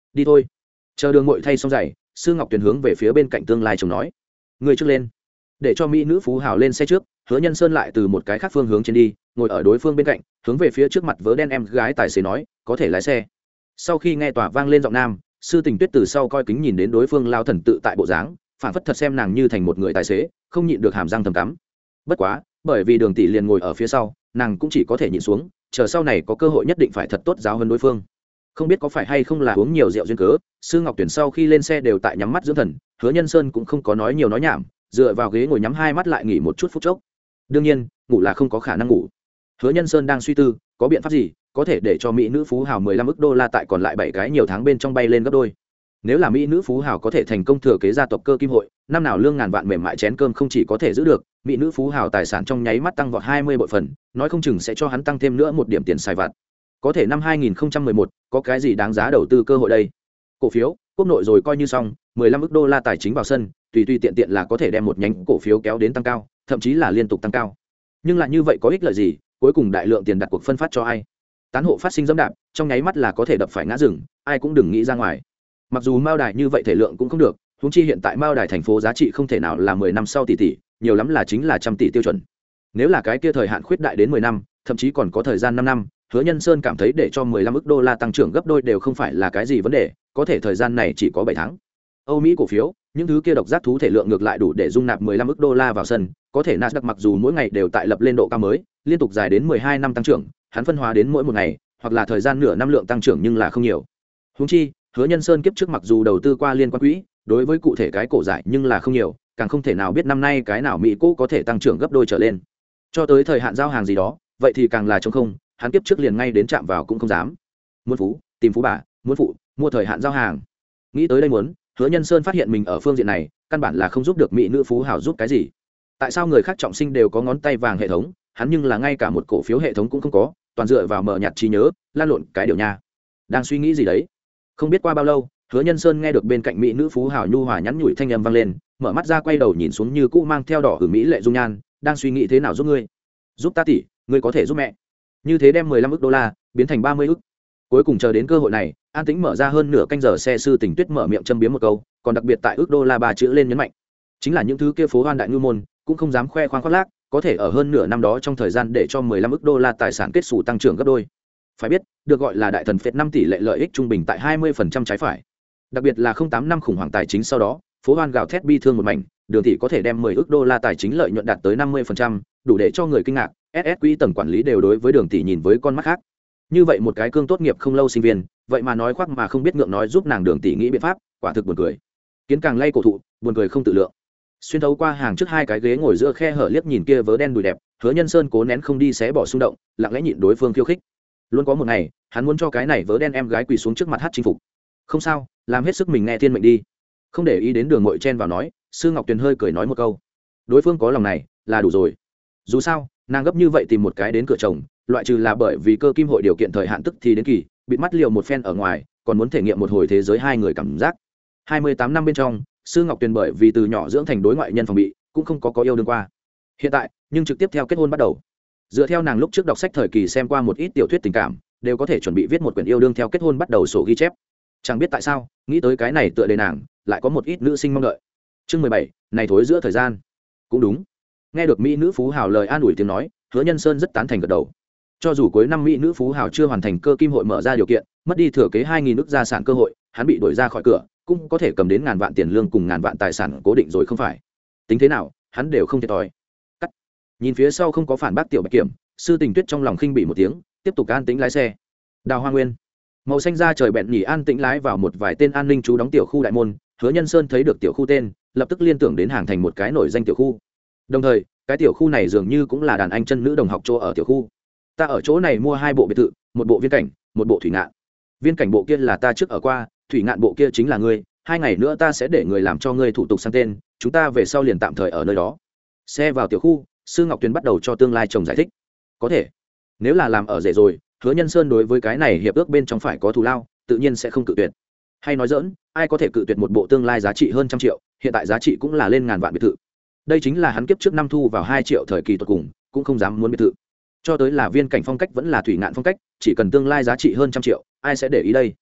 đi thôi. Chờ đường ngội thay xong giày, sư ngọc tuyền hướng về phía bên cạnh tương lai chồng nói, người trước lên. Để cho mỹ nữ phú hào lên xe trước, Hứa Nhân Sơn lại từ một cái khác phương hướng trên đi, ngồi ở đối phương bên cạnh, hướng về phía trước mặt vớ đen em gái tài xế nói, có thể lái xe. Sau khi nghe tòa vang lên giọng nam, sư tình tuyết từ sau coi kính nhìn đến đối phương lao thần tự tại bộ dáng, phản phất thật xem nàng như thành một người tài xế, không nhịn được hàm răng thầm cắm. Bất quá, bởi vì đường tỷ liền ngồi ở phía sau, nàng cũng chỉ có thể nhịn xuống, chờ sau này có cơ hội nhất định phải thật tốt giáo hơn đối phương. Không biết có phải hay không là uống nhiều rượu duyên cớ, sư ngọc tuyển sau khi lên xe đều tại nhắm mắt dưỡng thần, Hứa Nhân Sơn cũng không có nói nhiều nói nhảm, dựa vào ghế ngồi nhắm hai mắt lại nghỉ một chút phút chốc. Đương nhiên, ngủ là không có khả năng ngủ. Hứa Nhân Sơn đang suy tư, có biện pháp gì có thể để cho mỹ nữ phú hào mười lăm ức đô la tại còn lại bảy cái nhiều tháng bên trong bay lên gấp đôi. Nếu là mỹ nữ phú hào có thể thành công thừa kế gia tộc cơ kim hội, năm nào lương ngàn vạn mềm mại chén cơm không chỉ có thể giữ được, mỹ nữ phú hào tài sản trong nháy mắt tăng vọt hai mươi bội phần, nói không chừng sẽ cho hắn tăng thêm nữa một điểm tiền xài vặt. Có thể năm hai nghìn không trăm mười một có cái gì đáng giá đầu tư cơ hội đây? Cổ phiếu, quốc nội rồi coi như xong, mười lăm ức đô la tài chính vào sân, tùy tùy tiện tiện là có thể đem một nhánh cổ phiếu kéo đến tăng cao, thậm chí là liên tục tăng cao. Nhưng lại như vậy có ích lợi gì? Cuối cùng đại lượng tiền đặt cuộc phân phát cho ai? Tán hộ phát sinh dẫm đạp, trong nháy mắt là có thể đập phải ngã rừng, ai cũng đừng nghĩ ra ngoài. Mặc dù mao đài như vậy thể lượng cũng không được, huống chi hiện tại mao đài thành phố giá trị không thể nào là mười năm sau tỷ tỷ, nhiều lắm là chính là trăm tỷ tiêu chuẩn. Nếu là cái kia thời hạn khuyết đại đến mười năm, thậm chí còn có thời gian năm năm, Hứa Nhân Sơn cảm thấy để cho mười lăm ức đô la tăng trưởng gấp đôi đều không phải là cái gì vấn đề, có thể thời gian này chỉ có bảy tháng. Âu Mỹ cổ phiếu, những thứ kia độc giác thú thể lượng ngược lại đủ để dung nạp mười lăm ức đô la vào sân, có thể Nasdaq mặc dù mỗi ngày đều tại lập lên độ cao mới, liên tục dài đến mười hai năm tăng trưởng, hắn phân hóa đến mỗi một ngày, hoặc là thời gian nửa năm lượng tăng trưởng nhưng là không nhiều. Huống chi, Hứa Nhân Sơn kiếp trước mặc dù đầu tư qua liên quan quỹ, đối với cụ thể cái cổ giải nhưng là không nhiều, càng không thể nào biết năm nay cái nào Mỹ cổ có thể tăng trưởng gấp đôi trở lên. Cho tới thời hạn giao hàng gì đó, vậy thì càng là trống không, hắn kiếp trước liền ngay đến chạm vào cũng không dám. Muốn phú, tìm phú bà, muốn phụ, mua thời hạn giao hàng. Nghĩ tới đây muốn, Hứa Nhân Sơn phát hiện mình ở phương diện này, căn bản là không giúp được mỹ nữ phú hảo giúp cái gì. Tại sao người khác trọng sinh đều có ngón tay vàng hệ thống, hắn nhưng là ngay cả một cổ phiếu hệ thống cũng không có, toàn dựa vào mở nhạt trí nhớ, lan lộn cái điều nha. Đang suy nghĩ gì đấy? Không biết qua bao lâu, Hứa Nhân Sơn nghe được bên cạnh mỹ nữ phú hảo nhu hòa nhắn nhủi thanh âm vang lên, mở mắt ra quay đầu nhìn xuống như cũ mang theo đỏ hử mỹ lệ dung nhan, đang suy nghĩ thế nào giúp ngươi? Giúp ta tỷ, ngươi có thể giúp mẹ. Như thế đem mười lăm ức đô la biến thành ba mươi ức. Cuối cùng chờ đến cơ hội này, an tĩnh mở ra hơn nửa canh giờ xe sư Tình Tuyết mở miệng châm biếm một câu, còn đặc biệt tại ước đô la ba chữ lên nhấn mạnh, chính là những thứ kia phố hoan đại ngư môn cũng không dám khoe khoang khoác lác, có thể ở hơn nửa năm đó trong thời gian để cho mười lăm ức đô la tài sản kết xù tăng trưởng gấp đôi. Phải biết, được gọi là đại thần phệt năm tỷ lệ lợi ích trung bình tại hai mươi phần trăm trái phải. Đặc biệt là không tám năm khủng hoảng tài chính sau đó, phố hoan gào thét bi thương một mảnh, Đường tỷ có thể đem mười ức đô la tài chính lợi nhuận đạt tới năm mươi phần trăm, đủ để cho người kinh ngạc, ét ét quỹ tầng quản lý đều đối với Đường tỷ nhìn với con mắt khác. Như vậy một cái cương tốt nghiệp không lâu sinh viên, vậy mà nói khoác mà không biết ngượng nói giúp nàng Đường tỷ nghĩ biện pháp, quả thực buồn cười. Kiến càng lay cổ thụ, buồn cười không tự lượng. Xuyên thấu qua hàng trước hai cái ghế ngồi giữa khe hở liếc nhìn kia vớ đen đùi đẹp, Hứa Nhân Sơn cố nén không đi xé bỏ xung động, lặng lẽ nhịn đối phương khiêu khích. Luôn có một ngày, hắn muốn cho cái này vớ đen em gái quỳ xuống trước mặt hát chinh phục. Không sao, làm hết sức mình nghe thiên mệnh đi. Không để ý đến Đường Ngụy chen vào nói, Sư Ngọc Tuyền hơi cười nói một câu. Đối phương có lòng này, là đủ rồi. Dù sao, nàng gấp như vậy tìm một cái đến cửa chồng, loại trừ là bởi vì cơ kim hội điều kiện thời hạn tức thì đến kỳ, bịt mắt liều một phen ở ngoài, còn muốn thể nghiệm một hồi thế giới hai người cảm giác. hai mươi tám năm bên trong, Sư Ngọc Tuyền bởi vì từ nhỏ dưỡng thành đối ngoại nhân phòng bị, cũng không có có yêu đương qua. Hiện tại, nhưng trực tiếp theo kết hôn bắt đầu. Dựa theo nàng lúc trước đọc sách thời kỳ xem qua một ít tiểu thuyết tình cảm, đều có thể chuẩn bị viết một quyển yêu đương theo kết hôn bắt đầu sổ ghi chép. Chẳng biết tại sao, nghĩ tới cái này tựa đề nàng, lại có một ít nữ sinh mong đợi. Chương mười bảy, này thối giữa thời gian. Cũng đúng. Nghe được mỹ nữ phú hào lời an ủi tiếng nói, Hứa Nhân Sơn rất tán thành gật đầu. Cho dù cuối năm mỹ nữ phú hào chưa hoàn thành cơ kim hội mở ra điều kiện, mất đi thừa kế hai nghìn nước gia sản cơ hội, hắn bị đuổi ra khỏi cửa, cũng có thể cầm đến ngàn vạn tiền lương cùng ngàn vạn tài sản cố định rồi không phải. Tính thế nào, hắn đều không thiệt thòi. Cắt. Nhìn phía sau không có phản bác tiểu Bạch Kiểm, Sư Tình Tuyết trong lòng khinh bỉ một tiếng, tiếp tục an tĩnh lái xe. Đào Hoa Nguyên. Màu xanh da trời bẹn nhỉ an tĩnh lái vào một vài tên an ninh trú đóng tiểu khu đại môn, Hứa Nhân Sơn thấy được tiểu khu tên, lập tức liên tưởng đến hàng thành một cái nổi danh tiểu khu. Đồng thời, cái tiểu khu này dường như cũng là đàn anh chân nữ đồng học chỗ ở tiểu khu. Ta ở chỗ này mua hai bộ biệt thự, một bộ viên cảnh, một bộ thủy ngạn. Viên cảnh bộ kia là ta trước ở qua, thủy ngạn bộ kia chính là ngươi, hai ngày nữa ta sẽ để người làm cho ngươi thủ tục sang tên, chúng ta về sau liền tạm thời ở nơi đó. Xe vào tiểu khu, Sư Ngọc Tuyền bắt đầu cho tương lai chồng giải thích. Có thể, nếu là làm ở rể rồi, Hứa Nhân Sơn đối với cái này hiệp ước bên trong phải có thù lao, tự nhiên sẽ không cự tuyệt. Hay nói dỡn, ai có thể cự tuyệt một bộ tương lai giá trị hơn trăm triệu, hiện tại giá trị cũng là lên ngàn vạn biệt thự. Đây chính là hắn kiếp trước năm thu vào hai triệu thời kỳ tuyệt cùng, cũng không dám muốn biệt thự. Cho tới là viên cảnh phong cách vẫn là thủy ngạn phong cách, chỉ cần tương lai giá trị hơn trăm triệu, ai sẽ để ý đây.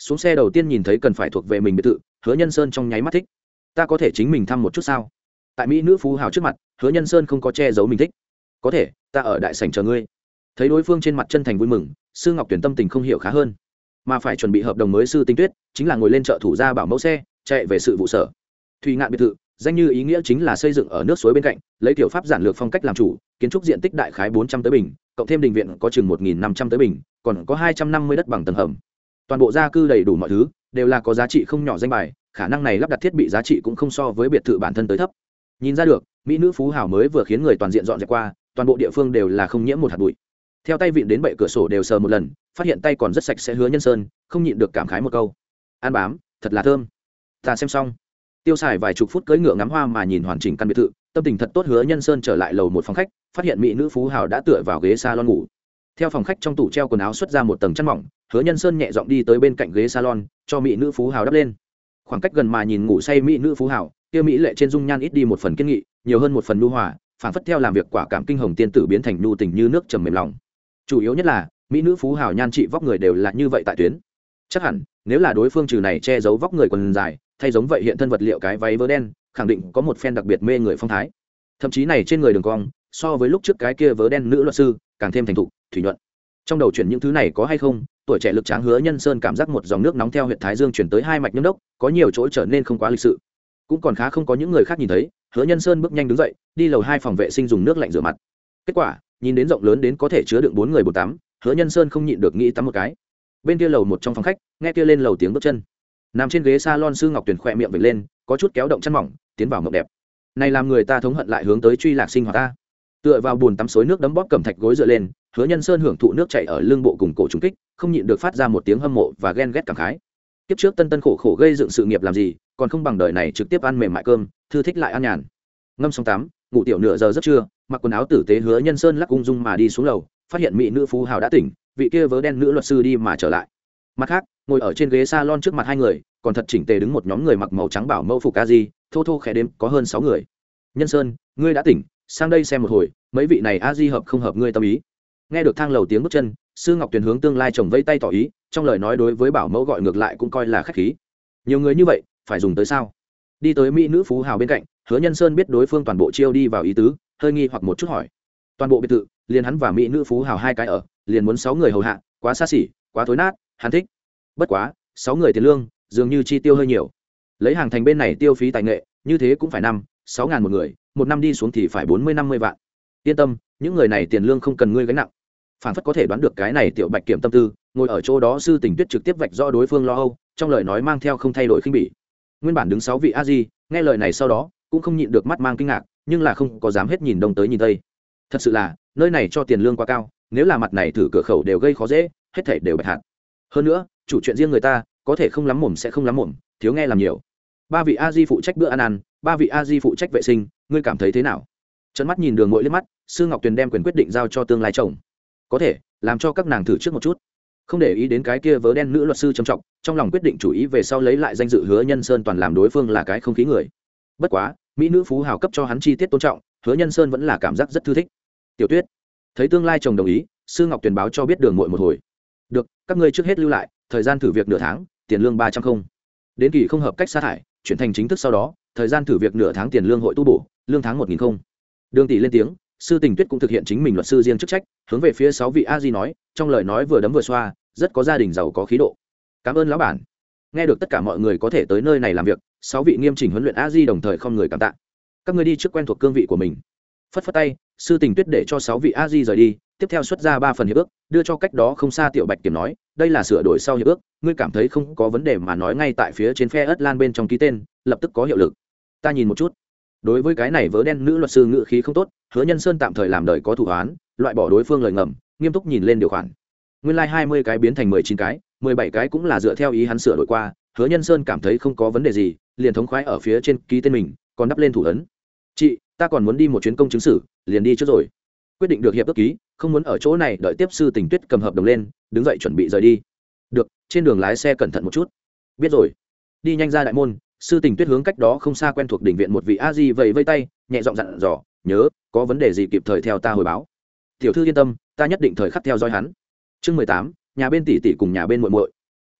xuống xe đầu tiên nhìn thấy cần phải thuộc về mình biệt thự, Hứa Nhân Sơn trong nháy mắt thích. Ta có thể chính mình thăm một chút sao? Tại mỹ nữ phú hào trước mặt, Hứa Nhân Sơn không có che giấu mình thích. Có thể, ta ở đại sảnh chờ ngươi. Thấy đối phương trên mặt chân thành vui mừng, Sư Ngọc Tuyển tâm tình không hiểu khá hơn. Mà phải chuẩn bị hợp đồng mới Sư Tinh Tuyết, chính là ngồi lên trợ thủ ra bảo mẫu xe, chạy về sự vụ sở. Thủy Ngạn biệt thự, danh như ý nghĩa chính là xây dựng ở nước suối bên cạnh, lấy kiểu pháp giản lược phong cách làm chủ, kiến trúc diện tích đại khái bốn trăm tới bình, cộng thêm đình viện có chừng một nghìn năm trăm tới bình, còn có hai trăm năm mươi đất bằng tầng hầm. Toàn bộ gia cư đầy đủ mọi thứ, đều là có giá trị không nhỏ danh bài, khả năng này lắp đặt thiết bị giá trị cũng không so với biệt thự bản thân tới thấp. Nhìn ra được, mỹ nữ phú hào mới vừa khiến người toàn diện dọn dẹp qua, toàn bộ địa phương đều là không nhiễm một hạt bụi. Theo tay vịn đến bệ cửa sổ đều sờ một lần, phát hiện tay còn rất sạch sẽ. Hứa Nhân Sơn không nhịn được cảm khái một câu: "Ăn bám, thật là thơm." Ta xem xong, tiêu xài vài chục phút cưỡi ngựa ngắm hoa mà nhìn hoàn chỉnh căn biệt thự, tâm tình thật tốt. Hứa Nhân Sơn trở lại lầu một phòng khách, phát hiện mỹ nữ phú hào đã tựa vào ghế salon ngủ. Theo phòng khách trong tủ treo quần áo xuất ra một tầng chăn mỏng, Hứa Nhân Sơn nhẹ giọng đi tới bên cạnh ghế salon, cho mỹ nữ phú hào đắp lên. Khoảng cách gần mà nhìn ngủ say mỹ nữ phú hào, kia mỹ lệ trên dung nhan ít đi một phần kiên nghị, nhiều hơn một phần nhu hòa, phảng phất theo làm việc quả cảm kinh hồng tiên tử biến thành nhu tình như nước trầm mềm lòng. Chủ yếu nhất là mỹ nữ phú hào nhan trị vóc người đều là như vậy tại tuyến. Chắc hẳn nếu là đối phương trừ này che giấu vóc người quần dài, thay giống vậy hiện thân vật liệu cái váy vớ đen, khẳng định có một phen đặc biệt mê người phong thái. Thậm chí này trên người đường cong, so với lúc trước cái kia vớ đen nữ luật sư, càng thêm thành thục, thủy nhuận. Trong đầu chuyển những thứ này có hay không, tuổi trẻ lực tráng Hứa Nhân Sơn cảm giác một dòng nước nóng theo huyệt thái dương chuyển tới hai mạch nhâm đốc, có nhiều chỗ trở nên không quá lịch sự. Cũng còn khá không có những người khác nhìn thấy, Hứa Nhân Sơn bước nhanh đứng dậy, đi lầu hai phòng vệ sinh dùng nước lạnh rửa mặt. Kết quả, nhìn đến rộng lớn đến có thể chứa đựng bốn người bồn tắm, Hứa Nhân Sơn không nhịn được nghĩ tắm một cái. Bên kia lầu một trong phòng khách, nghe kia lên lầu tiếng bước chân. Nằm trên ghế salon Sư Ngọc Tuyển khỏe miệng vểnh lên, có chút kéo động chân mỏng, tiến vào mộng đẹp. Này làm người ta thống hận lại hướng tới truy lạc sinh hoạt ta. Tựa vào bồn tắm suối nước đấm bóp cẩm thạch gối dựa lên, Hứa Nhân Sơn hưởng thụ nước chảy ở lưng bộ cùng cổ trùng kích, không nhịn được phát ra một tiếng hâm mộ và ghen ghét cảm khái. Kiếp trước tân tân khổ khổ gây dựng sự nghiệp làm gì, còn không bằng đời này trực tiếp ăn mềm mại cơm, thư thích lại ăn nhàn. Ngâm xong tắm, ngủ tiểu nửa giờ rất trưa, mặc quần áo tử tế Hứa Nhân Sơn lắc ung dung mà đi xuống lầu, phát hiện mỹ nữ phú hào đã tỉnh, vị kia vớ đen nữ luật sư đi mà trở lại. Mặt khác, ngồi ở trên ghế salon trước mặt hai người, còn thật chỉnh tề đứng một nhóm người mặc màu trắng bảo mẫu phục a di, thô thô khẽ đếm có hơn sáu người. Nhân Sơn, ngươi đã tỉnh, sang đây xem một hồi, mấy vị này a di hợp không hợp ngươi tâm ý. Nghe được thang lầu tiếng bước chân, Sư Ngọc Tuyền hướng tương lai chồng vây tay tỏ ý, trong lời nói đối với bảo mẫu gọi ngược lại cũng coi là khách khí. Nhiều người như vậy, phải dùng tới sao? Đi tới mỹ nữ phú hào bên cạnh, Hứa Nhân Sơn biết đối phương toàn bộ chiêu đi vào ý tứ, hơi nghi hoặc một chút hỏi. Toàn bộ biệt thự, liền hắn và mỹ nữ phú hào hai cái ở, liền muốn sáu người hầu hạ, quá xa xỉ, quá thối nát, hắn thích. Bất quá, sáu người tiền lương, dường như chi tiêu hơi nhiều. Lấy hàng thành bên này tiêu phí tài nghệ, như thế cũng phải năm, sáu ngàn một người, một năm đi xuống thì phải bốn mươi năm mươi vạn. Yên tâm, những người này tiền lương không cần ngươi gánh nặng. Phản phất có thể đoán được cái này tiểu Bạch Kiểm tâm tư, ngồi ở chỗ đó Sư Tình Tuyết trực tiếp vạch rõ đối phương lo âu, trong lời nói mang theo không thay đổi khinh bỉ. Nguyên bản đứng sáu vị a di, nghe lời này sau đó, cũng không nhịn được mắt mang kinh ngạc, nhưng là không có dám hết nhìn đông tới nhìn tây. Thật sự là, nơi này cho tiền lương quá cao, nếu là mặt này thử cửa khẩu đều gây khó dễ, hết thảy đều bạch hạt. Hơn nữa, chủ chuyện riêng người ta, có thể không lắm mồm sẽ không lắm mồm, thiếu nghe làm nhiều. Ba vị a di phụ trách bữa ăn ăn, ba vị a di phụ trách vệ sinh, ngươi cảm thấy thế nào? Trấn mắt nhìn Đường Ngội liếc mắt, Sư Ngọc Tuyền đem quyền quyết định giao cho tương lai chồng. Có thể, làm cho các nàng thử trước một chút. Không để ý đến cái kia vớ đen nữ luật sư trầm trọng, trong lòng quyết định chủ ý về sau lấy lại danh dự Hứa Nhân Sơn toàn làm đối phương là cái không khí người. Bất quá, mỹ nữ phú hào cấp cho hắn chi tiết tôn trọng, Hứa Nhân Sơn vẫn là cảm giác rất thư thích. Tiểu Tuyết, thấy tương lai chồng đồng ý, Sư Ngọc Tuyền báo cho biết Đường Ngội một hồi. Được, các ngươi trước hết lưu lại, thời gian thử việc nửa tháng, tiền lương ba trăm không. Đến kỳ không hợp cách sa thải, chuyển thành chính thức sau đó, thời gian thử việc nửa tháng tiền lương hội tu bổ, lương tháng một nghìn không. Đường tỷ lên tiếng, Sư Tình Tuyết cũng thực hiện chính mình luật sư riêng chức trách, hướng về phía sáu vị a di nói, trong lời nói vừa đấm vừa xoa, rất có gia đình giàu có khí độ. Cảm ơn lão bản. Nghe được tất cả mọi người có thể tới nơi này làm việc, sáu vị nghiêm chỉnh huấn luyện a di đồng thời không người cảm tạ. Các ngươi đi trước quen thuộc cương vị của mình. Phất phất tay, Sư Tình Tuyết để cho sáu vị a di rời đi, tiếp theo xuất ra ba phần hiệp ước, đưa cho cách đó không xa tiểu Bạch Kiểm nói, đây là sửa đổi sau hiệp ước, ngươi cảm thấy không có vấn đề mà nói ngay tại phía trên phe ớt lan bên trong ký tên, lập tức có hiệu lực. Ta nhìn một chút. Đối với cái này vớ đen nữ luật sư ngữ khí không tốt, Hứa Nhân Sơn tạm thời làm đời có thủ án, loại bỏ đối phương lời ngầm, nghiêm túc nhìn lên điều khoản. Nguyên lai like hai mươi cái biến thành mười chín cái, mười bảy cái cũng là dựa theo ý hắn sửa đổi qua, Hứa Nhân Sơn cảm thấy không có vấn đề gì, liền thống khoái ở phía trên ký tên mình, còn đắp lên thủ ấn. Chị, ta còn muốn đi một chuyến công chứng xử, liền đi trước rồi. Quyết định được hiệp ước ký, không muốn ở chỗ này đợi tiếp Sư Tình Tuyết cầm hợp đồng lên, đứng dậy chuẩn bị rời đi. Được, trên đường lái xe cẩn thận một chút. Biết rồi. Đi nhanh ra đại môn, Sư Tình Tuyết hướng cách đó không xa quen thuộc đỉnh viện một vị a di vẫy vây tay, nhẹ giọng dặn dò, nhớ, có vấn đề gì kịp thời theo ta hồi báo. Tiểu thư yên tâm, ta nhất định thời khắc theo dõi hắn. Chương mười tám, nhà bên tỷ tỷ cùng nhà bên muội muội.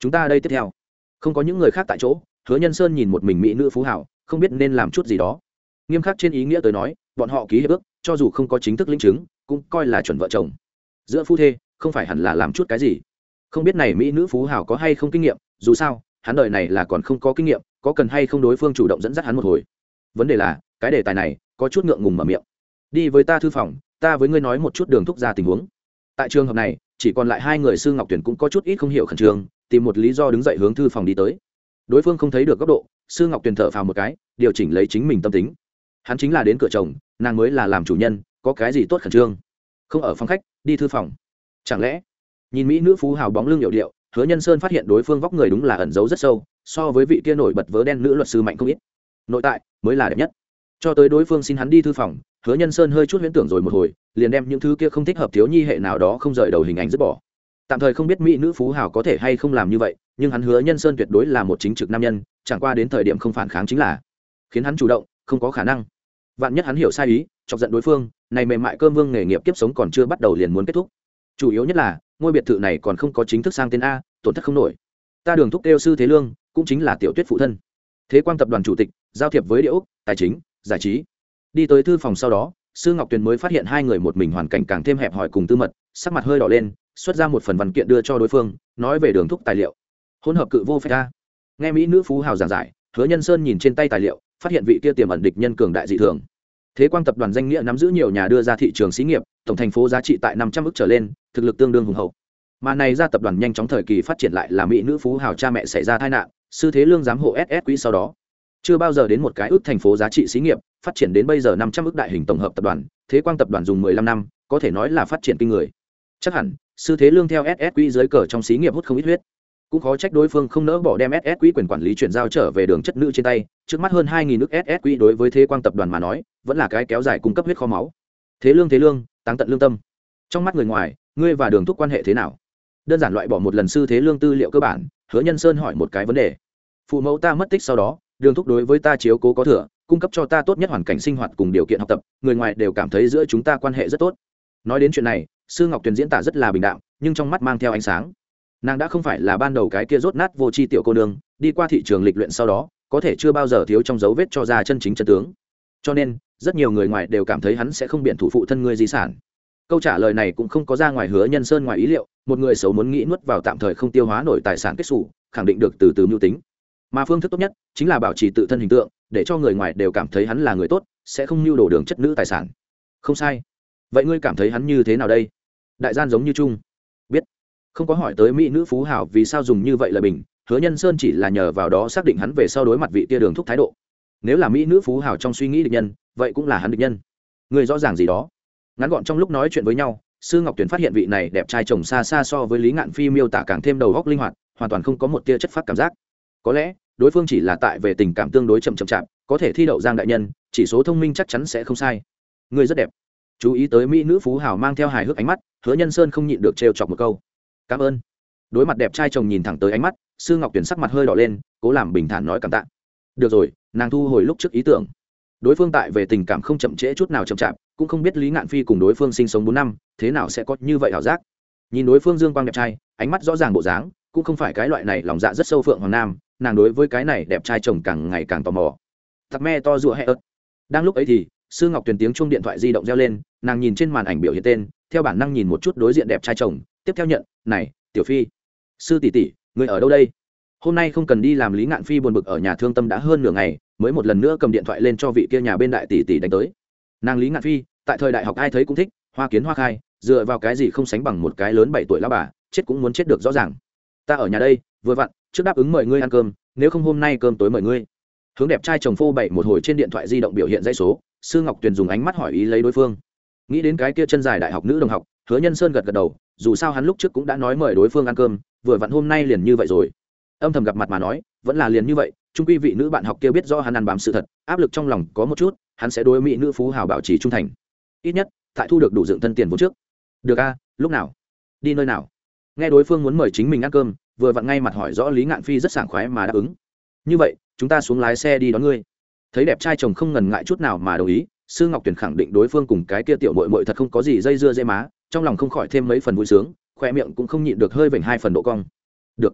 chúng ta đây tiếp theo. Không có những người khác tại chỗ, Hứa Nhân Sơn nhìn một mình mỹ nữ phú hảo, không biết nên làm chút gì đó. Nghiêm khắc trên ý nghĩa tới nói, bọn họ ký hiệp ước, cho dù không có chính thức lĩnh chứng, cũng coi là chuẩn vợ chồng. Giữa phu thê, không phải hẳn là làm chút cái gì. Không biết này mỹ nữ phú hảo có hay không kinh nghiệm, dù sao, hắn đời này là còn không có kinh nghiệm, có cần hay không đối phương chủ động dẫn dắt hắn một hồi. Vấn đề là, cái đề tài này có chút ngượng ngùng mở miệng. Đi với ta thư phòng, ta với ngươi nói một chút đường thúc ra tình huống. Tại trường hợp này, chỉ còn lại hai người Sư Ngọc Tuyển cũng có chút ít không hiểu khẩn trương, tìm một lý do đứng dậy hướng thư phòng đi tới. Đối phương không thấy được góc độ, Sư Ngọc Tuyển thở phào một cái, điều chỉnh lấy chính mình tâm tính. Hắn chính là đến cửa chồng, nàng mới là làm chủ nhân, có cái gì tốt khẩn trương? Không ở phòng khách, đi thư phòng. Chẳng lẽ nhìn mỹ nữ phú hào bóng lưng hiệu điệu, Hứa Nhân Sơn phát hiện đối phương vóc người đúng là ẩn giấu rất sâu, so với vị kia nổi bật vớ đen nữ luật sư mạnh không ít. Nội tại mới là đẹp nhất. Cho tới đối phương xin hắn đi thư phòng, Hứa Nhân Sơn hơi chút huyễn tưởng rồi một hồi, liền đem những thứ kia không thích hợp thiếu nhi hệ nào đó không rời đầu hình ảnh dứt bỏ. Tạm thời không biết mỹ nữ phú hào có thể hay không làm như vậy, nhưng hắn Hứa Nhân Sơn tuyệt đối là một chính trực nam nhân, chẳng qua đến thời điểm không phản kháng chính là khiến hắn chủ động, không có khả năng. Vạn nhất hắn hiểu sai ý, chọc giận đối phương, này mềm mại cơm vương nghề nghiệp kiếp sống còn chưa bắt đầu liền muốn kết thúc. Chủ yếu nhất là, ngôi biệt thự này còn không có chính thức sang tên a, tổn thất không nổi. Ta Đường thúc kêu Sư Thế Lương, cũng chính là Tiểu Tuyết phụ thân. Thế Quang tập đoàn chủ tịch, giao thiệp với địa ốc, tài chính, giải trí. Đi tới thư phòng sau đó, Sư Ngọc Tuyền mới phát hiện hai người một mình hoàn cảnh càng thêm hẹp hòi cùng tư mật, sắc mặt hơi đỏ lên, xuất ra một phần văn kiện đưa cho đối phương, nói về Đường thúc tài liệu. Hỗn hợp cự vô phép a. Nghe mỹ nữ phú hào giảng giải, Hứa Nhân Sơn nhìn trên tay tài liệu, phát hiện vị kia tiềm ẩn địch nhân cường đại dị thường. Thế Quang tập đoàn danh nghĩa nắm giữ nhiều nhà đưa ra thị trường xí nghiệp, tổng thành phố giá trị tại năm trăm ức trở lên, thực lực tương đương hùng hậu. Mà này ra tập đoàn nhanh chóng thời kỳ phát triển lại là mỹ nữ phú hào cha mẹ xảy ra tai nạn, Sư Thế Lương giám hộ ét ét quý sau đó, chưa bao giờ đến một cái ước thành phố giá trị xí nghiệp, phát triển đến bây giờ năm trăm ức đại hình tổng hợp tập đoàn, Thế Quang tập đoàn dùng mười lăm năm, có thể nói là phát triển kinh người. Chắc hẳn, Sư Thế Lương theo ét ét quý dưới cờ trong xí nghiệp hút không ít huyết. Cũng khó trách đối phương không nỡ bỏ đem ét ét quý quyền quản lý chuyển giao trở về Đường chất nữ trên tay, trước mắt hơn hai nghìn ức ét ét quý đối với Thế Quang tập đoàn mà nói, vẫn là cái kéo dài cung cấp huyết kho máu. Thế Lương Thế Lương, táng tận lương tâm. Trong mắt người ngoài, ngươi và Đường thúc quan hệ thế nào? Đơn giản loại bỏ một lần Sư Thế Lương tư liệu cơ bản, Hứa Nhân Sơn hỏi một cái vấn đề. Phụ mẫu ta mất tích sau đó, Đường thúc đối với ta chiếu cố có thừa, cung cấp cho ta tốt nhất hoàn cảnh sinh hoạt cùng điều kiện học tập, người ngoài đều cảm thấy giữa chúng ta quan hệ rất tốt. Nói đến chuyện này, Sư Ngọc Tuyền diễn tả rất là bình đạm, nhưng trong mắt mang theo ánh sáng. Nàng đã không phải là ban đầu cái kia rốt nát vô tri tiểu cô nương, đi qua thị trường lịch luyện sau đó, có thể chưa bao giờ thiếu trong dấu vết cho ra chân chính chân tướng. Cho nên, rất nhiều người ngoài đều cảm thấy hắn sẽ không biện thủ phụ thân ngươi di sản. Câu trả lời này cũng không có ra ngoài Hứa Nhân Sơn ngoài ý liệu, một người xấu muốn nghĩ nuốt vào tạm thời không tiêu hóa nổi tài sản kết xù, khẳng định được từ từ mưu tính. Mà phương thức tốt nhất chính là bảo trì tự thân hình tượng, để cho người ngoài đều cảm thấy hắn là người tốt, sẽ không mưu đồ đường chất nữ tài sản. Không sai. Vậy ngươi cảm thấy hắn như thế nào đây? Đại gian giống như chung. Biết. Không có hỏi tới mỹ nữ phú hảo vì sao dùng như vậy là bình, Hứa Nhân Sơn chỉ là nhờ vào đó xác định hắn về sau đối mặt vị tia Đường thúc thái độ. Nếu là mỹ nữ phú hảo trong suy nghĩ địch nhân, vậy cũng là hắn địch nhân. Người rõ ràng gì đó. Ngắn gọn trong lúc nói chuyện với nhau, Sư Ngọc Tuyển phát hiện vị này đẹp trai chồng xa xa so với Lý Ngạn Phi miêu tả càng thêm đầu óc linh hoạt, hoàn toàn không có một tia chất phát cảm giác. Có lẽ đối phương chỉ là tại về tình cảm tương đối chậm chậm chạp, có thể thi đậu Giang đại nhân, chỉ số thông minh chắc chắn sẽ không sai. Người rất đẹp. Chú ý tới mỹ nữ phú hảo mang theo hài hước ánh mắt, Hứa Nhân Sơn không nhịn được trêu chọc một câu. Cảm ơn. Đối mặt đẹp trai chồng nhìn thẳng tới ánh mắt, Sư Ngọc Tuyển sắc mặt hơi đỏ lên, cố làm bình thản nói cảm tạ. Được rồi, nàng thu hồi lúc trước ý tưởng. Đối phương tại về tình cảm không chậm trễ chút nào chậm chạp, cũng không biết Lý Ngạn Phi cùng đối phương sinh sống bốn năm, thế nào sẽ có như vậy ảo giác. Nhìn đối phương dương quang đẹp trai, ánh mắt rõ ràng bộ dáng, cũng không phải cái loại này lòng dạ rất sâu phượng hoàng nam, nàng đối với cái này đẹp trai chồng càng ngày càng tò mò. Tặc me to rùa hay ớt. Đang lúc ấy thì, Sư Ngọc Tuyền tiếng chuông điện thoại di động reo lên, nàng nhìn trên màn ảnh biểu hiện tên, theo bản năng nhìn một chút đối diện đẹp trai chồng, tiếp theo nhận, "Này, Tiểu Phi, Sư tỷ tỷ, người ở đâu đây? Hôm nay không cần đi làm." Lý Ngạn Phi buồn bực ở nhà thương tâm đã hơn nửa ngày, mới một lần nữa cầm điện thoại lên cho vị kia nhà bên đại tỷ tỷ đánh tới. Nàng Lý Ngạn Phi, tại thời đại học ai thấy cũng thích, hoa kiến hoa khai, dựa vào cái gì không sánh bằng một cái lớn bảy tuổi lão bà, chết cũng muốn chết được rõ ràng. "Ta ở nhà đây, vừa vặn, trước đáp ứng mời ngươi ăn cơm, nếu không hôm nay cơm tối mời ngươi." Hướng đẹp trai chồng phô bày một hồi trên điện thoại di động biểu hiện dãy số, Sư Ngọc Tuyền dùng ánh mắt hỏi ý lấy đối phương. Nghĩ đến cái kia chân dài đại học nữ đồng học, Hứa Nhân Sơn gật gật đầu, dù sao hắn lúc trước cũng đã nói mời đối phương ăn cơm, vừa vặn hôm nay liền như vậy rồi. Âm thầm gặp mặt mà nói, vẫn là liền như vậy, chung quy vị nữ bạn học kia biết rõ hắn ăn bám sự thật, áp lực trong lòng có một chút, hắn sẽ đối mỹ nữ phú hào bảo trì trung thành. Ít nhất, tại thu được đủ dựng thân tiền vốn trước. Được a, lúc nào? Đi nơi nào? Nghe đối phương muốn mời chính mình ăn cơm, vừa vặn ngay mặt hỏi rõ Lý Ngạn Phi rất sảng khoái mà đáp ứng. Như vậy, chúng ta xuống lái xe đi đón ngươi. Thấy đẹp trai chồng không ngần ngại chút nào mà đồng ý, Sư Ngọc Tuyền khẳng định đối phương cùng cái kia tiểu muội muội thật không có gì dây dưa dây má, trong lòng không khỏi thêm mấy phần vui sướng, khoe miệng cũng không nhịn được hơi vểnh hai phần độ cong. Được.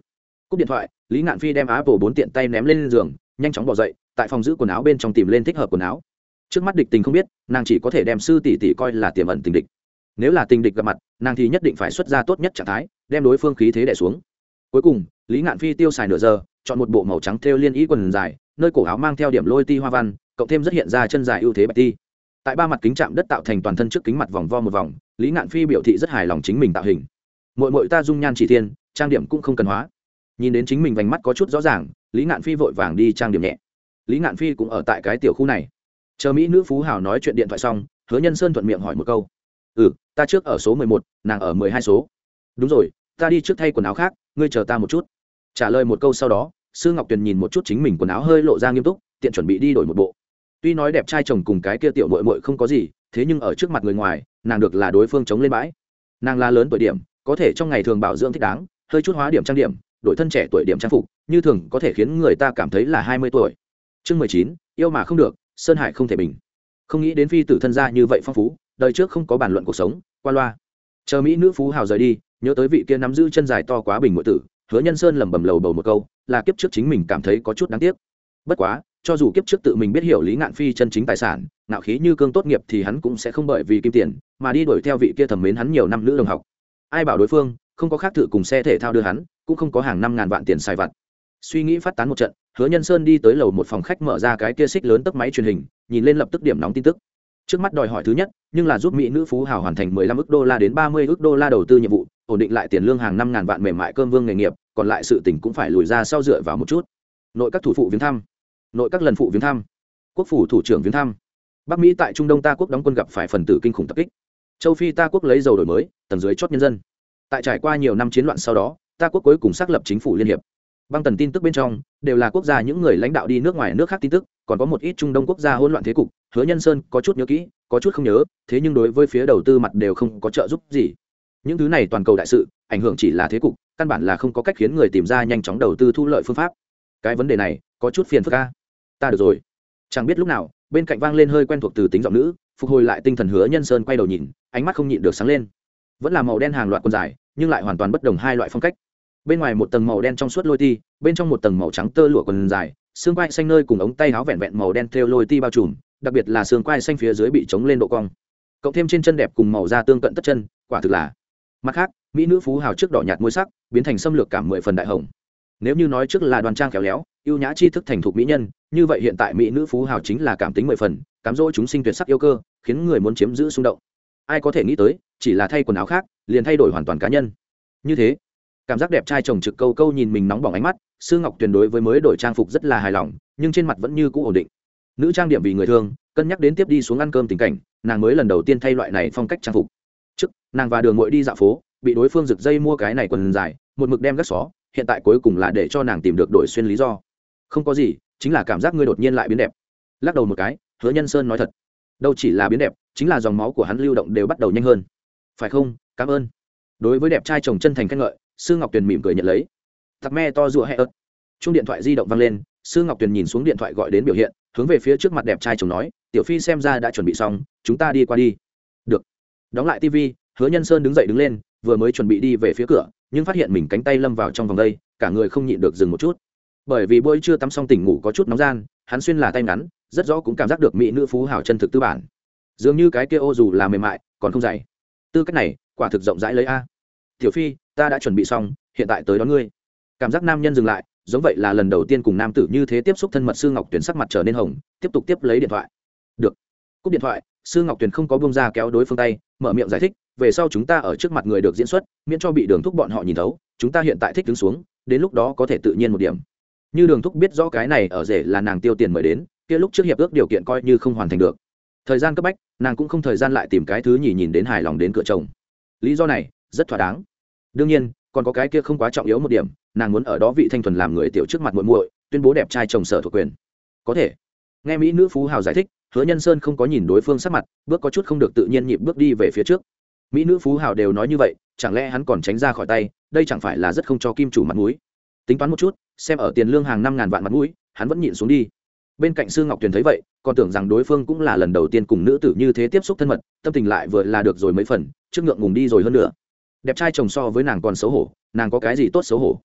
Cúp điện thoại, Lý Ngạn Phi đem Apple bốn tiện tay ném lên giường, nhanh chóng bỏ dậy, tại phòng giữ quần áo bên trong tìm lên thích hợp quần áo. Trước mắt địch tình không biết, nàng chỉ có thể đem sư tỷ tỷ coi là tiềm ẩn tình địch. Nếu là tình địch gặp mặt, nàng thì nhất định phải xuất ra tốt nhất trạng thái, đem đối phương khí thế đè xuống. Cuối cùng, Lý Ngạn Phi tiêu xài nửa giờ, chọn một bộ màu trắng thêu liên ý quần dài, nơi cổ áo mang theo điểm lôi ti hoa văn, cộng thêm rất hiện ra chân dài ưu thế bạch ti. Tại ba mặt kính chạm đất tạo thành toàn thân trước kính mặt vòng vo một vòng, Lý Ngạn Phi biểu thị rất hài lòng chính mình tạo hình. Muội muội ta dung nhan chỉ thiên, trang điểm cũng không cần hóa. Nhìn đến chính mình vành mắt có chút rõ ràng, Lý Ngạn Phi vội vàng đi trang điểm nhẹ. Lý Ngạn Phi cũng ở tại cái tiểu khu này. Chờ mỹ nữ phú hào nói chuyện điện thoại xong, Hứa Nhân Sơn thuận miệng hỏi một câu: "Ừ, ta trước ở số mười một, nàng ở mười hai số." "Đúng rồi, ta đi trước thay quần áo khác, ngươi chờ ta một chút." Trả lời một câu sau đó, Sư Ngọc Tuyền nhìn một chút chính mình quần áo hơi lộ ra nghiêm túc, tiện chuẩn bị đi đổi một bộ. Tuy nói đẹp trai chồng cùng cái kia tiểu muội muội không có gì, thế nhưng ở trước mặt người ngoài, nàng được là đối phương chống lên bãi. Nàng là lớn tuổi điểm, có thể trong ngày thường bảo dưỡng thích đáng, hơi chút hóa điểm trang điểm, đổi thân trẻ tuổi điểm trang phục, như thường có thể khiến người ta cảm thấy là hai mươi tuổi. Chương mười chín, yêu mà không được, Sơn Hải không thể bình. Không nghĩ đến phi tử thân gia như vậy phong phú, đời trước không có bàn luận cuộc sống, qua loa. Chờ mỹ nữ phú hào rời đi, nhớ tới vị kia nắm giữ chân dài to quá bình muội tử, Hứa Nhân Sơn lẩm bẩm lầu bầu một câu, là kiếp trước chính mình cảm thấy có chút đáng tiếc. Bất quá, cho dù kiếp trước tự mình biết hiểu Lý Ngạn Phi chân chính tài sản, nạo khí như cương tốt nghiệp thì hắn cũng sẽ không bởi vì kim tiền mà đi đuổi theo vị kia thầm mến hắn nhiều năm nữ đồng học. Ai bảo đối phương không có khác thử cùng xe thể thao đưa hắn, cũng không có hàng năm ngàn vạn tiền xài vặt. Suy nghĩ phát tán một trận, Hứa Nhân Sơn đi tới lầu một phòng khách, mở ra cái kia xích lớn tấc máy truyền hình, nhìn lên lập tức điểm nóng tin tức. Trước mắt đòi hỏi thứ nhất, nhưng là giúp mỹ nữ phú hào hoàn thành mười lăm ức đô la đến ba mươi ức đô la đầu tư nhiệm vụ, ổn định lại tiền lương hàng năm ngàn vạn mềm mại cơm vương nghề nghiệp, còn lại sự tình cũng phải lùi ra sau dựa vào một chút. Nội các thủ phụ viếng thăm, nội các lần phụ viếng thăm, quốc phủ thủ trưởng viếng thăm. Bắc Mỹ tại Trung Đông ta quốc đóng quân gặp phải phần tử kinh khủng tập kích. Châu Phi ta quốc lấy dầu đổi mới, tầng dưới chót nhân dân. Tại trải qua nhiều năm chiến loạn sau đó, ta quốc cuối cùng xác lập chính phủ liên hiệp. Băng tần tin tức bên trong đều là quốc gia những người lãnh đạo đi nước ngoài nước khác tin tức, còn có một ít Trung Đông quốc gia hỗn loạn thế cục. Hứa Nhân Sơn có chút nhớ kỹ, có chút không nhớ, thế nhưng đối với phía đầu tư mặt đều không có trợ giúp gì. Những thứ này toàn cầu đại sự, ảnh hưởng chỉ là thế cục, căn bản là không có cách khiến người tìm ra nhanh chóng đầu tư thu lợi phương pháp. Cái vấn đề này có chút phiền phức a. Ta được rồi. Chẳng biết lúc nào, bên cạnh vang lên hơi quen thuộc từ tính giọng nữ, phục hồi lại tinh thần. Hứa Nhân Sơn quay đầu nhìn, ánh mắt không nhịn được sáng lên. Vẫn là màu đen hàng loạt quần dài, nhưng lại hoàn toàn bất đồng hai loại phong cách. Bên ngoài một tầng màu đen trong suốt lôi ti, bên trong một tầng màu trắng tơ lụa quần dài, xương quai xanh nơi cùng ống tay áo vẹn vẹn màu đen thêu lôi ti bao trùm, đặc biệt là xương quai xanh phía dưới bị chống lên độ cong, cộng thêm trên chân đẹp cùng màu da tương cận tất chân, quả thực là. Mặt khác, mỹ nữ phú hào trước đỏ nhạt môi sắc, biến thành xâm lược cảm mười phần đại hồng. Nếu như nói trước là đoan trang khéo léo, ưu nhã tri thức thành thục mỹ nhân, như vậy hiện tại mỹ nữ phú hào chính là cảm tính mười phần, cám dỗ chúng sinh tuyệt sắc yêu cơ, khiến người muốn chiếm giữ xung động. Ai có thể nghĩ tới, chỉ là thay quần áo khác, liền thay đổi hoàn toàn cá nhân. Như thế, cảm giác đẹp trai chồng trực câu câu nhìn mình nóng bỏng ánh mắt, Sư Ngọc Tuyền đối với mới đổi trang phục rất là hài lòng, nhưng trên mặt vẫn như cũ ổn định. Nữ trang điểm vì người thương, cân nhắc đến tiếp đi xuống ăn cơm tình cảnh, nàng mới lần đầu tiên thay loại này phong cách trang phục. Trước, nàng và Đường Ngụy đi dạo phố, bị đối phương giật dây mua cái này quần dài, một mực đem gác xó, hiện tại cuối cùng là để cho nàng tìm được đổi xuyên lý do. Không có gì, chính là cảm giác ngươi đột nhiên lại biến đẹp. Lắc đầu một cái, Hứa Nhân Sơn nói thật, đâu chỉ là biến đẹp, chính là dòng máu của hắn lưu động đều bắt đầu nhanh hơn. Phải không? Cảm ơn. Đối với đẹp trai chồng chân thành khen ngợi, Sư Ngọc Tuyền mỉm cười nhận lấy. Tặc me to rùa hẹ ớt. Chuông điện thoại di động vang lên, Sư Ngọc Tuyền nhìn xuống điện thoại gọi đến biểu hiện, hướng về phía trước mặt đẹp trai chồng nói, tiểu phi xem ra đã chuẩn bị xong, chúng ta đi qua đi. Được. Đóng lại tivi, Hứa Nhân Sơn đứng dậy đứng lên, vừa mới chuẩn bị đi về phía cửa, nhưng phát hiện mình cánh tay lâm vào trong vòng đây, cả người không nhịn được dừng một chút. Bởi vì bôi chưa tắm xong tỉnh ngủ có chút nóng gian, hắn xuyên là tay ngắn, rất rõ cũng cảm giác được mỹ nữ phú hào chân thực tư bản. Dường như cái kia ô dù là mềm mại, còn không dày. Tư cách này, quả thực rộng rãi lấy a. Tiểu phi, ta đã chuẩn bị xong, hiện tại tới đón ngươi. Cảm giác nam nhân dừng lại, giống vậy là lần đầu tiên cùng nam tử như thế tiếp xúc thân mật. Sư Ngọc Tuyền sắc mặt trở nên hồng, tiếp tục tiếp lấy điện thoại. Được. Cúp điện thoại, Sư Ngọc Tuyền không có buông ra kéo đối phương tay, mở miệng giải thích, về sau chúng ta ở trước mặt người được diễn xuất, miễn cho bị Đường Thúc bọn họ nhìn thấu, chúng ta hiện tại thích đứng xuống, đến lúc đó có thể tự nhiên một điểm. Như Đường Thúc biết rõ cái này ở rể là nàng tiêu tiền mời đến, kia lúc trước hiệp ước điều kiện coi như không hoàn thành được. Thời gian cấp bách, nàng cũng không thời gian lại tìm cái thứ nhì nhìn đến hài lòng đến cửa chồng. Lý do này rất thỏa đáng. Đương nhiên, còn có cái kia không quá trọng yếu một điểm, nàng muốn ở đó vị thanh thuần làm người tiểu trước mặt muội muội, tuyên bố đẹp trai chồng sở thuộc quyền. Có thể. Nghe mỹ nữ phú hào giải thích, Hứa Nhân Sơn không có nhìn đối phương sắc mặt, bước có chút không được tự nhiên nhịp bước đi về phía trước. Mỹ nữ phú hào đều nói như vậy, chẳng lẽ hắn còn tránh ra khỏi tay, đây chẳng phải là rất không cho kim chủ mặt mũi. Tính toán một chút, xem ở tiền lương hàng năm ngàn vạn mặt mũi, hắn vẫn nhịn xuống đi. Bên cạnh Sư Ngọc Tuyền thấy vậy, còn tưởng rằng đối phương cũng là lần đầu tiên cùng nữ tử như thế tiếp xúc thân mật, tâm tình lại vừa là được rồi mấy phần, trước ngượng ngùng đi rồi hơn nữa. Đẹp trai chồng so với nàng còn xấu hổ, nàng có cái gì tốt xấu hổ.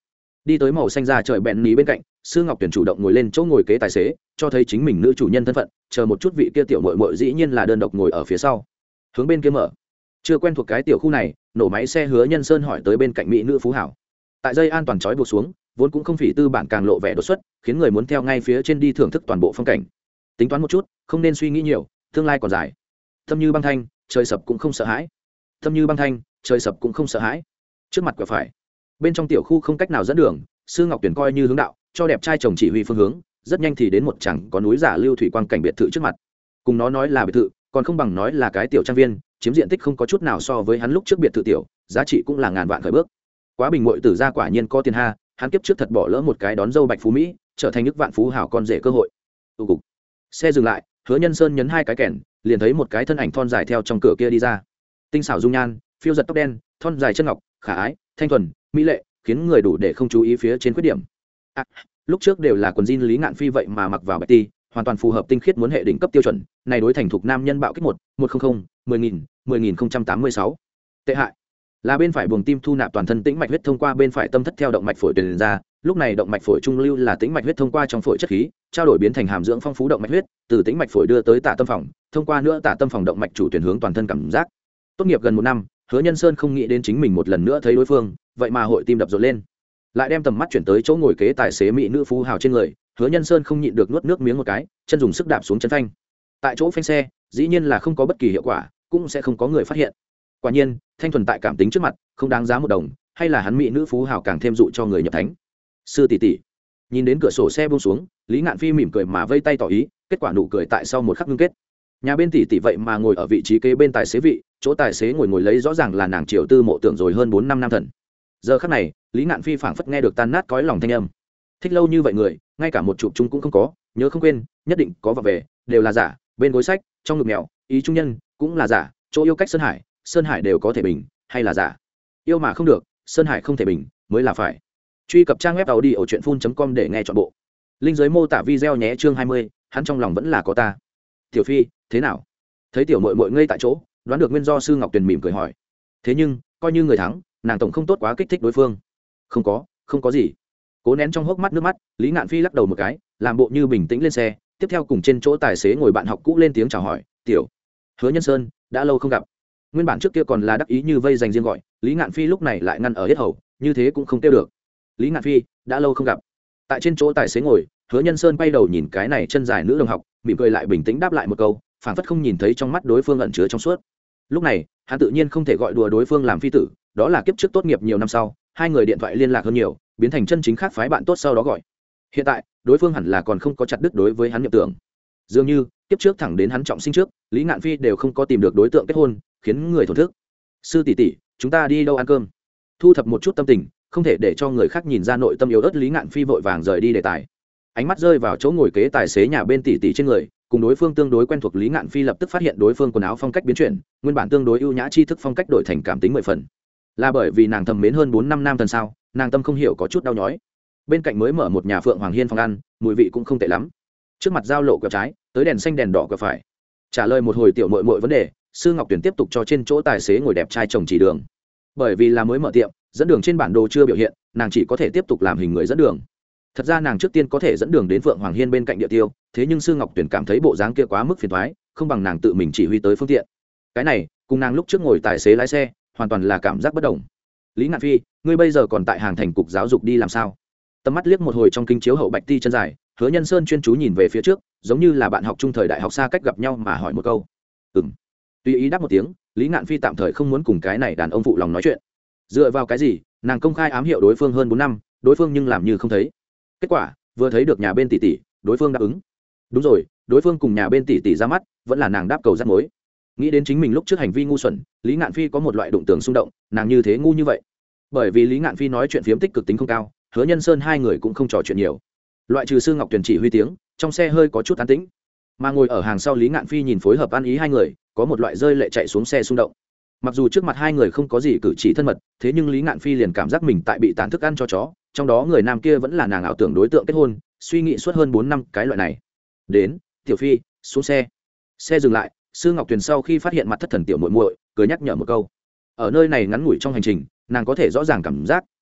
đi tới màu xanh ra trời bẹn ní bên cạnh, sư ngọc tuyển chủ động ngồi lên chỗ ngồi kế tài xế, cho thấy chính mình nữ chủ nhân thân phận, chờ một chút vị kia tiểu muội muội dĩ nhiên là đơn độc ngồi ở phía sau, hướng bên kia mở. Chưa quen thuộc cái tiểu khu này, nổ máy xe Hứa Nhân Sơn hỏi tới bên cạnh mỹ nữ phú hảo. Tại dây an toàn trói buộc xuống, vốn cũng không phỉ tư bản càng lộ vẻ đột xuất, khiến người muốn theo ngay phía trên đi thưởng thức toàn bộ phong cảnh. Tính toán một chút, không nên suy nghĩ nhiều, tương lai còn dài. Thâm như băng thanh, trời sập cũng không sợ hãi. Thâm như băng thanh, trời sập cũng không sợ hãi. Trước mặt quả phải, bên trong tiểu khu không cách nào dẫn đường, sư ngọc tuyển coi như hướng đạo, cho đẹp trai chồng chỉ huy phương hướng, rất nhanh thì đến một chẳng có núi giả lưu thủy quang cảnh biệt thự trước mặt. Cùng nó nói là biệt thự, còn không bằng nói là cái tiểu trang viên, chiếm diện tích không có chút nào so với hắn lúc trước biệt thự tiểu, giá trị cũng là ngàn vạn khởi bước. Quá bình muội tử ra quả nhiên có tiền ha, hắn kiếp trước thật bỏ lỡ một cái đón dâu bạch phú mỹ, trở thành nước vạn phú hảo con rể cơ hội. Tụ cục. Xe dừng lại, Hứa Nhân Sơn nhấn hai cái kèn, liền thấy một cái thân ảnh thon dài theo trong cửa kia đi ra. Tinh xảo dung nhan, phiêu giật tóc đen, thon dài chân ngọc, khả ái, thanh thuần, mỹ lệ, khiến người đủ để không chú ý phía trên khuyết điểm. À, lúc trước đều là quần jean Lý Ngạn Phi vậy mà mặc vào bạch ti, hoàn toàn phù hợp tinh khiết muốn hệ đỉnh cấp tiêu chuẩn, này đối thành thục nam nhân bạo kích một, một không không, mười nghìn, mười nghìn không trăm tám mươi sáu. Tệ hại. Là bên phải buồng tim thu nạp toàn thân tĩnh mạch huyết thông qua bên phải tâm thất theo động mạch phổi truyền ra, lúc này động mạch phổi trung lưu là tĩnh mạch huyết thông qua trong phổi chất khí, trao đổi biến thành hàm dưỡng phong phú động mạch huyết, từ tĩnh mạch phổi đưa tới tạ tâm phòng, thông qua nữa tạ tâm phòng động mạch chủ tuyển hướng toàn thân cảm giác. Tốt nghiệp gần một năm, Hứa Nhân Sơn không nghĩ đến chính mình một lần nữa thấy đối phương, vậy mà hội tim đập rộn lên. Lại đem tầm mắt chuyển tới chỗ ngồi kế tài xế mỹ nữ phú hào trên người, Hứa Nhân Sơn không nhịn được nuốt nước miếng một cái, chân dùng sức đạp xuống chân phanh. Tại chỗ phanh xe, dĩ nhiên là không có bất kỳ hiệu quả, cũng sẽ không có người phát hiện. Quả nhiên, thanh thuần tại cảm tính trước mặt, không đáng giá một đồng, hay là hắn mỹ nữ phú hào càng thêm dụ cho người nhập thánh. Sư tỷ tỷ. Nhìn đến cửa sổ xe buông xuống, Lý Ngạn Phi mỉm cười mà vây tay tỏ ý, kết quả nụ cười tại sau một khắc ngưng kết. Nhà bên tỷ tỷ vậy mà ngồi ở vị trí kế bên tài xế vị, chỗ tài xế ngồi ngồi lấy rõ ràng là nàng Triều Tư mộ tưởng rồi hơn bốn năm nam thần. Giờ khắc này, Lý Ngạn Phi phảng phất nghe được tan nát cõi lòng thanh âm. Thích lâu như vậy người, ngay cả một chụp chung cũng không có, nhớ không quên, nhất định có vào về, đều là giả, bên gối sách, trong ngực mèo, ý trung nhân, cũng là giả, chỗ yêu cách Sơn Hải, Sơn Hải đều có thể bình, hay là giả. Yêu mà không được, Sơn Hải không thể bình, mới là phải. Truy cập trang web tàu đi ở truyện phun chấm com để nghe trọn bộ. Linh dưới mô tả video nhé chương hai mươi, hắn trong lòng vẫn là có ta. Tiểu Phi, thế nào? Thấy tiểu muội muội ngây tại chỗ, đoán được nguyên do sư Ngọc Tuyền mỉm cười hỏi. Thế nhưng, coi như người thắng, nàng tổng không tốt quá kích thích đối phương. Không có, không có gì. Cố nén trong hốc mắt nước mắt, Lý Ngạn Phi lắc đầu một cái, làm bộ như bình tĩnh lên xe, tiếp theo cùng trên chỗ tài xế ngồi bạn học cũ lên tiếng chào hỏi, "Tiểu Hứa Nhân Sơn, đã lâu không gặp." Nguyên bản trước kia còn là đắc ý như vây dành riêng gọi, Lý Ngạn Phi lúc này lại ngăn ở hết hầu, như thế cũng không tiêu được. "Lý Ngạn Phi, đã lâu không gặp." Tại trên chỗ tài xế ngồi, Hứa Nhân Sơn quay đầu nhìn cái này chân dài nữ đồng học, mỉm cười lại bình tĩnh đáp lại một câu, phảng phất không nhìn thấy trong mắt đối phương ẩn chứa trong suốt. Lúc này, hắn tự nhiên không thể gọi đùa đối phương làm phi tử, đó là kiếp trước tốt nghiệp nhiều năm sau, hai người điện thoại liên lạc hơn nhiều, biến thành chân chính khác phái bạn tốt sau đó gọi. Hiện tại, đối phương hẳn là còn không có chặt đứt đối với hắn nhập tưởng. Dường như, kiếp trước thẳng đến hắn trọng sinh trước, Lý Ngạn Phi đều không có tìm được đối tượng kết hôn, khiến người thổn thức. "Sư tỷ tỷ, chúng ta đi đâu ăn cơm?" Thu thập một chút tâm tình, không thể để cho người khác nhìn ra nội tâm yếu ớt Lý Ngạn Phi vội vàng rời đi đề tài. Ánh mắt rơi vào chỗ ngồi kế tài xế nhà bên tỷ tỷ trên người, cùng đối phương tương đối quen thuộc Lý Ngạn Phi lập tức phát hiện đối phương quần áo phong cách biến chuyển, nguyên bản tương đối ưu nhã tri thức phong cách đổi thành cảm tính mười phần. Là bởi vì nàng thầm mến hơn bốn năm nam thần sao? Nàng tâm không hiểu có chút đau nhói. Bên cạnh mới mở một nhà Phượng Hoàng Hiên phòng ăn, mùi vị cũng không tệ lắm. Trước mặt giao lộ quẹo trái, tới đèn xanh đèn đỏ quẹo phải. Trả lời một hồi tiểu muội muội vấn đề, sư Ngọc Tuyển tiếp tục cho trên chỗ tài xế ngồi đẹp trai chồng chỉ đường. Bởi vì là mới mở tiệm, dẫn đường trên bản đồ chưa biểu hiện, nàng chỉ có thể tiếp tục làm hình người dẫn đường. Thật ra nàng trước tiên có thể dẫn đường đến Phượng Hoàng Hiên bên cạnh địa tiêu, thế nhưng sư Ngọc Tuyển cảm thấy bộ dáng kia quá mức phiền toái, không bằng nàng tự mình chỉ huy tới phương tiện. Cái này, cùng nàng lúc trước ngồi tài xế lái xe, hoàn toàn là cảm giác bất đồng. Lý Ngạn Phi, ngươi bây giờ còn tại hàng thành cục giáo dục đi làm sao? Tầm mắt liếc một hồi trong kinh chiếu hậu bạch ti chân dài, Hứa Nhân Sơn chuyên chú nhìn về phía trước, giống như là bạn học trung thời đại học xa cách gặp nhau mà hỏi một câu. Ừm. Tùy ý đáp một tiếng, Lý Ngạn Phi tạm thời không muốn cùng cái này đàn ông phụ lòng nói chuyện. Dựa vào cái gì? Nàng công khai ám hiệu đối phương hơn bốn năm, đối phương nhưng làm như không thấy. Kết quả, vừa thấy được nhà bên tỷ tỷ, đối phương đáp ứng. Đúng rồi, đối phương cùng nhà bên tỷ tỷ ra mắt, vẫn là nàng đáp cầu dắt mối. Nghĩ đến chính mình lúc trước hành vi ngu xuẩn, Lý Ngạn Phi có một loại đụng tưởng xung động, nàng như thế ngu như vậy. Bởi vì Lý Ngạn Phi nói chuyện phiếm tích cực tính không cao, Hứa Nhân Sơn hai người cũng không trò chuyện nhiều. Loại trừ sư Ngọc Tuyền chỉ huy tiếng, trong xe hơi có chút an tĩnh. Mà ngồi ở hàng sau Lý Ngạn Phi nhìn phối hợp ăn ý hai người, có một loại rơi lệ chạy xuống xe xung động. Mặc dù trước mặt hai người không có gì cử chỉ thân mật, thế nhưng Lý Ngạn Phi liền cảm giác mình tại bị tàn thức ăn cho chó, trong đó người nam kia vẫn là nàng ảo tưởng đối tượng kết hôn, suy nghĩ suốt hơn bốn năm cái loại này. Đến, Tiểu Phi, xuống xe. Xe dừng lại, sư Ngọc Tuyền sau khi phát hiện mặt thất thần tiểu muội muội, cười nhắc nhở một câu. Ở nơi này ngắn ngủi trong hành trình, nàng có thể rõ ràng cảm giác,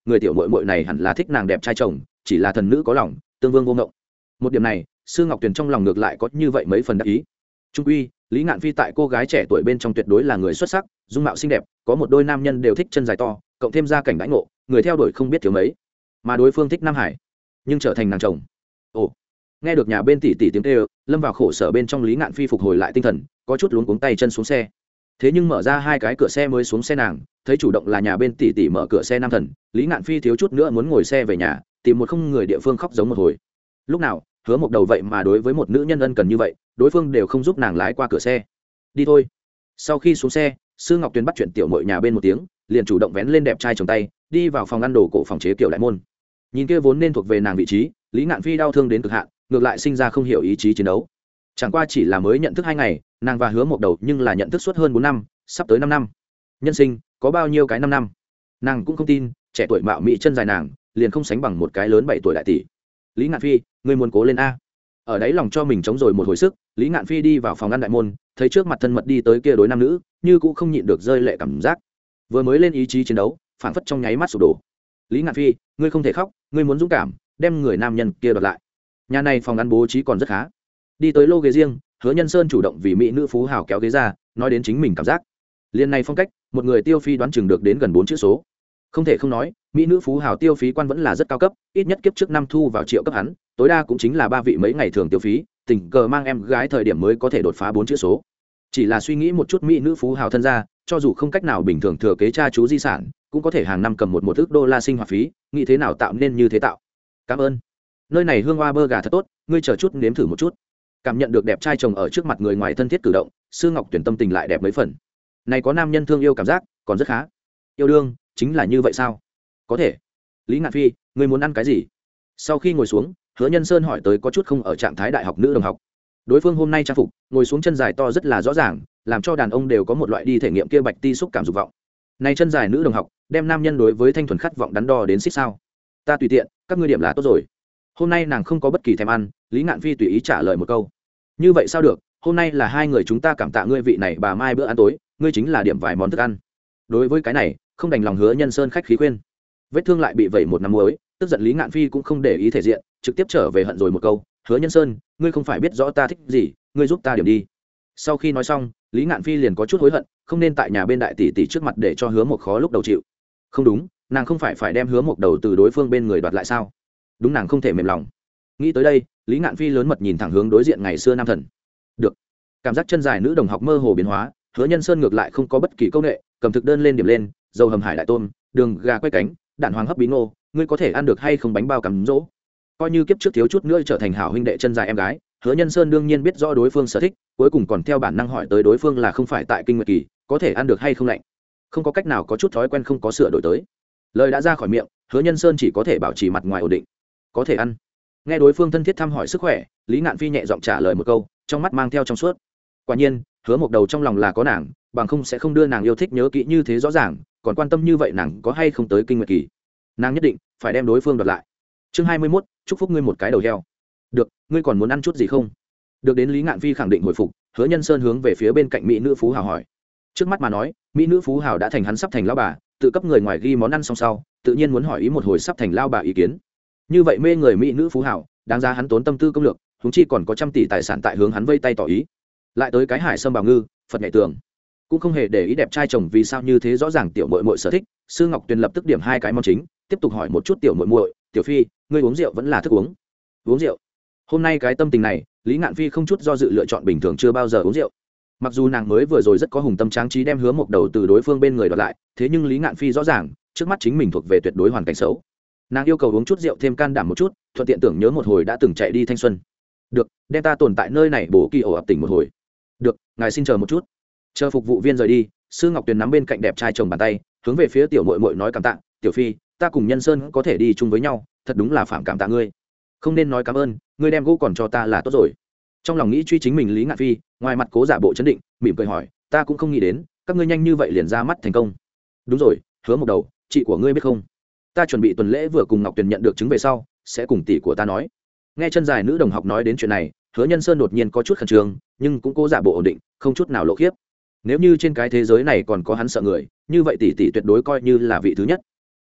người tiểu mội mội này hẳn là thích nàng đẹp trai chồng, chỉ là thần nữ có lòng tương vương vô ngộng. Một điểm này Sư Ngọc Tuyền trong lòng ngược lại có như vậy mấy phần đắc ý. Trung quy Lý Ngạn Phi tại cô gái trẻ tuổi bên trong tuyệt đối là người xuất sắc, dung mạo xinh đẹp, có một đôi nam nhân đều thích chân dài to, cộng thêm gia cảnh đãi ngộ, người theo đuổi không biết thiếu mấy. Mà đối phương thích Nam Hải, nhưng trở thành nàng chồng. Ồ, nghe được nhà bên tỷ tỷ tiếng kêu, lâm vào khổ sở bên trong Lý Ngạn Phi phục hồi lại tinh thần, có chút luống cuống tay chân xuống xe. Thế nhưng mở ra hai cái cửa xe mới xuống xe nàng, thấy chủ động là nhà bên tỷ tỷ mở cửa xe nam thần, Lý Ngạn Phi thiếu chút nữa muốn ngồi xe về nhà, tìm một không người địa phương khóc giống một hồi. Lúc nào Hứa Mộc Đầu vậy mà đối với một nữ nhân ân cần như vậy, đối phương đều không giúp nàng lái qua cửa xe. Đi thôi. Sau khi xuống xe, Sư Ngọc Tuyền bắt chuyện tiểu muội nhà bên một tiếng, liền chủ động vén lên đẹp trai chồng tay, đi vào phòng ăn đồ cổ phòng chế kiểu đại môn. Nhìn kia vốn nên thuộc về nàng vị trí, Lý Ngạn Phi đau thương đến cực hạn, ngược lại sinh ra không hiểu ý chí chiến đấu. Chẳng qua chỉ là mới nhận thức hai ngày, nàng và Hứa Mộc Đầu nhưng là nhận thức suốt hơn bốn năm, sắp tới năm năm. Nhân sinh có bao nhiêu cái năm năm, nàng cũng không tin, trẻ tuổi mạo mỹ chân dài nàng, liền không sánh bằng một cái lớn bảy tuổi đại tỷ. Lý Ngạn Phi, ngươi muốn cố lên a. Ở đấy lòng cho mình chống rồi một hồi sức, Lý Ngạn Phi đi vào phòng ăn đại môn, thấy trước mặt thân mật đi tới kia đối nam nữ, như cũng không nhịn được rơi lệ cảm giác. Vừa mới lên ý chí chiến đấu, phảng phất trong nháy mắt sụp đổ. Lý Ngạn Phi, ngươi không thể khóc, ngươi muốn dũng cảm, đem người nam nhân kia đoạt lại. Nhà này phòng ăn bố trí còn rất khá. Đi tới lô ghế riêng, Hứa Nhân Sơn chủ động vì mỹ nữ phú hào kéo ghế ra, nói đến chính mình cảm giác. Liên này phong cách, một người tiêu phí đoán chừng được đến gần bốn chữ số. Không thể không nói, mỹ nữ phú hào tiêu phí quan vẫn là rất cao cấp, ít nhất kiếp trước năm thu vào triệu cấp hắn, tối đa cũng chính là ba vị mấy ngày thường tiêu phí, tình cờ mang em gái thời điểm mới có thể đột phá bốn chữ số. Chỉ là suy nghĩ một chút mỹ nữ phú hào thân gia, cho dù không cách nào bình thường thừa kế cha chú di sản, cũng có thể hàng năm cầm một một ức đô la sinh hoạt phí, nghĩ thế nào tạo nên như thế tạo. Cảm ơn. Nơi này hương hoa bơ gà thật tốt, ngươi chờ chút nếm thử một chút. Cảm nhận được đẹp trai chồng ở trước mặt người ngoài thân thiết cử động, Sư Ngọc Tuyển tâm tình lại đẹp mấy phần. Này có nam nhân thương yêu cảm giác, còn rất khá. Yêu đương chính là như vậy sao? Có thể. Lý Ngạn Phi, ngươi muốn ăn cái gì? Sau khi ngồi xuống, Hứa Nhân Sơn hỏi tới có chút không ở trạng thái đại học nữ đồng học. Đối phương hôm nay trang phục, ngồi xuống chân dài to rất là rõ ràng, làm cho đàn ông đều có một loại đi thể nghiệm kia bạch ti xúc cảm dục vọng. Này chân dài nữ đồng học, đem nam nhân đối với thanh thuần khát vọng đắn đo đến xích sao? Ta tùy tiện, các ngươi điểm là tốt rồi. Hôm nay nàng không có bất kỳ thèm ăn, Lý Ngạn Phi tùy ý trả lời một câu. Như vậy sao được, hôm nay là hai người chúng ta cảm tạ ngươi vị này bà mai bữa ăn tối, ngươi chính là điểm vài món thức ăn. Đối với cái này, không đành lòng Hứa Nhân Sơn khách khí khuyên. Vết thương lại bị vẩy một năm muối, tức giận Lý Ngạn Phi cũng không để ý thể diện, trực tiếp trở về hận rồi một câu, Hứa Nhân Sơn, ngươi không phải biết rõ ta thích gì, ngươi giúp ta điểm đi. Sau khi nói xong, Lý Ngạn Phi liền có chút hối hận, không nên tại nhà bên đại tỷ tỷ trước mặt để cho Hứa Mộc khó lúc đầu chịu. Không đúng, nàng không phải phải đem Hứa Mộc đầu từ đối phương bên người đoạt lại sao? Đúng, nàng không thể mềm lòng. Nghĩ tới đây, Lý Ngạn Phi lớn mật nhìn thẳng hướng đối diện ngày xưa nam thần. Được. Cảm giác chân dài nữ đồng học mơ hồ biến hóa, Hứa Nhân Sơn ngược lại không có bất kỳ câu nệ, cầm thực đơn lên điểm lên, dầu hầm hải đại tôm, đường gà quay cánh, đạn hoàng hấp bí ngô, ngươi có thể ăn được hay không bánh bao cắm dỗ? Coi như kiếp trước thiếu chút nữa trở thành hảo huynh đệ chân dài em gái, Hứa Nhân Sơn đương nhiên biết rõ đối phương sở thích, cuối cùng còn theo bản năng hỏi tới đối phương là không phải tại kinh nguyệt kỳ, có thể ăn được hay không lạnh. Không có cách nào, có chút thói quen không có sửa đổi tới. Lời đã ra khỏi miệng, Hứa Nhân Sơn chỉ có thể bảo trì mặt ngoài ổn định. Có thể ăn. Nghe đối phương thân thiết thăm hỏi sức khỏe, Lý Ngạn Phi nhẹ giọng trả lời một câu, trong mắt mang theo trong suốt. Quả nhiên, Hứa Mộc đầu trong lòng là có nàng, bằng không sẽ không đưa nàng yêu thích nhớ kỹ như thế rõ ràng, còn quan tâm như vậy nàng có hay không tới kinh nguyệt kỳ. Nàng nhất định phải đem đối phương đoạt lại. Chương hai mươi mốt, chúc phúc ngươi một cái đầu heo. Được, ngươi còn muốn ăn chút gì không? Được đến Lý Ngạn Phi khẳng định hồi phục, Hứa Nhân Sơn hướng về phía bên cạnh mỹ nữ phú hào hỏi. Trước mắt mà nói, mỹ nữ phú hào đã thành hắn sắp thành lão bà, tự cấp người ngoài ghi món ăn xong sau, tự nhiên muốn hỏi ý một hồi sắp thành lão bà ý kiến. Như vậy mê người mỹ nữ phú hào, đáng giá hắn tốn tâm tư công lược, huống chi còn có trăm tỷ tài sản tại hướng hắn vây tay tỏ ý. Lại tới cái hải sâm bào ngư, Phật nhảy tường, cũng không hề để ý đẹp trai chồng vì sao như thế rõ ràng tiểu muội muội sở thích. Sư Ngọc Tuyền lập tức điểm hai cái món chính, tiếp tục hỏi một chút tiểu muội muội, tiểu phi, ngươi uống rượu vẫn là thức uống? Uống rượu. Hôm nay cái tâm tình này, Lý Ngạn Phi không chút do dự lựa chọn bình thường chưa bao giờ uống rượu. Mặc dù nàng mới vừa rồi rất có hùng tâm tráng trí đem Hứa Mộc đầu từ đối phương bên người đoạt lại, thế nhưng Lý Ngạn Phi rõ ràng, trước mắt chính mình thuộc về tuyệt đối hoàn cảnh xấu. Nàng yêu cầu uống chút rượu thêm can đảm một chút, thuận tiện tưởng nhớ một hồi đã từng chạy đi thanh xuân. Được, đem ta tồn tại nơi này bổ kỳ ổ ập tỉnh một hồi. Được, ngài xin chờ một chút. Chờ phục vụ viên rời đi, Sư Ngọc Tuyền nắm bên cạnh đẹp trai chồng bàn tay, hướng về phía tiểu muội muội nói cảm tạ, tiểu phi, ta cùng Nhân Sơn có thể đi chung với nhau, thật đúng là phạm cảm tạ ngươi. Không nên nói cảm ơn, ngươi đem gỗ còn cho ta là tốt rồi. Trong lòng nghĩ truy chính mình Lý Ngạn Phi, ngoài mặt cố giả bộ chấn định, mỉm cười hỏi, ta cũng không nghĩ đến, các ngươi nhanh như vậy liền ra mắt thành công. Đúng rồi, Hứa Mộc đầu, chị của ngươi biết không? Ta chuẩn bị tuần lễ vừa cùng Ngọc Tuyền nhận được chứng về sau, sẽ cùng tỷ của ta nói. Nghe chân dài nữ đồng học nói đến chuyện này, Hứa Nhân Sơn đột nhiên có chút khẩn trương, nhưng cũng cố giả bộ ổn định, không chút nào lộ khiếp. Nếu như trên cái thế giới này còn có hắn sợ người, như vậy tỷ tỷ tuyệt đối coi như là vị thứ nhất.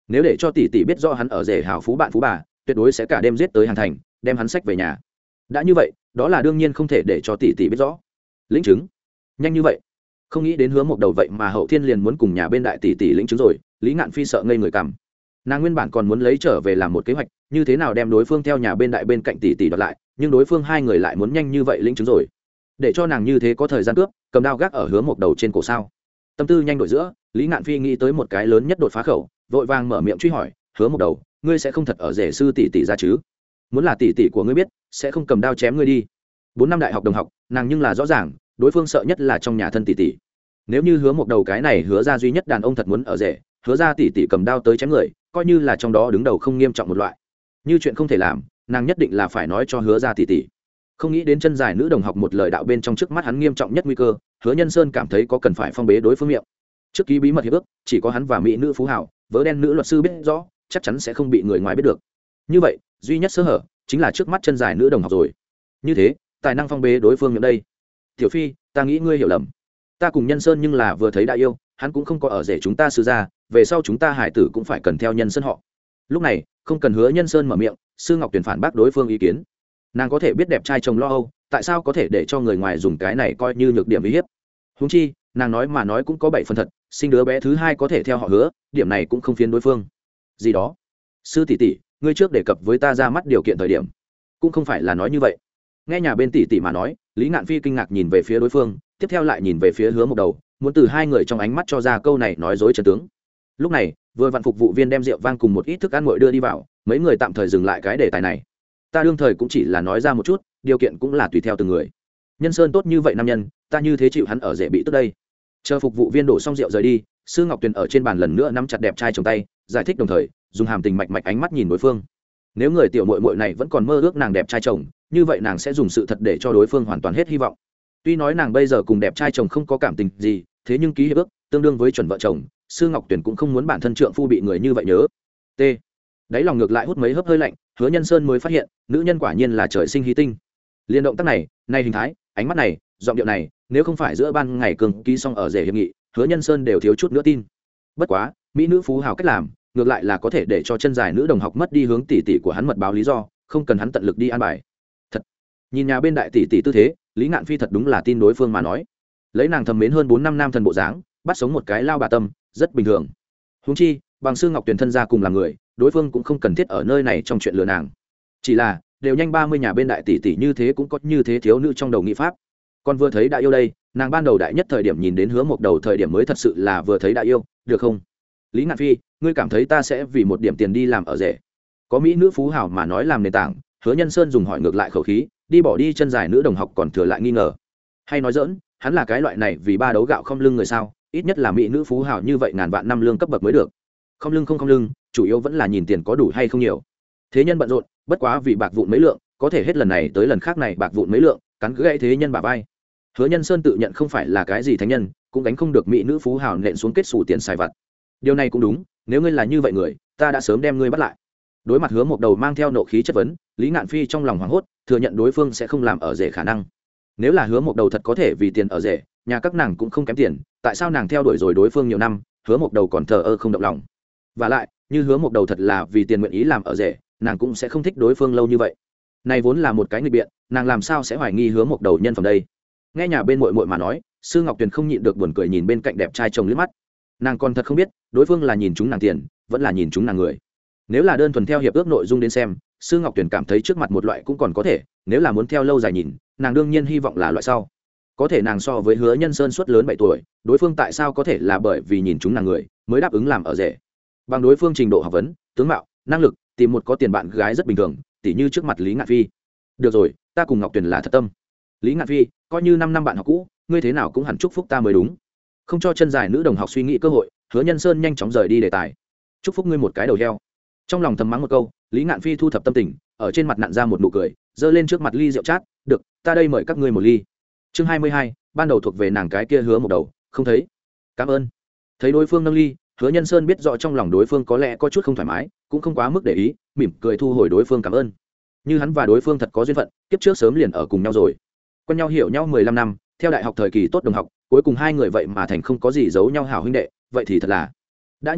nếu để cho tỷ tỷ biết do hắn ở rể hào phú bạn phú bà, tuyệt đối sẽ cả đêm giết tới Hàn Thành, đem hắn sách về nhà. Đã như vậy, đó là đương nhiên không thể để cho tỷ tỷ biết rõ. Lĩnh chứng? Nhanh như vậy? Không nghĩ đến Hứa Mộc Đầu vậy mà hậu thiên liền muốn cùng nhà bên đại tỷ tỷ lĩnh chứng rồi, Lý Ngạn Phi sợ ngây người cằm. Nàng nguyên bản còn muốn lấy trở về làm một kế hoạch, như thế nào đem đối phương theo nhà bên đại bên cạnh tỷ tỷ đoạt lại, nhưng đối phương hai người lại muốn nhanh như vậy lĩnh chứng rồi. Để cho nàng như thế có thời gian cướp, cầm đao gác ở Hứa Mộc Đầu trên cổ sao? Tâm tư nhanh đổi giữa, Lý Ngạn Phi nghĩ tới một cái lớn nhất đột phá khẩu, vội vàng mở miệng truy hỏi, Hứa Mộc Đầu, ngươi sẽ không thật ở rể sư tỷ tỷ ra chứ? Muốn là tỷ tỷ của ngươi biết, sẽ không cầm đao chém ngươi đi. Bốn năm đại học đồng học, nàng nhưng là rõ ràng, đối phương sợ nhất là trong nhà thân tỷ tỷ. Nếu như Hứa Mộc Đầu cái này hứa ra duy nhất đàn ông thật muốn ở rể, hứa ra tỷ tỷ cầm đao tới chém người, coi như là trong đó đứng đầu không nghiêm trọng một loại. Như chuyện không thể làm, nàng nhất định là phải nói cho hứa ra tỷ tỷ. Không nghĩ đến chân dài nữ đồng học một lời đạo bên trong trước mắt hắn nghiêm trọng nhất nguy cơ, Hứa Nhân Sơn cảm thấy có cần phải phong bế đối phương miệng. Trước ký bí mật hiệp ước, chỉ có hắn và mỹ nữ phú hảo, vớ đen nữ luật sư biết rõ, chắc chắn sẽ không bị người ngoài biết được. Như vậy, duy nhất sơ hở chính là trước mắt chân dài nữ đồng học rồi. Như thế, tài năng phong bế đối phương miệng đây. Tiểu Phi, ta nghĩ ngươi hiểu lầm. Ta cùng Nhân Sơn nhưng là vừa thấy đã yêu, hắn cũng không có ở rể chúng ta sư gia, về sau chúng ta hải tử cũng phải cần theo Nhân Sơn họ. Lúc này, không cần Hứa Nhân Sơn mở miệng, Sư Ngọc Tuyền phản bác đối phương ý kiến. Nàng có thể biết đẹp trai chồng lo âu, tại sao có thể để cho người ngoài dùng cái này coi như nhược điểm uy hiếp? Huống chi, nàng nói mà nói cũng có bảy phần thật, sinh đứa bé thứ hai có thể theo họ Hứa, điểm này cũng không phiến đối phương. Gì đó? Sư tỷ tỷ, ngươi trước đề cập với ta ra mắt điều kiện thời điểm, cũng không phải là nói như vậy. Nghe nhà bên tỷ tỷ mà nói, Lý Ngạn Phi kinh ngạc nhìn về phía đối phương, tiếp theo lại nhìn về phía Hứa Mộc Đầu, muốn từ hai người trong ánh mắt cho ra câu này nói dối chân tướng. Lúc này, vừa vặn phục vụ viên đem rượu vang cùng một ít thức ăn nguội đưa đi vào, mấy người tạm thời dừng lại cái đề tài này. Ta đương thời cũng chỉ là nói ra một chút, điều kiện cũng là tùy theo từng người. Nhân Sơn tốt như vậy nam nhân, ta như thế chịu hắn ở rể bị tức đây. Chờ phục vụ viên đổ xong rượu rời đi, Sư Ngọc Tuyền ở trên bàn lần nữa nắm chặt đẹp trai chồng tay, giải thích đồng thời dùng hàm tình mạch mạch ánh mắt nhìn đối phương. Nếu người tiểu muội muội này vẫn còn mơ ước nàng đẹp trai chồng, như vậy nàng sẽ dùng sự thật để cho đối phương hoàn toàn hết hy vọng. Tuy nói nàng bây giờ cùng đẹp trai chồng không có cảm tình gì, thế nhưng ký hiệp ước tương đương với chuẩn vợ chồng, Sư Ngọc Tuyền cũng không muốn bản thân trượng phu bị người như vậy nhớ. T. Đáy lòng ngược lại hút mấy hớp hơi lạnh, Hứa Nhân Sơn mới phát hiện, nữ nhân quả nhiên là trời sinh hy tinh. Liên động tác này, này hình thái, ánh mắt này, giọng điệu này, nếu không phải giữa ban ngày cường ký xong ở rể hiệp nghị, Hứa Nhân Sơn đều thiếu chút nữa tin. Bất quá, mỹ nữ phú hào cách làm, ngược lại là có thể để cho chân dài nữ đồng học mất đi hướng tỷ tỷ của hắn mật báo lý do, không cần hắn tận lực đi an bài. Thật. Nhìn nhà bên đại tỷ tỷ tư thế, Lý Ngạn Phi thật đúng là tin đối phương mà nói. Lấy nàng thầm mến hơn bốn năm nam thần bộ dáng, bắt sống một cái lao bà tâm, rất bình thường. Huống chi, bằng Sư Ngọc Tuyền thân gia cùng làm người, đối phương cũng không cần thiết ở nơi này trong chuyện lừa nàng. Chỉ là, đều nhanh ba mươi nhà bên đại tỷ tỷ như thế cũng có như thế thiếu nữ trong đầu nghị pháp. Còn vừa thấy đã yêu đây, nàng ban đầu đại nhất thời điểm nhìn đến Hứa Mộc Đầu thời điểm mới thật sự là vừa thấy đã yêu, được không? Lý Ngạn Phi, ngươi cảm thấy ta sẽ vì một điểm tiền đi làm ở rể? Có mỹ nữ phú hảo mà nói làm nền tảng, Hứa Nhân Sơn dùng hỏi ngược lại khẩu khí, đi bỏ đi chân dài nữ đồng học còn thừa lại nghi ngờ. Hay nói dỡn, hắn là cái loại này vì ba đấu gạo không lưng người sao? Ít nhất là mỹ nữ phú hảo như vậy ngàn vạn năm lương cấp bậc mới được. Không lưng không không lưng, chủ yếu vẫn là nhìn tiền có đủ hay không nhiều. Thế nhân bận rộn, bất quá vì bạc vụn mấy lượng, có thể hết lần này tới lần khác này bạc vụn mấy lượng, cắn gãy thế nhân bả vai. Hứa Nhân Sơn tự nhận không phải là cái gì thánh nhân, cũng gánh không được mỹ nữ phú hào nện xuống kết sủ tiền xài vặt. Điều này cũng đúng, nếu ngươi là như vậy người, ta đã sớm đem ngươi bắt lại. Đối mặt Hứa Mộc Đầu mang theo nộ khí chất vấn, Lý Ngạn Phi trong lòng hoảng hốt, thừa nhận đối phương sẽ không làm ở rể khả năng. Nếu là Hứa Mộc Đầu thật có thể vì tiền ở rể, nhà các nàng cũng không kém tiền, tại sao nàng theo đuổi rồi đối phương nhiều năm, Hứa Mộc Đầu còn thờ ơ không động lòng. Và lại, như Hứa Mộc Đầu thật là vì tiền nguyện ý làm ở rể, nàng cũng sẽ không thích đối phương lâu như vậy. Này vốn là một cái nghịch biện, nàng làm sao sẽ hoài nghi Hứa Mộc Đầu nhân phẩm đây? Nghe nhà bên muội muội mà nói, Sư Ngọc Tuyền không nhịn được buồn cười nhìn bên cạnh đẹp trai chồng liếc mắt. Nàng còn thật không biết, đối phương là nhìn chúng nàng tiền, vẫn là nhìn chúng nàng người. Nếu là đơn thuần theo hiệp ước nội dung đến xem, Sư Ngọc Tuyền cảm thấy trước mặt một loại cũng còn có thể, nếu là muốn theo lâu dài nhìn, nàng đương nhiên hy vọng là loại sau. Có thể nàng so với Hứa Nhân Sơn suốt lớn bảy tuổi, đối phương tại sao có thể là bởi vì nhìn chúng nàng người, mới đáp ứng làm ở rể. Bằng đối phương trình độ học vấn, tướng mạo, năng lực, tìm một có tiền bạn gái rất bình thường, tỉ như trước mặt Lý Ngạn Phi. Được rồi, ta cùng Ngọc Tuyền là thật tâm. Lý Ngạn Phi, coi như năm năm bạn học cũ, ngươi thế nào cũng hẳn chúc phúc ta mới đúng. Không cho chân dài nữ đồng học suy nghĩ cơ hội, Hứa Nhân Sơn nhanh chóng rời đi đề tài. Chúc phúc ngươi một cái đầu heo. Trong lòng thầm mắng một câu, Lý Ngạn Phi thu thập tâm tình, ở trên mặt nặn ra một nụ cười, giơ lên trước mặt ly rượu chát, được, ta đây mời các ngươi một ly. Chương hai mươi hai, ban đầu thuộc về nàng cái kia Hứa Mộc Đầu, không thấy. Cảm ơn. Thấy đối phương nâng ly, Hứa Nhân Sơn biết rõ trong lòng đối phương có lẽ có chút không thoải mái, cũng không quá mức để ý, mỉm cười thu hồi đối phương cảm ơn. Như hắn và đối phương thật có duyên phận, kiếp trước sớm liền ở cùng nhau rồi. Quen nhau hiểu nhau mười lăm năm, theo đại học thời kỳ tốt đồng học, cuối cùng hai người vậy mà thành không có gì giấu nhau hảo huynh đệ, vậy thì thật là. Đã như vậy,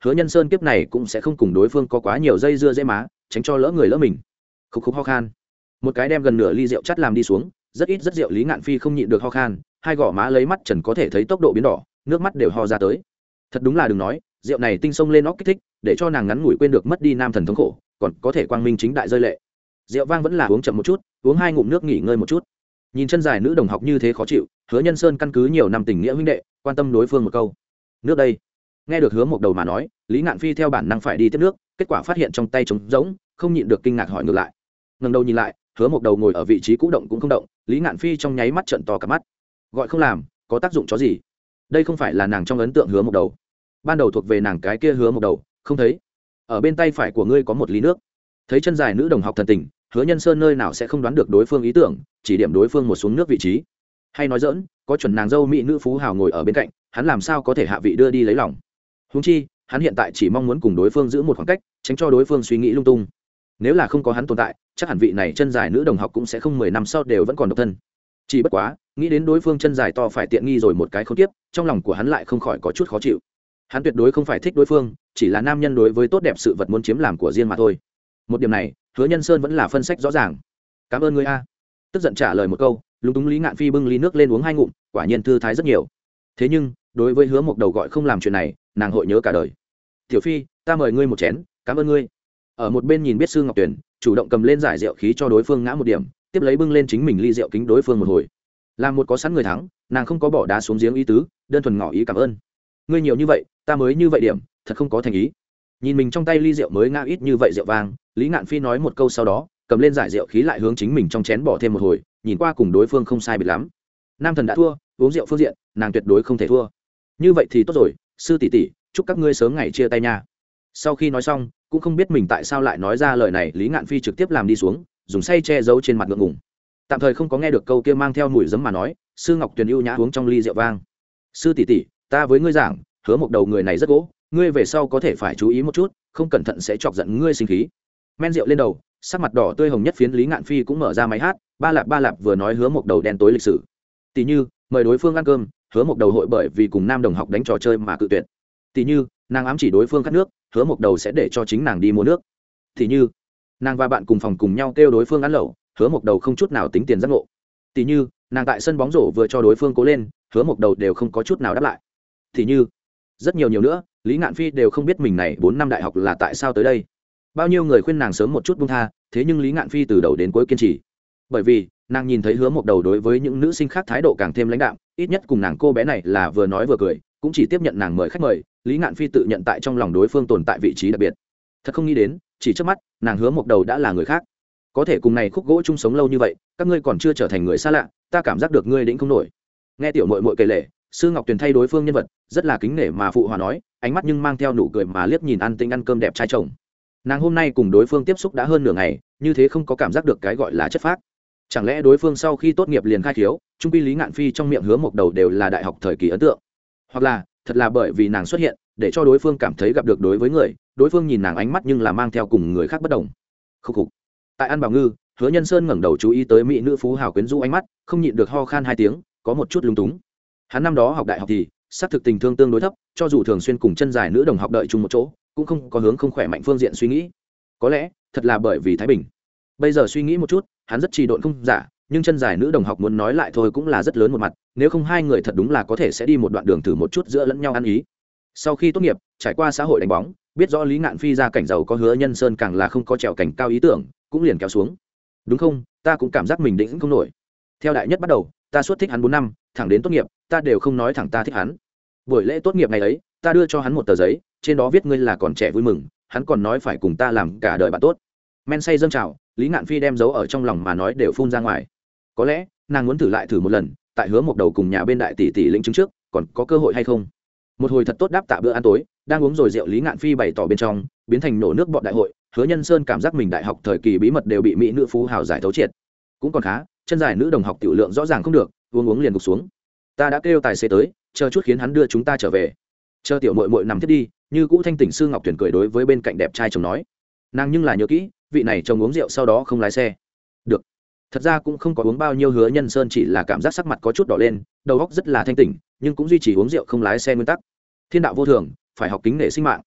hứa nhân sơn kiếp này cũng sẽ không cùng đối phương có quá nhiều dây dưa dễ má, tránh cho lỡ người lỡ mình. Khúc khúc ho khan, một cái đem gần nửa ly rượu chắt làm đi xuống, rất ít rất rượu Lý Ngạn Phi không nhịn được ho khan, hai gò má lấy mắt trần có thể thấy tốc độ biến đỏ, nước mắt đều ho ra tới. Thật đúng là đừng nói, rượu này tinh sông lên óc kích thích, để cho nàng ngắn ngủi quên được mất đi nam thần thống khổ, còn có thể quang minh chính đại rơi lệ. Rượu vang vẫn là uống chậm một chút, uống hai ngụm nước nghỉ ngơi một chút. Nhìn chân dài nữ đồng học như thế khó chịu, hứa nhân sơn căn cứ nhiều năm tình nghĩa huynh đệ, quan tâm đối phương một câu. Nước đây. Nghe được hứa một đầu mà nói, Lý Ngạn Phi theo bản năng phải đi tiếp nước, kết quả phát hiện trong tay trống rỗng, không nhịn được kinh ngạc hỏi ngược lại. Ngẩng đầu nhìn lại, hứa một đầu ngồi ở vị trí cũ động cũng không động, Lý Ngạn Phi trong nháy mắt trợn to cả mắt. Gọi không làm, có tác dụng chó gì? Đây không phải là nàng trong ấn tượng hứa một đầu. Ban đầu thuộc về nàng cái kia hứa một đầu, không thấy. Ở bên tay phải của ngươi có một ly nước. Thấy chân dài nữ đồng học thần tình, hứa nhân sơn nơi nào sẽ không đoán được đối phương ý tưởng, chỉ điểm đối phương một xuống nước vị trí. Hay nói dỡn, có chuẩn nàng dâu mỹ nữ phú hào ngồi ở bên cạnh, hắn làm sao có thể hạ vị đưa đi lấy lòng. Huống chi, hắn hiện tại chỉ mong muốn cùng đối phương giữ một khoảng cách, tránh cho đối phương suy nghĩ lung tung. Nếu là không có hắn tồn tại, chắc hẳn vị này chân dài nữ đồng học cũng sẽ không mười năm sau đều vẫn còn độc thân. Chỉ bất quá, nghĩ đến đối phương chân dài to phải tiện nghi rồi một cái không tiếp, trong lòng của hắn lại không khỏi có chút khó chịu. Hắn tuyệt đối không phải thích đối phương, chỉ là nam nhân đối với tốt đẹp sự vật muốn chiếm làm của riêng mà thôi. Một điểm này, hứa nhân sơn vẫn là phân sách rõ ràng. Cảm ơn ngươi a. Tức giận trả lời một câu, lúng túng Lý Ngạn Phi bưng ly nước lên uống hai ngụm, quả nhiên thư thái rất nhiều. Thế nhưng, đối với hứa một đầu gọi không làm chuyện này, nàng hội nhớ cả đời. Tiểu Phi, ta mời ngươi một chén, cảm ơn ngươi. Ở một bên nhìn biết sư Ngọc Tuyển, chủ động cầm lên giải rượu khí cho đối phương ngã một điểm, tiếp lấy bưng lên chính mình ly rượu kính đối phương một hồi. Làm một có sẵn người thắng, nàng không có bỏ đá xuống giếng ý tứ, đơn thuần ngỏ ý cảm ơn. Ngươi nhiều như vậy, ta mới như vậy điểm, thật không có thành ý. Nhìn mình trong tay ly rượu mới ngã ít như vậy rượu vang, Lý Ngạn Phi nói một câu sau đó, cầm lên giải rượu khí lại hướng chính mình trong chén bỏ thêm một hồi, nhìn qua cùng đối phương không sai biệt lắm. Nam thần đã thua, uống rượu phương diện, nàng tuyệt đối không thể thua. Như vậy thì tốt rồi, sư tỷ tỷ, chúc các ngươi sớm ngày chia tay nha. Sau khi nói xong, cũng không biết mình tại sao lại nói ra lời này, Lý Ngạn Phi trực tiếp làm đi xuống, dùng say che giấu trên mặt ngượng ngùng. Tạm thời không có nghe được câu kia mang theo mùi giấm mà nói, sư Ngọc Tuyền ưu nhã uống trong ly rượu vang. Sư tỷ tỷ, ta với ngươi giảng, hứa một đầu người này rất gỗ, ngươi về sau có thể phải chú ý một chút, không cẩn thận sẽ chọc giận ngươi sinh khí. Men rượu lên đầu, sắc mặt đỏ tươi hồng nhất phiến Lý Ngạn Phi cũng mở ra máy hát, ba lạp ba lạp vừa nói hứa một đầu đen tối lịch sử. Tỷ như, mời đối phương ăn cơm, hứa một đầu hội bởi vì cùng nam đồng học đánh trò chơi mà cự tuyệt. Tỷ như, nàng ám chỉ đối phương cắt nước, hứa một đầu sẽ để cho chính nàng đi mua nước. Tỷ như, nàng và bạn cùng phòng cùng nhau kêu đối phương ăn lẩu, hứa một đầu không chút nào tính tiền giác ngộ. Tỷ như, nàng tại sân bóng rổ vừa cho đối phương cố lên, hứa một đầu đều không có chút nào đáp lại. Tỷ như, rất nhiều nhiều nữa, Lý Ngạn Phi đều không biết mình này bốn năm đại học là tại sao tới đây. Bao nhiêu người khuyên nàng sớm một chút buông tha, thế nhưng Lý Ngạn Phi từ đầu đến cuối kiên trì. Bởi vì, nàng nhìn thấy hứa một đầu đối với những nữ sinh khác thái độ càng thêm lãnh đạm, ít nhất cùng nàng cô bé này là vừa nói vừa cười, cũng chỉ tiếp nhận nàng mời khách mời, Lý Ngạn Phi tự nhận tại trong lòng đối phương tồn tại vị trí đặc biệt. Thật không nghĩ đến, chỉ trước mắt, nàng hứa một đầu đã là người khác. Có thể cùng này khúc gỗ chung sống lâu như vậy, các ngươi còn chưa trở thành người xa lạ, ta cảm giác được ngươi đĩnh không nổi. Nghe tiểu muội muội kể lể, sư Ngọc Tuyền thay đối phương nhân vật, rất là kính nể mà phụ hòa nói, ánh mắt nhưng mang theo nụ cười mà liếc nhìn ăn tinh ăn cơm đẹp trai chồng. Nàng hôm nay cùng đối phương tiếp xúc đã hơn nửa ngày, như thế không có cảm giác được cái gọi là chất phác. Chẳng lẽ đối phương sau khi tốt nghiệp liền khai khiếu, trung quy Lý Ngạn Phi trong miệng hứa một đầu đều là đại học thời kỳ ấn tượng, hoặc là thật là bởi vì nàng xuất hiện, để cho đối phương cảm thấy gặp được đối với người, đối phương nhìn nàng ánh mắt nhưng là mang theo cùng người khác bất đồng. Khúc khục. Tại An Bảo Ngư, Hứa Nhân Sơn ngẩng đầu chú ý tới mỹ nữ phú hào quyến rũ ánh mắt, không nhịn được ho khan hai tiếng, có một chút lung túng. Hắn năm đó học đại học thì xác thực tình thương tương đối thấp, cho dù thường xuyên cùng chân dài nữ đồng học đợi chung một chỗ, cũng không có hướng không khỏe mạnh phương diện suy nghĩ. Có lẽ, thật là bởi vì Thái Bình. Bây giờ suy nghĩ một chút, hắn rất trì độn không giả, nhưng chân dài nữ đồng học muốn nói lại thôi cũng là rất lớn một mặt, nếu không hai người thật đúng là có thể sẽ đi một đoạn đường thử một chút giữa lẫn nhau ăn ý. Sau khi tốt nghiệp, trải qua xã hội đánh bóng, biết rõ Lý Ngạn Phi ra cảnh giàu có Hứa Nhân Sơn càng là không có trèo cảnh cao ý tưởng, cũng liền kéo xuống. Đúng không, ta cũng cảm giác mình đỉnh không nổi. Theo đại nhất bắt đầu, ta suốt thích hắn bốn năm, thẳng đến tốt nghiệp, ta đều không nói thẳng ta thích hắn. Buổi lễ tốt nghiệp ngày ấy, ta đưa cho hắn một tờ giấy, trên đó viết ngươi là còn trẻ vui mừng, hắn còn nói phải cùng ta làm cả đời bạn tốt. Men say dâng trào, Lý Ngạn Phi đem giấu ở trong lòng mà nói đều phun ra ngoài. Có lẽ, nàng muốn thử lại thử một lần, tại Hứa một đầu cùng nhà bên đại tỷ tỷ lĩnh chứng trước, còn có cơ hội hay không. Một hồi thật tốt đáp tạ bữa ăn tối, đang uống rồi rượu Lý Ngạn Phi bày tỏ bên trong, biến thành nổ nước bọn đại hội, Hứa Nhân Sơn cảm giác mình đại học thời kỳ bí mật đều bị mỹ nữ phú hào giải thấu triệt. Cũng còn khá, chân dài nữ đồng học tiểu lượng rõ ràng không được, uống uống liền gục xuống. Ta đã kêu tài xế tới, chờ chút khiến hắn đưa chúng ta trở về. Chờ tiểu muội muội nằm thiết đi, như cũ thanh tỉnh sư Ngọc Tuyển cười đối với bên cạnh đẹp trai chồng nói. Nàng nhưng là nhớ kỹ, vị này chồng uống rượu sau đó không lái xe. Được. Thật ra cũng không có uống bao nhiêu, Hứa Nhân Sơn chỉ là cảm giác sắc mặt có chút đỏ lên, đầu óc rất là thanh tỉnh, nhưng cũng duy trì uống rượu không lái xe nguyên tắc. Thiên đạo vô thường, phải học kính nể sinh mạng.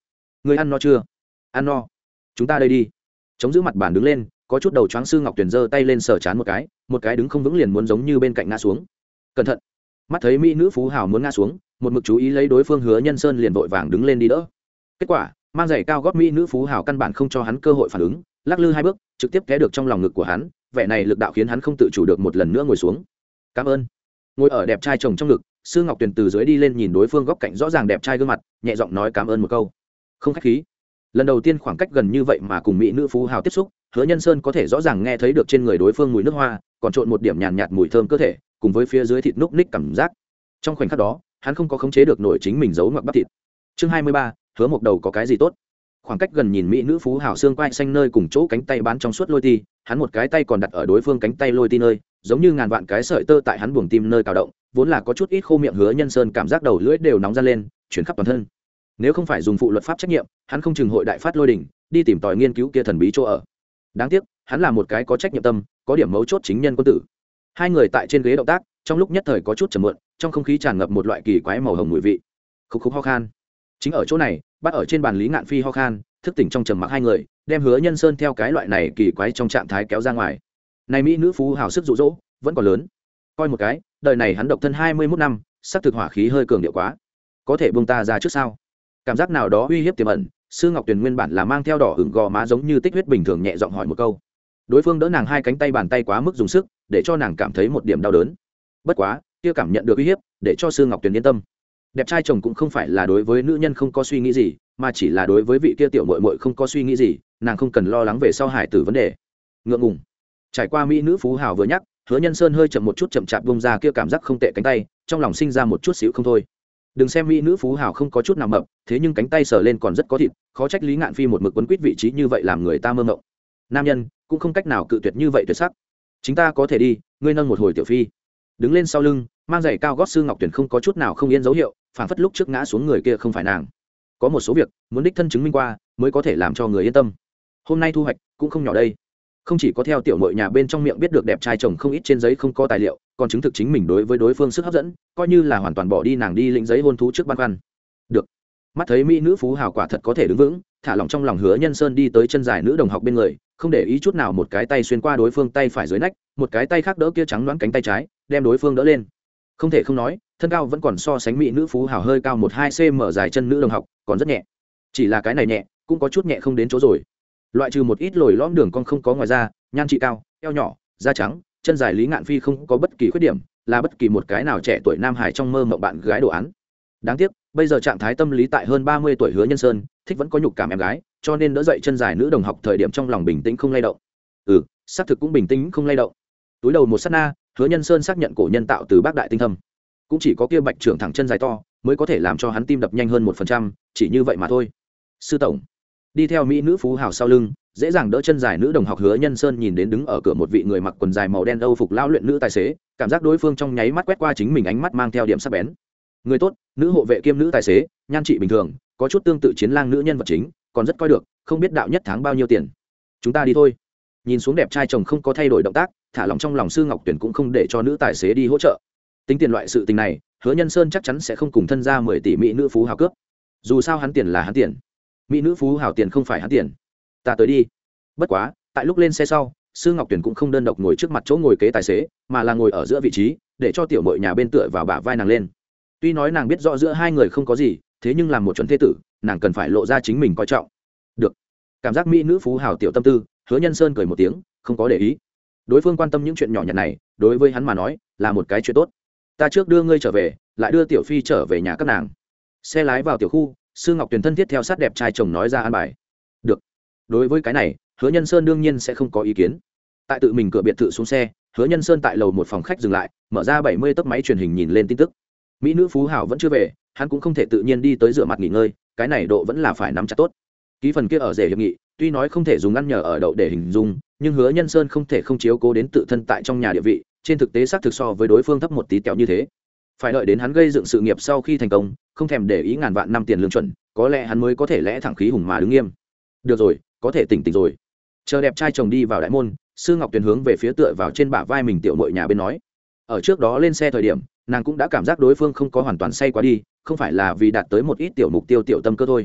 người ăn no chưa? Ăn no. Chúng ta đây đi. Chống giữ mặt bàn đứng lên, có chút đầu choáng sư ngọc tuyền giơ tay lên sờ chán một cái, một cái đứng không vững liền muốn giống như bên cạnh ngã xuống. Cẩn thận. Mắt thấy mỹ nữ phú hào muốn ngã xuống, một mực chú ý lấy đối phương Hứa Nhân Sơn liền vội vàng đứng lên đi đỡ. Kết quả, mang giày cao gót mỹ nữ phú hào căn bản không cho hắn cơ hội phản ứng, lắc lư hai bước, trực tiếp té được trong lòng ngực của hắn, vẻ này lực đạo khiến hắn không tự chủ được một lần nữa ngồi xuống. Cảm ơn. Ngồi ở đẹp trai chồng trong ngực, sư ngọc tuyền từ dưới đi lên nhìn đối phương góc cạnh rõ ràng đẹp trai gương mặt, nhẹ giọng nói cảm ơn một câu. Không khách khí. Lần đầu tiên khoảng cách gần như vậy mà cùng mỹ nữ phú hào tiếp xúc, Hứa Nhân Sơn có thể rõ ràng nghe thấy được trên người đối phương mùi nước hoa, còn trộn một điểm nhàn nhạt, nhạt mùi thơm cơ thể, cùng với phía dưới thịt núc ních cảm giác. Trong khoảnh khắc đó, hắn không có khống chế được nổi chính mình giấu ngoặc bắp thịt. Chương hai mươi ba, Hứa Mộc Đầu có cái gì tốt? Khoảng cách gần nhìn mỹ nữ phú hào xương quai xanh nơi cùng chỗ cánh tay bán trong suốt lôi ti, hắn một cái tay còn đặt ở đối phương cánh tay lôi ti nơi, giống như ngàn vạn cái sợi tơ tại hắn buồng tim nơi cào động, vốn là có chút ít khô miệng Hứa Nhân Sơn cảm giác đầu lưỡi đều nóng ra lên, chuyển khắp toàn thân. Nếu không phải dùng phụ luật pháp trách nhiệm, hắn không chừng hội đại phát lôi đỉnh, đi tìm tòi nghiên cứu kia thần bí chỗ ở. Đáng tiếc, hắn là một cái có trách nhiệm tâm, có điểm mấu chốt chính nhân quân tử. Hai người tại trên ghế động tác, trong lúc nhất thời có chút trầm muộn, trong không khí tràn ngập một loại kỳ quái màu hồng mùi vị. Khúc khúc ho khan. Chính ở chỗ này, bắt ở trên bàn Lý Ngạn Phi ho khan, thức tỉnh trong trầm mặc hai người, đem Hứa Nhân Sơn theo cái loại này kỳ quái trong trạng thái kéo ra ngoài. Này mỹ nữ phú hào sức dụ dỗ, vẫn còn lớn. Coi một cái, đời này hắn độc thân hai mươi mốt năm, sắc thực hỏa khí hơi cường điệu quá. Có thể buông ta ra trước sao? Cảm giác nào đó uy hiếp tiềm ẩn, sư ngọc tuyền nguyên bản là mang theo đỏ hửng gò má giống như tích huyết bình thường nhẹ giọng hỏi một câu. Đối phương đỡ nàng hai cánh tay bàn tay quá mức dùng sức, để cho nàng cảm thấy một điểm đau đớn. Bất quá, kia cảm nhận được uy hiếp, để cho sư ngọc tuyền yên tâm. Đẹp trai chồng cũng không phải là đối với nữ nhân không có suy nghĩ gì, mà chỉ là đối với vị kia tiểu muội muội không có suy nghĩ gì, nàng không cần lo lắng về sau hải tử vấn đề. Ngượng ngùng. Trải qua mỹ nữ phú hào vừa nhắc, Hứa Nhân Sơn hơi chậm một chút chậm chạp bung ra kia cảm giác không tệ cánh tay, trong lòng sinh ra một chút xíu không thôi. Đừng xem mỹ nữ phú hào không có chút nào mập, thế nhưng cánh tay sờ lên còn rất có thịt, khó trách Lý Ngạn Phi một mực quấn quýt vị trí như vậy làm người ta mơ mộng. Nam nhân cũng không cách nào cự tuyệt như vậy tuyệt sắc. Chúng ta có thể đi, ngươi nâng một hồi tiểu phi. Đứng lên sau lưng, mang giày cao gót sư ngọc tuyển không có chút nào không yên dấu hiệu, phản phất lúc trước ngã xuống người kia không phải nàng. Có một số việc muốn đích thân chứng minh qua mới có thể làm cho người yên tâm. Hôm nay thu hoạch cũng không nhỏ đây, không chỉ có theo tiểu nội nhà bên trong miệng biết được đẹp trai chồng không ít trên giấy không có tài liệu, còn chứng thực chính mình đối với đối phương sức hấp dẫn, coi như là hoàn toàn bỏ đi nàng đi lĩnh giấy hôn thú trước băn khoăn. Được. Mắt thấy mỹ nữ phú hào quả thật có thể đứng vững, thả lỏng trong lòng Hứa Nhân Sơn đi tới chân dài nữ đồng học bên người, không để ý chút nào một cái tay xuyên qua đối phương tay phải dưới nách, một cái tay khác đỡ kia trắng loáng cánh tay trái, đem đối phương đỡ lên. Không thể không nói, thân cao vẫn còn so sánh mỹ nữ phú hào hơi cao một hai cm dài chân nữ đồng học, còn rất nhẹ. Chỉ là cái này nhẹ, cũng có chút nhẹ không đến chỗ rồi. Loại trừ một ít lồi lõm đường con không có ngoài ra, nhan trị cao, eo nhỏ, da trắng, chân dài Lý Ngạn Phi không có bất kỳ khuyết điểm, là bất kỳ một cái nào trẻ tuổi nam hải trong mơ mộng bạn gái đồ án. Đáng tiếc, bây giờ trạng thái tâm lý tại hơn ba mươi tuổi Hứa Nhân Sơn, thích vẫn có nhục cảm em gái, cho nên đỡ dậy chân dài nữ đồng học thời điểm trong lòng bình tĩnh không lay động. Ừ, xác thực cũng bình tĩnh không lay động. Túi đầu một sát na, Hứa Nhân Sơn xác nhận cổ nhân tạo từ bác đại tinh thâm, cũng chỉ có kia bạch trưởng thẳng chân dài to mới có thể làm cho hắn tim đập nhanh hơn một phần trăm, chỉ như vậy mà thôi. Sư tổng đi theo mỹ nữ phú hào sau lưng, dễ dàng đỡ chân dài nữ đồng học Hứa Nhân Sơn nhìn đến đứng ở cửa một vị người mặc quần dài màu đen âu phục lao luyện nữ tài xế, cảm giác đối phương trong nháy mắt quét qua chính mình ánh mắt mang theo điểm sắc bén. Người tốt, nữ hộ vệ kiêm nữ tài xế, nhan trị bình thường, có chút tương tự chiến lang nữ nhân vật chính, còn rất coi được, không biết đạo nhất tháng bao nhiêu tiền. Chúng ta đi thôi. Nhìn xuống đẹp trai chồng không có thay đổi động tác, thả lòng trong lòng sư ngọc tuyển cũng không để cho nữ tài xế đi hỗ trợ. Tính tiền loại sự tình này, Hứa Nhân Sơn chắc chắn sẽ không cùng thân ra mười tỷ mỹ nữ phú hào cướp. Dù sao hắn tiền là hắn tiền, mỹ nữ phú hào tiền không phải hắn tiền. Ta tới đi. Bất quá, tại lúc lên xe sau, sư ngọc tuyển cũng không đơn độc ngồi trước mặt chỗ ngồi kế tài xế, mà là ngồi ở giữa vị trí, để cho tiểu mội nhà bên tựa vào bả vai nàng lên. Tuy nói nàng biết rõ giữa hai người không có gì, thế nhưng làm một chuẩn thế tử, nàng cần phải lộ ra chính mình coi trọng. Được. Cảm giác mỹ nữ phú hào tiểu tâm tư, Hứa Nhân Sơn cười một tiếng, không có để ý. Đối phương quan tâm những chuyện nhỏ nhặt này, đối với hắn mà nói là một cái chuyện tốt. Ta trước đưa ngươi trở về, lại đưa tiểu phi trở về nhà các nàng. Xe lái vào tiểu khu, sư ngọc tuyền thân thiết theo sát đẹp trai chồng nói ra an bài. Được. Đối với cái này, Hứa Nhân Sơn đương nhiên sẽ không có ý kiến. Tại tự mình cửa biệt thự xuống xe, Hứa Nhân Sơn tại lầu một phòng khách dừng lại, mở ra bảy mươi tấc máy truyền hình nhìn lên tin tức. Mỹ nữ phú hào vẫn chưa về, hắn cũng không thể tự nhiên đi tới rửa mặt nghỉ ngơi, cái này độ vẫn là phải nắm chặt tốt. Ký phần kia ở rể hiệp nghị, tuy nói không thể dùng ăn nhờ ở đậu để hình dung, nhưng Hứa Nhân Sơn không thể không chiếu cố đến tự thân tại trong nhà địa vị, trên thực tế xác thực so với đối phương thấp một tí tẹo như thế. Phải đợi đến hắn gây dựng sự nghiệp sau khi thành công, không thèm để ý ngàn vạn năm tiền lương chuẩn, có lẽ hắn mới có thể lẽ thẳng khí hùng mà đứng nghiêm. Được rồi, có thể tỉnh tỉnh rồi. Chờ đẹp trai chồng đi vào đại môn, sư ngọc tuyền hướng về phía tựa vào trên bả vai mình tiểu muội nhà bên nói. Ở trước đó lên xe thời điểm, nàng cũng đã cảm giác đối phương không có hoàn toàn say quá đi, không phải là vì đạt tới một ít tiểu mục tiêu tiểu tâm cơ thôi.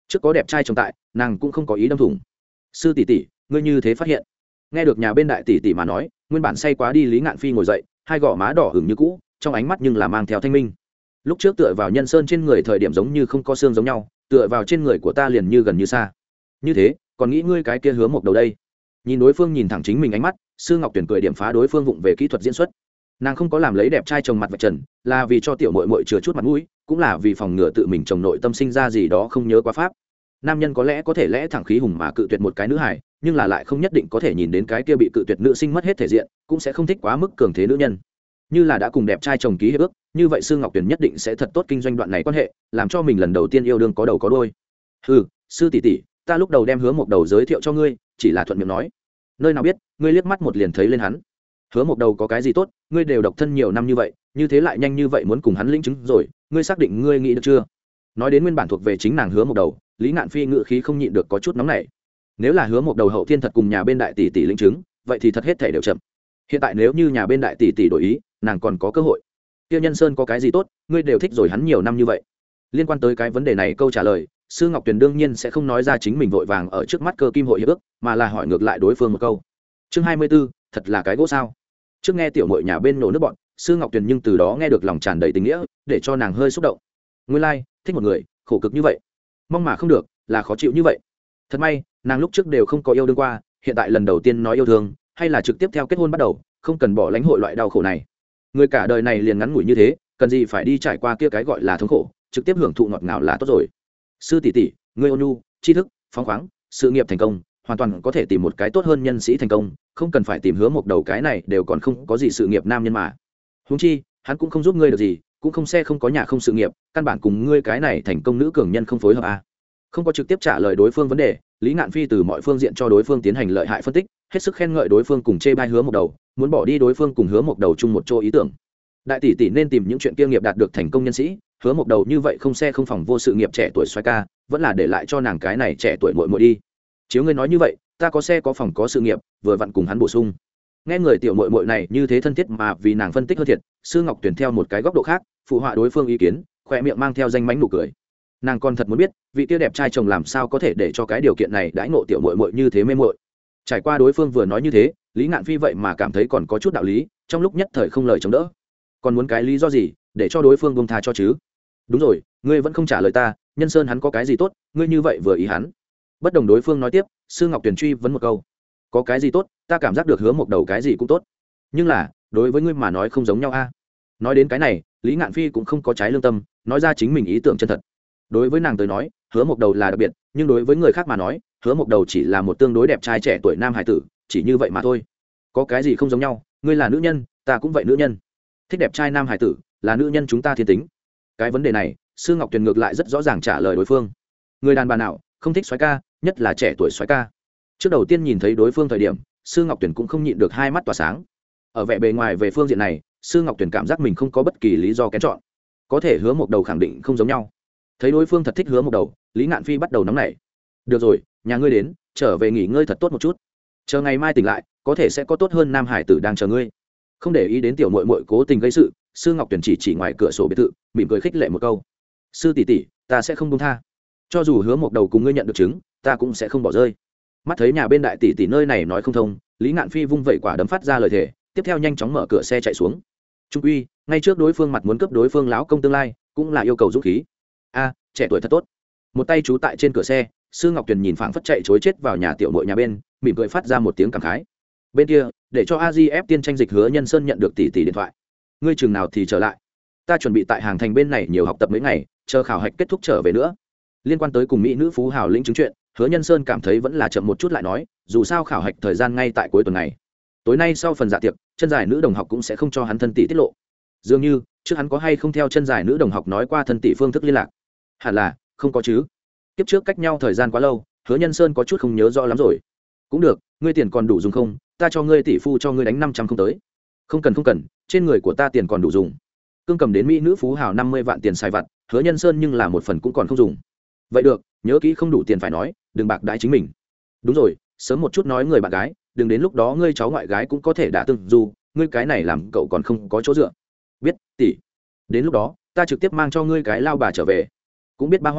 trước có đẹp trai chồng tại nàng cũng không có ý đâm thủng. Sư tỷ tỷ, ngươi như thế phát hiện? Nghe được nhà bên đại tỷ tỷ mà nói, nguyên bản say quá đi Lý Ngạn Phi ngồi dậy, hai gò má đỏ hửng như cũ, trong ánh mắt nhưng là mang theo thanh minh. Lúc trước tựa vào nhân sơn trên người thời điểm giống như không có xương giống nhau, tựa vào trên người của ta liền như gần như xa. Như thế, còn nghĩ ngươi cái kia hứa một đầu đây? Nhìn đối phương nhìn thẳng chính mình ánh mắt, Sư Ngọc Tuyển cười điểm phá đối phương vụng về kỹ thuật diễn xuất. Nàng không có làm lấy đẹp trai chồng mặt vạch trần, là vì cho tiểu muội muội chừa chút mặt mũi, cũng là vì phòng ngừa tự mình chồng nội tâm sinh ra gì đó không nhớ quá pháp. Nam nhân có lẽ có thể lẽ thẳng khí hùng mà cự tuyệt một cái nữ hài, nhưng là lại không nhất định có thể nhìn đến cái kia bị cự tuyệt nữ sinh mất hết thể diện, cũng sẽ không thích quá mức cường thế nữ nhân. Như là đã cùng đẹp trai chồng ký hiệp ước, như vậy Sư Ngọc Tuyển nhất định sẽ thật tốt kinh doanh đoạn này quan hệ, làm cho mình lần đầu tiên yêu đương có đầu có đuôi. Hừ, sư tỷ tỷ, ta lúc đầu đem Hứa một đầu giới thiệu cho ngươi, chỉ là thuận miệng nói. Nơi nào biết, ngươi liếc mắt một liền thấy lên hắn. Hứa một đầu có cái gì tốt, ngươi đều độc thân nhiều năm như vậy, như thế lại nhanh như vậy muốn cùng hắn lĩnh chứng rồi, ngươi xác định ngươi nghĩ được chưa? Nói đến nguyên bản thuộc về chính nàng Hứa một đầu, Lý Ngạn Phi ngự khí không nhịn được có chút nóng nảy. Nếu là Hứa một đầu hậu thiên thật cùng nhà bên đại tỷ tỷ lĩnh chứng, vậy thì thật hết thể đều chậm. Hiện tại nếu như nhà bên đại tỷ tỷ đổi ý, nàng còn có cơ hội. Tiêu Nhân Sơn có cái gì tốt, ngươi đều thích rồi hắn nhiều năm như vậy. Liên quan tới cái vấn đề này câu trả lời, Sư Ngọc Tuyền đương nhiên sẽ không nói ra chính mình vội vàng ở trước mắt cơ kim hội hiệp ước, mà là hỏi ngược lại đối phương một câu. Chương hai mươi 24, thật là cái gỗ sao? Trước nghe tiểu muội nhà bên nổ nước bọn, Sư Ngọc Tuyền nhưng từ đó nghe được lòng tràn đầy tình nghĩa, để cho nàng hơi xúc động. Nguyên lai, like, thích một người, khổ cực như vậy. Mong mà không được, là khó chịu như vậy. Thật may, nàng lúc trước đều không có yêu đương qua, hiện tại lần đầu tiên nói yêu thương, hay là trực tiếp theo kết hôn bắt đầu, không cần bỏ lãnh hội loại đau khổ này. Người cả đời này liền ngắn ngủi như thế, cần gì phải đi trải qua kia cái gọi là thống khổ, trực tiếp hưởng thụ ngọt ngào là tốt rồi. Sư tỷ tỷ, ngươi ôn nhu, tri thức, phóng khoáng, sự nghiệp thành công, hoàn toàn có thể tìm một cái tốt hơn nhân sĩ thành công, không cần phải tìm Hứa một đầu cái này đều còn không có gì sự nghiệp nam nhân mà. Huống chi, hắn cũng không giúp ngươi được gì, cũng không xe không có nhà không sự nghiệp, căn bản cùng ngươi cái này thành công nữ cường nhân không phối hợp à. Không có trực tiếp trả lời đối phương vấn đề, Lý Ngạn Phi từ mọi phương diện cho đối phương tiến hành lợi hại phân tích, hết sức khen ngợi đối phương cùng chê bai Hứa một đầu, muốn bỏ đi đối phương cùng Hứa một đầu chung một chỗ ý tưởng. Đại tỷ tỷ nên tìm những chuyện kia nghiệp đạt được thành công nhân sĩ, Hứa một đầu như vậy không xe không phòng vô sự nghiệp trẻ tuổi xoay ca, vẫn là để lại cho nàng cái này trẻ tuổi muội muội đi. Chiếu ngươi nói như vậy, ta có xe có phòng có sự nghiệp, vừa vặn cùng hắn bổ sung. Nghe người tiểu muội muội này như thế thân thiết mà vì nàng phân tích hơn thiệt, Sư Ngọc tuyển theo một cái góc độ khác, phụ họa đối phương ý kiến, khỏe miệng mang theo danh mánh nụ cười. Nàng còn thật muốn biết, vị kia đẹp trai chồng làm sao có thể để cho cái điều kiện này đãi ngộ tiểu muội muội như thế mê muội. Trải qua đối phương vừa nói như thế, Lý Ngạn Phi vậy mà cảm thấy còn có chút đạo lý, trong lúc nhất thời không lời chống đỡ. Còn muốn cái lý do gì để cho đối phương buông tha cho chứ? Đúng rồi, ngươi vẫn không trả lời ta, Nhân Sơn hắn có cái gì tốt, ngươi như vậy vừa ý hắn. Bất đồng đối phương nói tiếp, Sư Ngọc Tuyền truy vấn một câu. Có cái gì tốt, ta cảm giác được Hứa một đầu cái gì cũng tốt. Nhưng là, đối với ngươi mà nói không giống nhau a. Nói đến cái này, Lý Ngạn Phi cũng không có trái lương tâm, nói ra chính mình ý tưởng chân thật. Đối với nàng tới nói, Hứa một đầu là đặc biệt, nhưng đối với người khác mà nói, Hứa một đầu chỉ là một tương đối đẹp trai trẻ tuổi nam hải tử, chỉ như vậy mà thôi. Có cái gì không giống nhau, ngươi là nữ nhân, ta cũng vậy nữ nhân. Thích đẹp trai nam hải tử, là nữ nhân chúng ta thiên tính. Cái vấn đề này, Sư Ngọc Tuyền ngược lại rất rõ ràng trả lời đối phương. Người đàn bà nào không thích soái ca, nhất là trẻ tuổi soái ca. Trước đầu tiên nhìn thấy đối phương thời điểm, Sư Ngọc Tuyền cũng không nhịn được hai mắt tỏa sáng. Ở vẻ bề ngoài về phương diện này, Sư Ngọc Tuyền cảm giác mình không có bất kỳ lý do kén chọn. Có thể Hứa một đầu khẳng định không giống nhau. Thấy đối phương thật thích Hứa một đầu, Lý Ngạn Phi bắt đầu nóng nảy. Được rồi, nhà ngươi đến, trở về nghỉ ngơi thật tốt một chút. Chờ ngày mai tỉnh lại, có thể sẽ có tốt hơn nam hải tử đang chờ ngươi. Không để ý đến tiểu muội muội cố tình gây sự, Sư Ngọc Tuyền chỉ chỉ ngoài cửa sổ biệt thự, mỉm cười khích lệ một câu. Sư tỷ tỷ, ta sẽ không buông tha. Cho dù Hứa một đầu cùng ngươi nhận được chứng, ta cũng sẽ không bỏ rơi. Mắt thấy nhà bên đại tỷ tỷ nơi này nói không thông, Lý Ngạn Phi vung vẩy quả đấm phát ra lời thề, tiếp theo nhanh chóng mở cửa xe chạy xuống. Trung uy, ngay trước đối phương mặt muốn cướp đối phương lão công tương lai, cũng là yêu cầu dũng khí. A, trẻ tuổi thật tốt. Một tay chú tại trên cửa xe, Sư Ngọc Tuyền nhìn phảng phất chạy chối chết vào nhà tiểu muội nhà bên, mỉm cười phát ra một tiếng cảm khái. Bên kia, để cho a di ép tiên tranh dịch Hứa Nhân Sơn nhận được tỷ tỷ điện thoại. Ngươi chừng nào thì trở lại? Ta chuẩn bị tại hàng thành bên này nhiều học tập mấy ngày, chờ khảo hạch kết thúc trở về nữa. Liên quan tới cùng mỹ nữ phú hào lĩnh chứng chuyện, Hứa Nhân Sơn cảm thấy vẫn là chậm một chút lại nói, dù sao khảo hạch thời gian ngay tại cuối tuần này. Tối nay sau phần dạ tiệc, chân dài nữ đồng học cũng sẽ không cho hắn thân tỷ tiết lộ. Dường như, trước hắn có hay không theo chân dài nữ đồng học nói qua thân tỷ phương thức liên lạc? Hẳn là không có chứ. Kiếp trước cách nhau thời gian quá lâu, Hứa Nhân Sơn có chút không nhớ rõ lắm rồi. Cũng được, ngươi tiền còn đủ dùng không? Ta cho ngươi tỷ phu cho ngươi đánh năm trăm không tới. Không cần không cần, trên người của ta tiền còn đủ dùng. Cương cầm đến mỹ nữ phú hào năm mươi vạn tiền xài vặt, Hứa Nhân Sơn nhưng là một phần cũng còn không dùng. Vậy được, nhớ kỹ không đủ tiền phải nói, đừng bạc đãi chính mình. Đúng rồi, sớm một chút nói người bạn gái, đừng đến lúc đó ngươi cháu ngoại gái cũng có thể đã từng dù, ngươi cái này làm cậu còn không có chỗ dựa. Biết, tỷ. Đến lúc đó, ta trực tiếp mang cho ngươi cái lao bà trở về. Cũng biết ba hoa,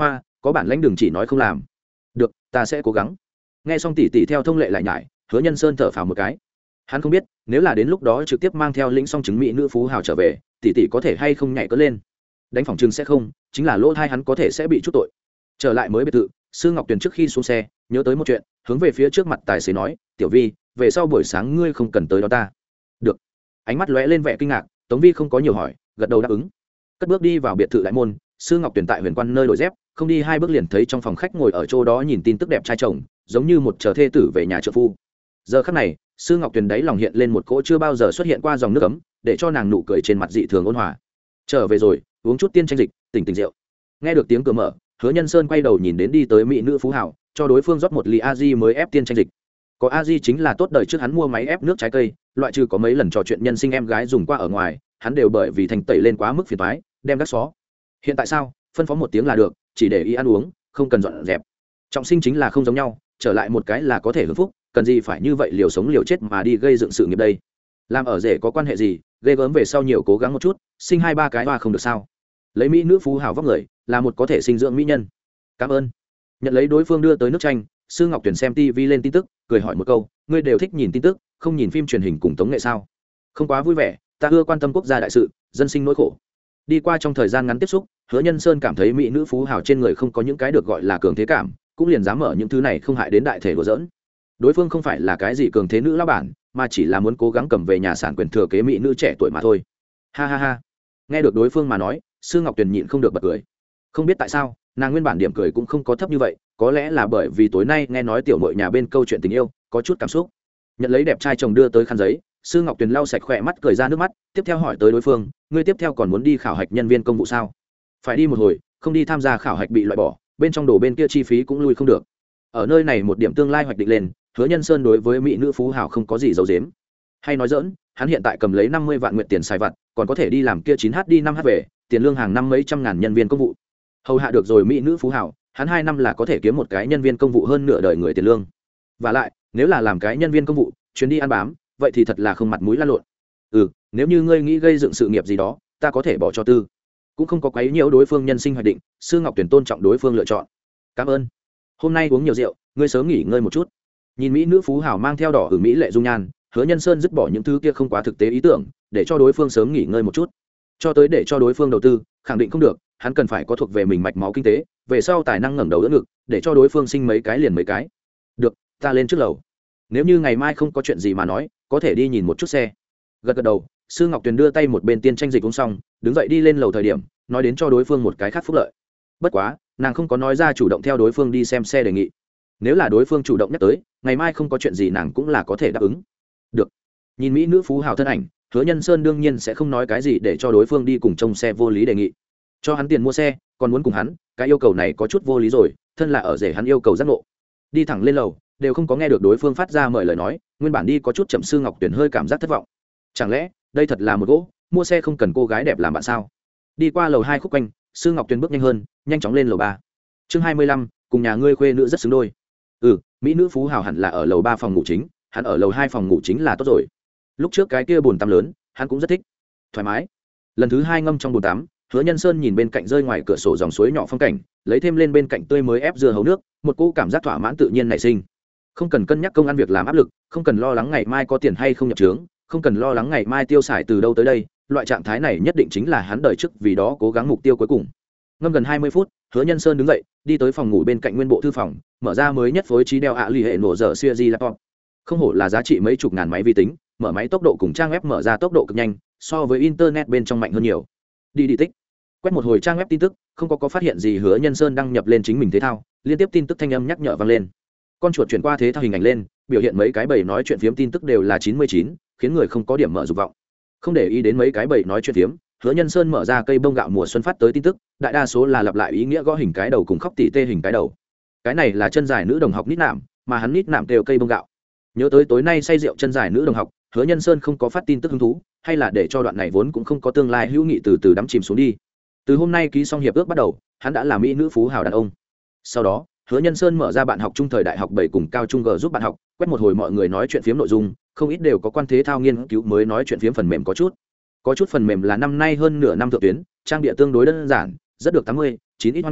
có bản lãnh đừng chỉ nói không làm. Được, ta sẽ cố gắng. Nghe xong tỷ tỷ theo thông lệ lại nhải, Hứa Nhân Sơn thở phào một cái. Hắn không biết, nếu là đến lúc đó trực tiếp mang theo lĩnh song chứng mỹ nữ phú hào trở về, tỷ tỷ có thể hay không nhảy cất lên. Đánh phòng trừng sẽ không, chính là lỗ thai hắn có thể sẽ bị chút tội. Trở lại mới biệt thự, Sư Ngọc Tuyền trước khi xuống xe, nhớ tới một chuyện, hướng về phía trước mặt tài xế nói, "Tiểu Vi, về sau buổi sáng ngươi không cần tới đó ta." "Được." Ánh mắt lóe lên vẻ kinh ngạc, Tống Vi không có nhiều hỏi, gật đầu đáp ứng. Cất bước đi vào biệt thự đại môn, Sư Ngọc Tuyền tại Huyền Quan nơi đổi dép, không đi hai bước liền thấy trong phòng khách ngồi ở chỗ đó nhìn tin tức đẹp trai chồng, giống như một chờ thê tử về nhà trợ phu. Giờ khắc này, Sư Ngọc Tuyền đáy lòng hiện lên một cỗ chưa bao giờ xuất hiện qua dòng nước ấm, để cho nàng nụ cười trên mặt dị thường ôn hòa. Trở về rồi, uống chút tiên tranh dịch, tỉnh tỉnh rượu. Nghe được tiếng cửa mở, Hứa Nhân Sơn quay đầu nhìn đến đi tới mỹ nữ phú hảo, cho đối phương rót một ly Aji mới ép tiên tranh dịch. Có Aji chính là tốt đời trước hắn mua máy ép nước trái cây, loại trừ có mấy lần trò chuyện nhân sinh em gái dùng qua ở ngoài, hắn đều bởi vì thành tẩy lên quá mức phiền toái, đem đắc xó. Hiện tại sao, phân phó một tiếng là được, chỉ để ý ăn uống, không cần dọn dẹp. Trọng sinh chính là không giống nhau, trở lại một cái là có thể hưởng phúc, cần gì phải như vậy liều sống liều chết mà đi gây dựng sự nghiệp đây. Làm ở rể có quan hệ gì, ghê gớm về sau nhiều cố gắng một chút, sinh hai ba cái hoa không được sao? Lấy mỹ nữ phú hào vóc người, là một có thể sinh dưỡng mỹ nhân. Cảm ơn. Nhận lấy đối phương đưa tới nước chanh, Sư Ngọc Tuyền xem tivi lên tin tức, cười hỏi một câu, ngươi đều thích nhìn tin tức, không nhìn phim truyền hình cùng tống nghệ sao? Không quá vui vẻ, ta ưa quan tâm quốc gia đại sự, dân sinh nỗi khổ. Đi qua trong thời gian ngắn tiếp xúc, Hứa Nhân Sơn cảm thấy mỹ nữ phú hào trên người không có những cái được gọi là cường thế cảm, cũng liền dám mở những thứ này không hại đến đại thể của dỡn. Đối phương không phải là cái gì cường thế nữ lão bản, mà chỉ là muốn cố gắng cầm về nhà sản quyền thừa kế mỹ nữ trẻ tuổi mà thôi. Ha ha ha. Nghe được đối phương mà nói, Sư Ngọc Tuyền nhịn không được bật cười. Không biết tại sao, nàng nguyên bản điểm cười cũng không có thấp như vậy, có lẽ là bởi vì tối nay nghe nói tiểu muội nhà bên câu chuyện tình yêu, có chút cảm xúc. Nhận lấy đẹp trai chồng đưa tới khăn giấy, Sư Ngọc Tuyền lau sạch khỏe mắt cười ra nước mắt, tiếp theo hỏi tới đối phương, ngươi tiếp theo còn muốn đi khảo hạch nhân viên công vụ sao? Phải đi một hồi, không đi tham gia khảo hạch bị loại bỏ, bên trong đồ bên kia chi phí cũng lui không được. Ở nơi này một điểm tương lai hoạch định lên, Hứa Nhân Sơn đối với mỹ nữ phú hào không có gì giấu giếm. Hay nói dỡn, hắn hiện tại cầm lấy năm mươi vạn nguyện tiền xài vặt, còn có thể đi làm kia chín h đi năm h về, tiền lương hàng năm mấy trăm ngàn nhân viên công vụ. Hầu hạ được rồi mỹ nữ phú hào, hắn hai năm là có thể kiếm một cái nhân viên công vụ hơn nửa đời người tiền lương. Và lại, nếu là làm cái nhân viên công vụ, chuyến đi ăn bám, vậy thì thật là không mặt mũi lăn lộn. Ừ, nếu như ngươi nghĩ gây dựng sự nghiệp gì đó, ta có thể bỏ cho tư. Cũng không có quấy nhiễu đối phương nhân sinh hoạch định, Sư Ngọc Tuyền tôn trọng đối phương lựa chọn. Cảm ơn. Hôm nay uống nhiều rượu, ngươi sớm nghỉ ngơi một chút. Nhìn mỹ nữ phú hào mang theo đỏ ở mỹ lệ dung nhan, Hứa Nhân Sơn dứt bỏ những thứ kia không quá thực tế ý tưởng, để cho đối phương sớm nghỉ ngơi một chút. Cho tới để cho đối phương đầu tư, khẳng định không được, hắn cần phải có thuộc về mình mạch máu kinh tế, về sau tài năng ngẩng đầu đỡ ngực, để cho đối phương sinh mấy cái liền mấy cái. Được, ta lên trước lầu. Nếu như ngày mai không có chuyện gì mà nói, có thể đi nhìn một chút xe. Gật gật đầu, Sư Ngọc Tuyền đưa tay một bên tiên tranh dịch uống xong, đứng dậy đi lên lầu thời điểm, nói đến cho đối phương một cái khác phúc lợi. Bất quá, nàng không có nói ra chủ động theo đối phương đi xem xe đề nghị. Nếu là đối phương chủ động nhắc tới, ngày mai không có chuyện gì nàng cũng là có thể đáp ứng. Được. Nhìn mỹ nữ phú hào thân ảnh, Hứa Nhân Sơn đương nhiên sẽ không nói cái gì để cho đối phương đi cùng trông xe vô lý đề nghị. Cho hắn tiền mua xe, còn muốn cùng hắn, cái yêu cầu này có chút vô lý rồi, thân là ở rể hắn yêu cầu giác ngộ. Đi thẳng lên lầu, đều không có nghe được đối phương phát ra mời lời nói, nguyên bản đi có chút chậm, Sư Ngọc Tuyền hơi cảm giác thất vọng. Chẳng lẽ, đây thật là một gỗ, mua xe không cần cô gái đẹp làm bạn sao? Đi qua lầu hai khúc quanh, Sư Ngọc Tuyền bước nhanh hơn, nhanh chóng lên lầu ba. Chương hai mươi lăm, cùng nhà ngươi khuê nữ rất xứng đôi. Ừ, mỹ nữ phú hào hẳn là ở lầu ba phòng ngủ chính, hắn ở lầu hai phòng ngủ chính là tốt rồi. Lúc trước cái kia bồn tắm lớn, hắn cũng rất thích. Thoải mái. Lần thứ hai ngâm trong bồn tắm, Hứa Nhân Sơn nhìn bên cạnh rơi ngoài cửa sổ dòng suối nhỏ phong cảnh, lấy thêm lên bên cạnh tươi mới ép dưa hấu nước, một cỗ cảm giác thỏa mãn tự nhiên nảy sinh. Không cần cân nhắc công ăn việc làm áp lực, không cần lo lắng ngày mai có tiền hay không nhập trướng, không cần lo lắng ngày mai tiêu xài từ đâu tới đây, loại trạng thái này nhất định chính là hắn đời trước vì đó cố gắng mục tiêu cuối cùng. Ngâm gần hai mươi phút, Hứa Nhân Sơn đứng dậy, đi tới phòng ngủ bên cạnh nguyên bộ thư phòng, mở ra mới nhất phối trí đeo ạ lì hệ nổ dở series laptop. Không hổ là giá trị mấy chục ngàn máy vi tính, mở máy tốc độ cùng trang web mở ra tốc độ cực nhanh, so với internet bên trong mạnh hơn nhiều. Đi đi tích. Quét một hồi trang web tin tức, không có có phát hiện gì Hứa Nhân Sơn đăng nhập lên chính mình thế thao, liên tiếp tin tức thanh âm nhắc nhở vang lên. Con chuột chuyển qua thế thao hình ảnh lên, biểu hiện mấy cái bầy nói chuyện phiếm tin tức đều là chín mươi chín, khiến người không có điểm mở dục vọng. Không để ý đến mấy cái bầy nói chuyện phiếm, Hứa Nhân Sơn mở ra cây bông gạo mùa xuân phát tới tin tức, đại đa số là lặp lại ý nghĩa gõ hình cái đầu cùng khóc tỉ tê hình cái đầu. Cái này là chân dài nữ đồng học nít nạm, mà hắn nít nạm đều cây bông gạo. Nhớ tới tối nay say rượu chân dài nữ đồng học, Hứa Nhân Sơn không có phát tin tức hứng thú, hay là để cho đoạn này vốn cũng không có tương lai hữu nghị từ từ đắm chìm xuống đi. Từ hôm nay ký xong hiệp ước bắt đầu, hắn đã là mỹ nữ phú hào đàn ông. Sau đó, Hứa Nhân Sơn mở ra bạn học trung thời đại học bảy cùng cao trung G giúp bạn học, quét một hồi mọi người nói chuyện phiếm nội dung, không ít đều có quan thế thao nghiên cứu mới nói chuyện phiếm phần mềm có chút. Có chút phần mềm là năm nay hơn nửa năm thượng tuyến, trang địa tương đối đơn giản, rất được tám mươi, chín ít hoan nghênh,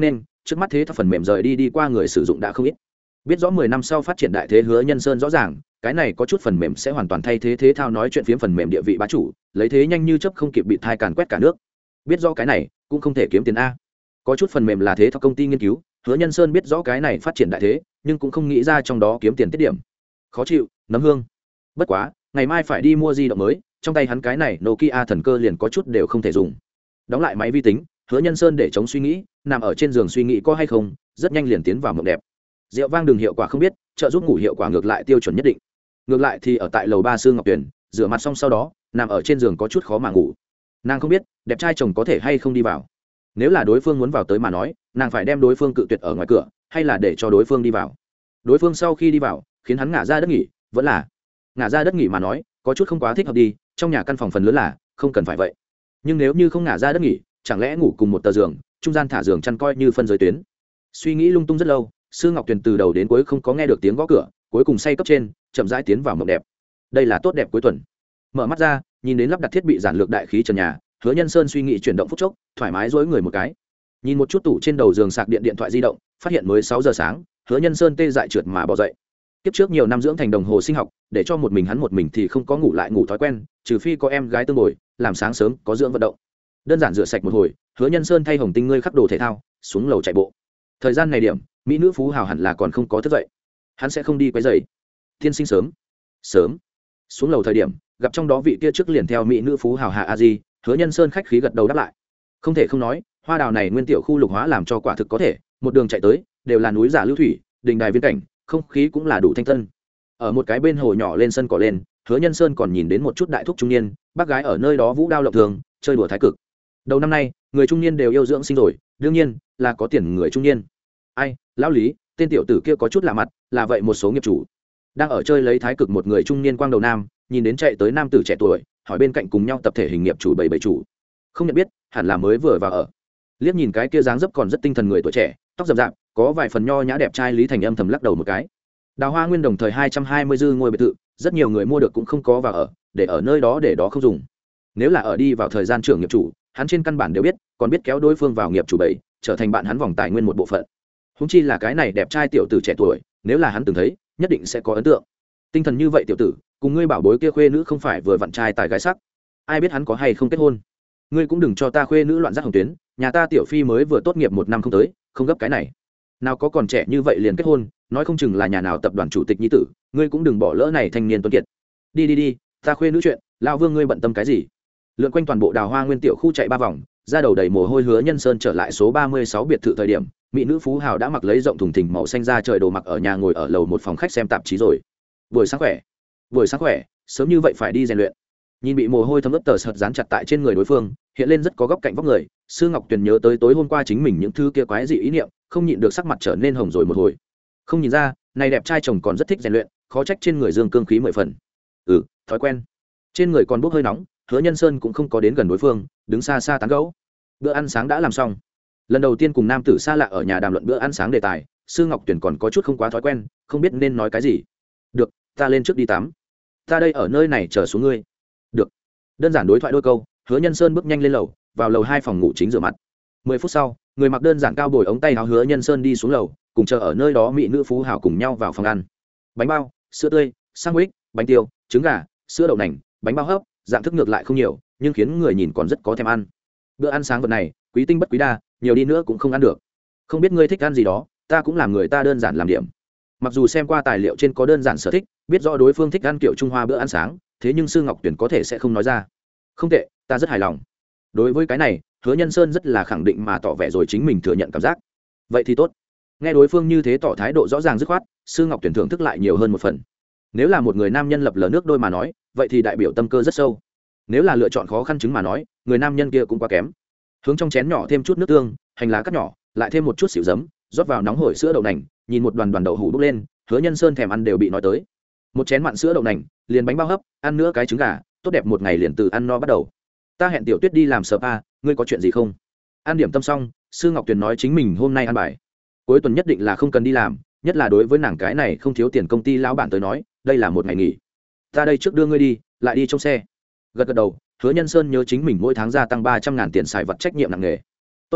trước mắt thế thao phần mềm rời đi đi qua người sử dụng đã không ít. Biết rõ mười năm sau phát triển đại thế Hứa Nhân Sơn rõ ràng, cái này có chút phần mềm sẽ hoàn toàn thay thế thế thao nói chuyện phiếm phần mềm địa vị bá chủ, lấy thế nhanh như chớp không kịp bị thai càn quét cả nước. Biết rõ cái này cũng không thể kiếm tiền a. Có chút phần mềm là thế thao công ty nghiên cứu, Hứa Nhân Sơn biết rõ cái này phát triển đại thế, nhưng cũng không nghĩ ra trong đó kiếm tiền tiết điểm. Khó chịu, nấm hương. Bất quá, ngày mai phải đi mua di động mới, trong tay hắn cái này Nokia thần cơ liền có chút đều không thể dùng. Đóng lại máy vi tính, Hứa Nhân Sơn để chống suy nghĩ, nằm ở trên giường suy nghĩ có hay không, rất nhanh liền tiến vào mộng đẹp. Rượu vang đường hiệu quả không biết, trợ giúp ngủ hiệu quả ngược lại tiêu chuẩn nhất định. Ngược lại thì ở tại lầu ba Sương Ngọc Tuyền, rửa mặt xong sau đó, nằm ở trên giường có chút khó mà ngủ. Nàng không biết, đẹp trai chồng có thể hay không đi vào. Nếu là đối phương muốn vào tới mà nói, nàng phải đem đối phương cự tuyệt ở ngoài cửa, hay là để cho đối phương đi vào. Đối phương sau khi đi vào, khiến hắn ngả ra đất nghỉ, vẫn là ngả ra đất nghỉ mà nói, có chút không quá thích hợp đi, trong nhà căn phòng phần lớn là không cần phải vậy. Nhưng nếu như không ngả ra đất nghỉ, chẳng lẽ ngủ cùng một tờ giường, trung gian thả giường chăn coi như phân giới tuyến. Suy nghĩ lung tung rất lâu, Sương Ngọc Tuyền từ đầu đến cuối không có nghe được tiếng gõ cửa, cuối cùng say cấp trên, chậm rãi tiến vào mộng đẹp. Đây là tốt đẹp cuối tuần. Mở mắt ra, nhìn đến lắp đặt thiết bị giản lược đại khí trần nhà, Hứa Nhân Sơn suy nghĩ chuyển động phút chốc, thoải mái duỗi người một cái. Nhìn một chút tủ trên đầu giường sạc điện điện thoại di động, phát hiện mới sáu giờ sáng, Hứa Nhân Sơn tê dại trượt mà bò dậy. Kiếp trước nhiều năm dưỡng thành đồng hồ sinh học, để cho một mình hắn một mình thì không có ngủ lại ngủ thói quen, trừ phi có em gái tương ngồi, làm sáng sớm có dưỡng vận động. Đơn giản rửa sạch một hồi, Hứa Nhân Sơn thay Hồng Tinh ngươi khắc đồ thể thao, xuống lầu chạy bộ. Thời gian này điểm, mỹ nữ phú hào hẳn là còn không có thức dậy, hắn sẽ không đi quấy rầy. Thiên sinh sớm, sớm. Xuống lầu thời điểm, gặp trong đó vị kia trước liền theo mỹ nữ phú hào Hạ A Di, Hứa Nhân Sơn khách khí gật đầu đáp lại. Không thể không nói, hoa đào này nguyên tiểu khu lục hóa làm cho quả thực có thể, một đường chạy tới, đều là núi giả lưu thủy, đình đài viên cảnh, không khí cũng là đủ thanh tân. Ở một cái bên hồ nhỏ lên sân cỏ lên, Hứa Nhân Sơn còn nhìn đến một chút đại thúc trung niên, bác gái ở nơi đó vũ đao lộng thường, chơi đùa thái cực. Đầu năm nay, người trung niên đều yêu dưỡng sinh rồi, đương nhiên là có tiền người trung niên. Ai, lão Lý, tên tiểu tử kia có chút lạ mặt, là vậy một số nghiệp chủ. Đang ở chơi lấy thái cực một người trung niên quang đầu nam, nhìn đến chạy tới nam tử trẻ tuổi, hỏi bên cạnh cùng nhau tập thể hình nghiệp chủ bảy bảy chủ. Không nhận biết, hẳn là mới vừa vào ở. Liếc nhìn cái kia dáng dấp còn rất tinh thần người tuổi trẻ, tóc rậm rạp, có vài phần nho nhã đẹp trai, Lý Thành âm thầm lắc đầu một cái. Đào Hoa Nguyên đồng thời hai trăm hai mươi dư ngôi biệt thự, rất nhiều người mua được cũng không có vào ở, để ở nơi đó để đó không dùng. Nếu là ở đi vào thời gian trưởng nghiệp chủ, hắn trên căn bản đều biết, còn biết kéo đối phương vào nghiệp chủ bảy, trở thành bạn hắn vòng tài nguyên một bộ phận. Húng chi là cái này đẹp trai tiểu tử trẻ tuổi, nếu là hắn từng thấy, nhất định sẽ có ấn tượng. Tinh thần như vậy tiểu tử, cùng ngươi bảo bối kia khuê nữ không phải vừa vặn trai tài gái sắc, ai biết hắn có hay không kết hôn. Ngươi cũng đừng cho ta khuê nữ loạn giác hồng tuyến, nhà ta tiểu phi mới vừa tốt nghiệp một năm không tới, không gấp cái này. Nào có còn trẻ như vậy liền kết hôn, nói không chừng là nhà nào tập đoàn chủ tịch nhi tử, ngươi cũng đừng bỏ lỡ này thanh niên tuấn kiệt. Đi đi đi, ta khuê nữ chuyện, lão Vương ngươi bận tâm cái gì? Lượn quanh toàn bộ Đào Hoa Nguyên tiểu khu chạy ba vòng, ra đầu đầy mồ hôi Hứa Nhân Sơn trở lại số ba mươi sáu biệt thự thời điểm, mỹ nữ phú hào đã mặc lấy rộng thùng thình màu xanh da trời đồ mặc ở nhà ngồi ở lầu một phòng khách xem tạp chí rồi. Buổi sáng khỏe, buổi sáng khỏe, sớm như vậy phải đi rèn luyện. Nhìn bị mồ hôi thấm ướt tờ sợt dán chặt tại trên người đối phương, hiện lên rất có góc cạnh vóc người, Sương Ngọc Tuyền nhớ tới tối hôm qua chính mình những thứ kia quái dị ý niệm, không nhịn được sắc mặt trở nên hồng rồi một hồi. Không nhìn ra, này đẹp trai chồng còn rất thích rèn luyện, khó trách trên người dương cương khí mười phần. Ừ, thói quen. Trên người còn bốc hơi nóng, Hứa Nhân Sơn cũng không có đến gần đối phương, đứng xa xa tán gẫu. Bữa ăn sáng đã làm xong. Lần đầu tiên cùng nam tử xa lạ ở nhà đàm luận bữa ăn sáng đề tài, Sương Ngọc Tuyền còn có chút không quá thói quen, không biết nên nói cái gì. Được, ta lên trước đi tắm. Ta đây ở nơi này chờ xuống ngươi. Được. Đơn giản đối thoại đôi câu, Hứa Nhân Sơn bước nhanh lên lầu, vào lầu hai phòng ngủ chính rửa mặt. Mười phút sau, người mặc đơn giản cao bồi ống tay áo Hứa Nhân Sơn đi xuống lầu, cùng chờ ở nơi đó mỹ nữ phú hào cùng nhau vào phòng ăn. Bánh bao, sữa tươi, sandwich, bánh tiêu, trứng gà, sữa đậu nành, bánh bao hấp, dạng thức ngược lại không nhiều, nhưng khiến người nhìn còn rất có thèm ăn. Bữa ăn sáng vật này, quý tinh bất quý đa, nhiều đi nữa cũng không ăn được. Không biết ngươi thích ăn gì đó, ta cũng làm người ta đơn giản làm điểm. Mặc dù xem qua tài liệu trên có đơn giản sở thích, biết rõ đối phương thích ăn kiểu Trung Hoa bữa ăn sáng, thế nhưng Sương Ngọc Tuyền có thể sẽ không nói ra. Không tệ, ta rất hài lòng. Đối với cái này, Hứa Nhân Sơn rất là khẳng định mà tỏ vẻ rồi chính mình thừa nhận cảm giác. Vậy thì tốt. Nghe đối phương như thế tỏ thái độ rõ ràng dứt khoát, Sương Ngọc Tuyền thưởng thức lại nhiều hơn một phần. Nếu là một người nam nhân lập lờ nước đôi mà nói, vậy thì đại biểu tâm cơ rất sâu. Nếu là lựa chọn khó khăn chứng mà nói, người nam nhân kia cũng quá kém. Hướng trong chén nhỏ thêm chút nước tương, hành lá cắt nhỏ, lại thêm một chút xỉu giấm, rót vào nóng hổi sữa đậu nành, nhìn một đoàn đoàn đậu hũ bốc lên, Hứa Nhân Sơn thèm ăn đều bị nói tới. Một chén mặn sữa đậu nành, liền bánh bao hấp, ăn nữa cái trứng gà, tốt đẹp một ngày liền từ ăn no bắt đầu. Ta hẹn Tiểu Tuyết đi làm spa, ngươi có chuyện gì không? Ăn điểm tâm xong, Sương Ngọc Tuyền nói chính mình hôm nay ăn bài. Cuối tuần nhất định là không cần đi làm, nhất là đối với nàng cái này không thiếu tiền công ty lão bản tới nói, đây là một ngày nghỉ. Ta đây trước đưa ngươi đi, lại đi trong xe. Gật gật đầu, Hứa Nhân Sơn nhớ chính mình mỗi tháng gia tăng ba trăm ngàn tiền xài vật trách nhiệm nặng nề. Tốt.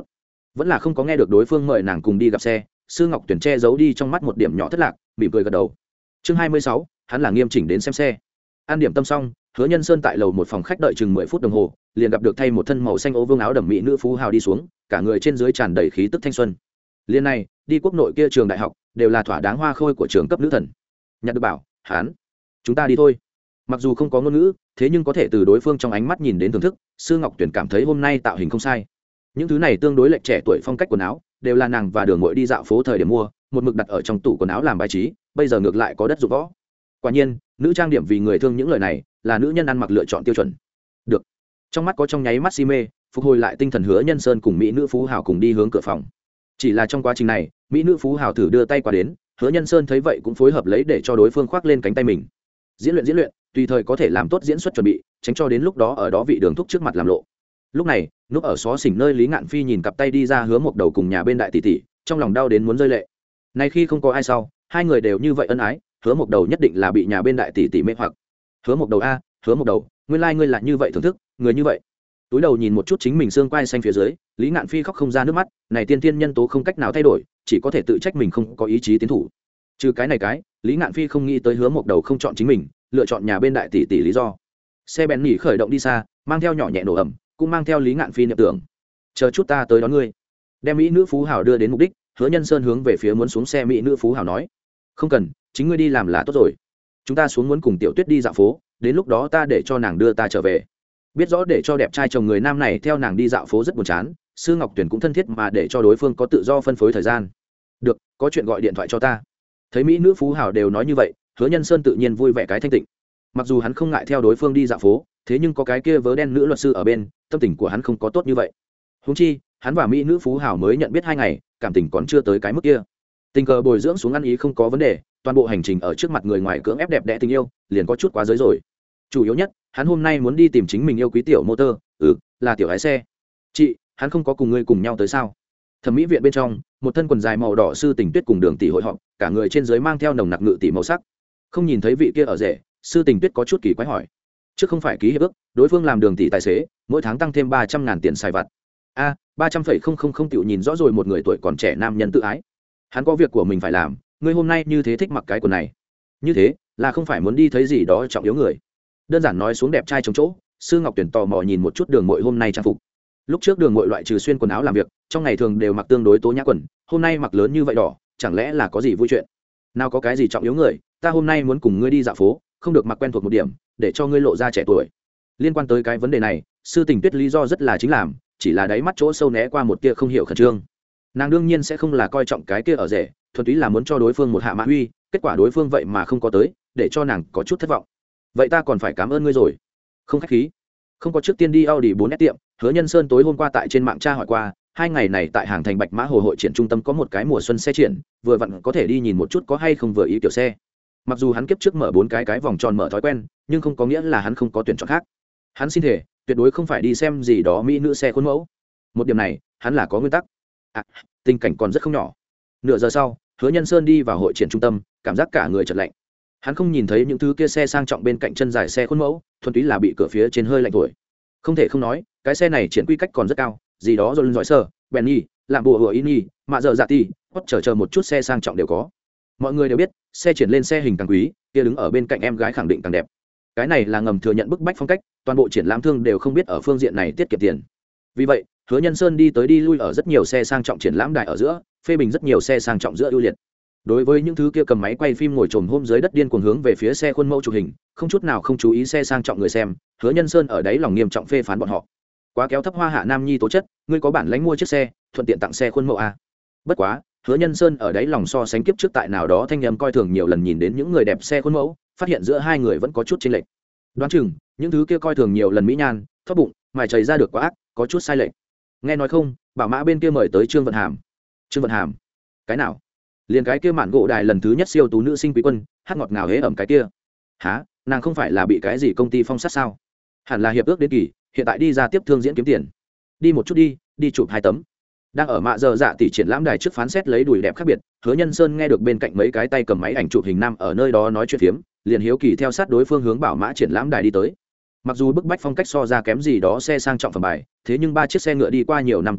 vẫn là không có nghe được đối phương mời nàng cùng đi gặp xe. Sư Ngọc Tuyển che giấu đi trong mắt một điểm nhỏ thất lạc, mỉm cười gật đầu. Chương hai mươi sáu, hắn là nghiêm chỉnh đến xem xe. An điểm tâm xong, Hứa Nhân Sơn tại lầu một phòng khách đợi chừng mười phút đồng hồ, liền gặp được thay một thân màu xanh ố vương áo đầm mỹ nữ phú hào đi xuống, cả người trên dưới tràn đầy khí tức thanh xuân. Liên này, đi quốc nội kia trường đại học, đều là thỏa đáng hoa khôi của trường cấp nữ thần. Nhặt được bảo, hắn, chúng ta đi thôi. Mặc dù không có ngôn ngữ, thế nhưng có thể từ đối phương trong ánh mắt nhìn đến thưởng thức, Sư Ngọc Tuyển cảm thấy hôm nay tạo hình không sai. Những thứ này tương đối lệch trẻ tuổi phong cách quần áo, đều là nàng và Đường Mội đi dạo phố thời điểm mua, một mực đặt ở trong tủ quần áo làm bài trí, bây giờ ngược lại có đất dụng võ. Quả nhiên, nữ trang điểm vì người thương những lời này, là nữ nhân ăn mặc lựa chọn tiêu chuẩn. Được. Trong mắt có trong nháy mắt si mê, phục hồi lại tinh thần, Hứa Nhân Sơn cùng mỹ nữ phú hào cùng đi hướng cửa phòng. Chỉ là trong quá trình này, mỹ nữ phú hào thử đưa tay qua đến, Hứa Nhân Sơn thấy vậy cũng phối hợp lấy để cho đối phương khoác lên cánh tay mình. Diễn luyện diễn luyện, tùy thời có thể làm tốt diễn xuất chuẩn bị, tránh cho đến lúc đó ở đó vị Đường thúc trước mặt làm lộ. Lúc này, núp ở xó xỉnh nơi Lý Ngạn Phi nhìn cặp tay đi ra Hứa Mộc Đầu cùng nhà bên đại tỷ tỷ, trong lòng đau đến muốn rơi lệ. Nay khi không có ai sau, hai người đều như vậy ân ái, Hứa Mộc Đầu nhất định là bị nhà bên đại tỷ tỷ mê hoặc. Hứa Mộc Đầu a, Hứa Mộc Đầu, nguyên lai like ngươi là như vậy thưởng thức, người như vậy. Túi đầu nhìn một chút chính mình xương quai xanh phía dưới, Lý Ngạn Phi khóc không ra nước mắt, này tiên tiên nhân tố không cách nào thay đổi, chỉ có thể tự trách mình không có ý chí tiến thủ. Trừ cái này cái, Lý Ngạn Phi không nghĩ tới Hứa Mộc Đầu không chọn chính mình, lựa chọn nhà bên đại tỷ tỷ lý do. Xe bèn nỉ khởi động đi xa, mang theo nhỏ nhẹ nổ ẩm, cũng mang theo Lý Ngạn Phi niệm tưởng, chờ chút ta tới đón ngươi. Đem mỹ nữ phú hào đưa đến mục đích, Hứa Nhân Sơn hướng về phía muốn xuống xe mỹ nữ phú hào nói, không cần, chính ngươi đi làm là tốt rồi. Chúng ta xuống muốn cùng Tiểu Tuyết đi dạo phố, đến lúc đó ta để cho nàng đưa ta trở về. Biết rõ để cho đẹp trai chồng người nam này theo nàng đi dạo phố rất buồn chán, Sư Ngọc Tuyển cũng thân thiết mà để cho đối phương có tự do phân phối thời gian. Được, có chuyện gọi điện thoại cho ta. Thấy mỹ nữ phú hào đều nói như vậy, Hứa Nhân Sơn tự nhiên vui vẻ cái thanh tịnh. Mặc dù hắn không ngại theo đối phương đi dạo phố, thế nhưng có cái kia vớ đen nữ luật sư ở bên, tâm tình của hắn không có tốt như vậy. Huống chi, hắn và mỹ nữ phú hào mới nhận biết hai ngày, cảm tình còn chưa tới cái mức kia. Tình cờ bồi dưỡng xuống ăn ý không có vấn đề, toàn bộ hành trình ở trước mặt người ngoài cưỡng ép đẹp đẽ tình yêu, liền có chút quá giới rồi. Chủ yếu nhất, hắn hôm nay muốn đi tìm chính mình yêu quý tiểu motor, ừ, là tiểu lái xe. Chị, hắn không có cùng ngươi cùng nhau tới sao? Thẩm mỹ viện bên trong, một thân quần dài màu đỏ Sư Tình Tuyết cùng Đường tỷ hội họp, cả người trên dưới mang theo nồng nặc ngự tỷ màu sắc. Không nhìn thấy vị kia ở rể, Sư Tình Tuyết có chút kỳ quái hỏi. Trước không phải ký hiệp ước, đối phương làm Đường tỷ tài xế, mỗi tháng tăng thêm ba trăm ngàn tiền xài vặt. A, ba trăm phẩy không không không tiểu nhìn rõ rồi, một người tuổi còn trẻ nam nhân tự ái. Hắn có việc của mình phải làm, ngươi hôm nay như thế thích mặc cái quần này. Như thế, là không phải muốn đi thấy gì đó trọng yếu người. Đơn giản nói xuống đẹp trai chống chỗ, Sư Ngọc Tuyển tò mò nhìn một chút Đường Mội hôm nay trang phục. Lúc trước Đường Mội loại trừ xuyên quần áo làm việc, trong ngày thường đều mặc tương đối tố nhã quần, hôm nay mặc lớn như vậy đỏ, chẳng lẽ là có gì vui chuyện? Nào có cái gì trọng yếu người, ta hôm nay muốn cùng ngươi đi dạo phố, không được mặc quen thuộc một điểm, để cho ngươi lộ ra trẻ tuổi. Liên quan tới cái vấn đề này, Sư Tình Tuyết lý do rất là chính làm, chỉ là đáy mắt chỗ sâu né qua một tia không hiểu khẩn trương. Nàng đương nhiên sẽ không là coi trọng cái kia ở rể, thuần túy là muốn cho đối phương một hạ mã uy, kết quả đối phương vậy mà không có tới, để cho nàng có chút thất vọng. Vậy ta còn phải cảm ơn ngươi rồi. Không khách khí. Không có, trước tiên đi Audi bốn S tiệm, Hứa Nhân Sơn tối hôm qua tại trên mạng tra hỏi qua, hai ngày này tại hàng thành Bạch Mã Hồ hội triển trung tâm có một cái mùa xuân xe triển, vừa vặn có thể đi nhìn một chút có hay không vừa ý kiểu xe. Mặc dù hắn kiếp trước mở bốn cái cái vòng tròn mở thói quen, nhưng không có nghĩa là hắn không có tuyển chọn khác. Hắn xin thể, tuyệt đối không phải đi xem gì đó mỹ nữ xe khuôn mẫu. Một điểm này, hắn là có nguyên tắc. À, tình cảnh còn rất không nhỏ. Nửa giờ sau, Hứa Nhân Sơn đi vào hội triển trung tâm, cảm giác cả người chợt lạnh. Hắn không nhìn thấy những thứ kia xe sang trọng bên cạnh chân dài xe khuôn mẫu, thuần túy là bị cửa phía trên hơi lạnh thổi. Không thể không nói, cái xe này triển quy cách còn rất cao, gì đó rồi giỏi sơ, Benny, làm bộ hựa ini, mạ giờ dạ ti, hot chờ chờ một chút xe sang trọng đều có. Mọi người đều biết, xe triển lên xe hình càng quý, kia đứng ở bên cạnh em gái khẳng định càng đẹp. Cái này là ngầm thừa nhận bức bách phong cách, toàn bộ triển lãm thương đều không biết ở phương diện này tiết kiệm tiền. Vì vậy, Hứa Nhân Sơn đi tới đi lui ở rất nhiều xe sang trọng triển lãm đài ở giữa, phê bình rất nhiều xe sang trọng giữa ưu liệt. Đối với những thứ kia cầm máy quay phim ngồi trồm hôm dưới đất điên cuồng hướng về phía xe khuôn mẫu chụp hình, không chút nào không chú ý xe sang trọng người xem, Hứa Nhân Sơn ở đấy lòng nghiêm trọng phê phán bọn họ. Quá kéo thấp hoa hạ nam nhi tố chất, ngươi có bản lĩnh mua chiếc xe, thuận tiện tặng xe khuôn mẫu a. Bất quá, Hứa Nhân Sơn ở đấy lòng so sánh kiếp trước tại nào đó thanh âm coi thường nhiều lần nhìn đến những người đẹp xe khuôn mẫu, phát hiện giữa hai người vẫn có chút chênh lệch. Đoán chừng, những thứ kia coi thường nhiều lần mỹ nhan, thoát bụng, mài chảy ra được quá ác, có chút sai lệch. Nghe nói không, bảo mã bên kia mời tới Trương Vận Hàm. Trương Vận Hàm? Cái nào? Liền cái kia mạn gỗ đài lần thứ nhất siêu tú nữ sinh quý quân, hát ngọt ngào hế ẩm cái kia. Hả? Nàng không phải là bị cái gì công ty phong sát sao? Hẳn là hiệp ước đến kỳ, hiện tại đi ra tiếp thương diễn kiếm tiền. Đi một chút đi, đi chụp hai tấm. Đang ở mạ giờ dạ tỷ triển lãm đài trước phán xét lấy đùi đẹp khác biệt, Hứa Nhân Sơn nghe được bên cạnh mấy cái tay cầm máy ảnh chụp hình nam ở nơi đó nói chuyện phiếm, liền hiếu kỳ theo sát đối phương hướng bảo mã triển lãm đài đi tới. Mặc dù bức bách phong cách so ra kém gì đó xe sang trọng phẩm bài, thế nhưng ba chiếc xe ngựa đi qua nhiều năm tuyên truyền,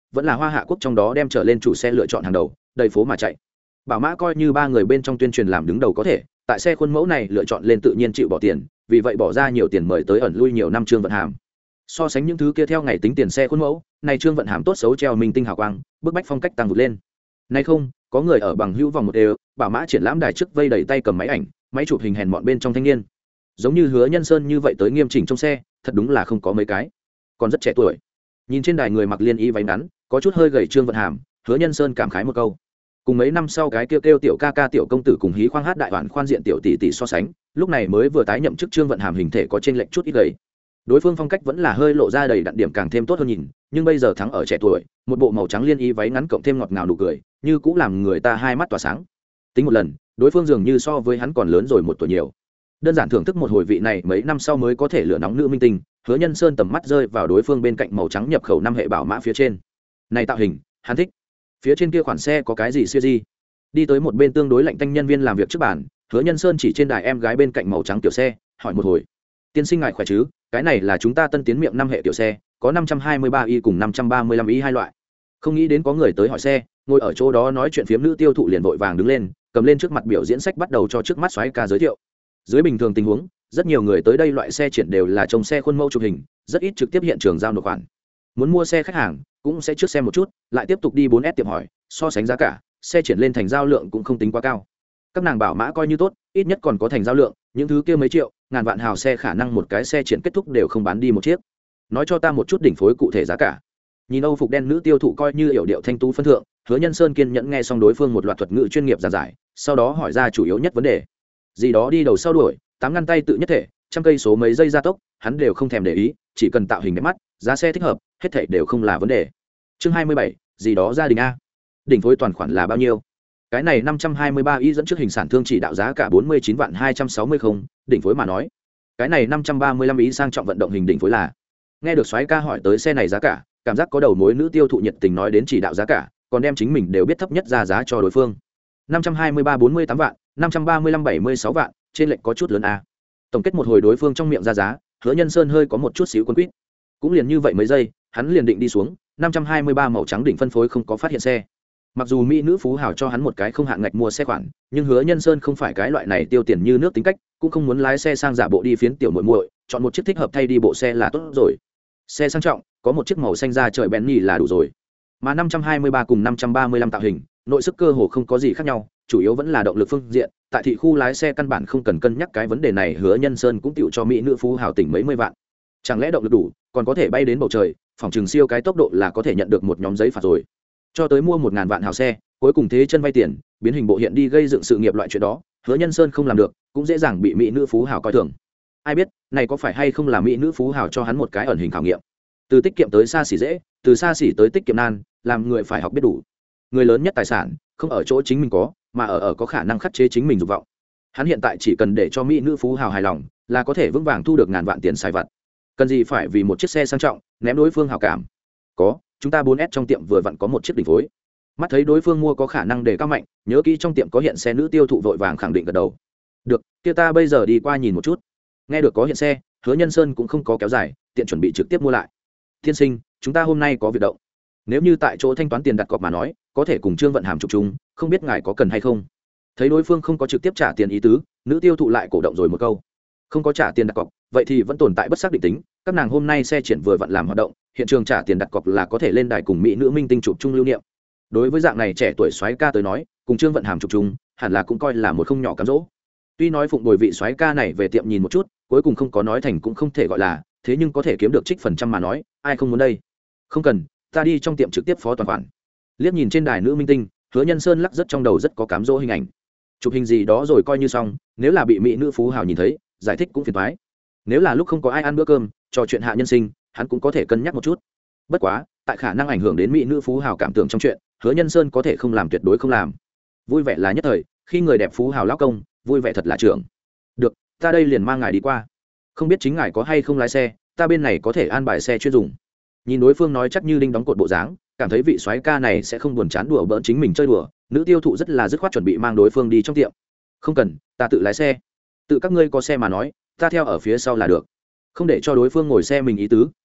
vẫn là hoa hạ quốc trong đó đem trở lên chủ xe lựa chọn hàng đầu, đầy phố mà chạy. Bảo mã coi như ba người bên trong tuyên truyền làm đứng đầu có thể, tại xe khuôn mẫu này lựa chọn lên tự nhiên chịu bỏ tiền, vì vậy bỏ ra nhiều tiền mời tới ẩn lui nhiều năm Trương Vận Hàm. So sánh những thứ kia theo ngày tính tiền xe khuôn mẫu, này Trương Vận Hàm tốt xấu treo minh tinh hào quang, bức bách phong cách tăng vụt lên. Nay không, có người ở bằng hữu vòng một đều, bảo mã triển lãm đài trước vây đầy tay cầm máy ảnh, máy chụp hình hèn mọn bên trong thanh niên. Giống như Hứa Nhân Sơn như vậy tới nghiêm chỉnh trong xe, thật đúng là không có mấy cái. Còn rất trẻ tuổi. Nhìn trên đài người mặc liên y váy ngắn, có chút hơi gầy Trương Vận Hàm, Hứa Nhân Sơn cảm khái một câu. Cùng mấy năm sau cái kêu kêu tiểu ca ca tiểu công tử cùng hí khoang hát đại hoàn khoan diện tiểu tỷ tỷ so sánh, lúc này mới vừa tái nhậm chức Trương Vận Hàm hình thể có trên lệch chút ít gầy. Đối phương phong cách vẫn là hơi lộ ra đầy đặn điểm càng thêm tốt hơn nhìn, nhưng bây giờ thắng ở trẻ tuổi, một bộ màu trắng liên y váy ngắn cộng thêm ngọt ngào nụ cười, như cũng làm người ta hai mắt tỏa sáng. Tính một lần, đối phương dường như so với hắn còn lớn rồi một tuổi nhiều. Đơn giản thưởng thức một hồi vị này mấy năm sau mới có thể lửa nóng nữ minh tinh, Hứa Nhân Sơn tầm mắt rơi vào đối phương bên cạnh màu trắng nhập khẩu năm hệ bảo mã phía trên. Này tạo hình, hắn thích. Phía trên kia khoản xe có cái gì siêu gì? Đi tới một bên tương đối lạnh tanh nhân viên làm việc trước bàn, Hứa Nhân Sơn chỉ trên đài em gái bên cạnh màu trắng tiểu xe, hỏi một hồi. Tiên sinh ngài khỏe chứ? Cái này là chúng ta tân tiến miệng năm hệ tiểu xe, có năm trăm hai mươi ba y cùng năm trăm ba mươi lăm y hai loại. Không nghĩ đến có người tới hỏi xe, ngồi ở chỗ đó nói chuyện phiếm nữ tiêu thụ liền vội vàng đứng lên, cầm lên trước mặt biểu diễn sách bắt đầu cho trước mắt soái ca giới thiệu. Dưới bình thường tình huống, rất nhiều người tới đây loại xe triển đều là trông xe khuôn mẫu chụp hình, rất ít trực tiếp hiện trường giao nộp khoản. Muốn mua xe khách hàng cũng sẽ trước xem một chút, lại tiếp tục đi bốn S tiệm hỏi, so sánh giá cả, xe triển lên thành giao lượng cũng không tính quá cao. Các nàng bảo mã coi như tốt, ít nhất còn có thành giao lượng, những thứ kia mấy triệu, ngàn vạn hào xe khả năng một cái xe triển kết thúc đều không bán đi một chiếc. Nói cho ta một chút đỉnh phối cụ thể giá cả. Nhìn Âu phục đen nữ tiêu thụ coi như hiểu điệu thanh tú phân thượng, Hứa Nhân Sơn kiên nhẫn nghe xong đối phương một loạt thuật ngữ chuyên nghiệp giảng giải, sau đó hỏi ra chủ yếu nhất vấn đề. Gì đó đi đầu sau đuổi, tám ngăn tay tự nhất thể, trăm cây số mấy giây gia tốc, hắn đều không thèm để ý, chỉ cần tạo hình đẹp mắt, giá xe thích hợp, hết thảy đều không là vấn đề. Chương hai mươi bảy, gì đó gia đình a. Đỉnh phối toàn khoản là bao nhiêu? Cái này năm trăm hai mươi ba y dẫn trước hình sản thương chỉ đạo giá cả bốn mươi chín vạn hai trăm sáu mươi không, đỉnh phối mà nói. Cái này năm trăm ba mươi lăm y sang trọng vận động hình đỉnh phối là. Nghe được soái ca hỏi tới xe này giá cả, cảm giác có đầu mối nữ tiêu thụ nhiệt tình nói đến chỉ đạo giá cả, còn đem chính mình đều biết thấp nhất ra giá cho đối phương. năm trăm hai mươi ba bốn mươi tám vạn, năm trăm ba mươi lăm bảy mươi sáu vạn, trên lệnh có chút lớn a. Tổng kết một hồi đối phương trong miệng ra giá, Hứa Nhân Sơn hơi có một chút xíu cuốn quýt. Cũng liền như vậy mấy giây, hắn liền định đi xuống, năm trăm hai mươi ba màu trắng đỉnh phân phối không có phát hiện xe. Mặc dù mỹ nữ phú hào cho hắn một cái không hạn ngạch mua xe khoản, nhưng Hứa Nhân Sơn không phải cái loại này tiêu tiền như nước tính cách, cũng không muốn lái xe sang giả bộ đi phiến tiểu muội muội, chọn một chiếc thích hợp thay đi bộ xe là tốt rồi. Xe sang trọng, có một chiếc màu xanh da trời Bentley là đủ rồi. Mà năm trăm hai mươi ba cùng năm trăm ba mươi lăm tạo hình, nội sức cơ hồ không có gì khác nhau, chủ yếu vẫn là động lực phương diện, tại thị khu lái xe căn bản không cần cân nhắc cái vấn đề này, Hứa Nhân Sơn cũng tựu cho mỹ nữ phú hào tỉnh mấy mươi vạn. Chẳng lẽ động lực đủ, còn có thể bay đến bầu trời, phòng trường siêu cái tốc độ là có thể nhận được một nhóm giấy phạt rồi. Cho tới mua một ngàn vạn hào xe, cuối cùng thế chân vay tiền, biến hình bộ hiện đi gây dựng sự nghiệp loại chuyện đó, Hứa Nhân Sơn không làm được, cũng dễ dàng bị mỹ nữ phú hào coi thường. Ai biết, này có phải hay không là mỹ nữ phú hào cho hắn một cái ẩn hình khảo nghiệm. Từ tiết kiệm tới xa xỉ dễ, từ xa xỉ tới tiết kiệm nan, làm người phải học biết đủ. Người lớn nhất tài sản không ở chỗ chính mình có, mà ở ở có khả năng khắc chế chính mình dục vọng. Hắn hiện tại chỉ cần để cho mỹ nữ phú hào hài lòng, là có thể vững vàng thu được ngàn vạn tiền xài vặt. Cần gì phải vì một chiếc xe sang trọng ném đối phương hảo cảm. Có, chúng ta bốn S trong tiệm vừa vặn có một chiếc đỉnh phối. Mắt thấy đối phương mua có khả năng để cao mạnh, nhớ kỹ trong tiệm có hiện xe nữ tiêu thụ vội vàng khẳng định gật đầu. Được, kia ta bây giờ đi qua nhìn một chút. Nghe được có hiện xe, Hứa Nhân Sơn cũng không có kéo dài, tiện chuẩn bị trực tiếp mua lại. Thiên sinh, chúng ta hôm nay có việc động. Nếu như tại chỗ thanh toán tiền đặt cọc mà nói, có thể cùng Trương Vận Hàm chụp chung, không biết ngài có cần hay không. Thấy đối phương không có trực tiếp trả tiền ý tứ, nữ tiêu thụ lại cổ động rồi một câu. Không có trả tiền đặt cọc, vậy thì vẫn tồn tại bất xác định tính. Các nàng hôm nay xe triển vừa vặn làm hoạt động, hiện trường trả tiền đặt cọc là có thể lên đài cùng mỹ nữ minh tinh chụp chung lưu niệm. Đối với dạng này trẻ tuổi soái ca tới nói, cùng Trương Vận Hàm chụp chung, hẳn là cũng coi là một không nhỏ cám dỗ. Tuy nói phụng bồi vị soái ca này về tiệm nhìn một chút, cuối cùng không có nói thành cũng không thể gọi là, thế nhưng có thể kiếm được trích phần trăm mà nói, ai không muốn đây. Không cần, ta đi trong tiệm trực tiếp phó toàn khoản. Liếc nhìn trên đài nữ minh tinh, Hứa Nhân Sơn lắc rất trong đầu rất có cám dỗ hình ảnh. Chụp hình gì đó rồi coi như xong, nếu là bị mỹ nữ phú hào nhìn thấy, giải thích cũng phiền toái. Nếu là lúc không có ai ăn bữa cơm, trò chuyện hạ nhân sinh, hắn cũng có thể cân nhắc một chút. Bất quá, tại khả năng ảnh hưởng đến mỹ nữ phú hào cảm tưởng trong chuyện, Hứa Nhân Sơn có thể không làm tuyệt đối không làm. Vui vẻ là nhất thời, khi người đẹp phú hào lão công, vui vẻ thật là trưởng. Được, ta đây liền mang ngài đi qua. Không biết chính ngài có hay không lái xe, ta bên này có thể an bài xe chuyên dùng. Nhìn đối phương nói chắc như đinh đóng cột bộ dáng, cảm thấy vị soái ca này sẽ không buồn chán đùa bỡn chính mình chơi đùa, nữ tiêu thụ rất là dứt khoát chuẩn bị mang đối phương đi trong tiệm. Không cần, ta tự lái xe. Tự các ngươi có xe mà nói, ta theo ở phía sau là được. Không để cho đối phương ngồi xe mình ý tứ,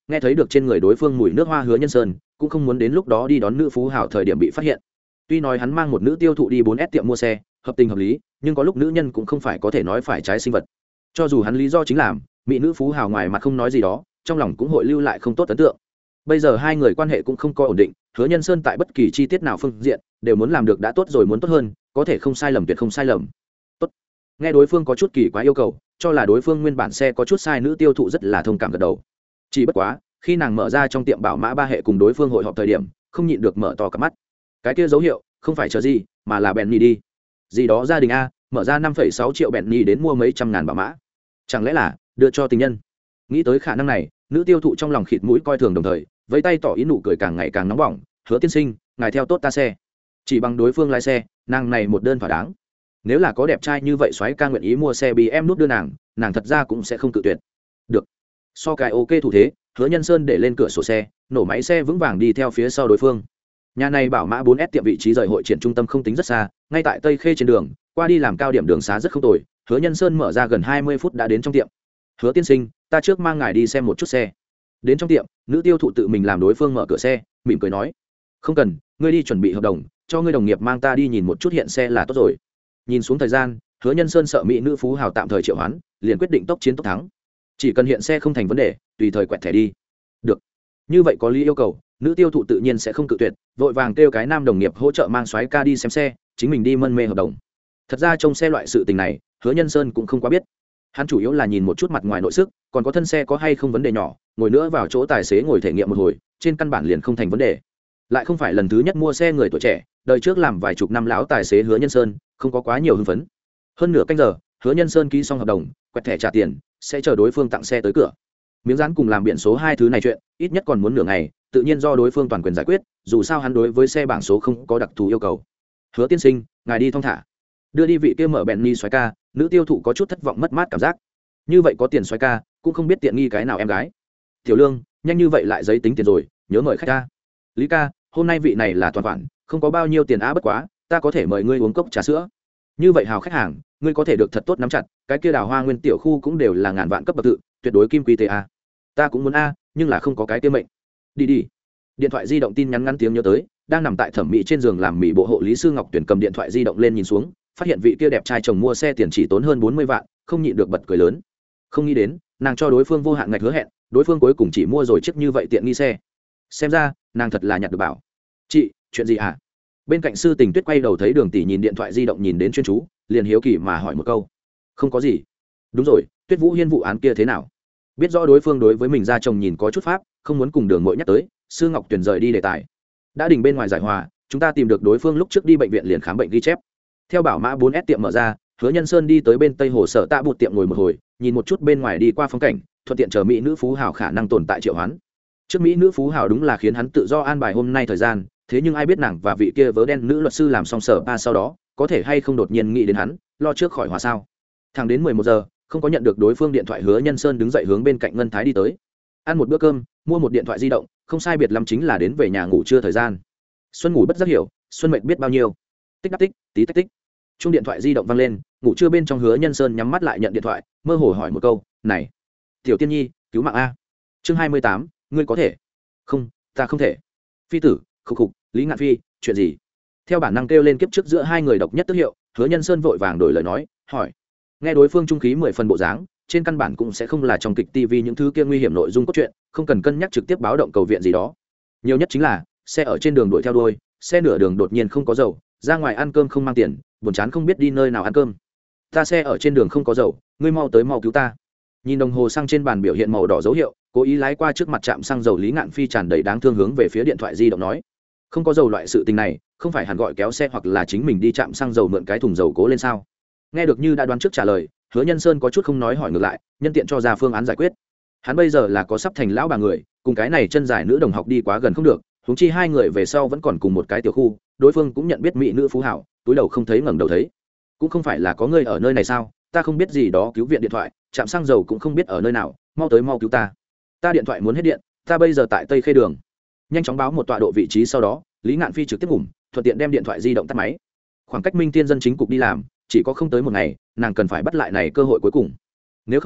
nghe thấy được trên người đối phương mùi nước hoa Hứa Nhân Sơn cũng không muốn đến lúc đó đi đón nữ phú hào thời điểm bị phát hiện. Tuy nói hắn mang một nữ tiêu thụ đi bốn S tiệm mua xe hợp tình hợp lý, nhưng có lúc nữ nhân cũng không phải có thể nói phải trái sinh vật. Cho dù hắn lý do chính làm mỹ nữ phú hào ngoài mặt không nói gì đó, trong lòng cũng hội lưu lại không tốt ấn tượng. Bây giờ hai người quan hệ cũng không có ổn định, Hứa Nhân Sơn tại bất kỳ chi tiết nào phương diện đều muốn làm được đã tốt rồi muốn tốt hơn, có thể không sai lầm tuyệt không sai lầm. Tốt. Nghe đối phương có chút kỳ quái yêu cầu, cho là đối phương nguyên bản xe có chút sai, nữ tiêu thụ rất là thông cảm gật đầu. Chỉ bất quá, khi nàng mở ra trong tiệm bảo mã ba hệ cùng đối phương hội họp thời điểm, không nhịn được mở to cả mắt. Cái kia dấu hiệu không phải chờ gì, mà là Bentley đi. Gì đó gia đình a, mở ra năm phẩy sáu triệu Bentley đến mua mấy trăm ngàn bảo mã. Chẳng lẽ là đưa cho tình nhân? Nghĩ tới khả năng này, nữ tiêu thụ trong lòng khịt mũi coi thường, đồng thời với tay tỏ ý nụ cười càng ngày càng nóng bỏng. Hứa tiên sinh, ngài theo tốt ta xe. Chỉ bằng đối phương lái xe, nàng này một đơn thỏa đáng. Nếu là có đẹp trai như vậy soái ca nguyện ý mua xe bê em nút đưa nàng, nàng thật ra cũng sẽ không cự tuyệt. Được. So cái ok thủ thế, Hứa Nhân Sơn để lên cửa sổ xe, nổ máy xe vững vàng đi theo phía sau đối phương. Nhà này bảo mã bốn S tiệm vị trí rời hội triển trung tâm không tính rất xa, ngay tại Tây Khê trên đường, qua đi làm cao điểm đường xá rất không tồi. Hứa Nhân Sơn mở ra gần hai mươi phút đã đến trong tiệm. Hứa tiên sinh, ta trước mang ngài đi xem một chút xe. Đến trong tiệm, nữ tiêu thụ tự mình làm đối phương mở cửa xe, mỉm cười nói: không cần, ngươi đi chuẩn bị hợp đồng, cho ngươi đồng nghiệp mang ta đi nhìn một chút hiện xe là tốt rồi. Nhìn xuống thời gian, Hứa Nhân Sơn sợ mỹ nữ phú hào tạm thời triệu hoán, liền quyết định tốc chiến tốc thắng. Chỉ cần hiện xe không thành vấn đề, tùy thời quẹt thẻ đi. Được. Như vậy có lý yêu cầu, nữ tiêu thụ tự nhiên sẽ không cự tuyệt, vội vàng kêu cái nam đồng nghiệp hỗ trợ mang soái ca đi xem xe, chính mình đi mân mê hợp đồng. Thật ra trong xe loại sự tình này, Hứa Nhân Sơn cũng không quá biết. Hắn chủ yếu là nhìn một chút mặt ngoài nội sức, còn có thân xe có hay không vấn đề nhỏ, ngồi nữa vào chỗ tài xế ngồi thể nghiệm một hồi, trên căn bản liền không thành vấn đề. Lại không phải lần thứ nhất mua xe người tuổi trẻ, đời trước làm vài chục năm lão tài xế Hứa Nhân Sơn, không có quá nhiều hưng phấn. Hơn nửa canh giờ, Hứa Nhân Sơn ký xong hợp đồng, quẹt thẻ trả tiền, sẽ chờ đối phương tặng xe tới cửa. Miếng dán cùng làm biển số hai thứ này chuyện, ít nhất còn muốn nửa ngày, tự nhiên do đối phương toàn quyền giải quyết, dù sao hắn đối với xe bảng số không có đặc thù yêu cầu. Hứa tiên sinh, ngài đi thong thả. Đưa đi vị kia mở Bentley xoái ca, nữ tiêu thụ có chút thất vọng mất mát cảm giác. Như vậy có tiền xoái ca, cũng không biết tiện nghi cái nào em gái. Tiểu Lương, nhanh như vậy lại giấy tính tiền rồi, nhớ mời khách ca. Lý ca, hôm nay vị này là toàn khoản, không có bao nhiêu tiền á, bất quá, ta có thể mời ngươi uống cốc trà sữa. Như vậy hào khách hàng, ngươi có thể được thật tốt nắm chặt, cái kia đào hoa nguyên tiểu khu cũng đều là ngàn vạn cấp bậc tự, tuyệt đối kim quy tê a. Ta cũng muốn a, nhưng là không có cái kia mệnh. Đi đi. Điện thoại di động tin nhắn ngắn tiếng nhớ tới, đang nằm tại thẩm mỹ trên giường làm mỹ bộ hộ lý sư Ngọc Tuyển cầm điện thoại di động lên nhìn xuống, phát hiện vị kia đẹp trai chồng mua xe tiền chỉ tốn hơn bốn mươi vạn, không nhịn được bật cười lớn. Không nghĩ đến, nàng cho đối phương vô hạn ngạch hứa hẹn, đối phương cuối cùng chỉ mua rồi chiếc như vậy tiện nghi xe. Xem ra, nàng thật là nhặt được bảo. Chị, chuyện gì hả? Bên cạnh sư Tình Tuyết quay đầu thấy Đường tỷ nhìn điện thoại di động nhìn đến chuyên chú, liền hiếu kỳ mà hỏi một câu. Không có gì. Đúng rồi, Tuyết Vũ Hiên vụ án kia thế nào? Biết rõ đối phương đối với mình ra chồng nhìn có chút pháp, không muốn cùng Đường Mội nhắc tới, sư Ngọc Tuyển rời đi đề tài. Đã đình bên ngoài giải hòa, chúng ta tìm được đối phương lúc trước đi bệnh viện liền khám bệnh ghi chép. Theo bảo mã bốn S tiệm mở ra, Hứa Nhân Sơn đi tới bên Tây Hồ Sở Tạ Bụt tiệm ngồi một hồi, nhìn một chút bên ngoài đi qua phong cảnh, thuận tiện chờ mỹ nữ phú hào khả năng tồn tại triệu hoán. Trước mỹ nữ phú hào đúng là khiến hắn tự do an bài hôm nay thời gian, thế nhưng ai biết nàng và vị kia vớ đen nữ luật sư làm xong sở ba sau đó, có thể hay không đột nhiên nghĩ đến hắn, lo trước khỏi hòa sao. Thẳng đến mười một giờ, không có nhận được đối phương điện thoại, Hứa Nhân Sơn đứng dậy hướng bên cạnh Ngân Thái đi tới. Ăn một bữa cơm, mua một điện thoại di động, không sai biệt lắm chính là đến về nhà ngủ trưa thời gian. Xuân ngủ bất giác hiểu, Xuân mệt biết bao nhiêu. Tích đắc tích, tí tách tích. Chuông điện thoại di động vang lên, ngủ trưa bên trong Hứa Nhân Sơn nhắm mắt lại nhận điện thoại, mơ hồ hỏi một câu, "Này, Tiểu Tiên Nhi, cứu mạng a." Chương hai mươi tám, ngươi có thể? "Không, ta không thể." Phi tử, khục khục, Lý Ngạn Phi, chuyện gì? Theo bản năng kêu lên kiếp trước giữa hai người độc nhất tức hiệu, Hứa Nhân Sơn vội vàng đổi lời nói, hỏi. Nghe đối phương trung khí mười phần bộ dáng, trên căn bản cũng sẽ không là trong kịch ti vi những thứ kia nguy hiểm nội dung cốt truyện, không cần cân nhắc trực tiếp báo động cầu viện gì đó. Nhiều nhất chính là xe ở trên đường đuổi theo đuôi, xe nửa đường đột nhiên không có dầu, ra ngoài ăn cơm không mang tiền, buồn chán không biết đi nơi nào ăn cơm. Ta xe ở trên đường không có dầu, ngươi mau tới mau cứu ta. Nhìn đồng hồ xăng trên bàn biểu hiện màu đỏ dấu hiệu, cố ý lái qua trước mặt trạm xăng dầu, Lý Ngạn Phi tràn đầy đáng thương hướng về phía điện thoại di động nói, không có dầu loại sự tình này, không phải hẳn gọi kéo xe hoặc là chính mình đi trạm xăng dầu mượn cái thùng dầu cố lên sao? Nghe được như đã đoán trước trả lời, Hứa Nhân Sơn có chút không nói hỏi ngược lại, nhân tiện cho ra phương án giải quyết. Hắn bây giờ là có sắp thành lão bà người, cùng cái này chân dài nữ đồng học đi quá gần không được, huống chi hai người về sau vẫn còn cùng một cái tiểu khu, đối phương cũng nhận biết mỹ nữ phú hảo, túi đầu không thấy ngẩng đầu thấy. Cũng không phải là có người ở nơi này sao? Ta không biết gì đó, cứu viện điện thoại, trạm xăng dầu cũng không biết ở nơi nào, mau tới mau cứu ta. Ta điện thoại muốn hết điện, ta bây giờ tại Tây Khê đường. Nhanh chóng báo một tọa độ vị trí, sau đó, Lý Ngạn Phi trực tiếp ngủm, thuận tiện đem điện thoại di động tắt máy. Khoảng cách Minh Tiên dân chính cục đi làm, chỉ có không tới một ngày, nàng cần phải bắt lại này cơ hội cuối cùng. Nếu không,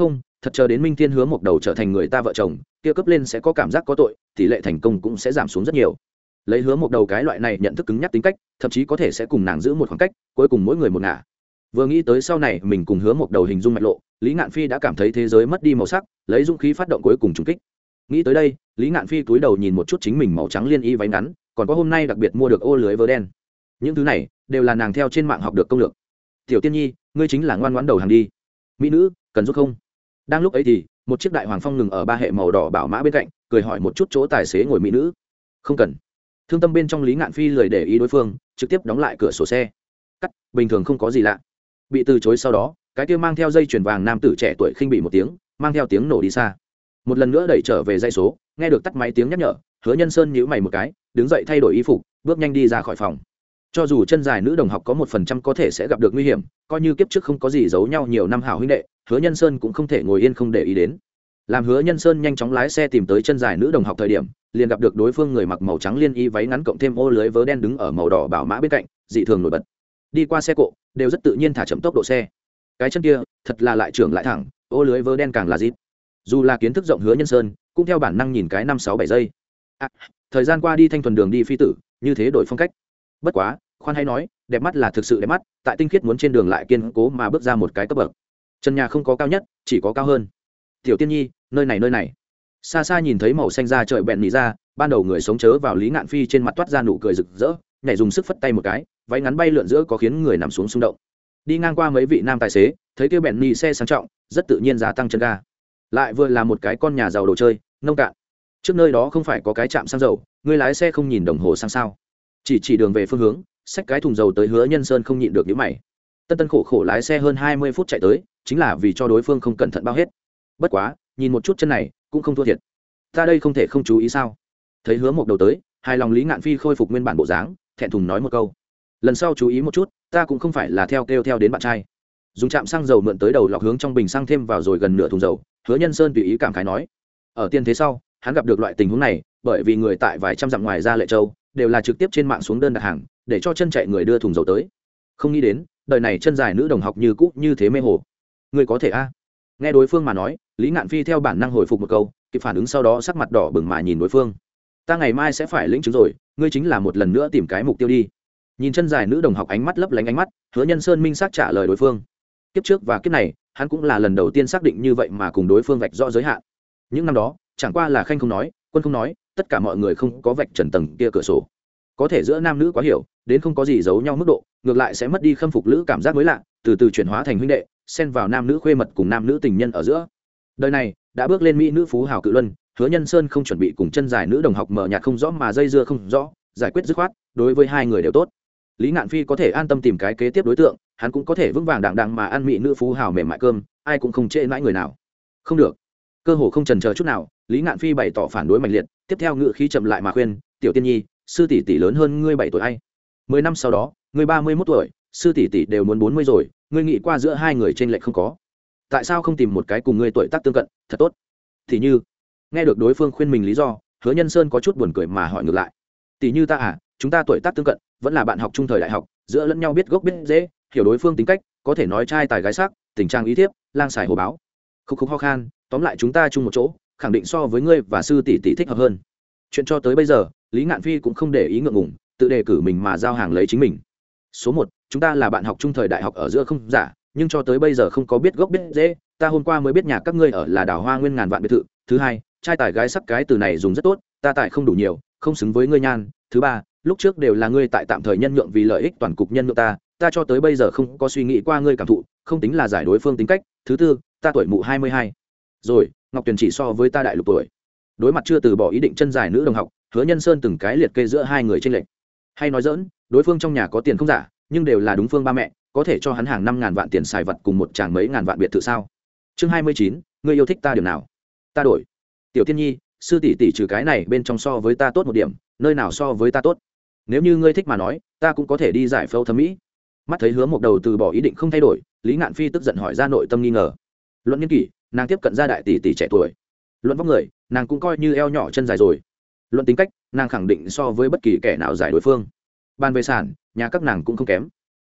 thật chờ đến minh thiên hứa một đầu trở thành người ta vợ chồng kia cấp lên sẽ có cảm giác có tội, tỷ lệ thành công cũng sẽ giảm xuống rất nhiều. Lấy hứa một đầu cái loại này nhận thức cứng nhắc tính cách, thậm chí có thể sẽ cùng nàng giữ một khoảng cách, cuối cùng mỗi người một ngả. Vừa nghĩ tới sau này mình cùng hứa một đầu hình dung mạch lộ, Lý Ngạn Phi đã cảm thấy thế giới mất đi màu sắc, lấy dũng khí phát động cuối cùng trùng kích. Nghĩ tới đây, Lý Ngạn Phi cúi đầu nhìn một chút chính mình màu trắng liên y váy ngắn, còn có hôm nay đặc biệt mua được ô lưới vớ đen. Những thứ này đều là nàng theo trên mạng học được công lược. Tiểu Tiên Nhi, ngươi chính là ngoan ngoãn đầu hàng đi. Mỹ nữ, cần giúp không? Đang lúc ấy thì một chiếc đại hoàng phong ngừng ở ba hệ màu đỏ bảo mã bên cạnh, cười hỏi một chút chỗ tài xế ngồi mỹ nữ. Không cần. Thương tâm bên trong Lý Ngạn Phi lười để ý đối phương, trực tiếp đóng lại cửa sổ xe. Cắt, bình thường không có gì lạ. Bị từ chối sau đó, cái kia mang theo dây chuyền vàng nam tử trẻ tuổi khinh bị một tiếng, mang theo tiếng nổ đi xa. Một lần nữa đẩy trở về dây số, nghe được tắt máy tiếng nhắc nhở, Hứa Nhân Sơn nhíu mày một cái, đứng dậy thay đổi y phục, bước nhanh đi ra khỏi phòng. Cho dù chân dài nữ đồng học có một phần trăm có thể sẽ gặp được nguy hiểm, coi như kiếp trước không có gì giấu nhau nhiều năm hảo huynh đệ, Hứa Nhân Sơn cũng không thể ngồi yên không để ý đến. Làm Hứa Nhân Sơn nhanh chóng lái xe tìm tới chân dài nữ đồng học thời điểm, liền gặp được đối phương người mặc màu trắng liên y váy ngắn cộng thêm ô lưới vớ đen đứng ở màu đỏ bảo mã bên cạnh, dị thường nổi bật. Đi qua xe cộ, đều rất tự nhiên thả chậm tốc độ xe. Cái chân kia, thật là lại trưởng lại thẳng, ô lưới vớ đen càng là dít. Dù là kiến thức rộng Hứa Nhân Sơn, cũng theo bản năng nhìn cái năm sáu bảy giây. À, thời gian qua đi thanh thuần đường đi phi tử, như thế đổi phong cách. Bất quá, khoan hay nói, đẹp mắt là thực sự đẹp mắt, tại tinh khiết muốn trên đường lại kiên cố mà bước ra một cái cấp bậc. Chân nhà không có cao nhất, chỉ có cao hơn. Tiểu Tiên Nhi, nơi này nơi này. Xa xa nhìn thấy màu xanh da trời bẹn nhị ra, ban đầu người sống chớ vào Lý Ngạn Phi trên mặt toát ra nụ cười rực rỡ, nhảy dùng sức phất tay một cái, váy ngắn bay lượn giữa có khiến người nằm xuống xung động. Đi ngang qua mấy vị nam tài xế, thấy kia bẹn nhị xe sang trọng, rất tự nhiên gia tăng chân ga. Lại vừa là một cái con nhà giàu đồ chơi, nông cạn. Trước nơi đó không phải có cái trạm xăng dầu, người lái xe không nhìn đồng hồ sang sao? Chỉ chỉ đường về phương hướng, xách cái thùng dầu tới Hứa Nhân Sơn không nhịn được nhíu mày. Tân Tân khổ khổ lái xe hơn hai mươi phút chạy tới, chính là vì cho đối phương không cẩn thận bao hết. Bất quá, nhìn một chút chân này, cũng không thua thiệt. Ta đây không thể không chú ý sao? Thấy Hứa Mộc đầu tới, hài lòng Lý Ngạn Phi khôi phục nguyên bản bộ dáng, thẹn thùng nói một câu. Lần sau chú ý một chút, ta cũng không phải là theo kêu theo đến bạn trai. Dùng trạm xăng dầu mượn tới đầu lọc hướng trong bình xăng thêm vào rồi gần nửa thùng dầu, Hứa Nhân Sơn tùy ý cảm khái nói. Ở tiên thế sau, hắn gặp được loại tình huống này, bởi vì người tại vài trăm dặm ngoài ra Lệ Châu, đều là trực tiếp trên mạng xuống đơn đặt hàng, để cho chân chạy người đưa thùng dầu tới. Không nghĩ đến, đời này chân dài nữ đồng học như cũ như thế mê hồ. Người có thể a? Nghe đối phương mà nói, Lý Ngạn Phi theo bản năng hồi phục một câu, kịp phản ứng sau đó sắc mặt đỏ bừng mà nhìn đối phương. Ta ngày mai sẽ phải lĩnh chứng rồi, ngươi chính là một lần nữa tìm cái mục tiêu đi. Nhìn chân dài nữ đồng học ánh mắt lấp lánh ánh mắt, Hứa Nhân Sơn minh xác trả lời đối phương. Kiếp trước và kiếp này, hắn cũng là lần đầu tiên xác định như vậy mà cùng đối phương vạch rõ giới hạn. Những năm đó, chẳng qua là khanh không nói, quân không nói, tất cả mọi người không có vạch trần tầng kia cửa sổ. Có thể giữa nam nữ quá hiểu, đến không có gì giấu nhau mức độ, ngược lại sẽ mất đi khâm phục lữ cảm giác mới lạ, từ từ chuyển hóa thành huynh đệ, xen vào nam nữ khuê mật cùng nam nữ tình nhân ở giữa. Đời này đã bước lên mỹ nữ phú hào cự luân, Hứa Nhân Sơn không chuẩn bị cùng chân dài nữ đồng học mở nhạt không rõ mà dây dưa không rõ, giải quyết dứt khoát, đối với hai người đều tốt. Lý Ngạn Phi có thể an tâm tìm cái kế tiếp đối tượng, hắn cũng có thể vững vàng đàng đàng mà ăn mỹ nữ phú hào mềm mại cơm, ai cũng không trễ nãi người nào. Không được. Cơ hồ không chần chờ chút nào, Lý Ngạn Phi bày tỏ phản đối mạnh liệt, tiếp theo ngự khí chậm lại mà khuyên, "Tiểu Tiên Nhi, sư tỷ tỷ lớn hơn ngươi bảy tuổi ai? Mười năm sau đó, ngươi ba mươi mốt tuổi, sư tỷ tỷ đều muốn bốn mươi rồi, ngươi nghĩ qua giữa hai người trên lệch không có. Tại sao không tìm một cái cùng ngươi tuổi tác tương cận, thật tốt?" Thì như, nghe được đối phương khuyên mình lý do, Hứa Nhân Sơn có chút buồn cười mà hỏi ngược lại, "Tỷ như ta à, chúng ta tuổi tác tương cận, vẫn là bạn học trung thời đại học, giữa lẫn nhau biết gốc biết dễ, hiểu đối phương tính cách, có thể nói trai tài gái sắc, tình trạng ý thiếp, lang xài hồ báo." Khúc khúc ho khan, tóm lại chúng ta chung một chỗ, khẳng định so với ngươi và sư tỷ tỷ thích hợp hơn. Chuyện cho tới bây giờ, Lý Ngạn Phi cũng không để ý ngượng ngùng, tự đề cử mình mà giao hàng lấy chính mình. Số một, chúng ta là bạn học trung thời đại học ở giữa không giả, nhưng cho tới bây giờ không có biết gốc biết dễ, ta hôm qua mới biết nhà các ngươi ở là đào hoa nguyên ngàn vạn biệt thự. Thứ hai, trai tài gái sắc cái từ này dùng rất tốt, ta tài không đủ nhiều, không xứng với ngươi nhan. Thứ ba, lúc trước đều là ngươi tại tạm thời nhân nhượng vì lợi ích toàn cục nhân nhượng ta, ta cho tới bây giờ không có suy nghĩ qua ngươi cảm thụ, không tính là giải đối phương tính cách. Thứ tư, ta tuổi mụ hai mươi hai rồi, Ngọc Tuyền chỉ so với ta đại lục tuổi. Đối mặt chưa từ bỏ ý định chân dài nữ đồng học, Hứa Nhân Sơn từng cái liệt kê giữa hai người trên lệch. Hay nói dỡn, đối phương trong nhà có tiền không giả, nhưng đều là đúng phương ba mẹ, có thể cho hắn hàng năm ngàn vạn tiền xài vật cùng một chàng mấy ngàn vạn biệt thự sao? Chương hai mươi chín, ngươi yêu thích ta điểm nào? Ta đổi. Tiểu Tiên Nhi, sư tỷ tỷ trừ cái này bên trong so với ta tốt một điểm, nơi nào so với ta tốt? Nếu như ngươi thích mà nói, ta cũng có thể đi giải phẫu thẩm mỹ. Mắt thấy Hứa Mộc đầu từ bỏ ý định không thay đổi, Lý Ngạn Phi tức giận hỏi ra nội tâm nghi ngờ. Luận niên kỷ, nàng tiếp cận gia đại tỷ tỷ trẻ tuổi. Luận vóc người, nàng cũng coi như eo nhỏ chân dài rồi. Luận tính cách, nàng khẳng định so với bất kỳ kẻ nào giải đối phương. Bàn về sản, nhà các nàng cũng không kém.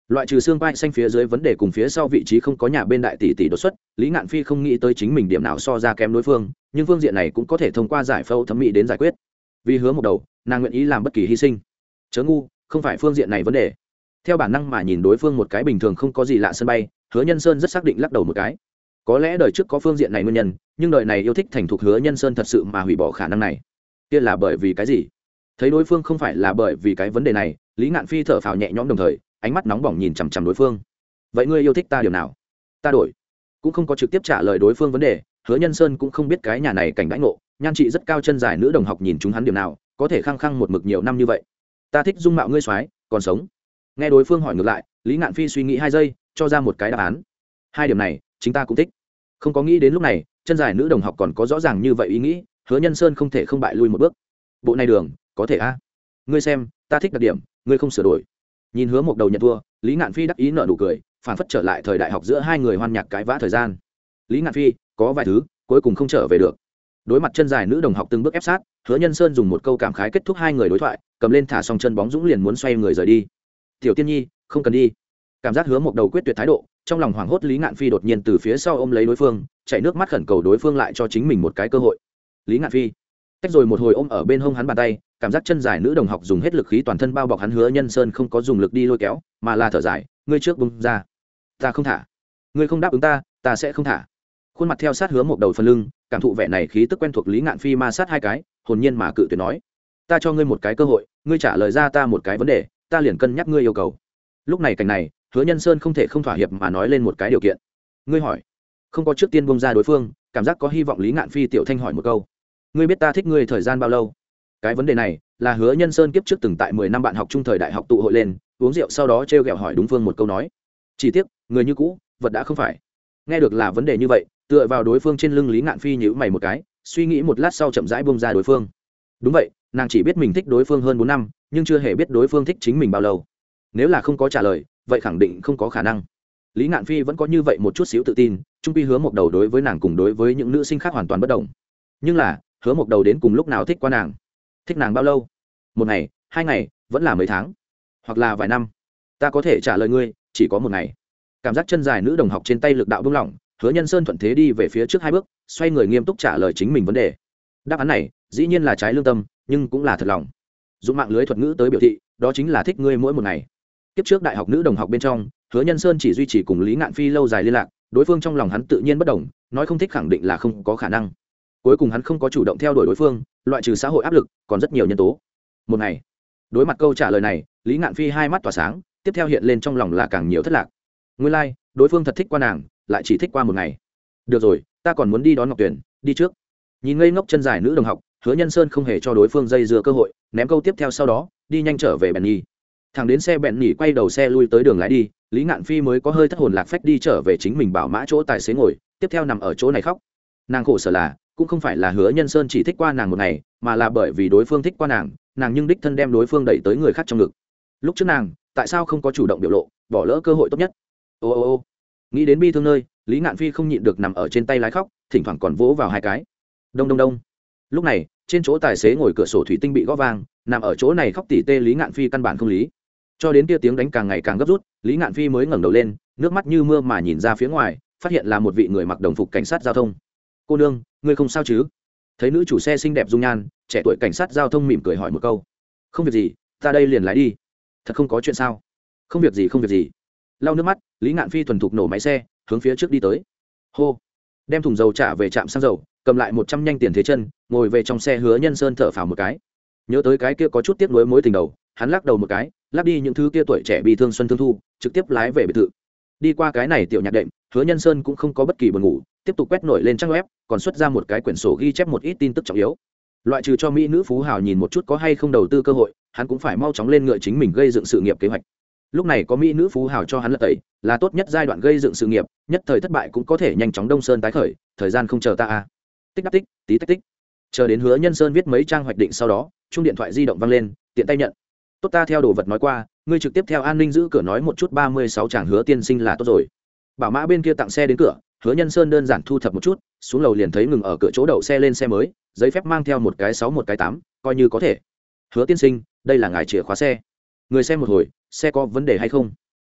Loại trừ xương vai xanh phía dưới vấn đề cùng phía sau vị trí không có nhà bên đại tỷ tỷ đột xuất, Lý Ngạn Phi không nghĩ tới chính mình điểm nào so ra kém đối phương, nhưng phương diện này cũng có thể thông qua giải phẫu thẩm mỹ đến giải quyết. Vì hứa một đầu, nàng nguyện ý làm bất kỳ hy sinh. Chớ ngu, không phải phương diện này vấn đề. Theo bản năng mà nhìn đối phương một cái bình thường không có gì lạ sân bay, Hứa Nhân Sơn rất xác định lắc đầu một cái. Có lẽ đời trước có phương diện này nguyên nhân, nhưng đời này yêu thích thành thục Hứa Nhân Sơn thật sự mà hủy bỏ khả năng này. Kia là bởi vì cái gì? Thấy đối phương không phải là bởi vì cái vấn đề này, Lý Ngạn Phi thở phào nhẹ nhõm đồng thời, ánh mắt nóng bỏng nhìn chằm chằm đối phương. Vậy ngươi yêu thích ta điều nào? Ta đổi. Cũng không có trực tiếp trả lời đối phương vấn đề, Hứa Nhân Sơn cũng không biết cái nhà này cảnh đãi ngộ, nhan trị rất cao chân dài nữ đồng học nhìn chúng hắn điều nào, có thể khăng khăng một mực nhiều năm như vậy. Ta thích dung mạo ngươi soái, còn sống. Nghe đối phương hỏi ngược lại, Lý Ngạn Phi suy nghĩ hai giây, cho ra một cái đáp án. Hai điểm này, chính ta cũng thích. Không có nghĩ đến lúc này, chân dài nữ đồng học còn có rõ ràng như vậy ý nghĩ, Hứa Nhân Sơn không thể không bại lui một bước. Bộ này đường, có thể a. Ngươi xem, ta thích đặc điểm, ngươi không sửa đổi. Nhìn Hứa Mộc Đầu nhận thua, Lý Ngạn Phi đắc ý nở nụ cười, phản phất trở lại thời đại học giữa hai người hoan nhạc cãi vã thời gian. Lý Ngạn Phi, có vài thứ, cuối cùng không trở về được. Đối mặt chân dài nữ đồng học từng bước ép sát, Hứa Nhân Sơn dùng một câu cảm khái kết thúc hai người đối thoại, cầm lên thả xong chân bóng dũng liền muốn xoay người rời đi. Tiểu Tiên Nhi, không cần đi. Cảm giác Hứa Mộc Đầu quyết tuyệt thái độ, trong lòng hoảng hốt Lý Ngạn Phi đột nhiên từ phía sau ôm lấy đối phương, chảy nước mắt khẩn cầu đối phương lại cho chính mình một cái cơ hội. Lý Ngạn Phi tách rồi một hồi ôm ở bên hông hắn bàn tay, cảm giác chân dài nữ đồng học dùng hết lực khí toàn thân bao bọc hắn. Hứa Nhân Sơn không có dùng lực đi lôi kéo, mà là thở dài, ngươi trước bung ra. Ta không thả. Ngươi không đáp ứng ta, ta sẽ không thả. Khuôn mặt theo sát Hứa Mộc Đầu phần lưng, cảm thụ vẻ này khí tức quen thuộc. Lý Ngạn Phi ma sát hai cái, hồn nhiên mà cự tuyệt nói, ta cho ngươi một cái cơ hội, ngươi trả lời ra ta một cái vấn đề, ta liền cân nhắc ngươi yêu cầu. Lúc này cảnh này, Hứa Nhân Sơn không thể không thỏa hiệp mà nói lên một cái điều kiện. Ngươi hỏi. Không có trước tiên bung ra đối phương, cảm giác có hy vọng Lý Ngạn Phi tiểu thanh hỏi một câu, ngươi biết ta thích ngươi thời gian bao lâu? Cái vấn đề này là Hứa Nhân Sơn kiếp trước từng tại mười năm bạn học chung thời đại học tụ hội lên uống rượu, sau đó trêu ghẹo hỏi đúng phương một câu nói. Chỉ tiếc người như cũ, vật đã không phải. Nghe được là vấn đề như vậy, tựa vào đối phương trên lưng, Lý Ngạn Phi nhíu mày một cái, suy nghĩ một lát sau chậm rãi buông ra đối phương. Đúng vậy, nàng chỉ biết mình thích đối phương hơn bốn năm, nhưng chưa hề biết đối phương thích chính mình bao lâu. Nếu là không có trả lời, vậy khẳng định không có khả năng. Lý Ngạn Phi vẫn có như vậy một chút xíu tự tin, trung quy Hứa Mộc Đầu đối với nàng cùng đối với những nữ sinh khác hoàn toàn bất đồng. Nhưng là Hứa Mộc Đầu đến cùng lúc nào thích qua nàng? Thích nàng bao lâu? Một ngày, hai ngày, vẫn là mấy tháng, hoặc là vài năm? Ta có thể trả lời ngươi, chỉ có một ngày. Cảm giác chân dài nữ đồng học trên tay lực đạo buông lỏng, Hứa Nhân Sơn thuận thế đi về phía trước hai bước, xoay người nghiêm túc trả lời chính mình vấn đề. Đáp án này dĩ nhiên là trái lương tâm, nhưng cũng là thật lòng. Dùng mạng lưới thuật ngữ tới biểu thị, đó chính là thích ngươi mỗi một ngày. Kiếp trước đại học nữ đồng học bên trong, Hứa Nhân Sơn chỉ duy trì cùng Lý Ngạn Phi lâu dài liên lạc, đối phương trong lòng hắn tự nhiên bất đồng, nói không thích khẳng định là không có khả năng. Cuối cùng hắn không có chủ động theo đuổi đối phương, loại trừ xã hội áp lực, còn rất nhiều nhân tố. Một ngày. Đối mặt câu trả lời này, Lý Ngạn Phi hai mắt tỏa sáng, tiếp theo hiện lên trong lòng là càng nhiều thất lạc. Nguyên lai, like, đối phương thật thích qua nàng, lại chỉ thích qua một ngày. Được rồi, ta còn muốn đi đón Ngọc Tuyển, đi trước. Nhìn ngây ngốc chân dài nữ đồng học, Hứa Nhân Sơn không hề cho đối phương dây dưa cơ hội, ném câu tiếp theo sau đó, đi nhanh trở về Benny. Thằng đến xe Benny quay đầu xe lui tới đường lái đi, Lý Ngạn Phi mới có hơi thất hồn lạc phách đi trở về chính mình bảo mã chỗ tài xế ngồi, tiếp theo nằm ở chỗ này khóc. Nàng khổ sở là, cũng không phải là Hứa Nhân Sơn chỉ thích qua nàng một ngày, mà là bởi vì đối phương thích qua nàng, nàng nhưng đích thân đem đối phương đẩy tới người khác trong ngực. Lúc trước nàng, tại sao không có chủ động biểu lộ, bỏ lỡ cơ hội tốt nhất? Ô ô ô. Nghĩ đến bi thương nơi, Lý Ngạn Phi không nhịn được nằm ở trên tay lái khóc, thỉnh thoảng còn vỗ vào hai cái. Đông đông đông. Lúc này, trên chỗ tài xế ngồi cửa sổ thủy tinh bị gõ vang, nằm ở chỗ này khóc tỉ tê Lý Ngạn Phi căn bản không lý. Cho đến kia tiếng đánh càng ngày càng gấp rút, Lý Ngạn Phi mới ngẩng đầu lên, nước mắt như mưa mà nhìn ra phía ngoài, phát hiện là một vị người mặc đồng phục cảnh sát giao thông. Cô nương, ngươi không sao chứ? Thấy nữ chủ xe xinh đẹp dung nhan, trẻ tuổi cảnh sát giao thông mỉm cười hỏi một câu. Không việc gì, ta đây liền lái đi. Thật không có chuyện sao? Không việc gì không việc gì. Lau nước mắt, Lý Ngạn Phi thuần thục nổ máy xe, hướng phía trước đi tới. Hô. Đem thùng dầu trả về trạm xăng dầu, cầm lại một trăm nhanh tiền thế chân, ngồi về trong xe. Hứa Nhân Sơn thở phào một cái. Nhớ tới cái kia có chút tiếc nuối mối tình đầu, hắn lắc đầu một cái, lắc đi những thứ kia tuổi trẻ bị thương xuân thương thu, trực tiếp lái về biệt thự. Đi qua cái này tiểu nhạc đệm, Hứa Nhân Sơn cũng không có bất kỳ buồn ngủ, tiếp tục quét nổi lên trang web, còn xuất ra một cái quyển sổ ghi chép một ít tin tức trọng yếu. Loại trừ cho mỹ nữ phú hào nhìn một chút có hay không đầu tư cơ hội, hắn cũng phải mau chóng lên ngựa chính mình gây dựng sự nghiệp kế hoạch. Lúc này có mỹ nữ phú hào cho hắn lật tẩy, là tốt nhất giai đoạn gây dựng sự nghiệp, nhất thời thất bại cũng có thể nhanh chóng đông sơn tái khởi, thời gian không chờ ta a. Tích đắc tích, tí tách tích. Chờ đến Hứa Nhân Sơn viết mấy trang hoạch định sau đó, chuông điện thoại di động vang lên, tiện tay nhận. Tốt, ta theo đồ vật nói qua, ngươi trực tiếp theo an ninh giữ cửa nói một chút ba mươi sáu chàng Hứa tiên sinh là tốt rồi. Bảo mã bên kia tặng xe đến cửa, Hứa Nhân Sơn đơn giản thu thập một chút, xuống lầu liền thấy ngừng ở cửa chỗ đậu xe lên xe mới, giấy phép mang theo một cái sáu một cái tám, coi như có thể. Hứa tiên sinh, đây là ngài chìa khóa xe. Người xem một hồi, xe có vấn đề hay không?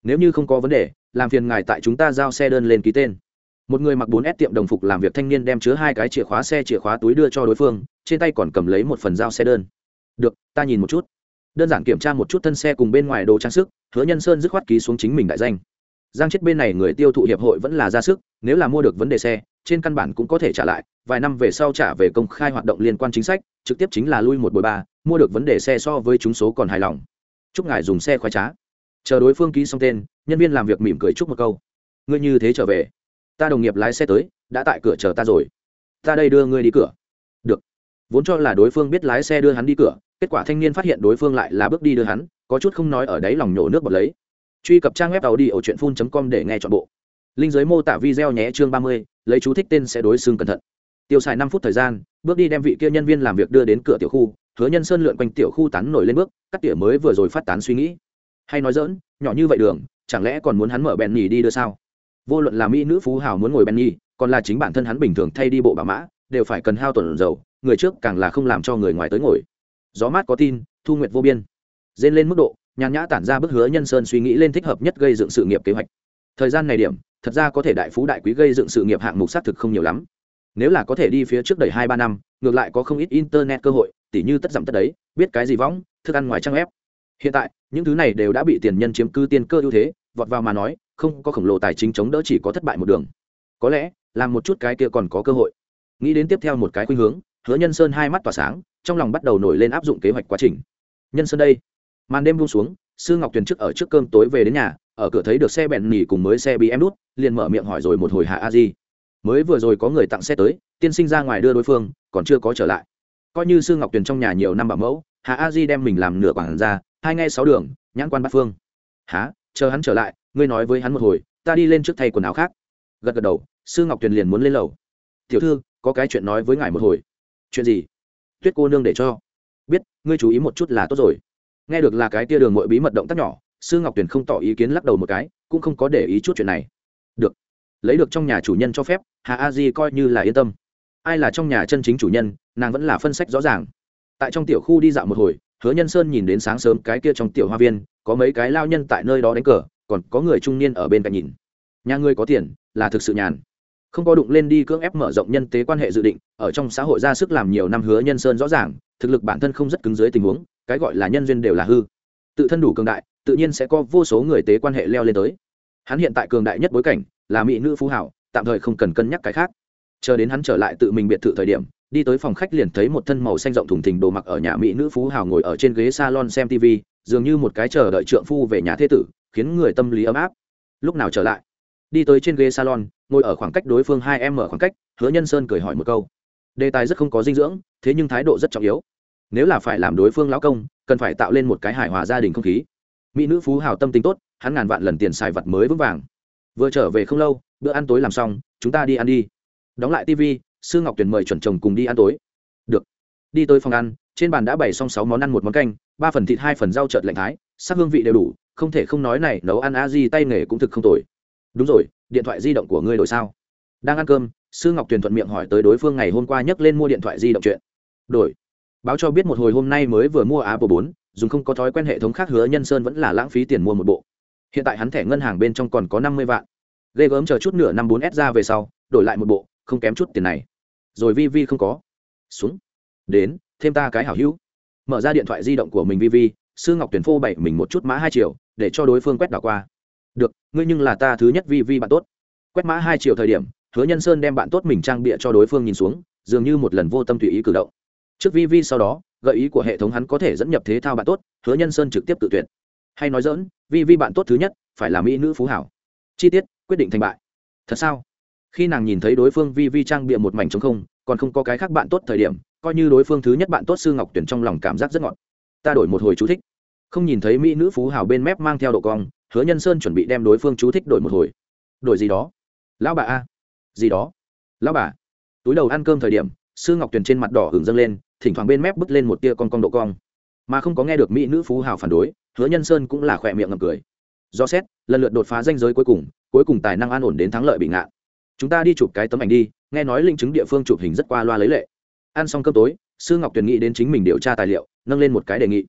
nếu như không có vấn đề làm phiền ngài tại chúng ta giao xe đơn lên ký tên. Một người mặc bốn S tiệm đồng phục làm việc thanh niên đem chứa hai cái chìa khóa xe chìa khóa túi đưa cho đối phương, trên tay còn cầm lấy một phần giao xe đơn. Được, ta nhìn một chút. Đơn giản kiểm tra một chút thân xe cùng bên ngoài đồ trang sức, Hứa Nhân Sơn dứt khoát ký xuống chính mình đại danh. Giang chết bên này người tiêu thụ hiệp hội vẫn là ra sức, nếu là mua được vấn đề xe trên căn bản cũng có thể trả lại, vài năm về sau trả về công khai hoạt động liên quan chính sách, trực tiếp chính là lui một bồi ba, mua được vấn đề xe so với chúng số còn hài lòng. Chúc ngài dùng xe khoái trá. Chờ đối phương ký xong tên, nhân viên làm việc mỉm cười chúc một câu. Ngươi như thế trở về, ta đồng nghiệp lái xe tới, đã tại cửa chờ ta rồi, ta đây đưa ngươi đi cửa. Được. Vốn cho là đối phương biết lái xe đưa hắn đi cửa, kết quả thanh niên phát hiện đối phương lại là bước đi đưa hắn, có chút không nói ở đấy lòng nhổ nước bọt lấy. Truy cập trang web tàu đi ở truyện phun chấm com để nghe trọn bộ. Linh dưới mô tả video nhé. Chương ba mươi, lấy chú thích tên sẽ đối xương cẩn thận. Tiêu xài năm phút thời gian, bước đi đem vị kia nhân viên làm việc đưa đến cửa tiểu khu. Hứa Nhân Sơn lượn quanh tiểu khu tán nổi lên bước, cắt tỉa mới vừa rồi phát tán suy nghĩ. Hay nói dỡn, nhỏ như vậy đường, chẳng lẽ còn muốn hắn mở bèn nhì đi đưa sao? Vô luận là mỹ nữ phú hào muốn ngồi bèn nhì, còn là chính bản thân hắn bình thường thay đi bộ bảo mã, đều phải cần hao tổn dầu, người trước càng là không làm cho người ngoài tới ngồi. Gió mát có tin, thu nguyệt vô biên. Dên lên mức độ, nhàn nhã tản ra bức Hứa Nhân Sơn suy nghĩ lên thích hợp nhất gây dựng sự nghiệp kế hoạch. Thời gian này điểm, thật ra có thể đại phú đại quý gây dựng sự nghiệp hạng mục xác thực không nhiều lắm. Nếu là có thể đi phía trước đẩy hai ba năm, ngược lại có không ít internet cơ hội, tỉ như tất dặm tất đấy, biết cái gì võng, thức ăn ngoài trang ép. Hiện tại, những thứ này đều đã bị tiền nhân chiếm cư tiên cơ ưu thế, vọt vào mà nói, không có khổng lồ tài chính chống đỡ chỉ có thất bại một đường. Có lẽ, làm một chút cái kia còn có cơ hội. Nghĩ đến tiếp theo một cái khuynh hướng, Hứa Nhân Sơn hai mắt tỏa sáng, trong lòng bắt đầu nổi lên áp dụng kế hoạch quá trình. Nhân Sơn đây, màn đêm buông xuống, Sư Ngọc Tuyền trước ở trước cơm tối về đến nhà, ở cửa thấy được xe bẹn nỉ cùng mới xe bị em đút, liền mở miệng hỏi rồi một hồi Hạ A Di. Mới vừa rồi có người tặng xe tới, tiên sinh ra ngoài đưa đối phương, còn chưa có trở lại. Coi như Sư Ngọc Tuyền trong nhà nhiều năm bảo mẫu, Hạ A Di đem mình làm nửa quản ra, hai ngay sáu đường, nhãn quan bát phương. Hả? Chờ hắn trở lại, ngươi nói với hắn một hồi, ta đi lên trước thay quần áo khác. Gật gật đầu, Sư Ngọc Tuyền liền muốn lên lầu. Tiểu thư, có cái chuyện nói với ngài một hồi. Chuyện gì? Tuyết cô nương để cho biết, ngươi chú ý một chút là tốt rồi. Nghe được là cái tia đường muội bí mật động tác nhỏ, Sư Ngọc Tuyền không tỏ ý kiến lắc đầu một cái, cũng không có để ý chút chuyện này. Được, lấy được trong nhà chủ nhân cho phép, Hà A Di coi như là yên tâm. Ai là trong nhà chân chính chủ nhân, nàng vẫn là phân sách rõ ràng. Tại trong tiểu khu đi dạo một hồi, Hứa Nhân Sơn nhìn đến sáng sớm cái kia trong tiểu hoa viên, có mấy cái lao nhân tại nơi đó đánh cờ, còn có người trung niên ở bên cạnh nhìn. Nhà người có tiền, là thực sự nhàn. Không có đụng lên đi cưỡng ép mở rộng nhân tế quan hệ dự định, ở trong xã hội ra sức làm nhiều năm. Hứa Nhân Sơn rõ ràng, thực lực bản thân không rất cứng dưới tình huống, cái gọi là nhân duyên đều là hư. Tự thân đủ cường đại, tự nhiên sẽ có vô số người tế quan hệ leo lên tới. Hắn hiện tại cường đại nhất bối cảnh là mỹ nữ phú hảo, tạm thời không cần cân nhắc cái khác. Chờ đến hắn trở lại tự mình biệt thự thời điểm, đi tới phòng khách liền thấy một thân màu xanh rộng thùng thình đồ mặc ở nhà mỹ nữ phú hảo ngồi ở trên ghế salon xem ti vi, dường như một cái chờ đợi trượng phu về nhà thế tử, khiến người tâm lý ấm áp. Lúc nào trở lại? Đi tới trên ghế salon, ngồi ở khoảng cách đối phương hai em ở khoảng cách, Hứa Nhân Sơn cười hỏi một câu. Đề tài rất không có dinh dưỡng, thế nhưng thái độ rất trọng yếu. Nếu là phải làm đối phương lão công, cần phải tạo lên một cái hài hòa gia đình không khí. Mỹ nữ phú hào tâm tính tốt, hắn ngàn vạn lần tiền xài vật mới vững vàng. Vừa trở về không lâu, bữa ăn tối làm xong, chúng ta đi ăn đi. Đóng lại tivi, Sư Ngọc Tuyền mời chuẩn chồng cùng đi ăn tối. Được. Đi tới phòng ăn, trên bàn đã bày xong sáu món ăn một món canh, ba phần thịt hai phần rau chợt lạnh thái, sắc hương vị đều đủ, không thể không nói này nấu ăn A Di tay nghề cũng thực không tồi. Đúng rồi, điện thoại di động của ngươi đổi sao? Đang ăn cơm, Sư Ngọc Tuyền thuận miệng hỏi tới đối phương ngày hôm qua nhắc lên mua điện thoại di động chuyện. Đổi. Báo cho biết một hồi hôm nay mới vừa mua Apple bốn, dùng không có thói quen hệ thống khác. Hứa Nhân Sơn vẫn là lãng phí tiền mua một bộ. Hiện tại hắn thẻ ngân hàng bên trong còn có năm mươi vạn. Ghê gớm, chờ chút nửa năm bốn S ra về sau, đổi lại một bộ, không kém chút tiền này. Rồi Vi Vi không có. Xuống. Đến, thêm ta cái hảo hữu. Mở ra điện thoại di động của mình Vi Vi, Sư Ngọc Tuyền phô bày mình một chút mã hai triệu, để cho đối phương quét đảo qua. Được, ngươi nhưng là ta thứ nhất Vi Vi bạn tốt. Quét mã hai triệu thời điểm, Hứa Nhân Sơn đem bạn tốt mình trang bịa cho đối phương nhìn xuống, dường như một lần vô tâm tùy ý cử động. Trước Vi Vi sau đó, gợi ý của hệ thống hắn có thể dẫn nhập thế thao bạn tốt, Hứa Nhân Sơn trực tiếp tự tuyển. Hay nói dỡn, Vi Vi bạn tốt thứ nhất phải là mỹ nữ phú hảo. Chi tiết quyết định thành bại. Thật sao? Khi nàng nhìn thấy đối phương Vi Vi trang bịa một mảnh trống không, còn không có cái khác bạn tốt thời điểm, coi như đối phương thứ nhất bạn tốt. Sư Ngọc Tuyền trong lòng cảm giác rất ngọt. Ta đổi một hồi chú thích. Không nhìn thấy mỹ nữ phú hảo bên mép mang theo độ cong, Hứa Nhân Sơn chuẩn bị đem đối phương chú thích đổi một hồi. Đổi gì đó? Lão bà a. Gì đó? Lão bà. Túi đầu ăn cơm thời điểm, Sư Ngọc Tuyền trên mặt đỏ hửng dâng lên, thỉnh thoảng bên mép bứt lên một tia con cong độ cong. Mà không có nghe được mỹ nữ phú hào phản đối, Hứa Nhân Sơn cũng là khỏe miệng ngậm cười. Do xét, lần lượt đột phá ranh giới cuối cùng, cuối cùng tài năng an ổn đến thắng lợi bị ngạn. Chúng ta đi chụp cái tấm ảnh đi, nghe nói linh chứng địa phương chụp hình rất qua loa lấy lệ. Ăn xong cơm tối, Sư Ngọc Tuyền nghĩ đến chính mình điều tra tài liệu, nâng lên một cái đề nghị.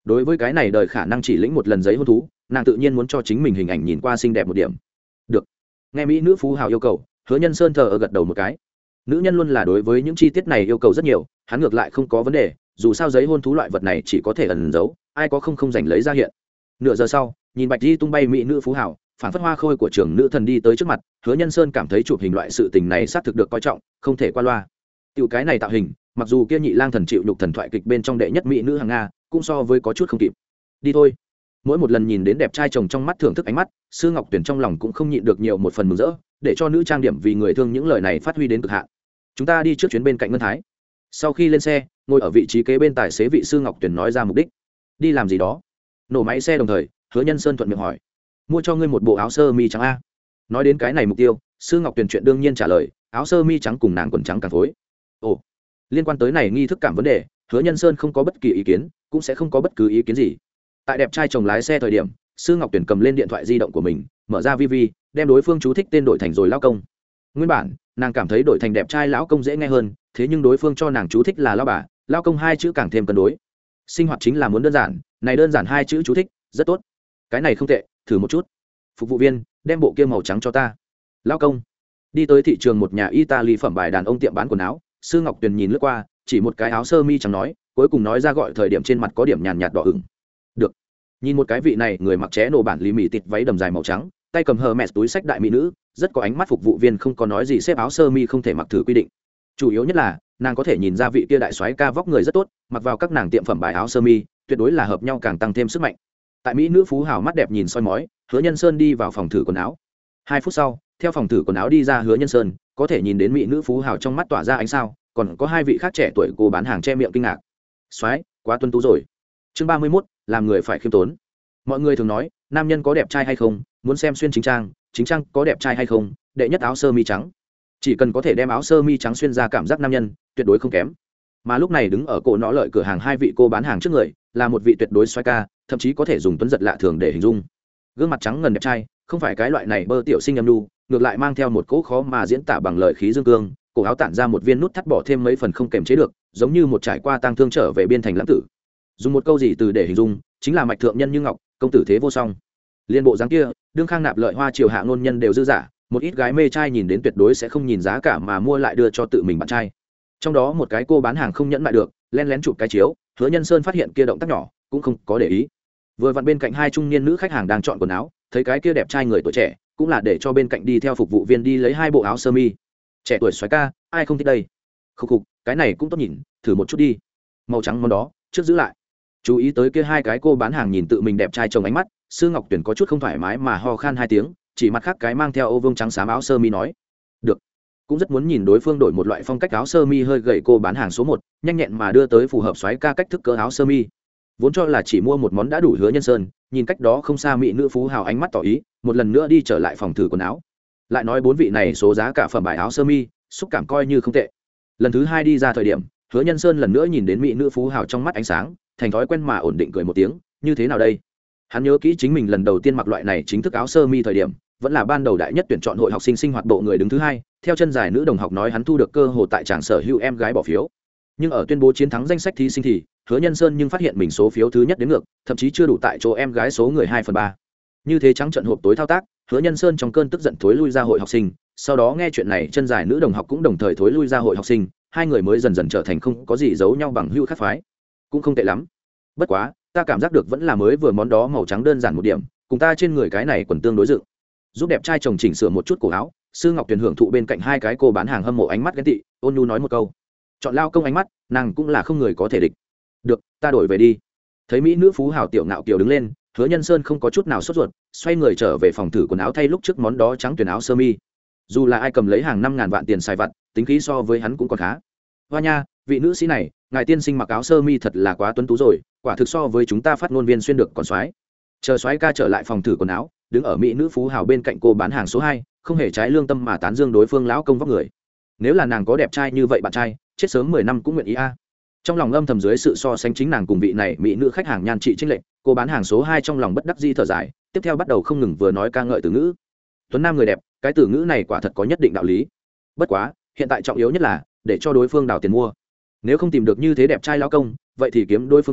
đối với cái này đời khả năng chỉ lĩnh một lần giấy hôn thú, nàng tự nhiên muốn cho chính mình hình ảnh nhìn qua xinh đẹp một điểm. Được. Nghe mỹ nữ phú hào yêu cầu, Hứa Nhân Sơn thờ ở gật đầu một cái. Nữ nhân luôn là đối với những chi tiết này yêu cầu rất nhiều, hắn ngược lại không có vấn đề, dù sao giấy hôn thú loại vật này chỉ có thể ẩn giấu, ai có không không giành lấy ra hiện. Nửa giờ sau, nhìn bạch di tung bay mỹ nữ phú hào, phản phất hoa khôi của trưởng nữ thần đi tới trước mặt, Hứa Nhân Sơn cảm thấy chụp hình loại sự tình này xác thực được coi trọng, không thể qua loa. Tiểu cái này tạo hình, mặc dù kia nhị lang thần chịu nhục thần thoại kịch bên trong đệ nhất mỹ nữ hàng nga, cũng so với có chút không kịp. Đi thôi. Mỗi một lần nhìn đến đẹp trai chồng trong mắt thưởng thức ánh mắt, Sư Ngọc Tuyển trong lòng cũng không nhịn được nhiều một phần mừng rỡ, để cho nữ trang điểm vì người thương những lời này phát huy đến cực hạn. Chúng ta đi trước chuyến bên cạnh ngân thái. Sau khi lên xe, ngồi ở vị trí kế bên tài xế vị Sư Ngọc Tuyển nói ra mục đích. Đi làm gì đó? Nổ máy xe đồng thời, Hứa Nhân Sơn thuận miệng hỏi. Mua cho ngươi một bộ áo sơ mi trắng a. Nói đến cái này mục tiêu, Sư Ngọc Tuyển chuyện đương nhiên trả lời, áo sơ mi trắng cùng nàng quần trắng càng phối. Ồ, liên quan tới này nghi thức cảm vấn đề, Hứa Nhân Sơn không có bất kỳ ý kiến, cũng sẽ không có bất cứ ý kiến gì. Tại đẹp trai chồng lái xe thời điểm, Sư Ngọc Tuyển cầm lên điện thoại di động của mình, mở ra vi vi, đem đối phương chú thích tên đổi thành rồi lão công. Nguyên bản, nàng cảm thấy đổi thành đẹp trai lão công dễ nghe hơn, thế nhưng đối phương cho nàng chú thích là lão bà, lão công hai chữ càng thêm cân đối. Sinh hoạt chính là muốn đơn giản, này đơn giản hai chữ chú thích, rất tốt. Cái này không tệ, thử một chút. Phục vụ viên, đem bộ kia màu trắng cho ta. Lão công. Đi tới thị trường một nhà Italy phẩm bài đàn ông tiệm bán quần áo, Sư Ngọc Tuyền nhìn lướt qua, chỉ một cái áo sơ mi trắng nói, cuối cùng nói ra gọi thời điểm trên mặt có điểm nhàn nhạt đỏ ửng. Được. Nhìn một cái vị này, người mặc ché nổ bản lý mì tịt váy đầm dài màu trắng, tay cầm hờ mẹ túi sách đại mỹ nữ, rất có ánh mắt. Phục vụ viên không có nói gì xếp áo sơ mi không thể mặc thử quy định. Chủ yếu nhất là, nàng có thể nhìn ra vị kia đại soái ca vóc người rất tốt, mặc vào các nàng tiệm phẩm bài áo sơ mi, tuyệt đối là hợp nhau càng tăng thêm sức mạnh. Tại mỹ nữ phú hào mắt đẹp nhìn soi mói, Hứa Nhân Sơn đi vào phòng thử quần áo. Hai phút sau, theo phòng thử quần áo đi ra Hứa Nhân Sơn, có thể nhìn đến mỹ nữ phú hào trong mắt tỏa ra ánh sao, còn có hai vị khác trẻ tuổi cô bán hàng che miệng kinh ngạc. Soái, quá tuấn tú rồi. Chương ba mươi mốt, làm người phải khiêm tốn. Mọi người thường nói, nam nhân có đẹp trai hay không, muốn xem xuyên chính trang, chính trang có đẹp trai hay không, đệ nhất áo sơ mi trắng. Chỉ cần có thể đem áo sơ mi trắng xuyên ra cảm giác nam nhân, tuyệt đối không kém. Mà lúc này đứng ở cổ nọ lợi cửa hàng hai vị cô bán hàng trước người, là một vị tuyệt đối soái ca, thậm chí có thể dùng tuấn giật lạ thường để hình dung. Gương mặt trắng ngần đẹp trai, không phải cái loại này bơ tiểu sinh âm nu, ngược lại mang theo một cỗ khó mà diễn tả bằng lời khí dương cương, cổ áo tản ra một viên nút thắt bỏ thêm mấy phần không kềm chế được, giống như một trải qua tang thương trở về biên thành lãng tử. Dùng một câu gì từ để hình dung, chính là mạch thượng nhân như ngọc, công tử thế vô song. Liên bộ dáng kia, đương khang nạp lợi hoa triều hạ ngôn nhân đều dư giả, một ít gái mê trai nhìn đến tuyệt đối sẽ không nhìn giá cả mà mua lại đưa cho tự mình bạn trai. Trong đó một cái cô bán hàng không nhẫn lại được, len lén chụp cái chiếu, Hứa Nhân Sơn phát hiện kia động tác nhỏ, cũng không có để ý. Vừa vặn bên cạnh hai trung niên nữ khách hàng đang chọn quần áo, thấy cái kia đẹp trai người tuổi trẻ, cũng là để cho bên cạnh đi theo phục vụ viên đi lấy hai bộ áo sơ mi. Trẻ tuổi soái ca, ai không thích đây? Khục khục, cái này cũng tốt nhìn, thử một chút đi. Màu trắng món đó, trước giữ lại. Chú ý tới kia hai cái cô bán hàng nhìn tự mình đẹp trai trong ánh mắt, Sư Ngọc Tuyển có chút không thoải mái mà ho khan hai tiếng, chỉ mặt khác cái mang theo ô vương trắng xám áo sơ mi nói, được. Cũng rất muốn nhìn đối phương đổi một loại phong cách áo sơ mi hơi gầy cô bán hàng số một, nhanh nhẹn mà đưa tới phù hợp soái ca cách thức cỡ áo sơ mi. Vốn cho là chỉ mua một món đã đủ Hứa Nhân Sơn, nhìn cách đó không xa mỹ nữ phú hào ánh mắt tỏ ý, một lần nữa đi trở lại phòng thử quần áo. Lại nói bốn vị này số giá cả phẩm bài áo sơ mi, xúc cảm coi như không tệ. Lần thứ hai đi ra thời điểm, Hứa Nhân Sơn lần nữa nhìn đến mỹ nữ phú hào trong mắt ánh sáng, thành thói quen mà ổn định cười một tiếng, như thế nào đây? Hắn nhớ kỹ chính mình lần đầu tiên mặc loại này chính thức áo sơ mi thời điểm, vẫn là ban đầu đại nhất tuyển chọn hội học sinh sinh hoạt bộ người đứng thứ hai, theo chân dài nữ đồng học nói hắn thu được cơ hội tại tràng sở hữu em gái bỏ phiếu. Nhưng ở tuyên bố chiến thắng danh sách thí sinh thì, Hứa Nhân Sơn nhưng phát hiện mình số phiếu thứ nhất đến ngược, thậm chí chưa đủ tại chỗ em gái số người hai phần ba. Như thế trắng trận hộp tối thao tác, Hứa Nhân Sơn trong cơn tức giận thối lui ra hội học sinh, sau đó nghe chuyện này chân dài nữ đồng học cũng đồng thời thối lui ra hội học sinh, hai người mới dần dần trở thành không có gì giấu nhau bằng hữu khác phái. Cũng không tệ lắm. Bất quá, ta cảm giác được vẫn là mới vừa món đó màu trắng đơn giản một điểm, cùng ta trên người cái này quần tương đối dựng. Giúp đẹp trai chồng chỉnh sửa một chút cổ áo, Sư Ngọc Tuyền hưởng thụ bên cạnh hai cái cô bán hàng hâm mộ ánh mắt ghen tị, ôn nhu nói một câu. Chọn lao công ánh mắt, nàng cũng là không người có thể địch. Được, ta đổi về đi. Thấy mỹ nữ phú hào tiểu ngạo kiều đứng lên, Hứa Nhân Sơn không có chút nào sốt ruột, xoay người trở về phòng thử quần áo thay lúc trước món đó trắng tuyển áo sơ mi. Dù là ai cầm lấy hàng năm ngàn vạn tiền xài vặt, tính khí so với hắn cũng còn khá. Hoa nha, vị nữ sĩ này, ngài tiên sinh mặc áo sơ mi thật là quá tuấn tú rồi, quả thực so với chúng ta phát ngôn viên xuyên được còn soái. Chờ soái ca trở lại phòng thử quần áo, đứng ở mỹ nữ phú hào bên cạnh cô bán hàng số hai, không hề trái lương tâm mà tán dương đối phương lão công vóc người. Nếu là nàng có đẹp trai như vậy bạn trai, chết sớm mười năm cũng nguyện ý a. Trong lòng âm thầm dưới sự so sánh chính nàng cùng vị này mỹ nữ khách hàng nhan trị chênh lệch, cô bán hàng số hai trong lòng bất đắc dĩ thở dài, tiếp theo bắt đầu không ngừng vừa nói ca ngợi từ ngữ. Tuấn nam người đẹp, cái từ ngữ này quả thật có nhất định đạo lý. Bất quá, hiện tại trọng yếu nhất là để cho đối phương đào tiền mua. Nếu không tìm được như thế đẹp trai lão công, vậy thì kiếm đối phương tiền,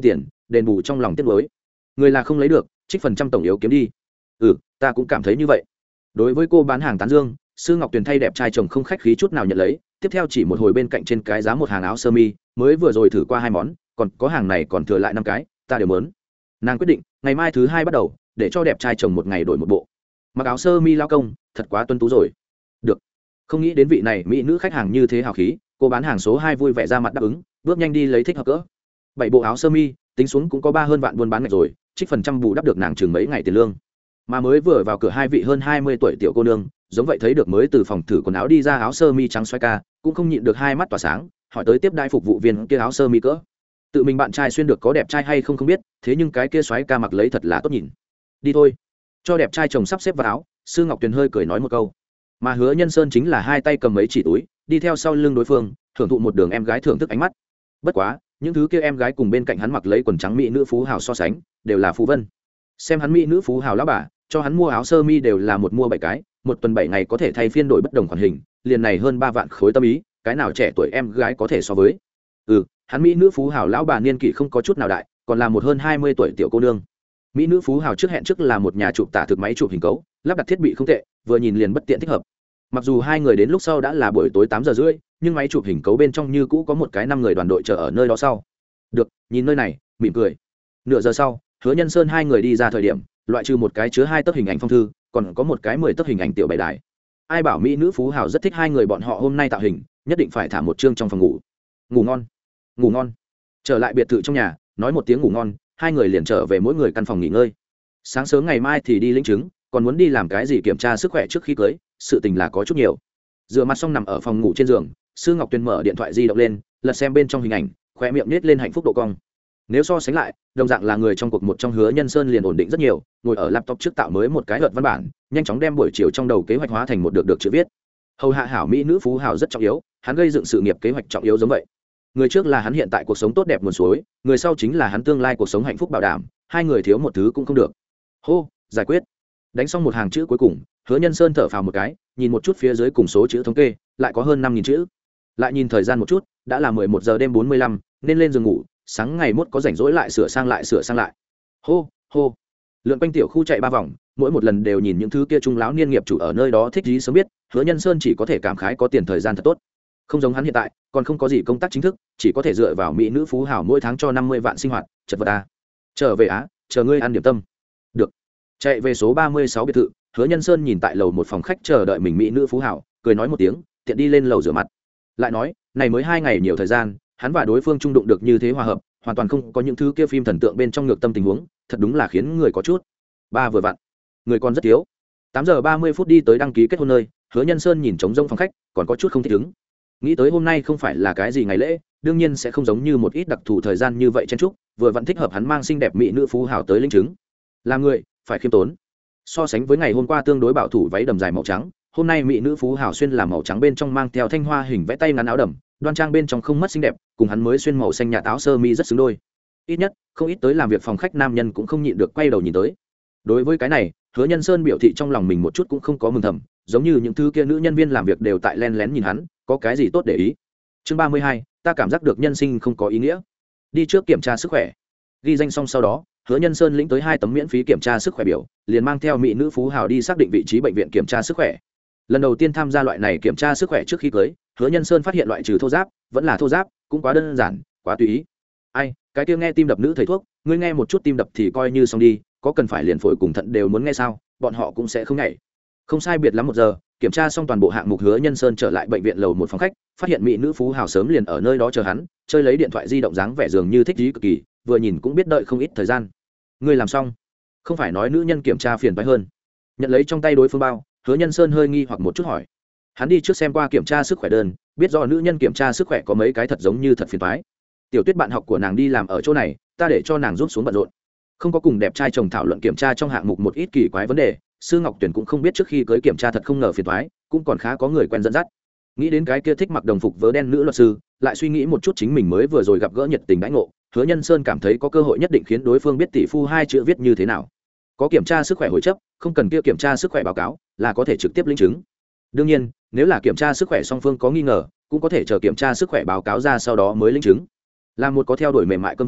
đền bù trong lòng tiếc nuối. Người là không lấy được, trích phần trăm tổng yếu kiếm đi. Ừ, ta cũng cảm thấy như vậy. Đối với cô bán hàng tán dương, Sư Ngọc Tuyền thay đẹp trai chồng không khách khí chút nào nhận lấy, tiếp theo chỉ một hồi bên cạnh trên cái giá một hàng áo sơ mi, mới vừa rồi thử qua hai món, còn có hàng này còn thừa lại năm cái, ta đều muốn. Nàng quyết định, ngày mai thứ hai bắt đầu, để cho đẹp trai chồng một ngày đổi một bộ. Mặc áo sơ mi lao công, thật quá tuân tú rồi. Được. Không nghĩ đến vị này mỹ nữ khách hàng như thế hào khí, cô bán hàng số hai vui vẻ ra mặt đáp ứng, bước nhanh đi lấy thích hợp cỡ. Bảy bộ áo sơ mi, tính xuống cũng có ba hơn vạn buôn bán ngạch rồi, trích phần trăm bù đắp được nàng chừng mấy ngày tiền lương. Mà mới vừa vào cửa hai vị hơn hai mươi tuổi tiểu cô nương, giống vậy thấy được mới từ phòng thử quần áo đi ra áo sơ mi trắng xoay ca, cũng không nhịn được hai mắt tỏa sáng, hỏi tới tiếp đai phục vụ viên kia áo sơ mi cỡ. Tự mình bạn trai xuyên được có đẹp trai hay không không biết, thế nhưng cái kia xoáy ca mặc lấy thật là tốt nhìn. Đi thôi. Cho đẹp trai chồng sắp xếp vào áo, Sư Ngọc Tuyền hơi cười nói một câu. Mà Hứa Nhân Sơn chính là hai tay cầm mấy chỉ túi, đi theo sau lưng đối phương, thưởng thụ một đường em gái thưởng thức ánh mắt. Bất quá, những thứ kia em gái cùng bên cạnh hắn mặc lấy quần trắng mỹ nữ phú hào so sánh, đều là phú vân. Xem hắn mỹ nữ phú hào lão bà, cho hắn mua áo sơ mi đều là một mua bảy cái, một tuần bảy ngày có thể thay phiên đổi bất đồng khoản hình, liền này hơn ba vạn khối tâm ý, cái nào trẻ tuổi em gái có thể so với. Ừ, hắn mỹ nữ phú hào lão bà niên kỷ không có chút nào đại, còn là một hơn hai mươi tuổi tiểu cô nương. Mỹ nữ phú hào trước hẹn trước là một nhà chụp tả thực máy chụp hình cấu, lắp đặt thiết bị không tệ, vừa nhìn liền bất tiện thích hợp. Mặc dù hai người đến lúc sau đã là buổi tối tám giờ rưỡi, nhưng máy chụp hình cấu bên trong như cũ có một cái năm người đoàn đội chờ ở nơi đó sau. Được, nhìn nơi này, mỉm cười. Nửa giờ sau, Hứa Nhân Sơn hai người đi ra thời điểm, loại trừ một cái chứa hai tấc hình ảnh phong thư, còn có một cái mười tấc hình ảnh tiểu bày đài. Ai bảo mỹ nữ phú hào rất thích hai người bọn họ hôm nay tạo hình, nhất định phải thả một chương trong phòng ngủ. Ngủ ngon, ngủ ngon. Trở lại biệt thự trong nhà, nói một tiếng ngủ ngon, hai người liền trở về mỗi người căn phòng nghỉ ngơi. Sáng sớm ngày mai thì đi lĩnh chứng, còn muốn đi làm cái gì kiểm tra sức khỏe trước khi cưới, sự tình là có chút nhiều. Rửa mặt xong nằm ở phòng ngủ trên giường, Sư Ngọc Tuyền mở điện thoại di động lên, lật xem bên trong hình ảnh, khóe miệng nết lên hạnh phúc độ cong. Nếu so sánh lại, đồng dạng là người trong cuộc một trong Hứa Nhân Sơn liền ổn định rất nhiều, ngồi ở laptop trước tạo mới một cái luật văn bản, nhanh chóng đem buổi chiều trong đầu kế hoạch hóa thành một được được chữ viết. Hầu hạ hảo mỹ nữ phú hào rất trọng yếu, hắn gây dựng sự nghiệp kế hoạch trọng yếu giống vậy. Người trước là hắn hiện tại cuộc sống tốt đẹp nguồn suối, người sau chính là hắn tương lai cuộc sống hạnh phúc bảo đảm, hai người thiếu một thứ cũng không được. Hô, giải quyết. Đánh xong một hàng chữ cuối cùng, Hứa Nhân Sơn thở phào một cái, nhìn một chút phía dưới cùng số chữ thống kê, lại có hơn năm nghìn chữ. Lại nhìn thời gian một chút, đã là mười một giờ đêm bốn mươi lăm, nên lên giường ngủ, sáng ngày mốt có rảnh rỗi lại sửa sang lại sửa sang lại. Hô, hô. Lượn quanh tiểu khu chạy ba vòng, mỗi một lần đều nhìn những thứ kia trung lão niên nghiệp chủ ở nơi đó thích gì sớm biết, Hứa Nhân Sơn chỉ có thể cảm khái có tiền thời gian thật tốt. Không giống hắn hiện tại, còn không có gì công tác chính thức, chỉ có thể dựa vào mỹ nữ phú hào mỗi tháng cho năm mươi vạn sinh hoạt, chật vật ta. Trở về á, chờ ngươi ăn điểm tâm. Được. Chạy về số ba mươi sáu biệt thự, Hứa Nhân Sơn nhìn tại lầu một phòng khách chờ đợi mình mỹ nữ phú hào, cười nói một tiếng, tiện đi lên lầu rửa mặt. Lại nói, này mới hai ngày nhiều thời gian, hắn và đối phương trung đụng được như thế hòa hợp, hoàn toàn không có những thứ kia phim thần tượng bên trong ngược tâm tình huống, thật đúng là khiến người có chút. Ba vừa vặn, người còn rất thiếu. tám giờ ba mươi phút đi tới đăng ký kết hôn nơi, Hứa Nhân Sơn nhìn trống rỗng phòng khách, còn có chút không thích ứng. Nghĩ tới hôm nay không phải là cái gì ngày lễ, đương nhiên sẽ không giống như một ít đặc thù thời gian như vậy chen chúc, vừa vẫn thích hợp hắn mang xinh đẹp mỹ nữ phú hào tới linh chứng. Làm người phải khiêm tốn. So sánh với ngày hôm qua tương đối bảo thủ váy đầm dài màu trắng, hôm nay mỹ nữ phú hào xuyên là màu trắng bên trong mang theo thanh hoa hình vẽ tay ngắn áo đầm, đoan trang bên trong không mất xinh đẹp, cùng hắn mới xuyên màu xanh nhạt áo sơ mi rất xứng đôi. Ít nhất, không ít tới làm việc phòng khách nam nhân cũng không nhịn được quay đầu nhìn tới. Đối với cái này, Hứa Nhân Sơn biểu thị trong lòng mình một chút cũng không có mừng thầm, giống như những thứ kia nữ nhân viên làm việc đều tại len lén nhìn hắn, có cái gì tốt để ý. Chương ba mươi hai, ta cảm giác được nhân sinh không có ý nghĩa. Đi trước kiểm tra sức khỏe. Ghi danh xong sau đó, Hứa Nhân Sơn lĩnh tới hai tấm miễn phí kiểm tra sức khỏe biểu, liền mang theo mỹ nữ phú hào đi xác định vị trí bệnh viện kiểm tra sức khỏe. Lần đầu tiên tham gia loại này kiểm tra sức khỏe trước khi cưới, Hứa Nhân Sơn phát hiện loại trừ thô giáp, vẫn là thô giáp, cũng quá đơn giản, quá tùy ý. Ai, cái kia nghe tim đập nữ thầy thuốc, ngươi nghe một chút tim đập thì coi như xong đi, có cần phải liền phổi cùng thận đều muốn nghe sao, bọn họ cũng sẽ không nhảy. Không sai biệt lắm một giờ, kiểm tra xong toàn bộ hạng mục, Hứa Nhân Sơn trở lại bệnh viện lầu một phòng khách, phát hiện mỹ nữ phú hào sớm liền ở nơi đó chờ hắn, chơi lấy điện thoại di động dáng vẻ dường như thích ý cực kỳ, vừa nhìn cũng biết đợi không ít thời gian. Ngươi làm xong? Không phải nói nữ nhân kiểm tra phiền phức hơn? Nhận lấy trong tay đối phương bao, Hứa Nhân Sơn hơi nghi hoặc một chút hỏi. Hắn đi trước xem qua kiểm tra sức khỏe đơn, biết do nữ nhân kiểm tra sức khỏe có mấy cái thật giống như thật phiền toái. Tiểu Tuyết bạn học của nàng đi làm ở chỗ này, ta để cho nàng rút xuống bận rộn. Không có cùng đẹp trai chồng thảo luận kiểm tra trong hạng mục một ít kỳ quái vấn đề, Sư Ngọc Tuyển cũng không biết trước khi cưới kiểm tra thật không ngờ phiền toái, cũng còn khá có người quen dẫn dắt. Nghĩ đến cái kia thích mặc đồng phục vớ đen nữ luật sư, lại suy nghĩ một chút chính mình mới vừa rồi gặp gỡ nhiệt tình đãi ngộ, Hứa Nhân Sơn cảm thấy có cơ hội nhất định khiến đối phương biết tỷ phu hai chữ viết như thế nào. Có kiểm tra sức khỏe hồi chấp, không cần kia kiểm tra sức khỏe báo cáo, là có thể trực tiếp lĩnh chứng. Đương nhiên, nếu là kiểm tra sức khỏe song phương có nghi ngờ, cũng có thể chờ kiểm tra sức khỏe báo cáo ra sau đó mới lĩnh chứng. Là một có theo đuổi mềm mại cơm vương,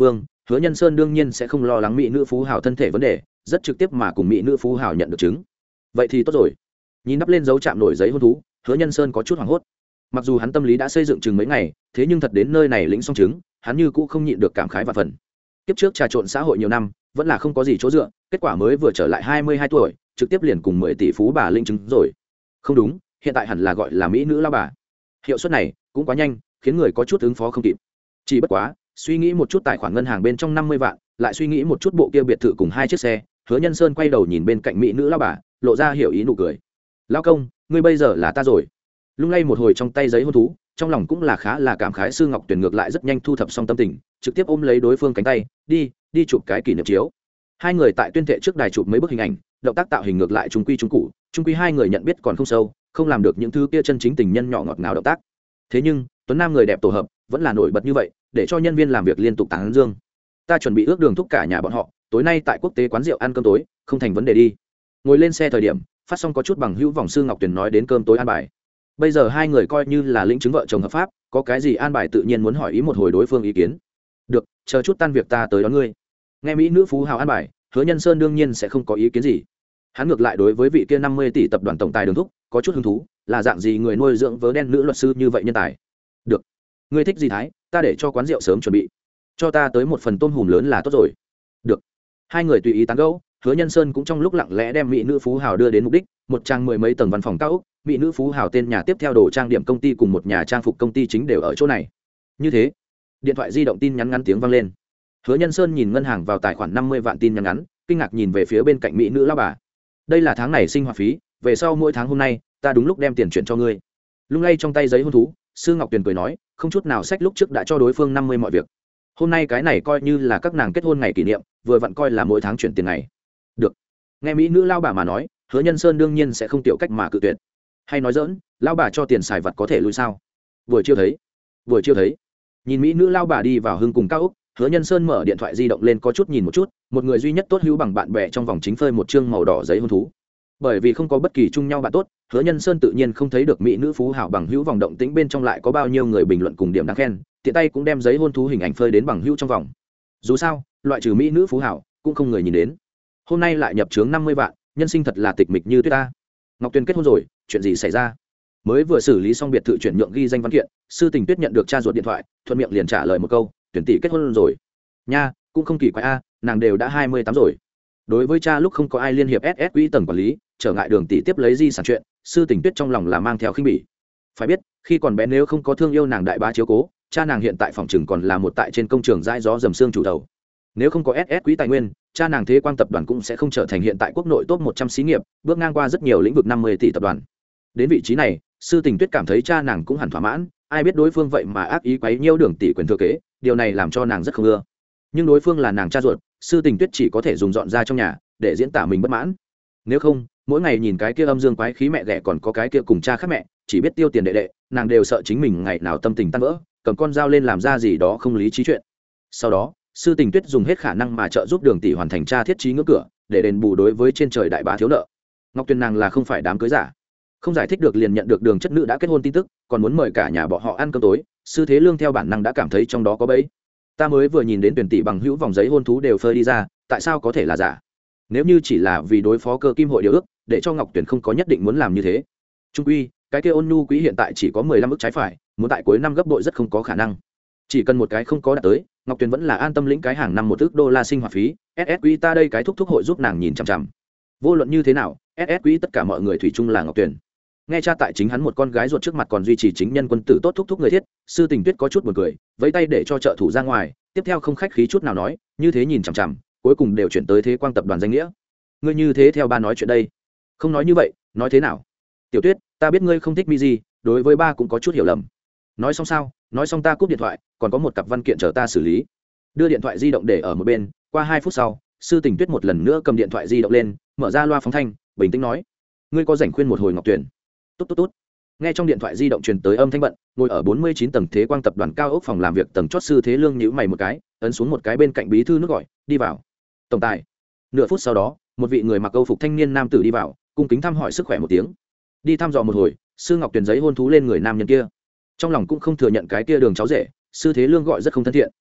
Hứa Nhân Sơn đương nhiên sẽ không lo lắng mỹ nữ phú hào thân thể vấn đề, rất trực tiếp mà cùng mỹ nữ phú hào nhận được chứng. Vậy thì tốt rồi. Nhìn đắp lên dấu chạm nổi giấy hôn thú, Hứa Nhân Sơn có chút hoảng hốt. Mặc dù hắn tâm lý đã xây dựng chừng mấy ngày, thế nhưng thật đến nơi này lĩnh xong chứng, hắn như cũ không nhịn được cảm khái và phần. Kiếp trước trà trộn xã hội nhiều năm, vẫn là không có gì chỗ dựa, kết quả mới vừa trở lại hai mươi hai tuổi, trực tiếp liền cùng mười tỷ phú bà linh chứng rồi. Không đúng, hiện tại hẳn là gọi là mỹ nữ lao bà. Hiệu suất này cũng quá nhanh, khiến người có chút ứng phó không kịp. Chỉ bất quá, suy nghĩ một chút tài khoản ngân hàng bên trong năm mươi vạn, lại suy nghĩ một chút bộ kia biệt thự cùng hai chiếc xe, Hứa Nhân Sơn quay đầu nhìn bên cạnh mỹ nữ lao bà, lộ ra hiểu ý nụ cười. Lao công, ngươi bây giờ là ta rồi. Lung lay một hồi trong tay giấy hôn thú, trong lòng cũng là khá là cảm khái. Sư Ngọc Tuyền ngược lại rất nhanh thu thập xong tâm tình, trực tiếp ôm lấy đối phương cánh tay, đi đi chụp cái kỷ niệm chiếu. Hai người tại tuyên thệ trước đài chụp mấy bức hình ảnh, động tác tạo hình ngược lại trung quy trung cụ, trung quy hai người nhận biết còn không sâu, không làm được những thứ kia chân chính tình nhân nhỏ ngọt ngào động tác. Thế nhưng tuấn nam người đẹp tổ hợp vẫn là nổi bật như vậy, để cho nhân viên làm việc liên tục tán dương. Ta chuẩn bị ước đường thúc cả nhà bọn họ tối nay tại quốc tế quán rượu ăn cơm tối, không thành vấn đề đi. Ngồi lên xe thời điểm, phát xong có chút bằng hữu vòng Sư Ngọc Tuyền nói đến cơm tối an bài. Bây giờ hai người coi như là lĩnh chứng vợ chồng hợp pháp, có cái gì an bài tự nhiên muốn hỏi ý một hồi đối phương ý kiến. Được, chờ chút tan việc ta tới đón ngươi. Nghe mỹ nữ phú hào an bài, Hứa Nhân Sơn đương nhiên sẽ không có ý kiến gì. Hắn ngược lại đối với vị kia năm mươi tỷ tập đoàn tổng tài Đường Thúc có chút hứng thú, là dạng gì người nuôi dưỡng vớ đen nữ luật sư như vậy nhân tài. Được, ngươi thích gì thái, ta để cho quán rượu sớm chuẩn bị, cho ta tới một phần tôm hùm lớn là tốt rồi. Được. Hai người tùy ý tán gẫu, Hứa Nhân Sơn cũng trong lúc lặng lẽ đem mỹ nữ phú hào đưa đến mục đích, một trang mười mấy tầng văn phòng cao ốc, mỹ nữ phú hào tên nhà tiếp theo đồ trang điểm công ty cùng một nhà trang phục công ty chính đều ở chỗ này. Như thế, điện thoại di động tin nhắn ngắn tiếng vang lên. Hứa Nhân Sơn nhìn ngân hàng vào tài khoản năm mươi vạn tin nhắn ngắn, kinh ngạc nhìn về phía bên cạnh mỹ nữ lão bà. Đây là tháng này sinh hoạt phí, về sau mỗi tháng hôm nay, ta đúng lúc đem tiền chuyển cho ngươi. Lung lay trong tay giấy hôn thú, Sư Ngọc Tuyền cười nói, không chút nào sách lúc trước đã cho đối phương năm mươi mọi việc. Hôm nay cái này coi như là các nàng kết hôn ngày kỷ niệm, vừa vặn coi là mỗi tháng chuyển tiền này. Được. Nghe mỹ nữ lão bà mà nói, Hứa Nhân Sơn đương nhiên sẽ không tiểu cách mà cự tuyệt. Hay nói dỡn, lão bà cho tiền xài vặt có thể lui sao? Buổi chiều thấy. Buổi chiều thấy. Nhìn mỹ nữ lão bà đi vào hưng cùng cao ốc, Hứa Nhân Sơn mở điện thoại di động lên có chút nhìn một chút, một người duy nhất tốt hữu bằng bạn bè trong vòng chính phơi một chương màu đỏ giấy hôn thú. Bởi vì không có bất kỳ chung nhau bạn tốt, Hứa Nhân Sơn tự nhiên không thấy được mỹ nữ phú hảo bằng hữu vòng động tĩnh bên trong lại có bao nhiêu người bình luận cùng điểm đáng khen, tiện tay cũng đem giấy hôn thú hình ảnh phơi đến bằng hữu trong vòng. Dù sao, loại trừ mỹ nữ phú hảo, cũng không người nhìn đến. Hôm nay lại nhập chướng năm mươi vạn, nhân sinh thật là tịch mịch như tuyết ta. Ngọc Tuyền kết hôn rồi, chuyện gì xảy ra? Mới vừa xử lý xong biệt thự chuyển nhượng ghi danh văn kiện, Sư Tình Tuyết nhận được cha ruột điện thoại, thuận miệng liền trả lời một câu, Tuyển tỷ kết hôn rồi. Nha, cũng không kỳ quái a, nàng đều đã hai mươi tám rồi. Đối với cha lúc không có ai liên hiệp ét ét quỹ tầng quản lý, trở ngại Đường tỷ tiếp lấy di sản chuyện, Sư Tình Tuyết trong lòng là mang theo khinh bỉ. Phải biết, khi còn bé nếu không có thương yêu nàng đại bá chiếu cố, cha nàng hiện tại phòng trừng còn là một tại trên công trường dãi gió dầm xương chủ đầu. Nếu không có ét ét quỹ tài nguyên, cha nàng Thế Quang tập đoàn cũng sẽ không trở thành hiện tại quốc nội top một trăm xí nghiệp, bước ngang qua rất nhiều lĩnh vực năm mươi tỷ tập đoàn. Đến vị trí này, Sư Tình Tuyết cảm thấy cha nàng cũng hẳn thỏa mãn, ai biết đối phương vậy mà ác ý quấy nhiễu Đường tỷ quyền thừa kế, điều này làm cho nàng rất không ưa. Nhưng đối phương là nàng cha ruột, Sư Tình Tuyết chỉ có thể dùng dọn ra trong nhà để diễn tả mình bất mãn. Nếu không, mỗi ngày nhìn cái kia âm dương quái khí mẹ ghẻ còn có cái kia cùng cha khác mẹ, chỉ biết tiêu tiền đệ đệ, nàng đều sợ chính mình ngày nào tâm tình tan vỡ, cầm con dao lên làm ra gì đó không lý trí chuyện. Sau đó, Sư Tình Tuyết dùng hết khả năng mà trợ giúp Đường tỷ hoàn thành cha thiết trí ngưỡng cửa, để đền bù đối với trên trời đại bá thiếu nợ. Ngọc Tuyền nàng là không phải đám cưới giả, không giải thích được liền nhận được Đường chất nữ đã kết hôn tin tức, còn muốn mời cả nhà bọn họ ăn cơm tối. Sư Thế Lương theo bản năng đã cảm thấy trong đó có bẫy. Ta mới vừa nhìn đến Tuyển tỷ bằng hữu vòng giấy hôn thú đều phơi đi ra, tại sao có thể là giả? Nếu như chỉ là vì đối phó Cơ Kim hội điều ước, để cho Ngọc Tuyền không có nhất định muốn làm như thế. Trung quy, cái kia Ôn Nhu Quý hiện tại chỉ có mười lăm ức trái phải, muốn tại cuối năm gấp bội rất không có khả năng. Chỉ cần một cái không có đạt tới, Ngọc Tuyền vẫn là an tâm lĩnh cái hàng năm một ức đô la sinh hoạt phí, ét ét Quý ta đây cái thúc thúc hội giúp nàng nhìn chằm chằm. Vô luận như thế nào, ét ét Quý tất cả mọi người thủy chung là Ngọc Tuyền. Nghe cha tại chính hắn một con gái ruột trước mặt còn duy trì chính nhân quân tử tốt thúc thúc người thiết, Sư Tình Tuyết có chút buồn cười, vẫy tay để cho trợ thủ ra ngoài, tiếp theo không khách khí chút nào nói, như thế nhìn chằm chằm, cuối cùng đều chuyển tới Thế Quang tập đoàn danh nghĩa. Ngươi như thế theo ba nói chuyện đây? Không nói như vậy, nói thế nào? Tiểu Tuyết, ta biết ngươi không thích mi gì, đối với ba cũng có chút hiểu lầm. Nói xong sao? Nói xong ta cúp điện thoại, còn có một cặp văn kiện chờ ta xử lý. Đưa điện thoại di động để ở một bên, qua hai phút sau, Sư Tình Tuyết một lần nữa cầm điện thoại di động lên, mở ra loa phóng thanh, bình tĩnh nói: ngươi có rảnh khuyên một hồi Ngọc Tuyền? Tốt tốt tốt. Nghe trong điện thoại di động truyền tới âm thanh bận, ngồi ở bốn mươi chín tầng Thế Quang tập đoàn cao ốc phòng làm việc tầng chót Sư Thế Lương nhíu mày một cái, ấn xuống một cái bên cạnh bí thư nước gọi, đi vào. Tổng tài. Nửa phút sau đó, một vị người mặc âu phục thanh niên nam tử đi vào, cung kính thăm hỏi sức khỏe một tiếng. Đi thăm dò một hồi, Sư Ngọc Tuyền giấy hôn thú lên người nam nhân kia. Trong lòng cũng không thừa nhận cái kia Đường cháu rể, Sư Thế Lương gọi rất không thân thiện.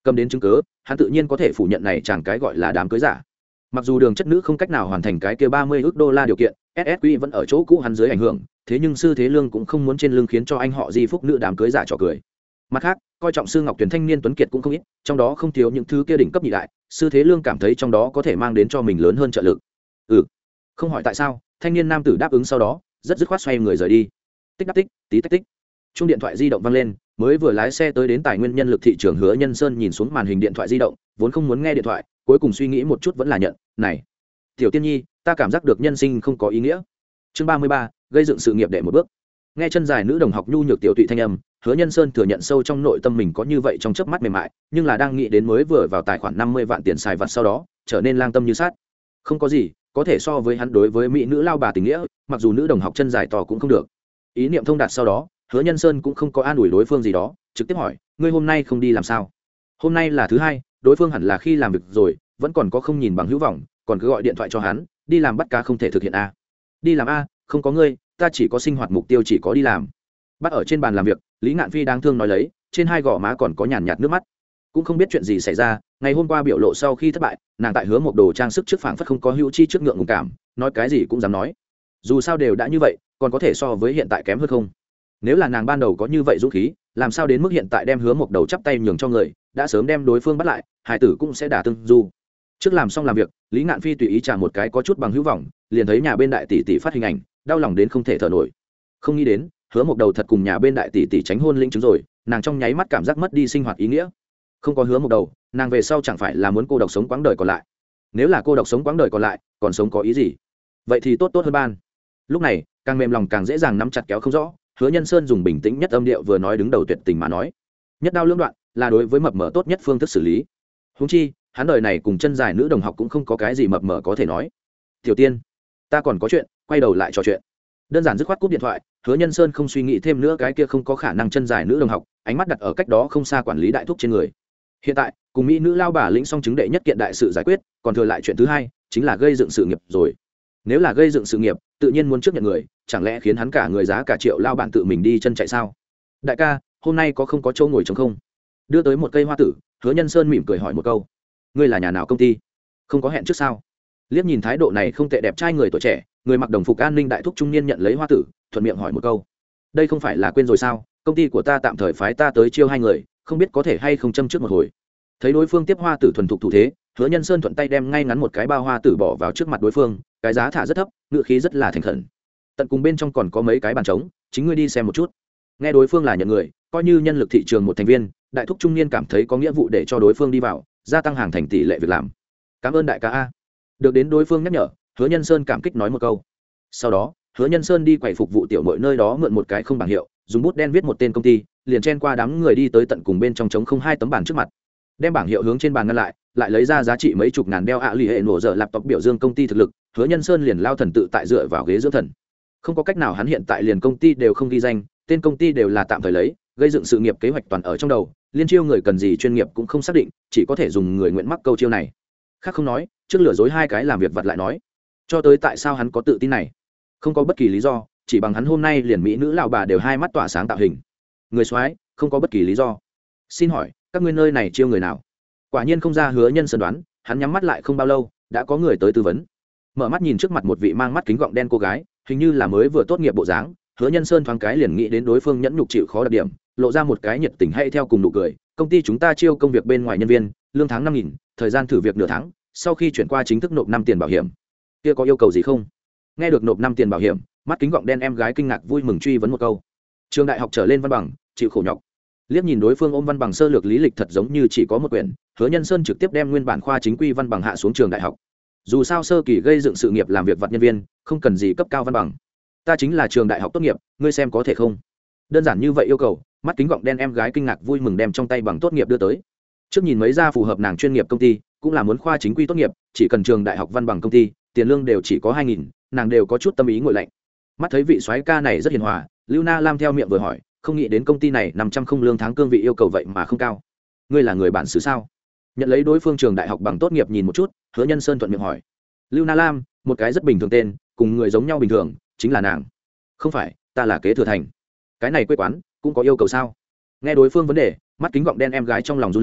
cầm đến chứng cớ hắn tự nhiên có thể phủ nhận này chẳng cái gọi là đám cưới giả. Mặc dù đường chất nữ không cách nào hoàn thành cái kia ba mươi ức đô la điều kiện, ét ét quy vẫn ở chỗ cũ hắn dưới ảnh hưởng, thế nhưng sư thế lương cũng không muốn trên lưng khiến cho anh họ di phúc nữ đám cưới giả trò cười. Mặt khác, coi trọng sư ngọc tuyển thanh niên tuấn kiệt cũng không ít, trong đó không thiếu những thứ kia đỉnh cấp nhị đại, sư thế lương cảm thấy trong đó có thể mang đến cho mình lớn hơn trợ lực. Ừ, không hỏi tại sao, thanh niên nam tử đáp ứng sau đó, rất dứt khoát xoay người rời đi. Tích đắc tích, tí tách tích. Chuông điện thoại di động vang lên, mới vừa lái xe tới đến tài nguyên nhân lực thị trường Hứa Nhân Sơn nhìn xuống màn hình điện thoại di động, vốn không muốn nghe điện thoại, cuối cùng suy nghĩ một chút vẫn là nhận. Này, tiểu tiên nhi, ta cảm giác được nhân sinh không có ý nghĩa. Chương ba mươi ba, gây dựng sự nghiệp đệ một bước. Nghe chân dài nữ đồng học nhu nhược tiểu tụy thanh âm, Hứa Nhân Sơn thừa nhận sâu trong nội tâm mình có như vậy trong chớp mắt mềm mại, nhưng là đang nghĩ đến mới vừa vào tài khoản năm mươi vạn tiền xài vặt sau đó, trở nên lang tâm như sát. Không có gì, có thể so với hắn đối với mỹ nữ lao bà tình nghĩa, mặc dù nữ đồng học chân dài to cũng không được. Ý niệm thông đạt sau đó, Hứa Nhân Sơn cũng không có an ủi đối phương gì đó, trực tiếp hỏi, ngươi hôm nay không đi làm sao? Hôm nay là thứ hai, đối phương hẳn là khi làm việc rồi, vẫn còn có không nhìn bằng hữu vọng, còn cứ gọi điện thoại cho hắn, đi làm bắt cá không thể thực hiện a. Đi làm a, không có ngươi, ta chỉ có sinh hoạt mục tiêu chỉ có đi làm. Bắt ở trên bàn làm việc, Lý Ngạn Phi đáng thương nói lấy, trên hai gò má còn có nhàn nhạt nước mắt. Cũng không biết chuyện gì xảy ra, ngày hôm qua biểu lộ sau khi thất bại, nàng tại Hứa một đồ trang sức trước phảng phất không có hữu chi trước ngượng ngùng cảm, nói cái gì cũng dám nói. Dù sao đều đã như vậy, còn có thể so với hiện tại kém hơn không? Nếu là nàng ban đầu có như vậy dũng khí, làm sao đến mức hiện tại đem Hứa một đầu chắp tay nhường cho người, đã sớm đem đối phương bắt lại, hải tử cũng sẽ đả tương du. Trước làm xong làm việc, Lý Ngạn Phi tùy ý trả một cái có chút bằng hữu vọng, liền thấy nhà bên đại tỷ tỷ phát hình ảnh, đau lòng đến không thể thở nổi. Không nghĩ đến, Hứa một đầu thật cùng nhà bên đại tỷ tỷ tránh hôn linh chứng rồi, nàng trong nháy mắt cảm giác mất đi sinh hoạt ý nghĩa. Không có Hứa một đầu, nàng về sau chẳng phải là muốn cô độc sống quãng đời còn lại. Nếu là cô độc sống quãng đời còn lại, còn sống có ý gì? Vậy thì tốt tốt hơn ban. Lúc này, càng mềm lòng càng dễ dàng nắm chặt kéo không rõ, Hứa Nhân Sơn dùng bình tĩnh nhất âm điệu vừa nói đứng đầu tuyệt tình mà nói, nhất đao lưỡng đoạn là đối với mập mờ tốt nhất phương thức xử lý. Huống chi, hắn đời này cùng chân dài nữ đồng học cũng không có cái gì mập mờ có thể nói. Tiểu tiên, ta còn có chuyện, quay đầu lại trò chuyện. Đơn giản dứt khoát cúp điện thoại, Hứa Nhân Sơn không suy nghĩ thêm nữa cái kia không có khả năng chân dài nữ đồng học, ánh mắt đặt ở cách đó không xa quản lý đại thúc trên người. Hiện tại, cùng mỹ nữ lao bà lĩnh xong chứng đệ nhất kiện đại sự giải quyết, còn thừa lại chuyện thứ hai, chính là gây dựng sự nghiệp rồi. Nếu là gây dựng sự nghiệp, tự nhiên muốn trước nhận người, chẳng lẽ khiến hắn cả người giá cả triệu lao bản tự mình đi chân chạy sao? Đại ca, hôm nay có không có chỗ ngồi trống không? Đưa tới một cây hoa tử, Hứa Nhân Sơn mỉm cười hỏi một câu. Ngươi là nhà nào công ty? Không có hẹn trước sao? Liếc nhìn thái độ này không tệ đẹp trai người tuổi trẻ, người mặc đồng phục an ninh đại thúc trung niên nhận lấy hoa tử, thuận miệng hỏi một câu. Đây không phải là quên rồi sao? Công ty của ta tạm thời phái ta tới chiêu hai người, không biết có thể hay không châm trước một hồi. Thấy đối phương tiếp hoa tử thuần thục thủ thế, Hứa Nhân Sơn thuận tay đem ngay ngắn một cái bao hoa tử bỏ vào trước mặt đối phương, cái giá thả rất thấp, ngựa khí rất là thành khẩn. Tận cùng bên trong còn có mấy cái bàn trống, chính ngươi đi xem một chút. Nghe đối phương là nhận người, coi như nhân lực thị trường một thành viên, đại thúc trung niên cảm thấy có nghĩa vụ để cho đối phương đi vào, gia tăng hàng thành tỷ lệ việc làm. Cảm ơn đại ca a. Được đến đối phương nhắc nhở, Hứa Nhân Sơn cảm kích nói một câu. Sau đó, Hứa Nhân Sơn đi quầy phục vụ tiểu muội nơi đó mượn một cái không bảng hiệu, dùng bút đen viết một tên công ty, liền chen qua đám người đi tới tận cùng bên trong trống không hai tấm bàn trước mặt. Đem bảng hiệu hướng trên bàn ngăn lại, lại lấy ra giá trị mấy chục ngàn đeo ạ lì hệ nổ dở laptop biểu dương công ty thực lực, Hứa Nhân Sơn liền lao thần tự tại dựa vào ghế dưỡng thần. Không có cách nào, hắn hiện tại liền công ty đều không ghi danh, tên công ty đều là tạm thời lấy, gây dựng sự nghiệp kế hoạch toàn ở trong đầu, liên chiêu người cần gì chuyên nghiệp cũng không xác định, chỉ có thể dùng người nguyện mắc câu chiêu này. Khác không nói, trước lừa dối hai cái làm việc vặt lại nói. Cho tới tại sao hắn có tự tin này? Không có bất kỳ lý do, chỉ bằng hắn hôm nay liền mỹ nữ lão bà đều hai mắt tỏa sáng tạo hình. Người soái, không có bất kỳ lý do. Xin hỏi, các ngươi nơi này chiêu người nào? Quả nhiên không ra Hứa Nhân Sơn đoán, hắn nhắm mắt lại không bao lâu, đã có người tới tư vấn. Mở mắt nhìn trước mặt một vị mang mắt kính gọng đen cô gái, hình như là mới vừa tốt nghiệp bộ dáng, Hứa Nhân Sơn thoáng cái liền nghĩ đến đối phương nhẫn nhục chịu khó đặc điểm, lộ ra một cái nhiệt tình hay theo cùng nụ cười. Công ty chúng ta chiêu công việc bên ngoài nhân viên, lương tháng năm nghìn, thời gian thử việc nửa tháng, sau khi chuyển qua chính thức nộp năm tiền bảo hiểm. Kia có yêu cầu gì không? Nghe được nộp năm tiền bảo hiểm, mắt kính gọng đen em gái kinh ngạc vui mừng truy vấn một câu. Trường đại học trở lên văn bằng, chịu khổ nhọc. Liếc nhìn đối phương ôm văn bằng sơ lược lý lịch thật giống như chỉ có một quyển, Hứa Nhân Sơn trực tiếp đem nguyên bản khoa chính quy văn bằng hạ xuống trường đại học. Dù sao sơ kỳ gây dựng sự nghiệp làm việc vặt nhân viên, không cần gì cấp cao văn bằng. Ta chính là trường đại học tốt nghiệp, ngươi xem có thể không? Đơn giản như vậy yêu cầu, mắt kính gọng đen em gái kinh ngạc vui mừng đem trong tay bằng tốt nghiệp đưa tới. Trước nhìn mấy gia phù hợp nàng chuyên nghiệp công ty, cũng là muốn khoa chính quy tốt nghiệp, chỉ cần trường đại học văn bằng công ty, tiền lương đều chỉ có hai nghìn, nàng đều có chút tâm ý nguội lạnh. Mắt thấy vị soái ca này rất hiền hòa, Lưu Na Lam theo miệng vừa hỏi, không nghĩ đến công ty này năm trăm không lương tháng cương vị yêu cầu vậy mà không cao. Ngươi là người bản xứ sao? Nhận lấy đối phương trường đại học bằng tốt nghiệp nhìn một chút, Hứa Nhân Sơn thuận miệng hỏi. Lưu Na Lam, một cái rất bình thường tên, cùng người giống nhau bình thường, chính là nàng. Không phải, ta là kế thừa thành. Cái này quê quán cũng có yêu cầu sao? Nghe đối phương vấn đề, mắt kính gọng đen em gái trong lòng run lên,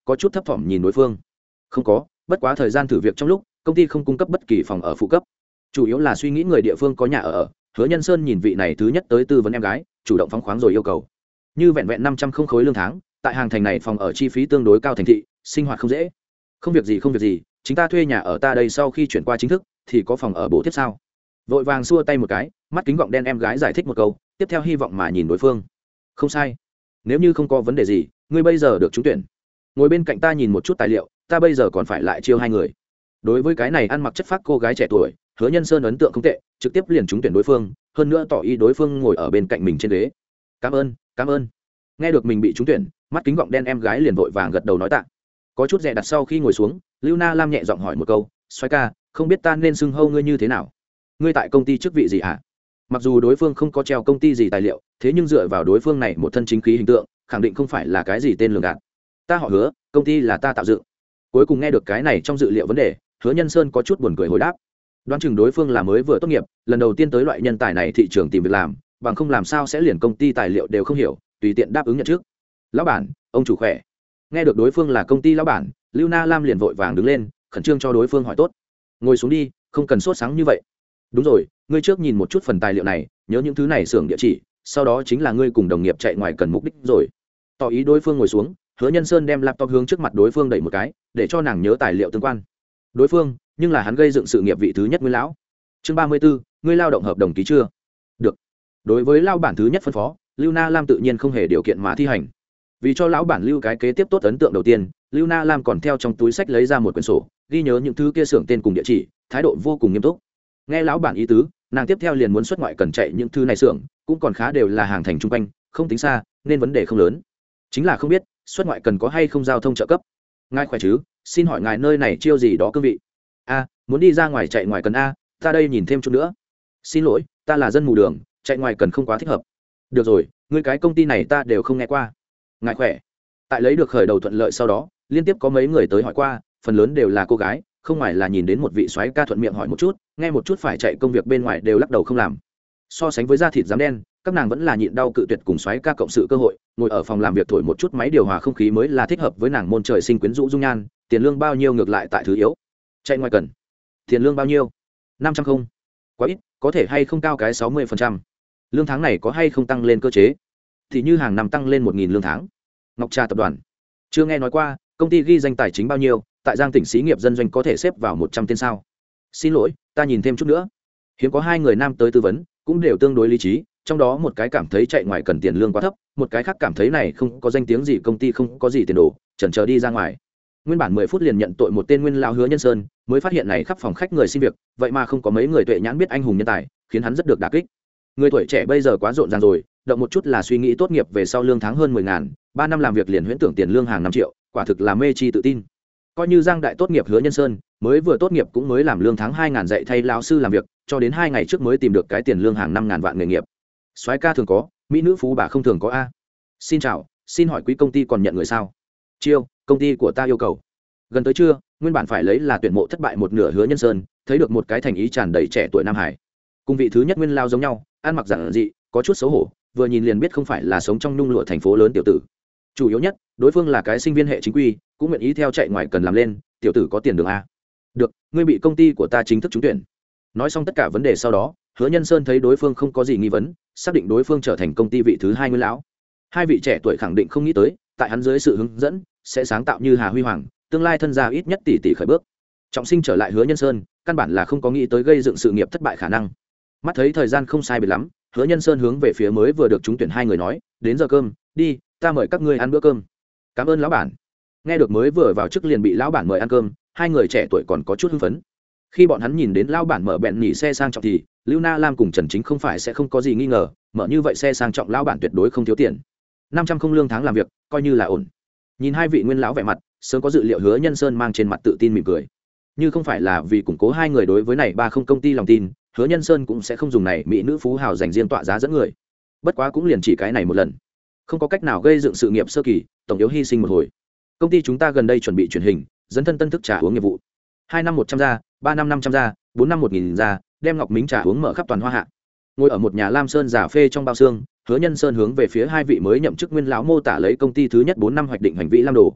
có chút thấp thỏm nhìn đối phương. Không có, bất quá thời gian thử việc trong lúc công ty không cung cấp bất kỳ phòng ở phụ cấp, chủ yếu là suy nghĩ người địa phương có nhà ở ở. Hứa Nhân Sơn nhìn vị này thứ nhất tới tư vấn em gái, chủ động phóng khoáng rồi yêu cầu như vẹn vẹn năm trăm không khối lương tháng, tại hàng thành này phòng ở chi phí tương đối cao, thành thị sinh hoạt không dễ. Không việc gì không việc gì, chúng ta thuê nhà ở ta đây, sau khi chuyển qua chính thức thì có phòng ở bổ tiếp sao? Vội vàng xua tay một cái, mắt kính gọng đen em gái giải thích một câu, tiếp theo hy vọng mà nhìn đối phương. Không sai, nếu như không có vấn đề gì, ngươi bây giờ được trúng tuyển. Ngồi bên cạnh ta nhìn một chút tài liệu, ta bây giờ còn phải lại chiêu hai người. Đối với cái này ăn mặc chất phác cô gái trẻ tuổi, Hứa Nhân Sơn ấn tượng không tệ, trực tiếp liền trúng tuyển đối phương, hơn nữa tỏ ý đối phương ngồi ở bên cạnh mình trên ghế. Cảm ơn, cảm ơn. Nghe được mình bị trúng tuyển, mắt kính gọng đen em gái liền vội vàng gật đầu nói tạ. Có chút dè đặt sau khi ngồi xuống, Lưu Na Lam nhẹ giọng hỏi một câu, "Soái ca, không biết ta nên xưng hô ngươi như thế nào? Ngươi tại công ty chức vị gì hả?" Mặc dù đối phương không có treo công ty gì tài liệu, thế nhưng dựa vào đối phương này một thân chính khí hình tượng, khẳng định không phải là cái gì tên lường gạt. "Ta họ Hứa, công ty là ta tạo dựng." Cuối cùng nghe được cái này trong dự liệu vấn đề, Hứa Nhân Sơn có chút buồn cười hồi đáp. Đoán chừng đối phương là mới vừa tốt nghiệp, lần đầu tiên tới loại nhân tài này thị trường tìm việc làm, bằng không làm sao sẽ liền công ty tài liệu đều không hiểu, tùy tiện đáp ứng nhận trước. "Lão bản, ông chủ khỏe." Nghe được đối phương là công ty lão bản, Lưu Na Lam liền vội vàng đứng lên, khẩn trương cho đối phương hỏi tốt. "Ngồi xuống đi, không cần sốt sáng như vậy." "Đúng rồi, ngươi trước nhìn một chút phần tài liệu này, nhớ những thứ này xưởng địa chỉ, sau đó chính là ngươi cùng đồng nghiệp chạy ngoài cần mục đích rồi." Tỏ ý đối phương ngồi xuống, Hứa Nhân Sơn đem laptop hướng trước mặt đối phương đẩy một cái, để cho nàng nhớ tài liệu tương quan. Đối phương, nhưng là hắn gây dựng sự nghiệp vị thứ nhất Nguyên lão. Chương ba mươi 34, ngươi lao động hợp đồng ký chưa? Được. Đối với lão bản thứ nhất phân phó, Lưu Na Lam tự nhiên không hề điều kiện mà thi hành. Vì cho lão bản lưu cái kế tiếp tốt ấn tượng đầu tiên, Lưu Na Lam còn theo trong túi sách lấy ra một quyển sổ, ghi nhớ những thứ kia xưởng tên cùng địa chỉ, thái độ vô cùng nghiêm túc. Nghe lão bản ý tứ, nàng tiếp theo liền muốn xuất ngoại cần chạy những thứ này xưởng, cũng còn khá đều là hàng thành trung quanh, không tính xa, nên vấn đề không lớn. Chính là không biết, xuất ngoại cần có hay không giao thông trợ cấp. "Ngài khỏe chứ, xin hỏi ngài nơi này chiêu gì đó cương vị?" "A, muốn đi ra ngoài chạy ngoài cần a, ta đây nhìn thêm chút nữa." "Xin lỗi, ta là dân mù đường, chạy ngoài cần không quá thích hợp." "Được rồi, ngươi cái công ty này ta đều không nghe qua." "Ngài khỏe." Tại lấy được khởi đầu thuận lợi sau đó, liên tiếp có mấy người tới hỏi qua, phần lớn đều là cô gái, không ngoài là nhìn đến một vị soái ca thuận miệng hỏi một chút, nghe một chút phải chạy công việc bên ngoài đều lắc đầu không làm. So sánh với da thịt dám đen, các nàng vẫn là nhịn đau cự tuyệt cùng soái ca cộng sự cơ hội, ngồi ở phòng làm việc thổi một chút máy điều hòa không khí mới là thích hợp với nàng môn trời sinh quyến rũ dung nhan. Tiền lương bao nhiêu ngược lại tại thứ yếu. Chạy ngoài cần. Tiền lương bao nhiêu? Năm trăm không? Quá ít, có thể hay không cao cái sáu mươi phần trăm? Lương tháng này có hay không tăng lên cơ chế? Thì như hàng năm tăng lên một nghìn lương tháng. Ngọc Trà tập đoàn. Chưa nghe nói qua, công ty ghi danh tài chính bao nhiêu, tại Giang tỉnh xí nghiệp dân doanh có thể xếp vào một trăm tên sao? Xin lỗi, ta nhìn thêm chút nữa. Hiếm có hai người nam tới tư vấn, cũng đều tương đối lý trí, trong đó một cái cảm thấy chạy ngoài cần tiền lương quá thấp, một cái khác cảm thấy này không có danh tiếng gì, công ty không có gì tiền đồ, chần chờ đi ra ngoài. Nguyên bản mười phút liền nhận tội một tên nguyên lão Hứa Nhân Sơn, mới phát hiện này khắp phòng khách người xin việc, vậy mà không có mấy người tuệ nhãn biết anh hùng nhân tài, khiến hắn rất được đả kích. Người tuổi trẻ bây giờ quá rộn ràng rồi, động một chút là suy nghĩ tốt nghiệp về sau lương tháng hơn mười ngàn, ba năm làm việc liền huyễn tưởng tiền lương hàng năm triệu, quả thực là mê chi tự tin. Coi như Giang đại tốt nghiệp Hứa Nhân Sơn, mới vừa tốt nghiệp cũng mới làm lương tháng hai ngàn dạy thay lão sư làm việc, cho đến hai ngày trước mới tìm được cái tiền lương hàng năm ngàn vạn nghề nghiệp. Soái ca thường có, mỹ nữ phú bà không thường có a. Xin chào, xin hỏi quý công ty còn nhận người sao? Chiêu, công ty của ta yêu cầu. Gần tới trưa, nguyên bản phải lấy là tuyển mộ thất bại một nửa Hứa Nhân Sơn, thấy được một cái thành ý tràn đầy trẻ tuổi nam hải. Cùng vị thứ nhất nguyên lao giống nhau, ăn mặc giản dị, có chút xấu hổ, vừa nhìn liền biết không phải là sống trong nhung lụa thành phố lớn tiểu tử. Chủ yếu nhất, đối phương là cái sinh viên hệ chính quy, cũng nguyện ý theo chạy ngoài cần làm lên, tiểu tử có tiền đường a. Được, ngươi bị công ty của ta chính thức trúng tuyển. Nói xong tất cả vấn đề sau đó, Hứa Nhân Sơn thấy đối phương không có gì nghi vấn, xác định đối phương trở thành công ty vị thứ hai nguyên lão. Hai vị trẻ tuổi khẳng định không nghĩ tới, tại hắn dưới sự hướng dẫn, sẽ sáng tạo như Hà Huy Hoàng, tương lai thân gia ít nhất tỷ tỷ khởi bước. Trọng sinh trở lại Hứa Nhân Sơn, căn bản là không có nghĩ tới gây dựng sự nghiệp thất bại khả năng. Mắt thấy thời gian không sai biệt lắm, Hứa Nhân Sơn hướng về phía mới vừa được trúng tuyển hai người nói, đến giờ cơm, đi, ta mời các ngươi ăn bữa cơm. Cảm ơn lão bản. Nghe được mới vừa vào chức liền bị lão bản mời ăn cơm, hai người trẻ tuổi còn có chút hưng phấn. Khi bọn hắn nhìn đến lão bản mở bẹn nhỉ xe sang trọng thì Lưu Na Lam cùng Trần Chính không phải sẽ không có gì nghi ngờ, mở như vậy xe sang trọng lão bản tuyệt đối không thiếu tiền. Năm trăm không lương tháng làm việc, coi như là ổn. Nhìn hai vị nguyên lão vẻ mặt, sớm có dự liệu Hứa Nhân Sơn mang trên mặt tự tin mỉm cười. Như không phải là vì củng cố hai người đối với này ba không công ty lòng tin, Hứa Nhân Sơn cũng sẽ không dùng này mỹ nữ phú hào dành riêng tọa giá dẫn người. Bất quá cũng liền chỉ cái này một lần, không có cách nào gây dựng sự nghiệp sơ kỳ, tổng yếu hy sinh một hồi. Công ty chúng ta gần đây chuẩn bị truyền hình, dẫn thân tân thức trà uống nghiệp vụ. Hai năm một trăm gia, ba năm năm trăm gia, bốn năm một nghìn gia, đem ngọc mính trà uống mở khắp toàn Hoa Hạ. Ngồi ở một nhà Lam Sơn giả phê trong bao xương, Hứa Nhân Sơn hướng về phía hai vị mới nhậm chức nguyên lão mô tả lấy công ty thứ nhất bốn năm hoạch định hành vi lam đồ.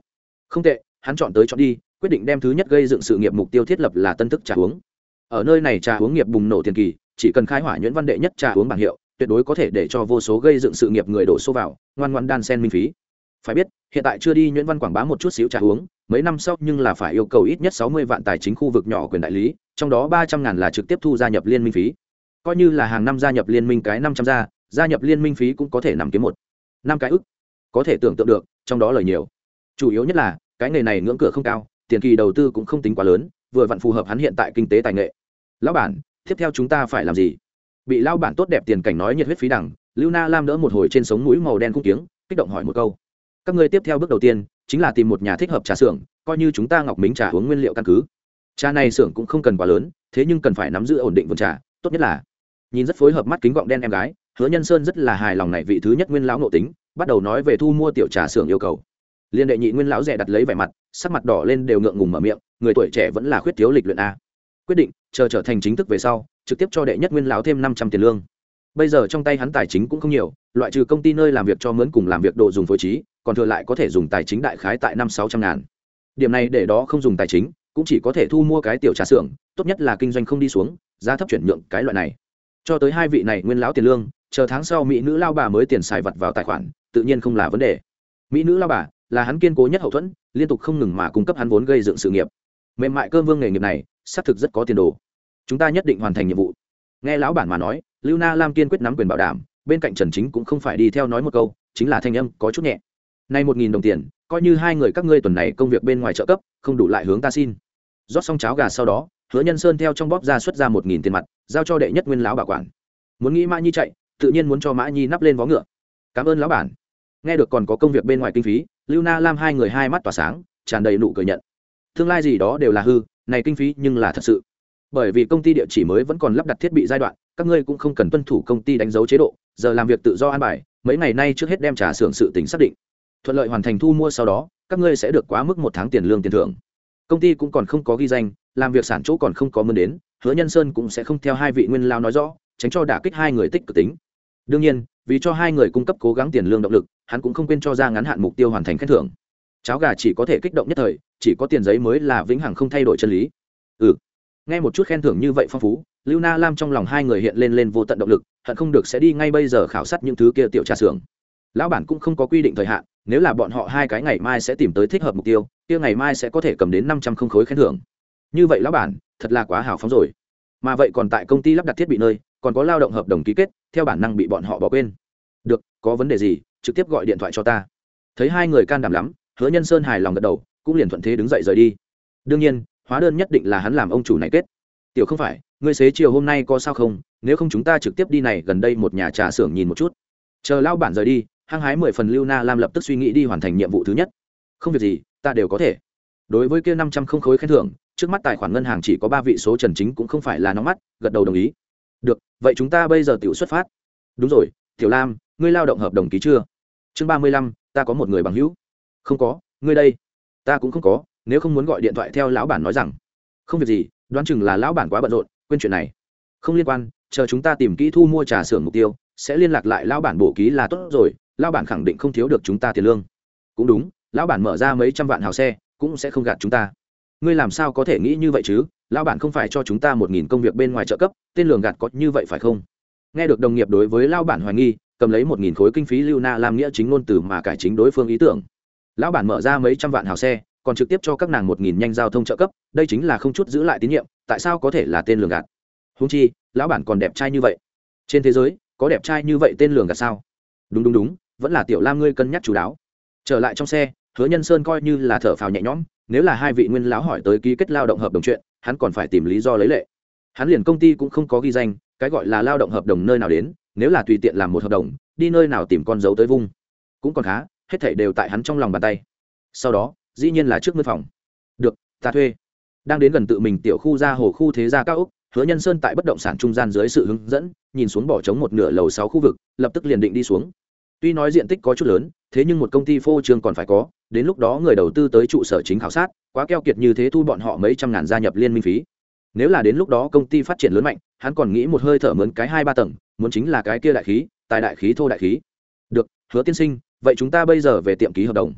Không tệ, hắn chọn tới chọn đi, quyết định đem thứ nhất gây dựng sự nghiệp mục tiêu thiết lập là tân thức trà uống. Ở nơi này trà uống nghiệp bùng nổ tiền kỳ, chỉ cần khai hỏa nhuyễn văn đệ nhất trà uống bảng hiệu, tuyệt đối có thể để cho vô số gây dựng sự nghiệp người đổ xô vào, ngoan ngoãn đan sen minh phí. Phải biết, hiện tại chưa đi nhuyễn văn quảng bá một chút xíu trà uống, mấy năm sau nhưng là phải yêu cầu ít nhất sáu mươi vạn tài chính khu vực nhỏ quyền đại lý, trong đó ba trăm ngàn là trực tiếp thu gia nhập liên minh phí. Coi như là hàng năm gia nhập liên minh cái năm trăm gia, gia nhập liên minh phí cũng có thể nằm kiếm một năm cái ức. Có thể tưởng tượng được, trong đó lời nhiều. Chủ yếu nhất là, cái nghề này ngưỡng cửa không cao, tiền kỳ đầu tư cũng không tính quá lớn, vừa vặn phù hợp hắn hiện tại kinh tế tài nghệ. Lão bản, tiếp theo chúng ta phải làm gì? Bị lão bản tốt đẹp tiền cảnh nói nhiệt huyết phí đằng, Lưu Na Lam đỡ một hồi trên sống mũi màu đen cung tiếng, kích động hỏi một câu. Các ngươi tiếp theo bước đầu tiên chính là tìm một nhà thích hợp trà xưởng, coi như chúng ta Ngọc Mính trà uống nguyên liệu căn cứ. Trà này xưởng cũng không cần quá lớn, thế nhưng cần phải nắm giữ ổn định vườn trà, tốt nhất là. Nhìn rất phối hợp mắt kính gọng đen em gái, Hứa Nhân Sơn rất là hài lòng này vị thứ nhất nguyên lão nội tính, bắt đầu nói về thu mua tiểu trà xưởng yêu cầu. Liên đệ nhị nguyên lão rẻ đặt lấy vẻ mặt, sắc mặt đỏ lên đều ngượng ngùng mở miệng, người tuổi trẻ vẫn là khuyết thiếu lịch luyện a. Quyết định, chờ trở thành chính thức về sau, trực tiếp cho đệ nhất nguyên lão thêm năm trăm tiền lương. Bây giờ trong tay hắn tài chính cũng không nhiều, loại trừ công ty nơi làm việc cho mướn cùng làm việc đồ dùng phối trí, còn thừa lại có thể dùng tài chính đại khái tại năm sáu trăm ngàn. Điểm này để đó không dùng tài chính, cũng chỉ có thể thu mua cái tiểu trà xưởng, tốt nhất là kinh doanh không đi xuống, giá thấp chuyển nhượng cái loại này. Cho tới hai vị này nguyên lão tiền lương, chờ tháng sau mỹ nữ lao bà mới tiền xài vặt vào tài khoản, tự nhiên không là vấn đề. Mỹ nữ lao bà là hắn kiên cố nhất hậu thuẫn, liên tục không ngừng mà cung cấp hắn vốn gây dựng sự nghiệp. Mềm mại cơm vương nghề nghiệp này, xác thực rất có tiền đồ. Chúng ta nhất định hoàn thành nhiệm vụ. Nghe lão bản mà nói, Lưu Na Lam kiên quyết nắm quyền bảo đảm, bên cạnh Trần Chính cũng không phải đi theo nói một câu, chính là thanh âm có chút nhẹ. Nay một nghìn đồng tiền, coi như hai người các ngươi tuần này công việc bên ngoài trợ cấp, không đủ lại hướng ta xin. Rót xong cháo gà sau đó, Hứa Nhân Sơn theo trong bóp ra xuất ra một nghìn tiền mặt, giao cho đệ nhất nguyên lão bảo quản. Muốn nghĩ Mã Nhi chạy, tự nhiên muốn cho Mã Nhi nắp lên vó ngựa. Cảm ơn lão bản. Nghe được còn có công việc bên ngoài kinh phí, Lưu Na Lam hai người hai mắt tỏa sáng, tràn đầy nụ cười nhận. Tương lai gì đó đều là hư, này kinh phí nhưng là thật sự. Bởi vì công ty địa chỉ mới vẫn còn lắp đặt thiết bị giai đoạn, các ngươi cũng không cần tuân thủ công ty đánh dấu chế độ, giờ làm việc tự do an bài, mấy ngày nay trước hết đem trả xưởng sự tính xác định. Thuận lợi hoàn thành thu mua sau đó, các ngươi sẽ được quá mức một tháng tiền lương tiền thưởng. Công ty cũng còn không có ghi danh, làm việc sản chỗ còn không có mơn đến, Hứa Nhân Sơn cũng sẽ không theo hai vị nguyên lao nói rõ, tránh cho đả kích hai người tích cực tính. Đương nhiên, vì cho hai người cung cấp cố gắng tiền lương động lực, hắn cũng không quên cho ra ngắn hạn mục tiêu hoàn thành khen thưởng. Cháo gà chỉ có thể kích động nhất thời, chỉ có tiền giấy mới là vĩnh hằng không thay đổi chân lý. Ừ. Nghe một chút khen thưởng như vậy phong phú, Lưu Na Lam trong lòng hai người hiện lên lên vô tận động lực, hận không được sẽ đi ngay bây giờ khảo sát những thứ kia tiểu trà xưởng. Lão bản cũng không có quy định thời hạn, nếu là bọn họ hai cái ngày mai sẽ tìm tới thích hợp mục tiêu, kia ngày mai sẽ có thể cầm đến năm trăm không khối khen thưởng. Như vậy lão bản, thật là quá hào phóng rồi. Mà vậy còn tại công ty lắp đặt thiết bị nơi, còn có lao động hợp đồng ký kết, theo bản năng bị bọn họ bỏ quên. Được, có vấn đề gì, trực tiếp gọi điện thoại cho ta. Thấy hai người can đảm lắm, Hứa Nhân Sơn hài lòng gật đầu, cũng liền thuận thế đứng dậy rời đi. Đương nhiên, hóa đơn nhất định là hắn làm ông chủ này kết. Tiểu không phải, ngươi xế chiều hôm nay có sao không, nếu không chúng ta trực tiếp đi này gần đây một nhà trà xưởng nhìn một chút. Chờ lao bản rời đi, hăng hái mười phần Lưu Na Lam lập tức suy nghĩ đi hoàn thành nhiệm vụ thứ nhất. Không việc gì, ta đều có thể. Đối với kia năm trăm không khối khen thưởng, trước mắt tài khoản ngân hàng chỉ có ba vị số Trần Chính cũng không phải là nóng mắt, gật đầu đồng ý. Được, vậy chúng ta bây giờ tiểu xuất phát. Đúng rồi, Tiểu Lam, ngươi lao động hợp đồng ký chưa? Chương ba mươi lăm, ta có một người bằng hữu. Không có, ngươi đây? Ta cũng không có, nếu không muốn gọi điện thoại theo lão bản nói rằng. Không việc gì, đoán chừng là lão bản quá bận rộn, quên chuyện này. Không liên quan, chờ chúng ta tìm kỹ thu mua trà xưởng mục tiêu, sẽ liên lạc lại lão bản bổ ký là tốt rồi, lão bản khẳng định không thiếu được chúng ta tiền lương. Cũng đúng, lão bản mở ra mấy trăm vạn hào xe, cũng sẽ không gạt chúng ta. Ngươi làm sao có thể nghĩ như vậy chứ? Lão bản không phải cho chúng ta một nghìn công việc bên ngoài trợ cấp, tên lường gạt có như vậy phải không? Nghe được đồng nghiệp đối với lão bản hoài nghi, cầm lấy một nghìn khối kinh phí Lưu Na làm nghĩa chính ngôn từ mà cải chính đối phương ý tưởng. Lão bản mở ra mấy trăm vạn hào xe, còn trực tiếp cho các nàng một nghìn nhanh giao thông trợ cấp, đây chính là không chút giữ lại tín nhiệm, tại sao có thể là tên lường gạt? Huống chi, lão bản còn đẹp trai như vậy. Trên thế giới, có đẹp trai như vậy tên lường gạt sao? Đúng đúng đúng, vẫn là Tiểu Lam ngươi cân nhắc chú đáo. Trở lại trong xe, Hứa Nhân Sơn coi như là thở phào nhẹ nhõm, nếu là hai vị nguyên lão hỏi tới ký kết lao động hợp đồng chuyện, hắn còn phải tìm lý do lấy lệ. Hắn liền công ty cũng không có ghi danh, cái gọi là lao động hợp đồng nơi nào đến, nếu là tùy tiện làm một hợp đồng, đi nơi nào tìm con dấu tới vung. Cũng còn khá, hết thảy đều tại hắn trong lòng bàn tay. Sau đó, dĩ nhiên là trước mướn phòng. Được, ta thuê. Đang đến gần tự mình tiểu khu ra hồ khu thế gia cao ốc, Hứa Nhân Sơn tại bất động sản trung gian dưới sự hướng dẫn, nhìn xuống bỏ trống một nửa lầu sáu khu vực, lập tức liền định đi xuống. Tuy nói diện tích có chút lớn, thế nhưng một công ty phô trương còn phải có, đến lúc đó người đầu tư tới trụ sở chính khảo sát, quá keo kiệt như thế thu bọn họ mấy trăm ngàn gia nhập liên minh phí. Nếu là đến lúc đó công ty phát triển lớn mạnh, hắn còn nghĩ một hơi thở mướn cái hai ba tầng, muốn chính là cái kia đại khí, tài đại khí thô đại khí. Được, Hứa tiên sinh, vậy chúng ta bây giờ về tiệm ký hợp đồng.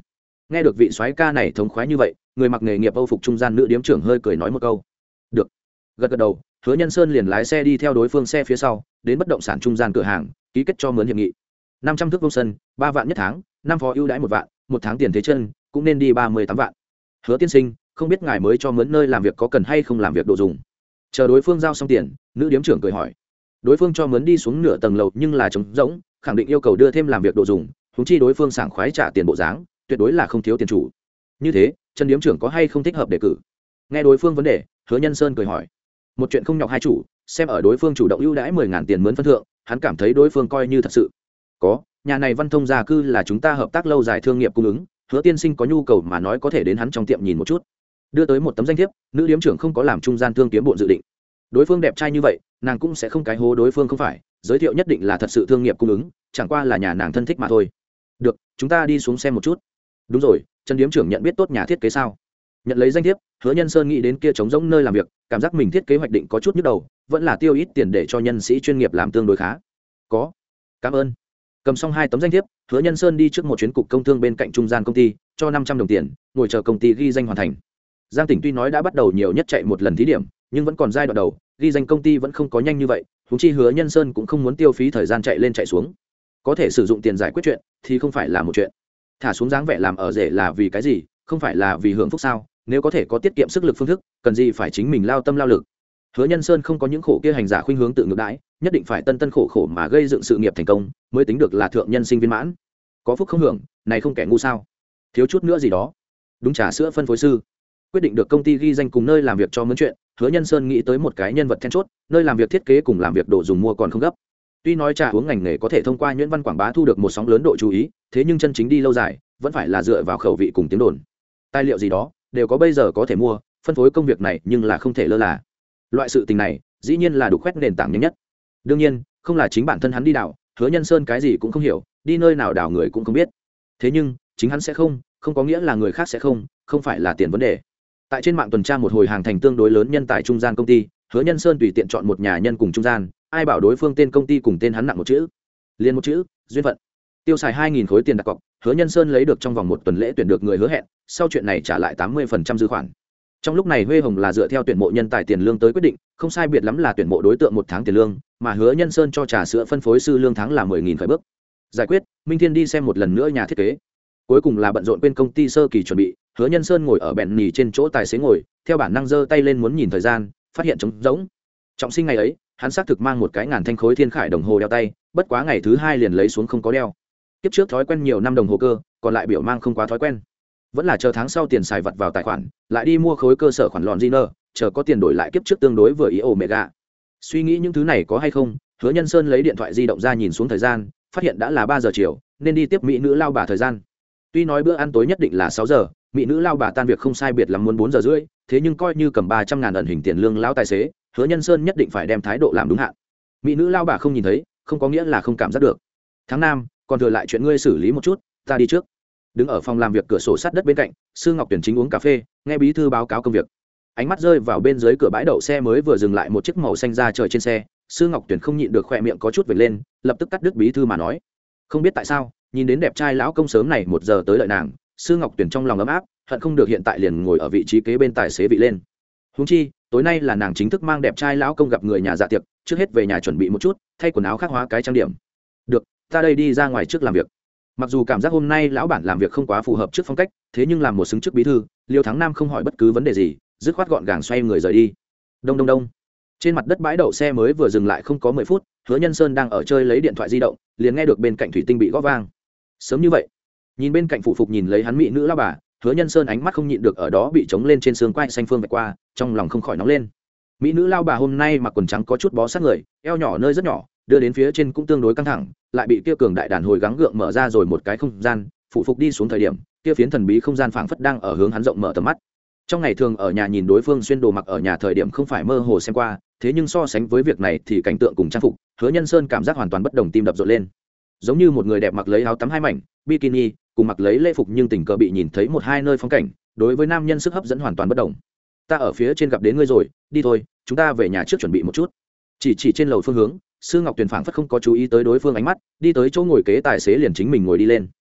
Nghe được vị soái ca này thống khoái như vậy, người mặc nghề nghiệp âu phục trung gian nữ điếm trưởng hơi cười nói một câu được, gật gật đầu. Hứa Nhân Sơn liền lái xe đi theo đối phương xe phía sau đến bất động sản trung gian cửa hàng ký kết cho mướn hiệp nghị. Năm trăm thước vuông sân, ba vạn nhất tháng, năm phó ưu đãi một vạn, một tháng tiền thế chân cũng nên đi ba mươi tám vạn. Hứa tiên sinh, không biết ngài mới cho mướn nơi làm việc có cần hay không làm việc đồ dùng? Chờ đối phương giao xong tiền, nữ điếm trưởng cười hỏi. Đối phương cho mướn đi xuống nửa tầng lầu nhưng là trống rỗng, khẳng định yêu cầu đưa thêm làm việc đồ dùng, huống chi đối phương sảng khoái trả tiền bộ dáng, tuyệt đối là không thiếu tiền chủ. Như thế, Trần điếm trưởng có hay không thích hợp đề cử? Nghe đối phương vấn đề, Hứa Nhân Sơn cười hỏi. Một chuyện không nhọc hai chủ, xem ở đối phương chủ động ưu đãi mười ngàn tiền mướn phân thượng, hắn cảm thấy đối phương coi như thật sự. Có, nhà này Văn Thông gia cư là chúng ta hợp tác lâu dài thương nghiệp cung ứng, Hứa tiên sinh có nhu cầu mà nói có thể đến hắn trong tiệm nhìn một chút. Đưa tới một tấm danh thiếp, nữ điếm trưởng không có làm trung gian thương kiếm bộn dự định. Đối phương đẹp trai như vậy, nàng cũng sẽ không cái hố đối phương không phải, giới thiệu nhất định là thật sự thương nghiệp cung ứng, chẳng qua là nhà nàng thân thích mà thôi. Được, chúng ta đi xuống xem một chút. Đúng rồi, Trần điếm trưởng nhận biết tốt nhà thiết kế sao? Nhận lấy danh thiếp, Hứa Nhân Sơn nghĩ đến kia trống rỗng nơi làm việc, cảm giác mình thiết kế hoạch định có chút nhức đầu, vẫn là tiêu ít tiền để cho nhân sĩ chuyên nghiệp làm tương đối khá. Có, cảm ơn. Cầm xong hai tấm danh thiếp, Hứa Nhân Sơn đi trước một chuyến cục công thương bên cạnh trung gian công ty, cho năm trăm đồng tiền, ngồi chờ công ty ghi danh hoàn thành. Giang Tỉnh tuy nói đã bắt đầu nhiều nhất chạy một lần thí điểm, nhưng vẫn còn giai đoạn đầu, ghi danh công ty vẫn không có nhanh như vậy, huống chi Hứa Nhân Sơn cũng không muốn tiêu phí thời gian chạy lên chạy xuống. Có thể sử dụng tiền giải quyết chuyện thì không phải là một chuyện. Thả xuống dáng vẻ làm ở rể là vì cái gì? Không phải là vì hưởng phúc sao? Nếu có thể có tiết kiệm sức lực phương thức, cần gì phải chính mình lao tâm lao lực. Hứa Nhân Sơn không có những khổ kia hành giả khuynh hướng tự ngược đãi, nhất định phải tân tân khổ khổ mà gây dựng sự nghiệp thành công mới tính được là thượng nhân sinh viên mãn. Có phúc không hưởng, này không kẻ ngu sao? Thiếu chút nữa gì đó. Đúng trà sữa phân phối sư. Quyết định được công ty ghi danh cùng nơi làm việc cho mướn chuyện, Hứa Nhân Sơn nghĩ tới một cái nhân vật then chốt, nơi làm việc thiết kế cùng làm việc đồ dùng mua còn không gấp. Tuy nói trà uống ngành nghề có thể thông qua nhuyễn văn quảng bá thu được một sóng lớn độ chú ý, thế nhưng chân chính đi lâu dài, vẫn phải là dựa vào khẩu vị cùng tiếng đồn. Tài liệu gì đó đều có bây giờ có thể mua, phân phối công việc này nhưng là không thể lơ là. Loại sự tình này, dĩ nhiên là đục khoét nền tảng nhanh nhất. Đương nhiên, không là chính bản thân hắn đi đào, Hứa Nhân Sơn cái gì cũng không hiểu, đi nơi nào đào người cũng không biết. Thế nhưng, chính hắn sẽ không, không có nghĩa là người khác sẽ không, không phải là tiền vấn đề. Tại trên mạng tuần tra một hồi hàng thành tương đối lớn nhân tài trung gian công ty, Hứa Nhân Sơn tùy tiện chọn một nhà nhân cùng trung gian, ai bảo đối phương tên công ty cùng tên hắn nặng một chữ, liền một chữ, duyên phận. Tiêu xài hai nghìn khối tiền đặt cọc, Hứa Nhân Sơn lấy được trong vòng một tuần lễ tuyển được người hứa hẹn, sau chuyện này trả lại tám mươi phần trăm dư khoản. Trong lúc này Huê Hồng là dựa theo tuyển mộ nhân tài tiền lương tới quyết định, không sai biệt lắm là tuyển mộ đối tượng một tháng tiền lương, mà Hứa Nhân Sơn cho trà sữa phân phối sư lương tháng là mười nghìn khởi bước. Giải quyết, Minh Thiên đi xem một lần nữa nhà thiết kế. Cuối cùng là bận rộn bên công ty sơ kỳ chuẩn bị, Hứa Nhân Sơn ngồi ở bèn nhì trên chỗ tài xế ngồi, theo bản năng giơ tay lên muốn nhìn thời gian, phát hiện trống rỗng. Trọng sinh ngày ấy, hắn xác thực mang một cái ngàn thanh khối thiên khải đồng hồ đeo tay, bất quá ngày thứ hai liền lấy xuống không có đeo. Kiếp trước thói quen nhiều năm đồng hồ cơ, còn lại biểu mang không quá thói quen. Vẫn là chờ tháng sau tiền xài vặt vào tài khoản, lại đi mua khối cơ sở khoản lọn Giner, chờ có tiền đổi lại kiếp trước tương đối vừa ý Omega. Suy nghĩ những thứ này có hay không, Hứa Nhân Sơn lấy điện thoại di động ra nhìn xuống thời gian, phát hiện đã là ba giờ chiều, nên đi tiếp mỹ nữ lao bà thời gian. Tuy nói bữa ăn tối nhất định là sáu giờ, mỹ nữ lao bà tan việc không sai biệt lắm muốn bốn giờ rưỡi, thế nhưng coi như cầm ba trăm ngàn ẩn hình tiền lương lão tài xế, Hứa Nhân Sơn nhất định phải đem thái độ làm đúng hạn. Mỹ nữ lao bà không nhìn thấy, không có nghĩa là không cảm giác được. Tháng năm, còn thừa lại chuyện ngươi xử lý một chút, ta đi trước. Đứng ở phòng làm việc cửa sổ sát đất bên cạnh, Sư Ngọc Tuyển chính uống cà phê, nghe bí thư báo cáo công việc. Ánh mắt rơi vào bên dưới cửa bãi đậu xe mới vừa dừng lại một chiếc màu xanh ra trời trên xe, Sư Ngọc Tuyển không nhịn được khỏe miệng có chút vệt lên, lập tức cắt đứt bí thư mà nói. Không biết tại sao, nhìn đến đẹp trai lão công sớm này một giờ tới đợi nàng, Sư Ngọc Tuyển trong lòng ấm áp, hận không được hiện tại liền ngồi ở vị trí kế bên tài xế vị lên. Huống chi, tối nay là nàng chính thức mang đẹp trai lão công gặp người nhà dạ tiệc, trước hết về nhà chuẩn bị một chút, thay quần áo khác hóa cái trang điểm. Được, ta đây đi ra ngoài trước làm việc. Mặc dù cảm giác hôm nay lão bản làm việc không quá phù hợp trước phong cách, thế nhưng làm một xứng chức bí thư, Liêu Thắng Nam không hỏi bất cứ vấn đề gì, dứt khoát gọn gàng xoay người rời đi. Đông đông đông. Trên mặt đất bãi đậu xe mới vừa dừng lại không có mười phút, Hứa Nhân Sơn đang ở chơi lấy điện thoại di động, liền nghe được bên cạnh thủy tinh bị gõ vang. Sớm như vậy, nhìn bên cạnh phụ phục nhìn lấy hắn mỹ nữ lão bà, Hứa Nhân Sơn ánh mắt không nhịn được ở đó bị trống lên trên xương quai xanh phương vạch qua, trong lòng không khỏi nóng lên. Mỹ nữ lão bà hôm nay mặc quần trắng có chút bó sát người, eo nhỏ nơi rất nhỏ, đưa đến phía trên cũng tương đối căng thẳng, lại bị kia cường đại đàn hồi gắng gượng mở ra rồi một cái không gian, phụ phục đi xuống thời điểm, kia phiến thần bí không gian phảng phất đang ở hướng hắn rộng mở tầm mắt. Trong ngày thường ở nhà nhìn đối phương xuyên đồ mặc ở nhà thời điểm không phải mơ hồ xem qua, thế nhưng so sánh với việc này thì cảnh tượng cùng trang phục, Hứa Nhân Sơn cảm giác hoàn toàn bất đồng, tim đập rộn lên. Giống như một người đẹp mặc lấy áo tắm hai mảnh, bikini, cùng mặc lấy lễ phục nhưng tình cờ bị nhìn thấy một hai nơi phong cảnh, đối với nam nhân sức hấp dẫn hoàn toàn bất đồng. Ta ở phía trên gặp đến ngươi rồi, đi thôi, chúng ta về nhà trước chuẩn bị một chút. Chỉ chỉ trên lầu phương hướng, Sư Ngọc Tuyền phảng phất không có chú ý tới đối phương ánh mắt, đi tới chỗ ngồi kế tài xế liền chính mình ngồi đi lên.